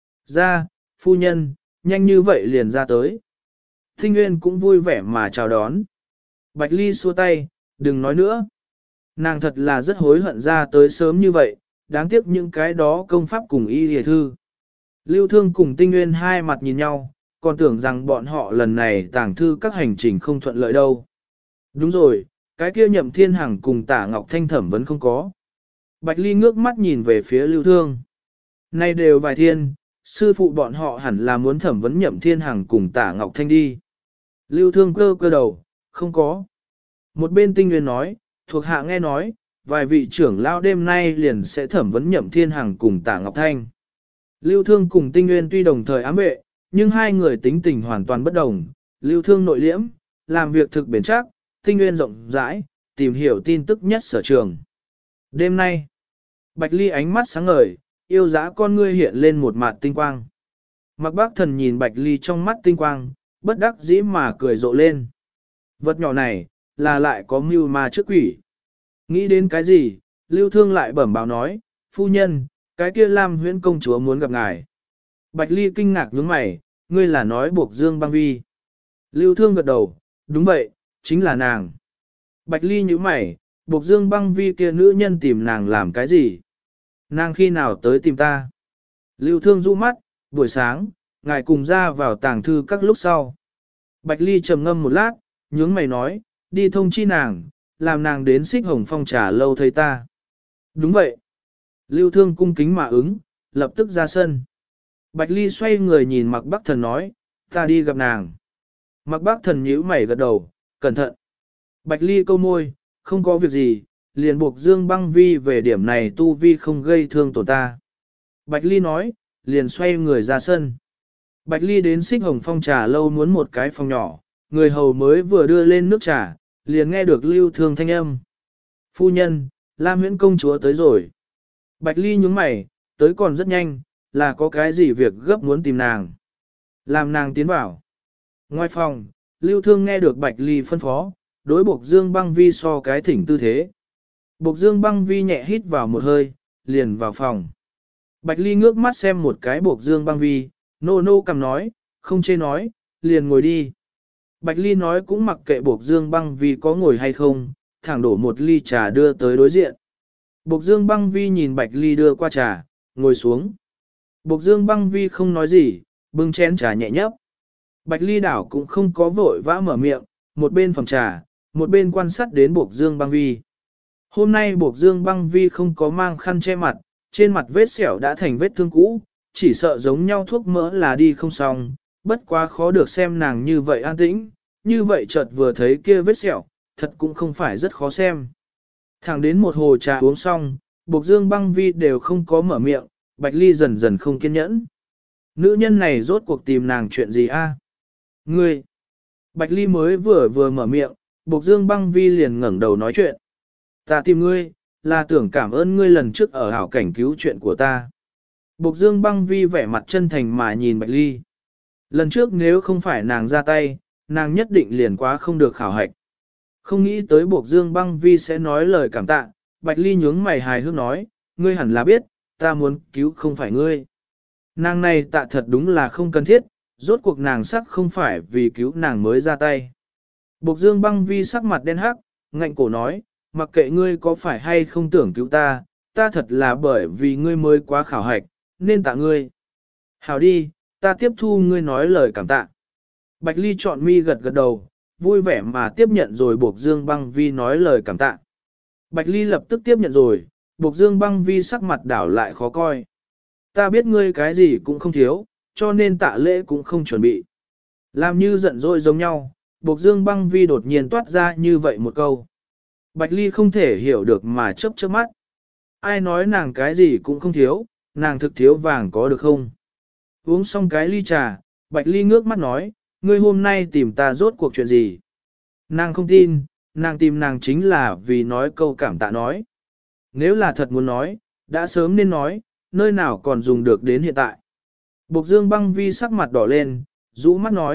Ra, phu nhân, nhanh như vậy liền ra tới. Tinh Nguyên cũng vui vẻ mà chào đón. Bạch Ly xua tay, đừng nói nữa. Nàng thật là rất hối hận ra tới sớm như vậy, đáng tiếc những cái đó công pháp cùng y hề thư. Lưu Thương cùng Tinh Nguyên hai mặt nhìn nhau, còn tưởng rằng bọn họ lần này tàng thư các hành trình không thuận lợi đâu. Đúng rồi, cái kia Nhậm Thiên Hằng cùng Tả Ngọc Thanh thẩm vẫn không có. Bạch Ly ngước mắt nhìn về phía Lưu Thương. Nay đều vài thiên, sư phụ bọn họ hẳn là muốn thẩm vấn Nhậm Thiên Hằng cùng Tả Ngọc Thanh đi. Lưu Thương cơ cơ đầu, không có. Một bên Tinh Nguyên nói, thuộc hạ nghe nói, vài vị trưởng lao đêm nay liền sẽ thẩm vấn Nhậm Thiên Hằng cùng Tả Ngọc Thanh. Lưu Thương cùng Tinh Nguyên tuy đồng thời ám vệ, nhưng hai người tính tình hoàn toàn bất đồng. Lưu Thương nội liễm, làm việc thực bền chắc, Tinh Nguyên rộng rãi, tìm hiểu tin tức nhất sở trường. Đêm nay, Bạch Ly ánh mắt sáng ngời, yêu dã con ngươi hiện lên một mặt tinh quang. Mặc Bác Thần nhìn Bạch Ly trong mắt tinh quang, bất đắc dĩ mà cười rộ lên. Vật nhỏ này, là lại có mưu ma trước quỷ. Nghĩ đến cái gì, Lưu Thương lại bẩm báo nói, phu nhân, cái kia Lam Huyễn công chúa muốn gặp ngài. Bạch Ly kinh ngạc nhướng mày, ngươi là nói buộc Dương Băng Vi. Lưu Thương gật đầu, đúng vậy, chính là nàng. Bạch Ly nhíu mày, buộc Dương Băng Vi kia nữ nhân tìm nàng làm cái gì? Nàng khi nào tới tìm ta? Lưu Thương du mắt, buổi sáng, ngài cùng ra vào tàng thư các lúc sau. Bạch Ly trầm ngâm một lát, nhướng mày nói, đi thông chi nàng, làm nàng đến Xích Hồng Phong trà lâu thấy ta. Đúng vậy. Lưu Thương cung kính mà ứng, lập tức ra sân. Bạch Ly xoay người nhìn Mặc Bắc Thần nói, ta đi gặp nàng. Mặc Bắc Thần nhíu mày gật đầu, cẩn thận. Bạch Ly câu môi, không có việc gì, liền buộc Dương Băng Vi về điểm này tu vi không gây thương tổn ta. Bạch Ly nói, liền xoay người ra sân. Bạch Ly đến Xích Hồng Phong trà lâu muốn một cái phòng nhỏ, người hầu mới vừa đưa lên nước trà, liền nghe được Lưu Thương thanh âm. Phu nhân, Lam Huyễn công chúa tới rồi. Bạch Ly nhướng mày, tới còn rất nhanh, là có cái gì việc gấp muốn tìm nàng. Làm nàng tiến vào. Ngoài phòng, Lưu Thương nghe được Bạch Ly phân phó, đối Bộc Dương Băng Vi so cái thỉnh tư thế. Bộc Dương Băng Vi nhẹ hít vào một hơi, liền vào phòng. Bạch Ly ngước mắt xem một cái Bộc Dương Băng Vi, nô nô cầm nói, không chê nói, liền ngồi đi. Bạch Ly nói cũng mặc kệ Bộc Dương Băng Vi có ngồi hay không, thẳng đổ một ly trà đưa tới đối diện. Bộc Dương Băng Vi nhìn Bạch Ly đưa qua trà, ngồi xuống. Bộc Dương Băng Vi không nói gì, bưng chén trà nhẹ nhấp. Bạch Ly đảo cũng không có vội vã mở miệng, một bên phòng trà, một bên quan sát đến Bộc Dương Băng Vi. Hôm nay Bộc Dương Băng Vi không có mang khăn che mặt, trên mặt vết sẹo đã thành vết thương cũ, chỉ sợ giống nhau thuốc mỡ là đi không xong, bất quá khó được xem nàng như vậy an tĩnh, như vậy chợt vừa thấy kia vết sẹo, thật cũng không phải rất khó xem. Thẳng đến một hồ trà uống xong, Bộc Dương Băng Vi đều không có mở miệng, Bạch Ly dần dần không kiên nhẫn. Nữ nhân này rốt cuộc tìm nàng chuyện gì a? Ngươi! Bạch Ly mới vừa mở miệng, Bộc Dương Băng Vi liền ngẩng đầu nói chuyện. Ta tìm ngươi, là tưởng cảm ơn ngươi lần trước ở hảo cảnh cứu chuyện của ta. Bộc Dương Băng Vi vẻ mặt chân thành mà nhìn Bạch Ly. Lần trước nếu không phải nàng ra tay, nàng nhất định liền quá không được khảo hạch. Không nghĩ tới Bộc Dương Băng Vi sẽ nói lời cảm tạ, Bạch Ly nhướng mày hài hước nói, ngươi hẳn là biết, ta muốn cứu không phải ngươi. Nàng này tạ thật đúng là không cần thiết, rốt cuộc nàng sắc không phải vì cứu nàng mới ra tay. Bộc Dương Băng Vi sắc mặt đen hắc, ngạnh cổ nói, mặc kệ ngươi có phải hay không tưởng cứu ta, ta thật là bởi vì ngươi mới quá khảo hạch, nên tạ ngươi. Hảo đi, ta tiếp thu ngươi nói lời cảm tạ. Bạch Ly chọn mi gật gật đầu, vui vẻ mà tiếp nhận rồi Bộc Dương Băng Vi nói lời cảm tạ. Bạch Ly lập tức tiếp nhận rồi, Bộc Dương Băng Vi sắc mặt đảo lại khó coi. Ta biết ngươi cái gì cũng không thiếu, cho nên tạ lễ cũng không chuẩn bị. Làm như giận dỗi giống nhau, Bộc Dương Băng Vi đột nhiên toát ra như vậy một câu. Bạch Ly không thể hiểu được mà chớp chớp mắt. Ai nói nàng cái gì cũng không thiếu, nàng thực thiếu vàng có được không? Uống xong cái ly trà, Bạch Ly ngước mắt nói, ngươi hôm nay tìm ta rốt cuộc chuyện gì? Nàng không tin, nàng tìm nàng chính là vì nói câu cảm tạ nói. Nếu là thật muốn nói, đã sớm nên nói, nơi nào còn dùng được đến hiện tại. Bộc Dương Băng Vi sắc mặt đỏ lên, rũ mắt nói,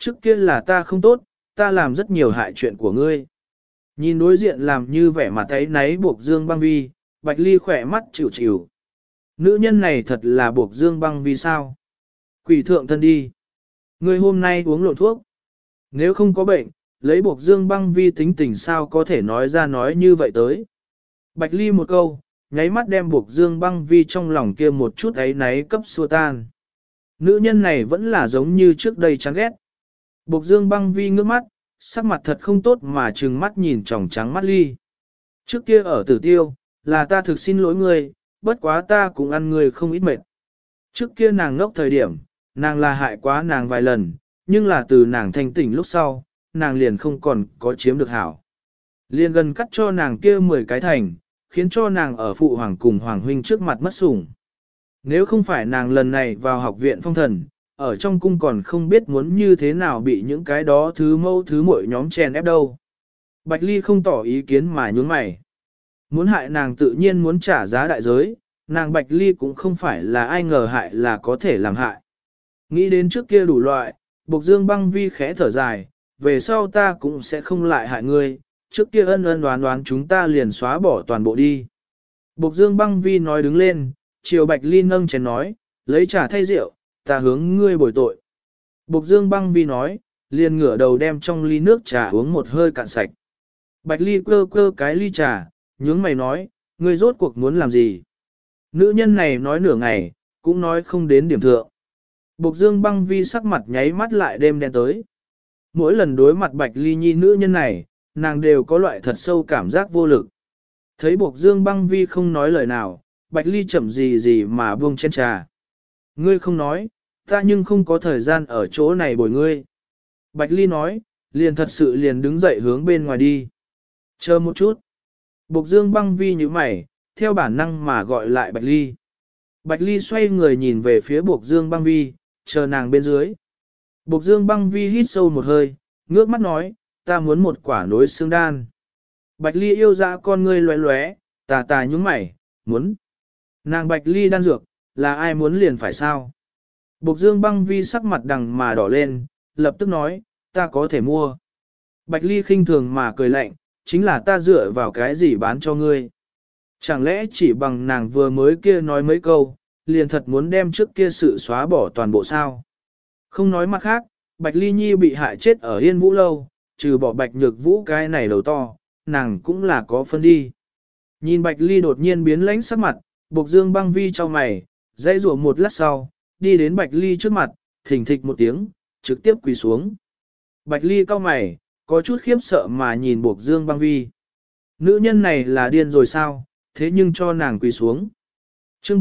Trước kia là ta không tốt, ta làm rất nhiều hại chuyện của ngươi. Nhìn đối diện làm như vẻ mặt ấy náy buộc Dương Băng Vi, Bạch Ly khỏe mắt chịu chịu. Nữ nhân này thật là buộc Dương Băng Vi sao? Quỷ thượng thân đi. Ngươi hôm nay uống lộn thuốc. Nếu không có bệnh, lấy buộc Dương Băng Vi tính tình sao có thể nói ra nói như vậy tới. Bạch Ly một câu, nháy mắt đem buộc Dương Băng Vi trong lòng kia một chút ấy náy cấp xua tan. Nữ nhân này vẫn là giống như trước đây chán ghét. Buộc Dương Băng Vi ngước mắt, sắc mặt thật không tốt mà trừng mắt nhìn tròng trắng mắt Ly. Trước kia ở Tử Tiêu, là ta thực xin lỗi ngươi, bất quá ta cũng ăn ngươi không ít mệt. Trước kia nàng ngốc thời điểm, nàng là hại quá nàng vài lần, nhưng là từ nàng thanh tỉnh lúc sau, nàng liền không còn có chiếm được hảo. Liền gần cắt cho nàng kia 10 cái thành, khiến cho nàng ở phụ hoàng cùng hoàng huynh trước mặt mất sủng. Nếu không phải nàng lần này vào học viện phong thần, ở trong cung còn không biết muốn như thế nào bị những cái đó thứ mâu thứ muội nhóm chèn ép đâu. Bạch Ly không tỏ ý kiến mà nhún mày. Muốn hại nàng tự nhiên muốn trả giá đại giới, nàng Bạch Ly cũng không phải là ai ngờ hại là có thể làm hại. Nghĩ đến trước kia đủ loại, Bộc Dương Băng Vi khẽ thở dài, về sau ta cũng sẽ không lại hại ngươi, trước kia ân ân đoán đoán chúng ta liền xóa bỏ toàn bộ đi. Bộc Dương Băng Vi nói đứng lên, chiều Bạch Ly nâng chén nói, lấy trà thay rượu, ta hướng ngươi bồi tội. Bộc Dương Băng Vi nói, liền ngửa đầu đem trong ly nước trà uống một hơi cạn sạch. Bạch Ly cơ cơ cái ly trà, nhướng mày nói, ngươi rốt cuộc muốn làm gì? Nữ nhân này nói nửa ngày, cũng nói không đến điểm thượng. Bộc Dương Băng Vi sắc mặt nháy mắt lại đêm đen tới. Mỗi lần đối mặt Bạch Ly nhi nữ nhân này, nàng đều có loại thật sâu cảm giác vô lực. Thấy Bộc Dương Băng Vi không nói lời nào, Bạch Ly chậm gì gì mà buông chén trà. Ngươi không nói, ta nhưng không có thời gian ở chỗ này bồi ngươi. Bạch Ly nói, liền thật sự liền đứng dậy hướng bên ngoài đi. Chờ một chút. Bộc Dương Băng Vi như mày, theo bản năng mà gọi lại Bạch Ly. Bạch Ly xoay người nhìn về phía Bộc Dương Băng Vi, chờ nàng bên dưới. Bộc Dương Băng Vi hít sâu một hơi, ngước mắt nói, ta muốn một quả nối xương đan. Bạch Ly yêu dã con ngươi lóe lóe, tà tà nhúng mày, muốn. Nàng Bạch Ly đan dược, là ai muốn liền phải sao? Bộc Dương Băng Vi sắc mặt đằng mà đỏ lên, lập tức nói, ta có thể mua. Bạch Ly khinh thường mà cười lạnh, chính là ta dựa vào cái gì bán cho ngươi. Chẳng lẽ chỉ bằng nàng vừa mới kia nói mấy câu, liền thật muốn đem trước kia sự xóa bỏ toàn bộ sao? Không nói mặt khác, Bạch Ly Nhi bị hại chết ở Yên Vũ Lâu, trừ bỏ Bạch Nhược Vũ cái này đầu to, nàng cũng là có phân đi. Nhìn Bạch Ly đột nhiên biến lãnh sắc mặt, Bộc Dương Băng Vi cho mày, dãy rủa một lát sau, đi đến Bạch Ly trước mặt, thình thịch một tiếng, trực tiếp quỳ xuống. Bạch Ly cau mày, có chút khiếp sợ mà nhìn Bộc Dương Băng Vi. Nữ nhân này là điên rồi sao, thế nhưng cho nàng quỳ xuống. Chương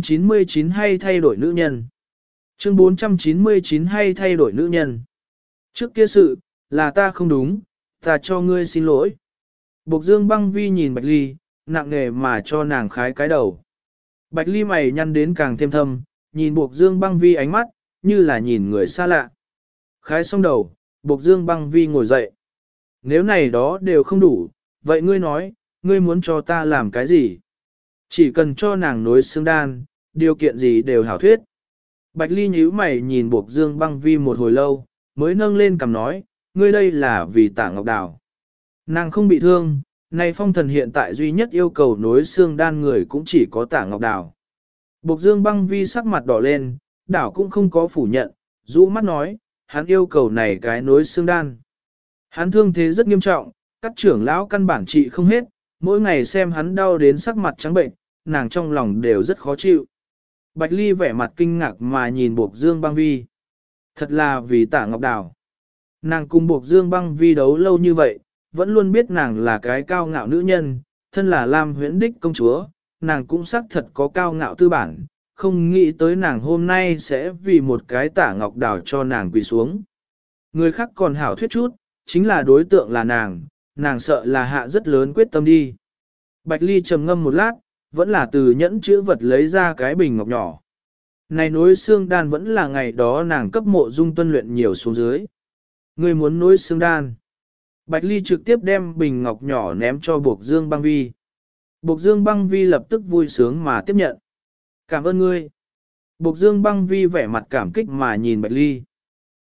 499 hay thay đổi nữ nhân. Chương 499 hay thay đổi nữ nhân. Trước kia sự, là ta không đúng, ta cho ngươi xin lỗi. Bộc Dương Băng Vi nhìn Bạch Ly, nặng nề mà cho nàng khái cái đầu. Bạch Ly mày nhăn đến càng thêm thâm, nhìn Bộc Dương Băng Vi ánh mắt, như là nhìn người xa lạ. Khái xong đầu, Bộc Dương Băng Vi ngồi dậy. Nếu này đó đều không đủ, vậy ngươi nói, ngươi muốn cho ta làm cái gì? Chỉ cần cho nàng nối xương đan, điều kiện gì đều hảo thuyết. Bạch Ly nhíu mày nhìn Bộc Dương Băng Vi một hồi lâu, mới nâng lên cằm nói, ngươi đây là vì Tạ Ngọc Đào. Nàng không bị thương, nay phong thần hiện tại duy nhất yêu cầu nối xương đan người cũng chỉ có Tạ Ngọc Đào. Bộc Dương Băng Vi sắc mặt đỏ lên, đảo cũng không có phủ nhận, rũ mắt nói, hắn yêu cầu này cái nối xương đan. Hắn thương thế rất nghiêm trọng, các trưởng lão căn bản trị không hết, mỗi ngày xem hắn đau đến sắc mặt trắng bệnh, nàng trong lòng đều rất khó chịu. Bạch Ly vẻ mặt kinh ngạc mà nhìn Bộc Dương Băng Vi. Thật là vì Tạ Ngọc Đào. Nàng cùng Bộc Dương Băng Vi đấu lâu như vậy, vẫn luôn biết nàng là cái cao ngạo nữ nhân, thân là Lam Huyễn Đích công chúa, nàng cũng xác thật có cao ngạo tư bản, không nghĩ tới nàng hôm nay sẽ vì một cái Tạ Ngọc Đào cho nàng quỳ xuống. Người khác còn hảo thuyết chút, chính là đối tượng là nàng sợ là hạ rất lớn quyết tâm đi. Bạch Ly trầm ngâm một lát, vẫn là từ nhẫn chữ vật lấy ra cái bình ngọc nhỏ. Này nối xương đan vẫn là ngày đó nàng cấp Mộ Dung tuân luyện nhiều xuống dưới. Ngươi muốn nối xương đan. Bạch Ly trực tiếp đem bình ngọc nhỏ ném cho Bộc Dương Băng Vi. Bộc Dương Băng Vi lập tức vui sướng mà tiếp nhận. Cảm ơn ngươi. Bộc Dương Băng Vi vẻ mặt cảm kích mà nhìn Bạch Ly.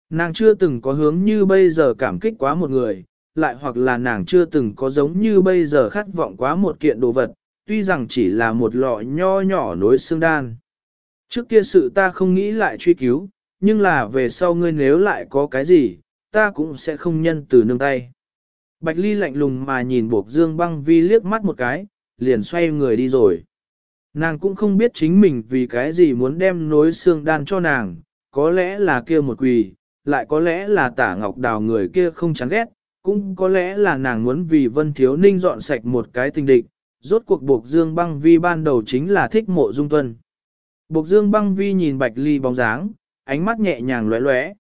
Nàng chưa từng có hướng như bây giờ cảm kích quá một người, lại hoặc là nàng chưa từng có giống như bây giờ khát vọng quá một kiện đồ vật, tuy rằng chỉ là một lọ nho nhỏ nối xương đan. Trước kia sự ta không nghĩ lại truy cứu, nhưng là về sau ngươi nếu lại có cái gì, ta cũng sẽ không nhân từ nương tay. Bạch Ly lạnh lùng mà nhìn Bộc Dương Băng Vi liếc mắt một cái, liền xoay người đi rồi. Nàng cũng không biết chính mình vì cái gì muốn đem nối xương đan cho nàng, có lẽ là kia một quỳ, lại có lẽ là Tả Ngọc Đào người kia không chán ghét, cũng có lẽ là nàng muốn vì Vân Thiếu Ninh dọn sạch một cái tình địch. Rốt cuộc Bộc Dương Băng Vi ban đầu chính là thích Mộ Dung Tuân. Bộc Dương Băng Vi nhìn Bạch Ly bóng dáng, ánh mắt nhẹ nhàng lóe lóe.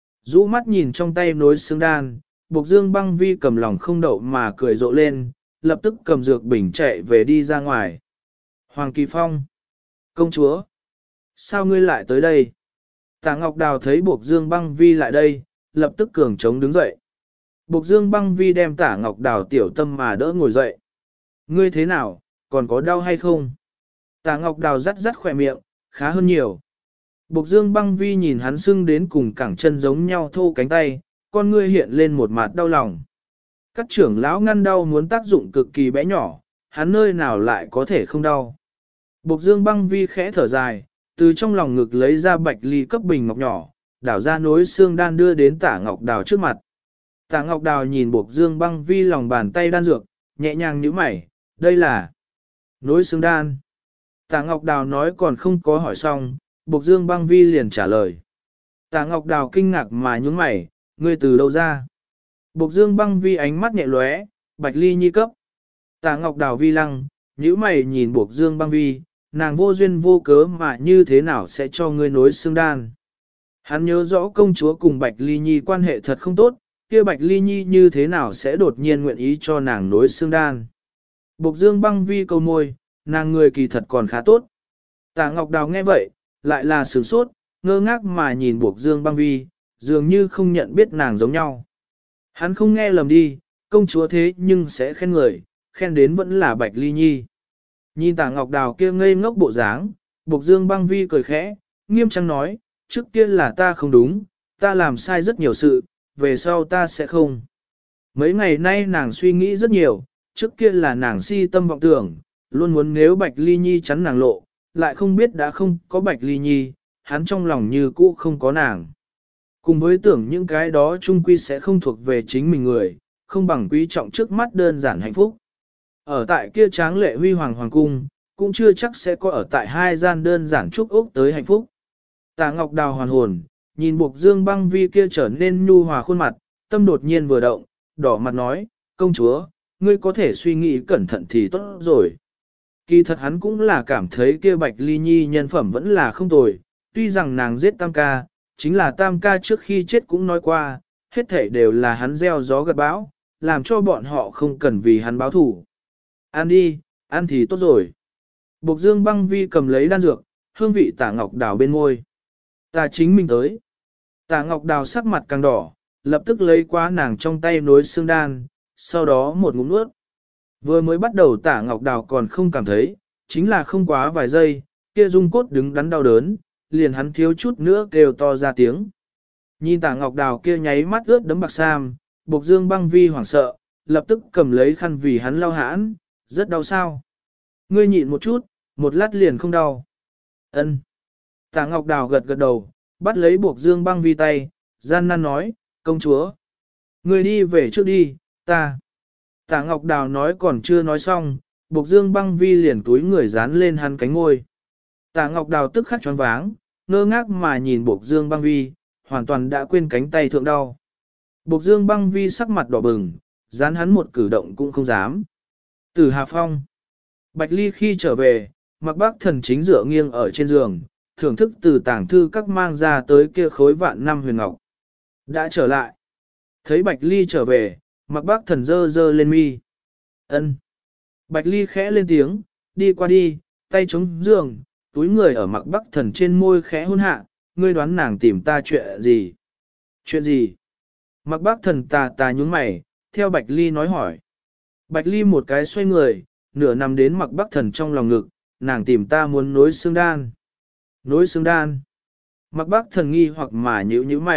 Rũ mắt nhìn trong tay nối xương đan, Bộc Dương Băng Vi cầm lòng không đậu mà cười rộ lên, lập tức cầm dược bình chạy về đi ra ngoài. Hoàng Kỳ Phong! Công chúa! Sao ngươi lại tới đây? Tả Ngọc Đào thấy Bộc Dương Băng Vi lại đây, lập tức cường trống đứng dậy. Bộc Dương Băng Vi đem Tả Ngọc Đào tiểu tâm mà đỡ ngồi dậy. Ngươi thế nào, còn có đau hay không? Tả Ngọc Đào rắt rắt khỏe miệng, khá hơn nhiều. Bộc Dương Băng Vi nhìn hắn sưng đến cùng cẳng chân giống nhau thô cánh tay, con ngươi hiện lên một mặt đau lòng. Các trưởng lão ngăn đau muốn tác dụng cực kỳ bé nhỏ, hắn nơi nào lại có thể không đau. Bộc Dương Băng Vi khẽ thở dài, từ trong lòng ngực lấy ra Bạch Ly cấp bình ngọc nhỏ, đảo ra nối xương đan đưa đến Tả Ngọc Đào trước mặt. Tả Ngọc Đào nhìn Bộc Dương Băng Vi lòng bàn tay đan dược, nhẹ nhàng nhíu mày, đây là nối xương đan. Tả Ngọc Đào nói còn không có hỏi xong, Bộc Dương Băng Vi liền trả lời. Tả Ngọc Đào kinh ngạc mà nhướng mày, ngươi từ đâu ra? Bộc Dương Băng Vi ánh mắt nhẹ lóe, Bạch Ly nhi cấp. Tả Ngọc Đào vi lăng, nhíu mày nhìn Bộc Dương Băng Vi, nàng vô duyên vô cớ mà như thế nào sẽ cho ngươi nối xương đan. Hắn nhớ rõ công chúa cùng Bạch Ly nhi quan hệ thật không tốt, kia Bạch Ly nhi như thế nào sẽ đột nhiên nguyện ý cho nàng nối xương đan. Bộc Dương Băng Vi câu môi, nàng người kỳ thật còn khá tốt. Tả Ngọc Đào nghe vậy, lại là sửng sốt, ngơ ngác mà nhìn Bộc Dương Băng Vi, dường như không nhận biết nàng giống nhau. Hắn không nghe lầm đi, công chúa thế nhưng sẽ khen người, khen đến vẫn là Bạch Ly nhi. Nhìn Tả Ngọc Đào kia ngây ngốc bộ dáng, Bộc Dương Băng Vi cười khẽ, nghiêm trang nói, trước kia là ta không đúng, ta làm sai rất nhiều sự, về sau ta sẽ không. Mấy ngày nay nàng suy nghĩ rất nhiều, trước kia là nàng si tâm vọng tưởng, luôn muốn nếu Bạch Ly nhi chắn nàng lộ, lại không biết đã không có Bạch Ly nhi, hắn trong lòng như cũ không có nàng. Cùng với tưởng những cái đó chung quy sẽ không thuộc về chính mình người, không bằng quý trọng trước mắt đơn giản hạnh phúc. Ở tại kia tráng lệ huy hoàng hoàng cung, cũng chưa chắc sẽ có ở tại hai gian đơn giản chúc úc tới hạnh phúc. Tả Ngọc Đào hoàn hồn, nhìn Bộc Dương Băng Vi kia trở nên nhu hòa khuôn mặt, tâm đột nhiên vừa động, đỏ mặt nói, công chúa, ngươi có thể suy nghĩ cẩn thận thì tốt rồi. Kỳ thật hắn cũng là cảm thấy kia Bạch Ly nhi nhân phẩm vẫn là không tồi, tuy rằng nàng giết Tam ca, chính là Tam ca trước khi chết cũng nói qua, hết thảy đều là hắn gieo gió gặt bão, làm cho bọn họ không cần vì hắn báo thủ. Ăn đi, ăn thì tốt rồi. Bộc Dương Băng Vi cầm lấy đan dược, hương vị Tả Ngọc Đào bên môi. Ta chính mình tới. Tả Ngọc Đào sắc mặt càng đỏ, lập tức lấy qua nàng trong tay nối xương đan, sau đó một ngụm nuốt. Vừa mới bắt đầu Tả Ngọc Đào còn không cảm thấy, chính là không quá vài giây, kia dung cốt đứng đắn đau đớn, liền hắn thiếu chút nữa kêu to ra tiếng. Nhìn Tả Ngọc Đào kia nháy mắt ướt đấm bạc sam, Bộc Dương Băng Vi hoảng sợ, lập tức cầm lấy khăn vì hắn lau hãn, rất đau sao. Ngươi nhịn một chút, một lát liền không đau. Ân. Tả Ngọc Đào gật gật đầu, bắt lấy Bộc Dương Băng Vi tay, gian nan nói, công chúa. Ngươi đi về trước đi, ta. Tả Ngọc Đào nói còn chưa nói xong, Bộc Dương Băng Vi liền túi người dán lên hắn cánh ngôi. Tả Ngọc Đào tức khắc choáng váng, ngơ ngác mà nhìn Bộc Dương Băng Vi, hoàn toàn đã quên cánh tay thượng đau. Bộc Dương Băng Vi sắc mặt đỏ bừng, dán hắn một cử động cũng không dám. Từ Hà Phong, Bạch Ly khi trở về, Mặc Bác Thần chính dựa nghiêng ở trên giường, thưởng thức từ tàng thư các mang ra tới kia khối vạn năm huyền ngọc. Đã trở lại. Thấy Bạch Ly trở về, Mặc Bác Thần dơ dơ lên mi. Ân. Bạch Ly khẽ lên tiếng, đi qua đi, tay chống giường, túi người ở Mặc Bác Thần trên môi khẽ hôn hạ, ngươi đoán nàng tìm ta chuyện gì? Chuyện gì? Mặc Bác Thần tà tà nhún mày, theo Bạch Ly nói hỏi. Bạch Ly một cái xoay người, nửa nằm đến Mặc Bác Thần trong lòng ngực, nàng tìm ta muốn nối xương đan. Nối xương đan. Mặc Bác Thần nghi hoặc mà nhíu mày,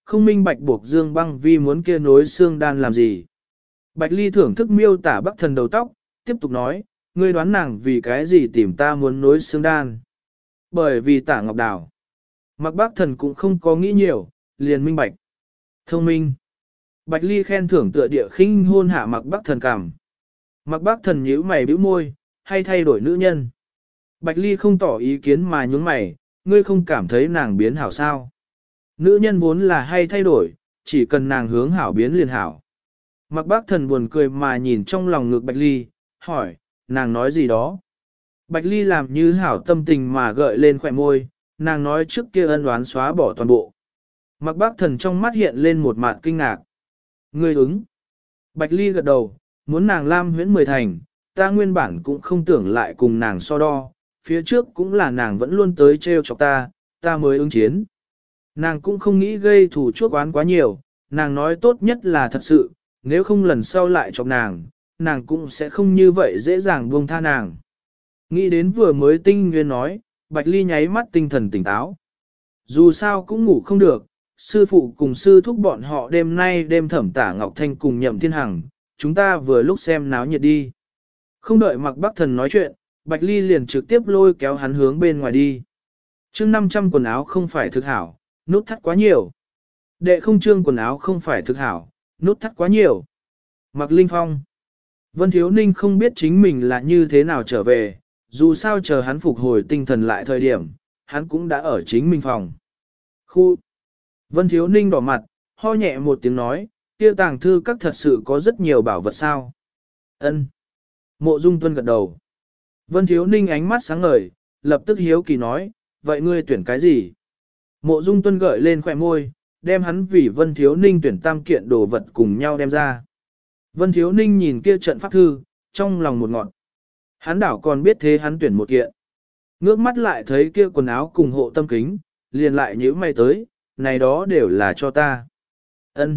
không minh bạch buộc Dương Băng Vi muốn kia nối xương đan làm gì. Bạch Ly thưởng thức miêu tả Bắc Thần đầu tóc, tiếp tục nói, ngươi đoán nàng vì cái gì tìm ta muốn nối xương đan. Bởi vì tả ngọc đào. Mặc Bắc Thần cũng không có nghĩ nhiều, liền minh bạch. Thông minh. Bạch Ly khen thưởng tựa địa khinh hôn hạ Mặc Bắc Thần cảm. Mặc Bắc Thần nhíu mày bĩu môi, hay thay đổi nữ nhân. Bạch Ly không tỏ ý kiến mà nhún mày, ngươi không cảm thấy nàng biến hảo sao. Nữ nhân vốn là hay thay đổi, chỉ cần nàng hướng hảo biến liền hảo. Mặc Bắc Thần buồn cười mà nhìn trong lòng ngực Bạch Ly, hỏi, nàng nói gì đó. Bạch Ly làm như hảo tâm tình mà gợi lên khỏe môi, nàng nói trước kia ân oán xóa bỏ toàn bộ. Mặc Bắc Thần trong mắt hiện lên một mạt kinh ngạc. Ngươi ứng. Bạch Ly gật đầu, muốn nàng lam huyễn 10 thành, ta nguyên bản cũng không tưởng lại cùng nàng so đo, phía trước cũng là nàng vẫn luôn tới trêu chọc ta mới ứng chiến. Nàng cũng không nghĩ gây thù chuốc oán quá nhiều, nàng nói tốt nhất là thật sự, nếu không lần sau lại chọc nàng cũng sẽ không như vậy dễ dàng buông tha nàng. Nghĩ đến vừa mới tinh nguyên nói, Bạch Ly nháy mắt tinh thần tỉnh táo. Dù sao cũng ngủ không được, sư phụ cùng sư thúc bọn họ đêm nay đêm thẩm tả Ngọc Thanh cùng Nhậm Thiên Hằng, chúng ta vừa lúc xem náo nhiệt đi. Không đợi Mặc Bắc Thần nói chuyện, Bạch Ly liền trực tiếp lôi kéo hắn hướng bên ngoài đi. Chương 500 quần áo không phải thực hảo, nút thắt quá nhiều. Đệ không trương quần áo không phải thực hảo, nút thắt quá nhiều. Mặc Linh Phong. Vân Thiếu Ninh không biết chính mình là như thế nào trở về, dù sao chờ hắn phục hồi tinh thần lại thời điểm, hắn cũng đã ở chính mình phòng. Khu. Vân Thiếu Ninh đỏ mặt, ho nhẹ một tiếng nói, kia tàng thư các thật sự có rất nhiều bảo vật sao. Ân. Mộ Dung Tuân gật đầu. Vân Thiếu Ninh ánh mắt sáng ngời, lập tức hiếu kỳ nói, vậy ngươi tuyển cái gì? Mộ Dung Tuân gợi lên khỏe môi, đem hắn vì Vân Thiếu Ninh tuyển tam kiện đồ vật cùng nhau đem ra. Vân Thiếu Ninh nhìn kia trận pháp thư, trong lòng một ngọn. Hắn đảo còn biết thế hắn tuyển một kiện. Ngước mắt lại thấy kia quần áo cùng hộ tâm kính, liền lại nhíu mày tới, này đó đều là cho ta. Ân.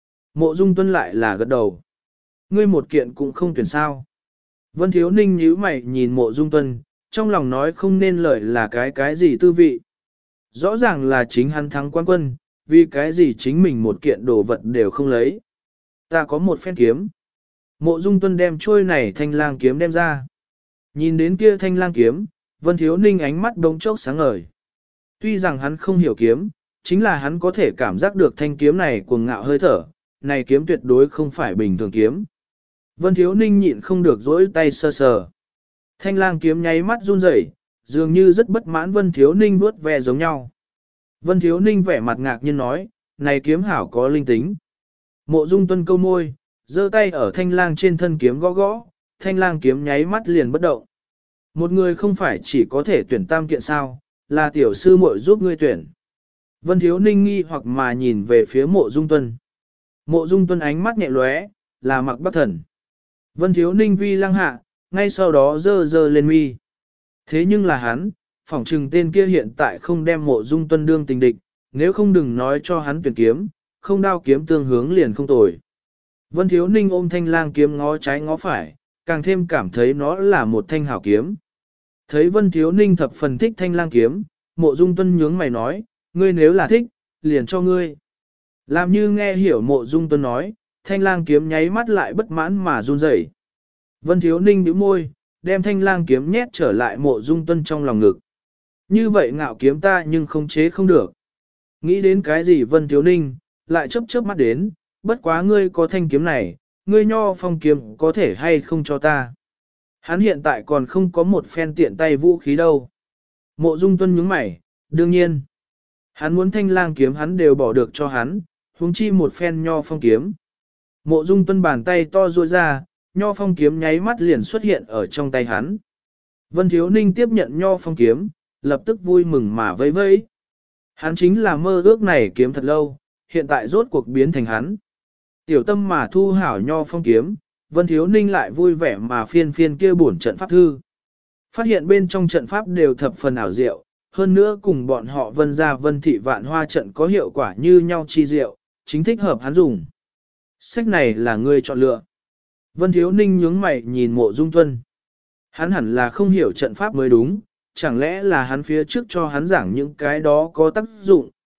Mộ Dung Tuân lại là gật đầu. Ngươi một kiện cũng không tuyển sao. Vân Thiếu Ninh nhíu mày nhìn Mộ Dung Tuân, trong lòng nói không nên lời là cái gì tư vị. Rõ ràng là chính hắn thắng quan quân, vì cái gì chính mình một kiện đồ vật đều không lấy. Ta có một phen kiếm. Mộ Dung Tuân đem trôi này thanh lang kiếm đem ra. Nhìn đến kia thanh lang kiếm, Vân Thiếu Ninh ánh mắt đống chốc sáng ngời. Tuy rằng hắn không hiểu kiếm, chính là hắn có thể cảm giác được thanh kiếm này cuồng ngạo hơi thở, này kiếm tuyệt đối không phải bình thường kiếm. Vân Thiếu Ninh nhịn không được dỗi tay sơ sờ. Thanh lang kiếm nháy mắt run rẩy, dường như rất bất mãn Vân Thiếu Ninh vuốt ve giống nhau. Vân Thiếu Ninh vẻ mặt ngạc nhiên nói, này kiếm hảo có linh tính. Mộ Dung Tuân câu môi, giơ tay ở thanh lang trên thân kiếm gõ gõ, thanh lang kiếm nháy mắt liền bất động. Một người không phải chỉ có thể tuyển tam kiện sao, là tiểu sư muội giúp ngươi tuyển. Vân Thiếu Ninh nghi hoặc mà nhìn về phía Mộ Dung Tuân. Mộ Dung Tuân ánh mắt nhẹ lóe, là Mặc Bắc Thần. Vân Thiếu Ninh vi lăng hạ, ngay sau đó dơ lên mi. Thế nhưng là hắn, phỏng trừng tên kia hiện tại không đem Mộ Dung Tuân đương tình địch, nếu không đừng nói cho hắn tuyển kiếm, không đao kiếm tương hướng liền không tồi. Vân Thiếu Ninh ôm thanh lang kiếm ngó trái ngó phải, càng thêm cảm thấy nó là một thanh hảo kiếm. Thấy Vân Thiếu Ninh thập phần thích thanh lang kiếm, Mộ Dung Tuân nhướng mày nói, ngươi nếu là thích, liền cho ngươi. Làm như nghe hiểu Mộ Dung Tuân nói, thanh lang kiếm nháy mắt lại bất mãn mà run rẩy. Vân Thiếu Ninh bĩu môi, đem thanh lang kiếm nhét trở lại Mộ Dung Tuân trong lòng ngực. Như vậy ngạo kiếm ta nhưng không chế không được. Nghĩ đến cái gì Vân Thiếu Ninh, lại chớp mắt đến, bất quá ngươi có thanh kiếm này, ngươi nho phong kiếm có thể hay không cho ta. Hắn hiện tại còn không có một phen tiện tay vũ khí đâu. Mộ Dung Tuân nhướng mày, đương nhiên. Hắn muốn thanh lang kiếm hắn đều bỏ được cho hắn, huống chi một phen nho phong kiếm. Mộ Dung Tuân bàn tay to duỗi ra, nho phong kiếm nháy mắt liền xuất hiện ở trong tay hắn. Vân Thiếu Ninh tiếp nhận nho phong kiếm, lập tức vui mừng mà vẫy vẫy. Hắn chính là mơ ước này kiếm thật lâu, hiện tại rốt cuộc biến thành hắn. Tiểu tâm mà thu hảo nho phong kiếm, Vân Thiếu Ninh lại vui vẻ mà phiên kia bổn trận pháp thư. Phát hiện bên trong trận pháp đều thập phần ảo diệu, hơn nữa cùng bọn họ Vân gia Vân thị Vạn Hoa trận có hiệu quả như nhau chi diệu, chính thích hợp hắn dùng. Sách này là ngươi chọn lựa. Vân Thiếu Ninh nhướng mày nhìn Mộ Dung Tuân. Hắn hẳn là không hiểu trận pháp mới đúng, chẳng lẽ là hắn phía trước cho hắn giảng những cái đó có tác dụng,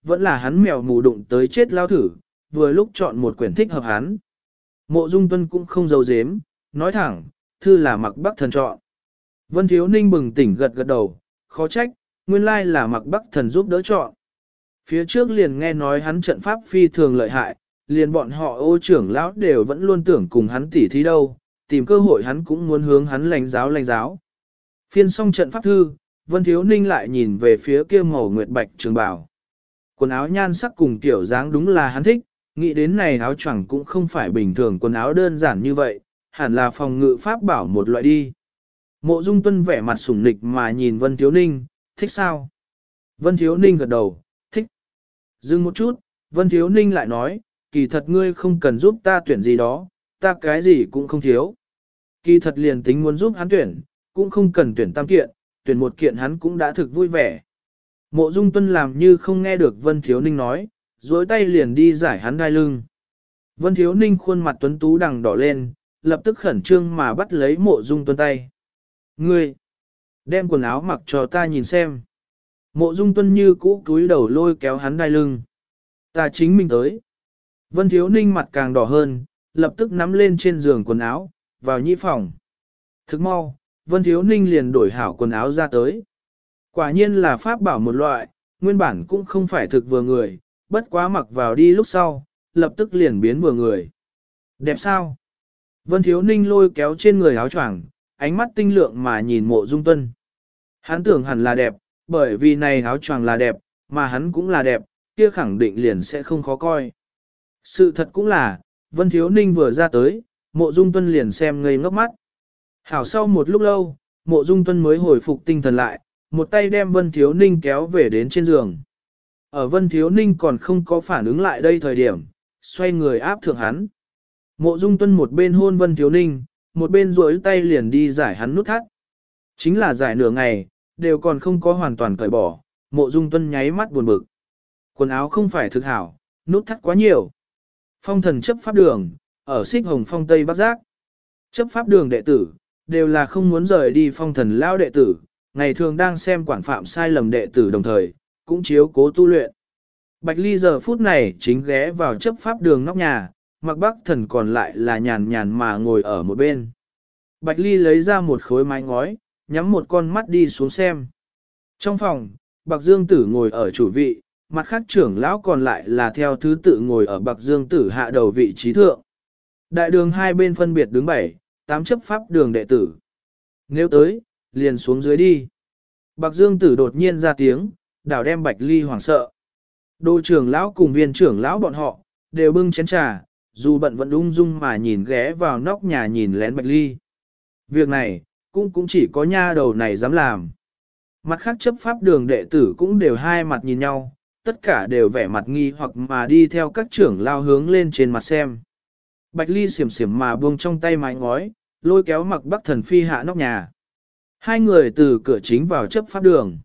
vẫn là hắn mèo mù đụng tới chết lao thử, vừa lúc chọn một quyển thích hợp hắn. Mộ Dung Tuân cũng không giấu giếm, nói thẳng, thư là Mạc Bắc Thần chọn. Vân Thiếu Ninh bừng tỉnh gật gật đầu, khó trách, nguyên lai là Mạc Bắc Thần giúp đỡ chọn. Phía trước liền nghe nói hắn trận pháp phi thường lợi hại, liền bọn họ Ô trưởng lão đều vẫn luôn tưởng cùng hắn tỉ thí đâu, tìm cơ hội hắn cũng muốn hướng hắn lãnh giáo. Phiên xong trận pháp thư, Vân Thiếu Ninh lại nhìn về phía kia màu nguyệt bạch trường bào. Quần áo nhan sắc cùng kiểu dáng đúng là hắn thích, nghĩ đến này áo choàng cũng không phải bình thường quần áo đơn giản như vậy, hẳn là phòng ngự pháp bảo một loại đi. Mộ Dung Tuân vẻ mặt sủng nịch mà nhìn Vân Thiếu Ninh, thích sao? Vân Thiếu Ninh gật đầu, thích. Dừng một chút, Vân Thiếu Ninh lại nói, kỳ thật ngươi không cần giúp ta tuyển gì đó, ta cái gì cũng không thiếu. Kỳ thật liền tính muốn giúp hắn tuyển, cũng không cần tuyển tam kiện, tuyển một kiện hắn cũng đã thực vui vẻ. Mộ Dung Tuân làm như không nghe được Vân Thiếu Ninh nói, dối tay liền đi giải hắn đai lưng. Vân Thiếu Ninh khuôn mặt tuấn tú đằng đỏ lên, lập tức khẩn trương mà bắt lấy Mộ Dung Tuân tay. Ngươi, đem quần áo mặc cho ta nhìn xem. Mộ Dung Tuân như cũ cúi đầu lôi kéo hắn đai lưng. Ta chính mình tới. Vân Thiếu Ninh mặt càng đỏ hơn, lập tức nắm lên trên giường quần áo, vào nhĩ phòng. Thức mau, Vân Thiếu Ninh liền đổi hảo quần áo ra tới. Quả nhiên là pháp bảo một loại, nguyên bản cũng không phải thực vừa người, bất quá mặc vào đi lúc sau, lập tức liền biến vừa người. Đẹp sao? Vân Thiếu Ninh lôi kéo trên người áo choàng, ánh mắt tinh lượng mà nhìn Mộ Dung Tuân. Hắn tưởng hẳn là đẹp, bởi vì này áo choàng là đẹp, mà hắn cũng là đẹp, kia khẳng định liền sẽ không khó coi. Sự thật cũng là, Vân Thiếu Ninh vừa ra tới, Mộ Dung Tuân liền xem ngây ngốc mắt. Hảo sau một lúc lâu, Mộ Dung Tuân mới hồi phục tinh thần lại, một tay đem Vân Thiếu Ninh kéo về đến trên giường. Ở Vân Thiếu Ninh còn không có phản ứng lại đây thời điểm, xoay người áp thượng hắn. Mộ Dung Tuân một bên hôn Vân Thiếu Ninh, một bên duỗi tay liền đi giải hắn nút thắt. Chính là giải nửa ngày, đều còn không có hoàn toàn cởi bỏ, Mộ Dung Tuân nháy mắt buồn bực. Quần áo không phải thực hảo, nút thắt quá nhiều. Phong thần chấp pháp đường, ở Xích Hồng Phong Tây Bắc Giác. Chấp pháp đường đệ tử, đều là không muốn rời đi phong thần lao đệ tử, ngày thường đang xem quản phạm sai lầm đệ tử đồng thời, cũng chiếu cố tu luyện. Bạch Ly giờ phút này chính ghé vào chấp pháp đường nóc nhà, Mạc Bắc Thần còn lại là nhàn nhàn mà ngồi ở một bên. Bạch Ly lấy ra một khối mái ngói, nhắm một con mắt đi xuống xem. Trong phòng, Bạc Dương Tử ngồi ở chủ vị, mặt khác trưởng lão còn lại là theo thứ tự ngồi ở Bạc Dương Tử hạ đầu vị trí thượng. Đại đường hai bên phân biệt đứng 7, 8 chấp pháp đường đệ tử. Nếu tới, liền xuống dưới đi. Bạc Dương Tử đột nhiên ra tiếng, đảo đem Bạch Ly hoảng sợ. Đô trưởng lão cùng viên trưởng lão bọn họ, đều bưng chén trà, dù bận vẫn ung dung mà nhìn ghé vào nóc nhà nhìn lén Bạch Ly. Việc này, cũng chỉ có nha đầu này dám làm. Mặt khác chấp pháp đường đệ tử cũng đều hai mặt nhìn nhau, tất cả đều vẻ mặt nghi hoặc mà đi theo các trưởng lao hướng lên trên mặt xem. Bạch Ly xiểm xiểm mà buông trong tay mái ngói, lôi kéo Mạc Bắc Thần phi hạ nóc nhà. Hai người từ cửa chính vào chấp pháp đường.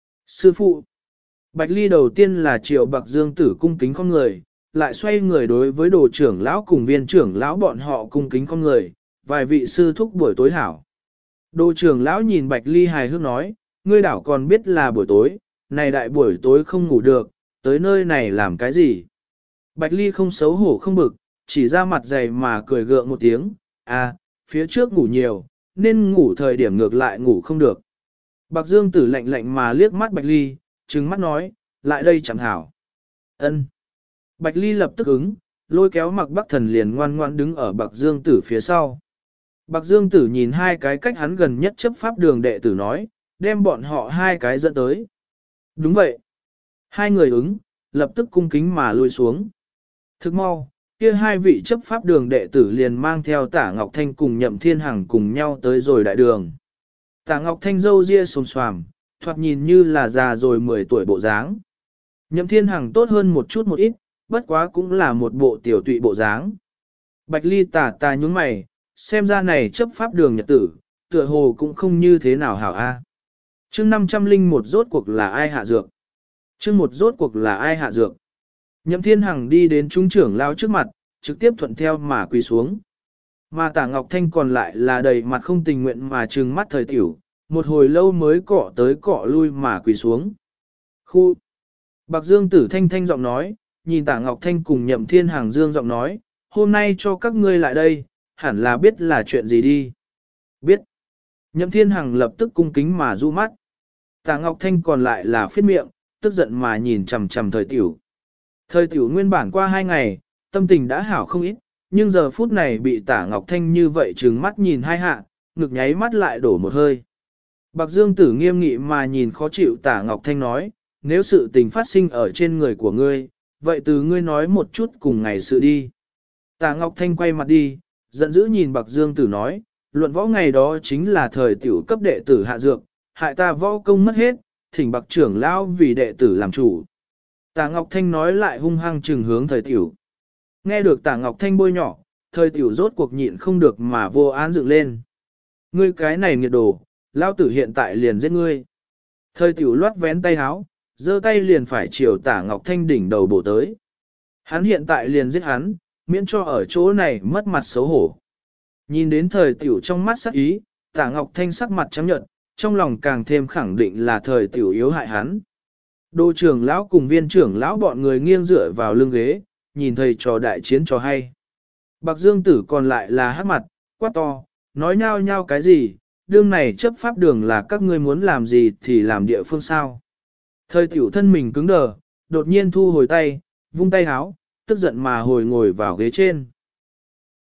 Sư phụ! Bạch Ly đầu tiên là triệu Bạc Dương Tử cung kính con người, lại xoay người đối với đồ trưởng lão cùng viên trưởng lão bọn họ cung kính con người, vài vị sư thúc buổi tối hảo. Đồ trưởng lão nhìn Bạch Ly hài hước nói, ngươi đảo còn biết là buổi tối, này đại buổi tối không ngủ được, tới nơi này làm cái gì? Bạch Ly không xấu hổ không bực, chỉ ra mặt dày mà cười gượng một tiếng, à, phía trước ngủ nhiều, nên ngủ thời điểm ngược lại ngủ không được. Bạc Dương Tử lạnh lạnh mà liếc mắt Bạch Ly, trừng mắt nói, lại đây chẳng hảo. Ân. Bạch Ly lập tức ứng, lôi kéo Mạc Bắc Thần liền ngoan ngoan đứng ở Bạc Dương Tử phía sau. Bạc Dương Tử nhìn hai cái cách hắn gần nhất chấp pháp đường đệ tử nói, đem bọn họ hai cái dẫn tới. Đúng vậy. Hai người ứng, lập tức cung kính mà lùi xuống. Thức mau, kia hai vị chấp pháp đường đệ tử liền mang theo Tả Ngọc Thanh cùng Nhậm Thiên Hằng cùng nhau tới rồi đại đường. Tả Ngọc Thanh râu ria xồm xoàm, thoạt nhìn như là già rồi 10 tuổi bộ dáng. Nhậm Thiên Hằng tốt hơn một chút một ít, bất quá cũng là một bộ tiểu tụy bộ dáng. Bạch Ly tà nhún mày, xem ra này chấp pháp đường nhật tử, tựa hồ cũng không như thế nào hảo a. Chương 501 rốt cuộc là ai hạ dược? Chương 1 rốt cuộc là ai hạ dược? Nhậm Thiên Hằng đi đến trung trưởng lao trước mặt, trực tiếp thuận theo mà quỳ xuống. Mà Tả Ngọc Thanh còn lại là đầy mặt không tình nguyện mà trừng mắt thời tiểu, một hồi lâu mới cọ tới cọ lui mà quỳ xuống. Khu! Bạc Dương Tử thanh thanh giọng nói, nhìn Tả Ngọc Thanh cùng Nhậm Thiên Hàng Dương giọng nói, hôm nay cho các ngươi lại đây, hẳn là biết là chuyện gì đi. Biết. Nhậm Thiên Hằng lập tức cung kính mà du mắt. Tả Ngọc Thanh còn lại là phiết miệng, tức giận mà nhìn chằm chằm thời tiểu. Thời tiểu nguyên bản qua 2 ngày, tâm tình đã hảo không ít, nhưng giờ phút này bị Tả Ngọc Thanh như vậy trừng mắt nhìn hai hạ, ngực nháy mắt lại đổ một hơi. Bạc Dương Tử nghiêm nghị mà nhìn khó chịu Tả Ngọc Thanh nói, nếu sự tình phát sinh ở trên người của ngươi, vậy từ ngươi nói một chút cùng ngày sự đi. Tả Ngọc Thanh quay mặt đi, giận dữ nhìn Bạc Dương Tử nói, luận võ ngày đó chính là thời tiểu cấp đệ tử hạ dược, hại ta võ công mất hết, thỉnh Bạc trưởng lão vì đệ tử làm chủ. Tả Ngọc Thanh nói lại hung hăng trừng hướng thời tiểu. Nghe được Tả Ngọc Thanh bôi nhỏ, thời tiểu rốt cuộc nhịn không được mà vô án dựng lên. Ngươi cái này nghiệt đồ, lão tử hiện tại liền giết ngươi. Thời tiểu loát vén tay háo, giơ tay liền phải chiều Tả Ngọc Thanh đỉnh đầu bổ tới. Hắn hiện tại liền giết hắn, miễn cho ở chỗ này mất mặt xấu hổ. Nhìn đến thời tiểu trong mắt sắc ý, Tả Ngọc Thanh sắc mặt trắng nhợt, trong lòng càng thêm khẳng định là thời tiểu yếu hại hắn. Đô trưởng lão cùng viên trưởng lão bọn người nghiêng dựa vào lưng ghế, nhìn thầy trò đại chiến trò hay. Bạc Dương Tử còn lại là hát mặt, quát to, nói nhao nhao cái gì, đương này chấp pháp đường là các ngươi muốn làm gì thì làm địa phương sao. Thời tiểu thân mình cứng đờ, đột nhiên thu hồi tay, vung tay háo, tức giận mà hồi ngồi vào ghế trên.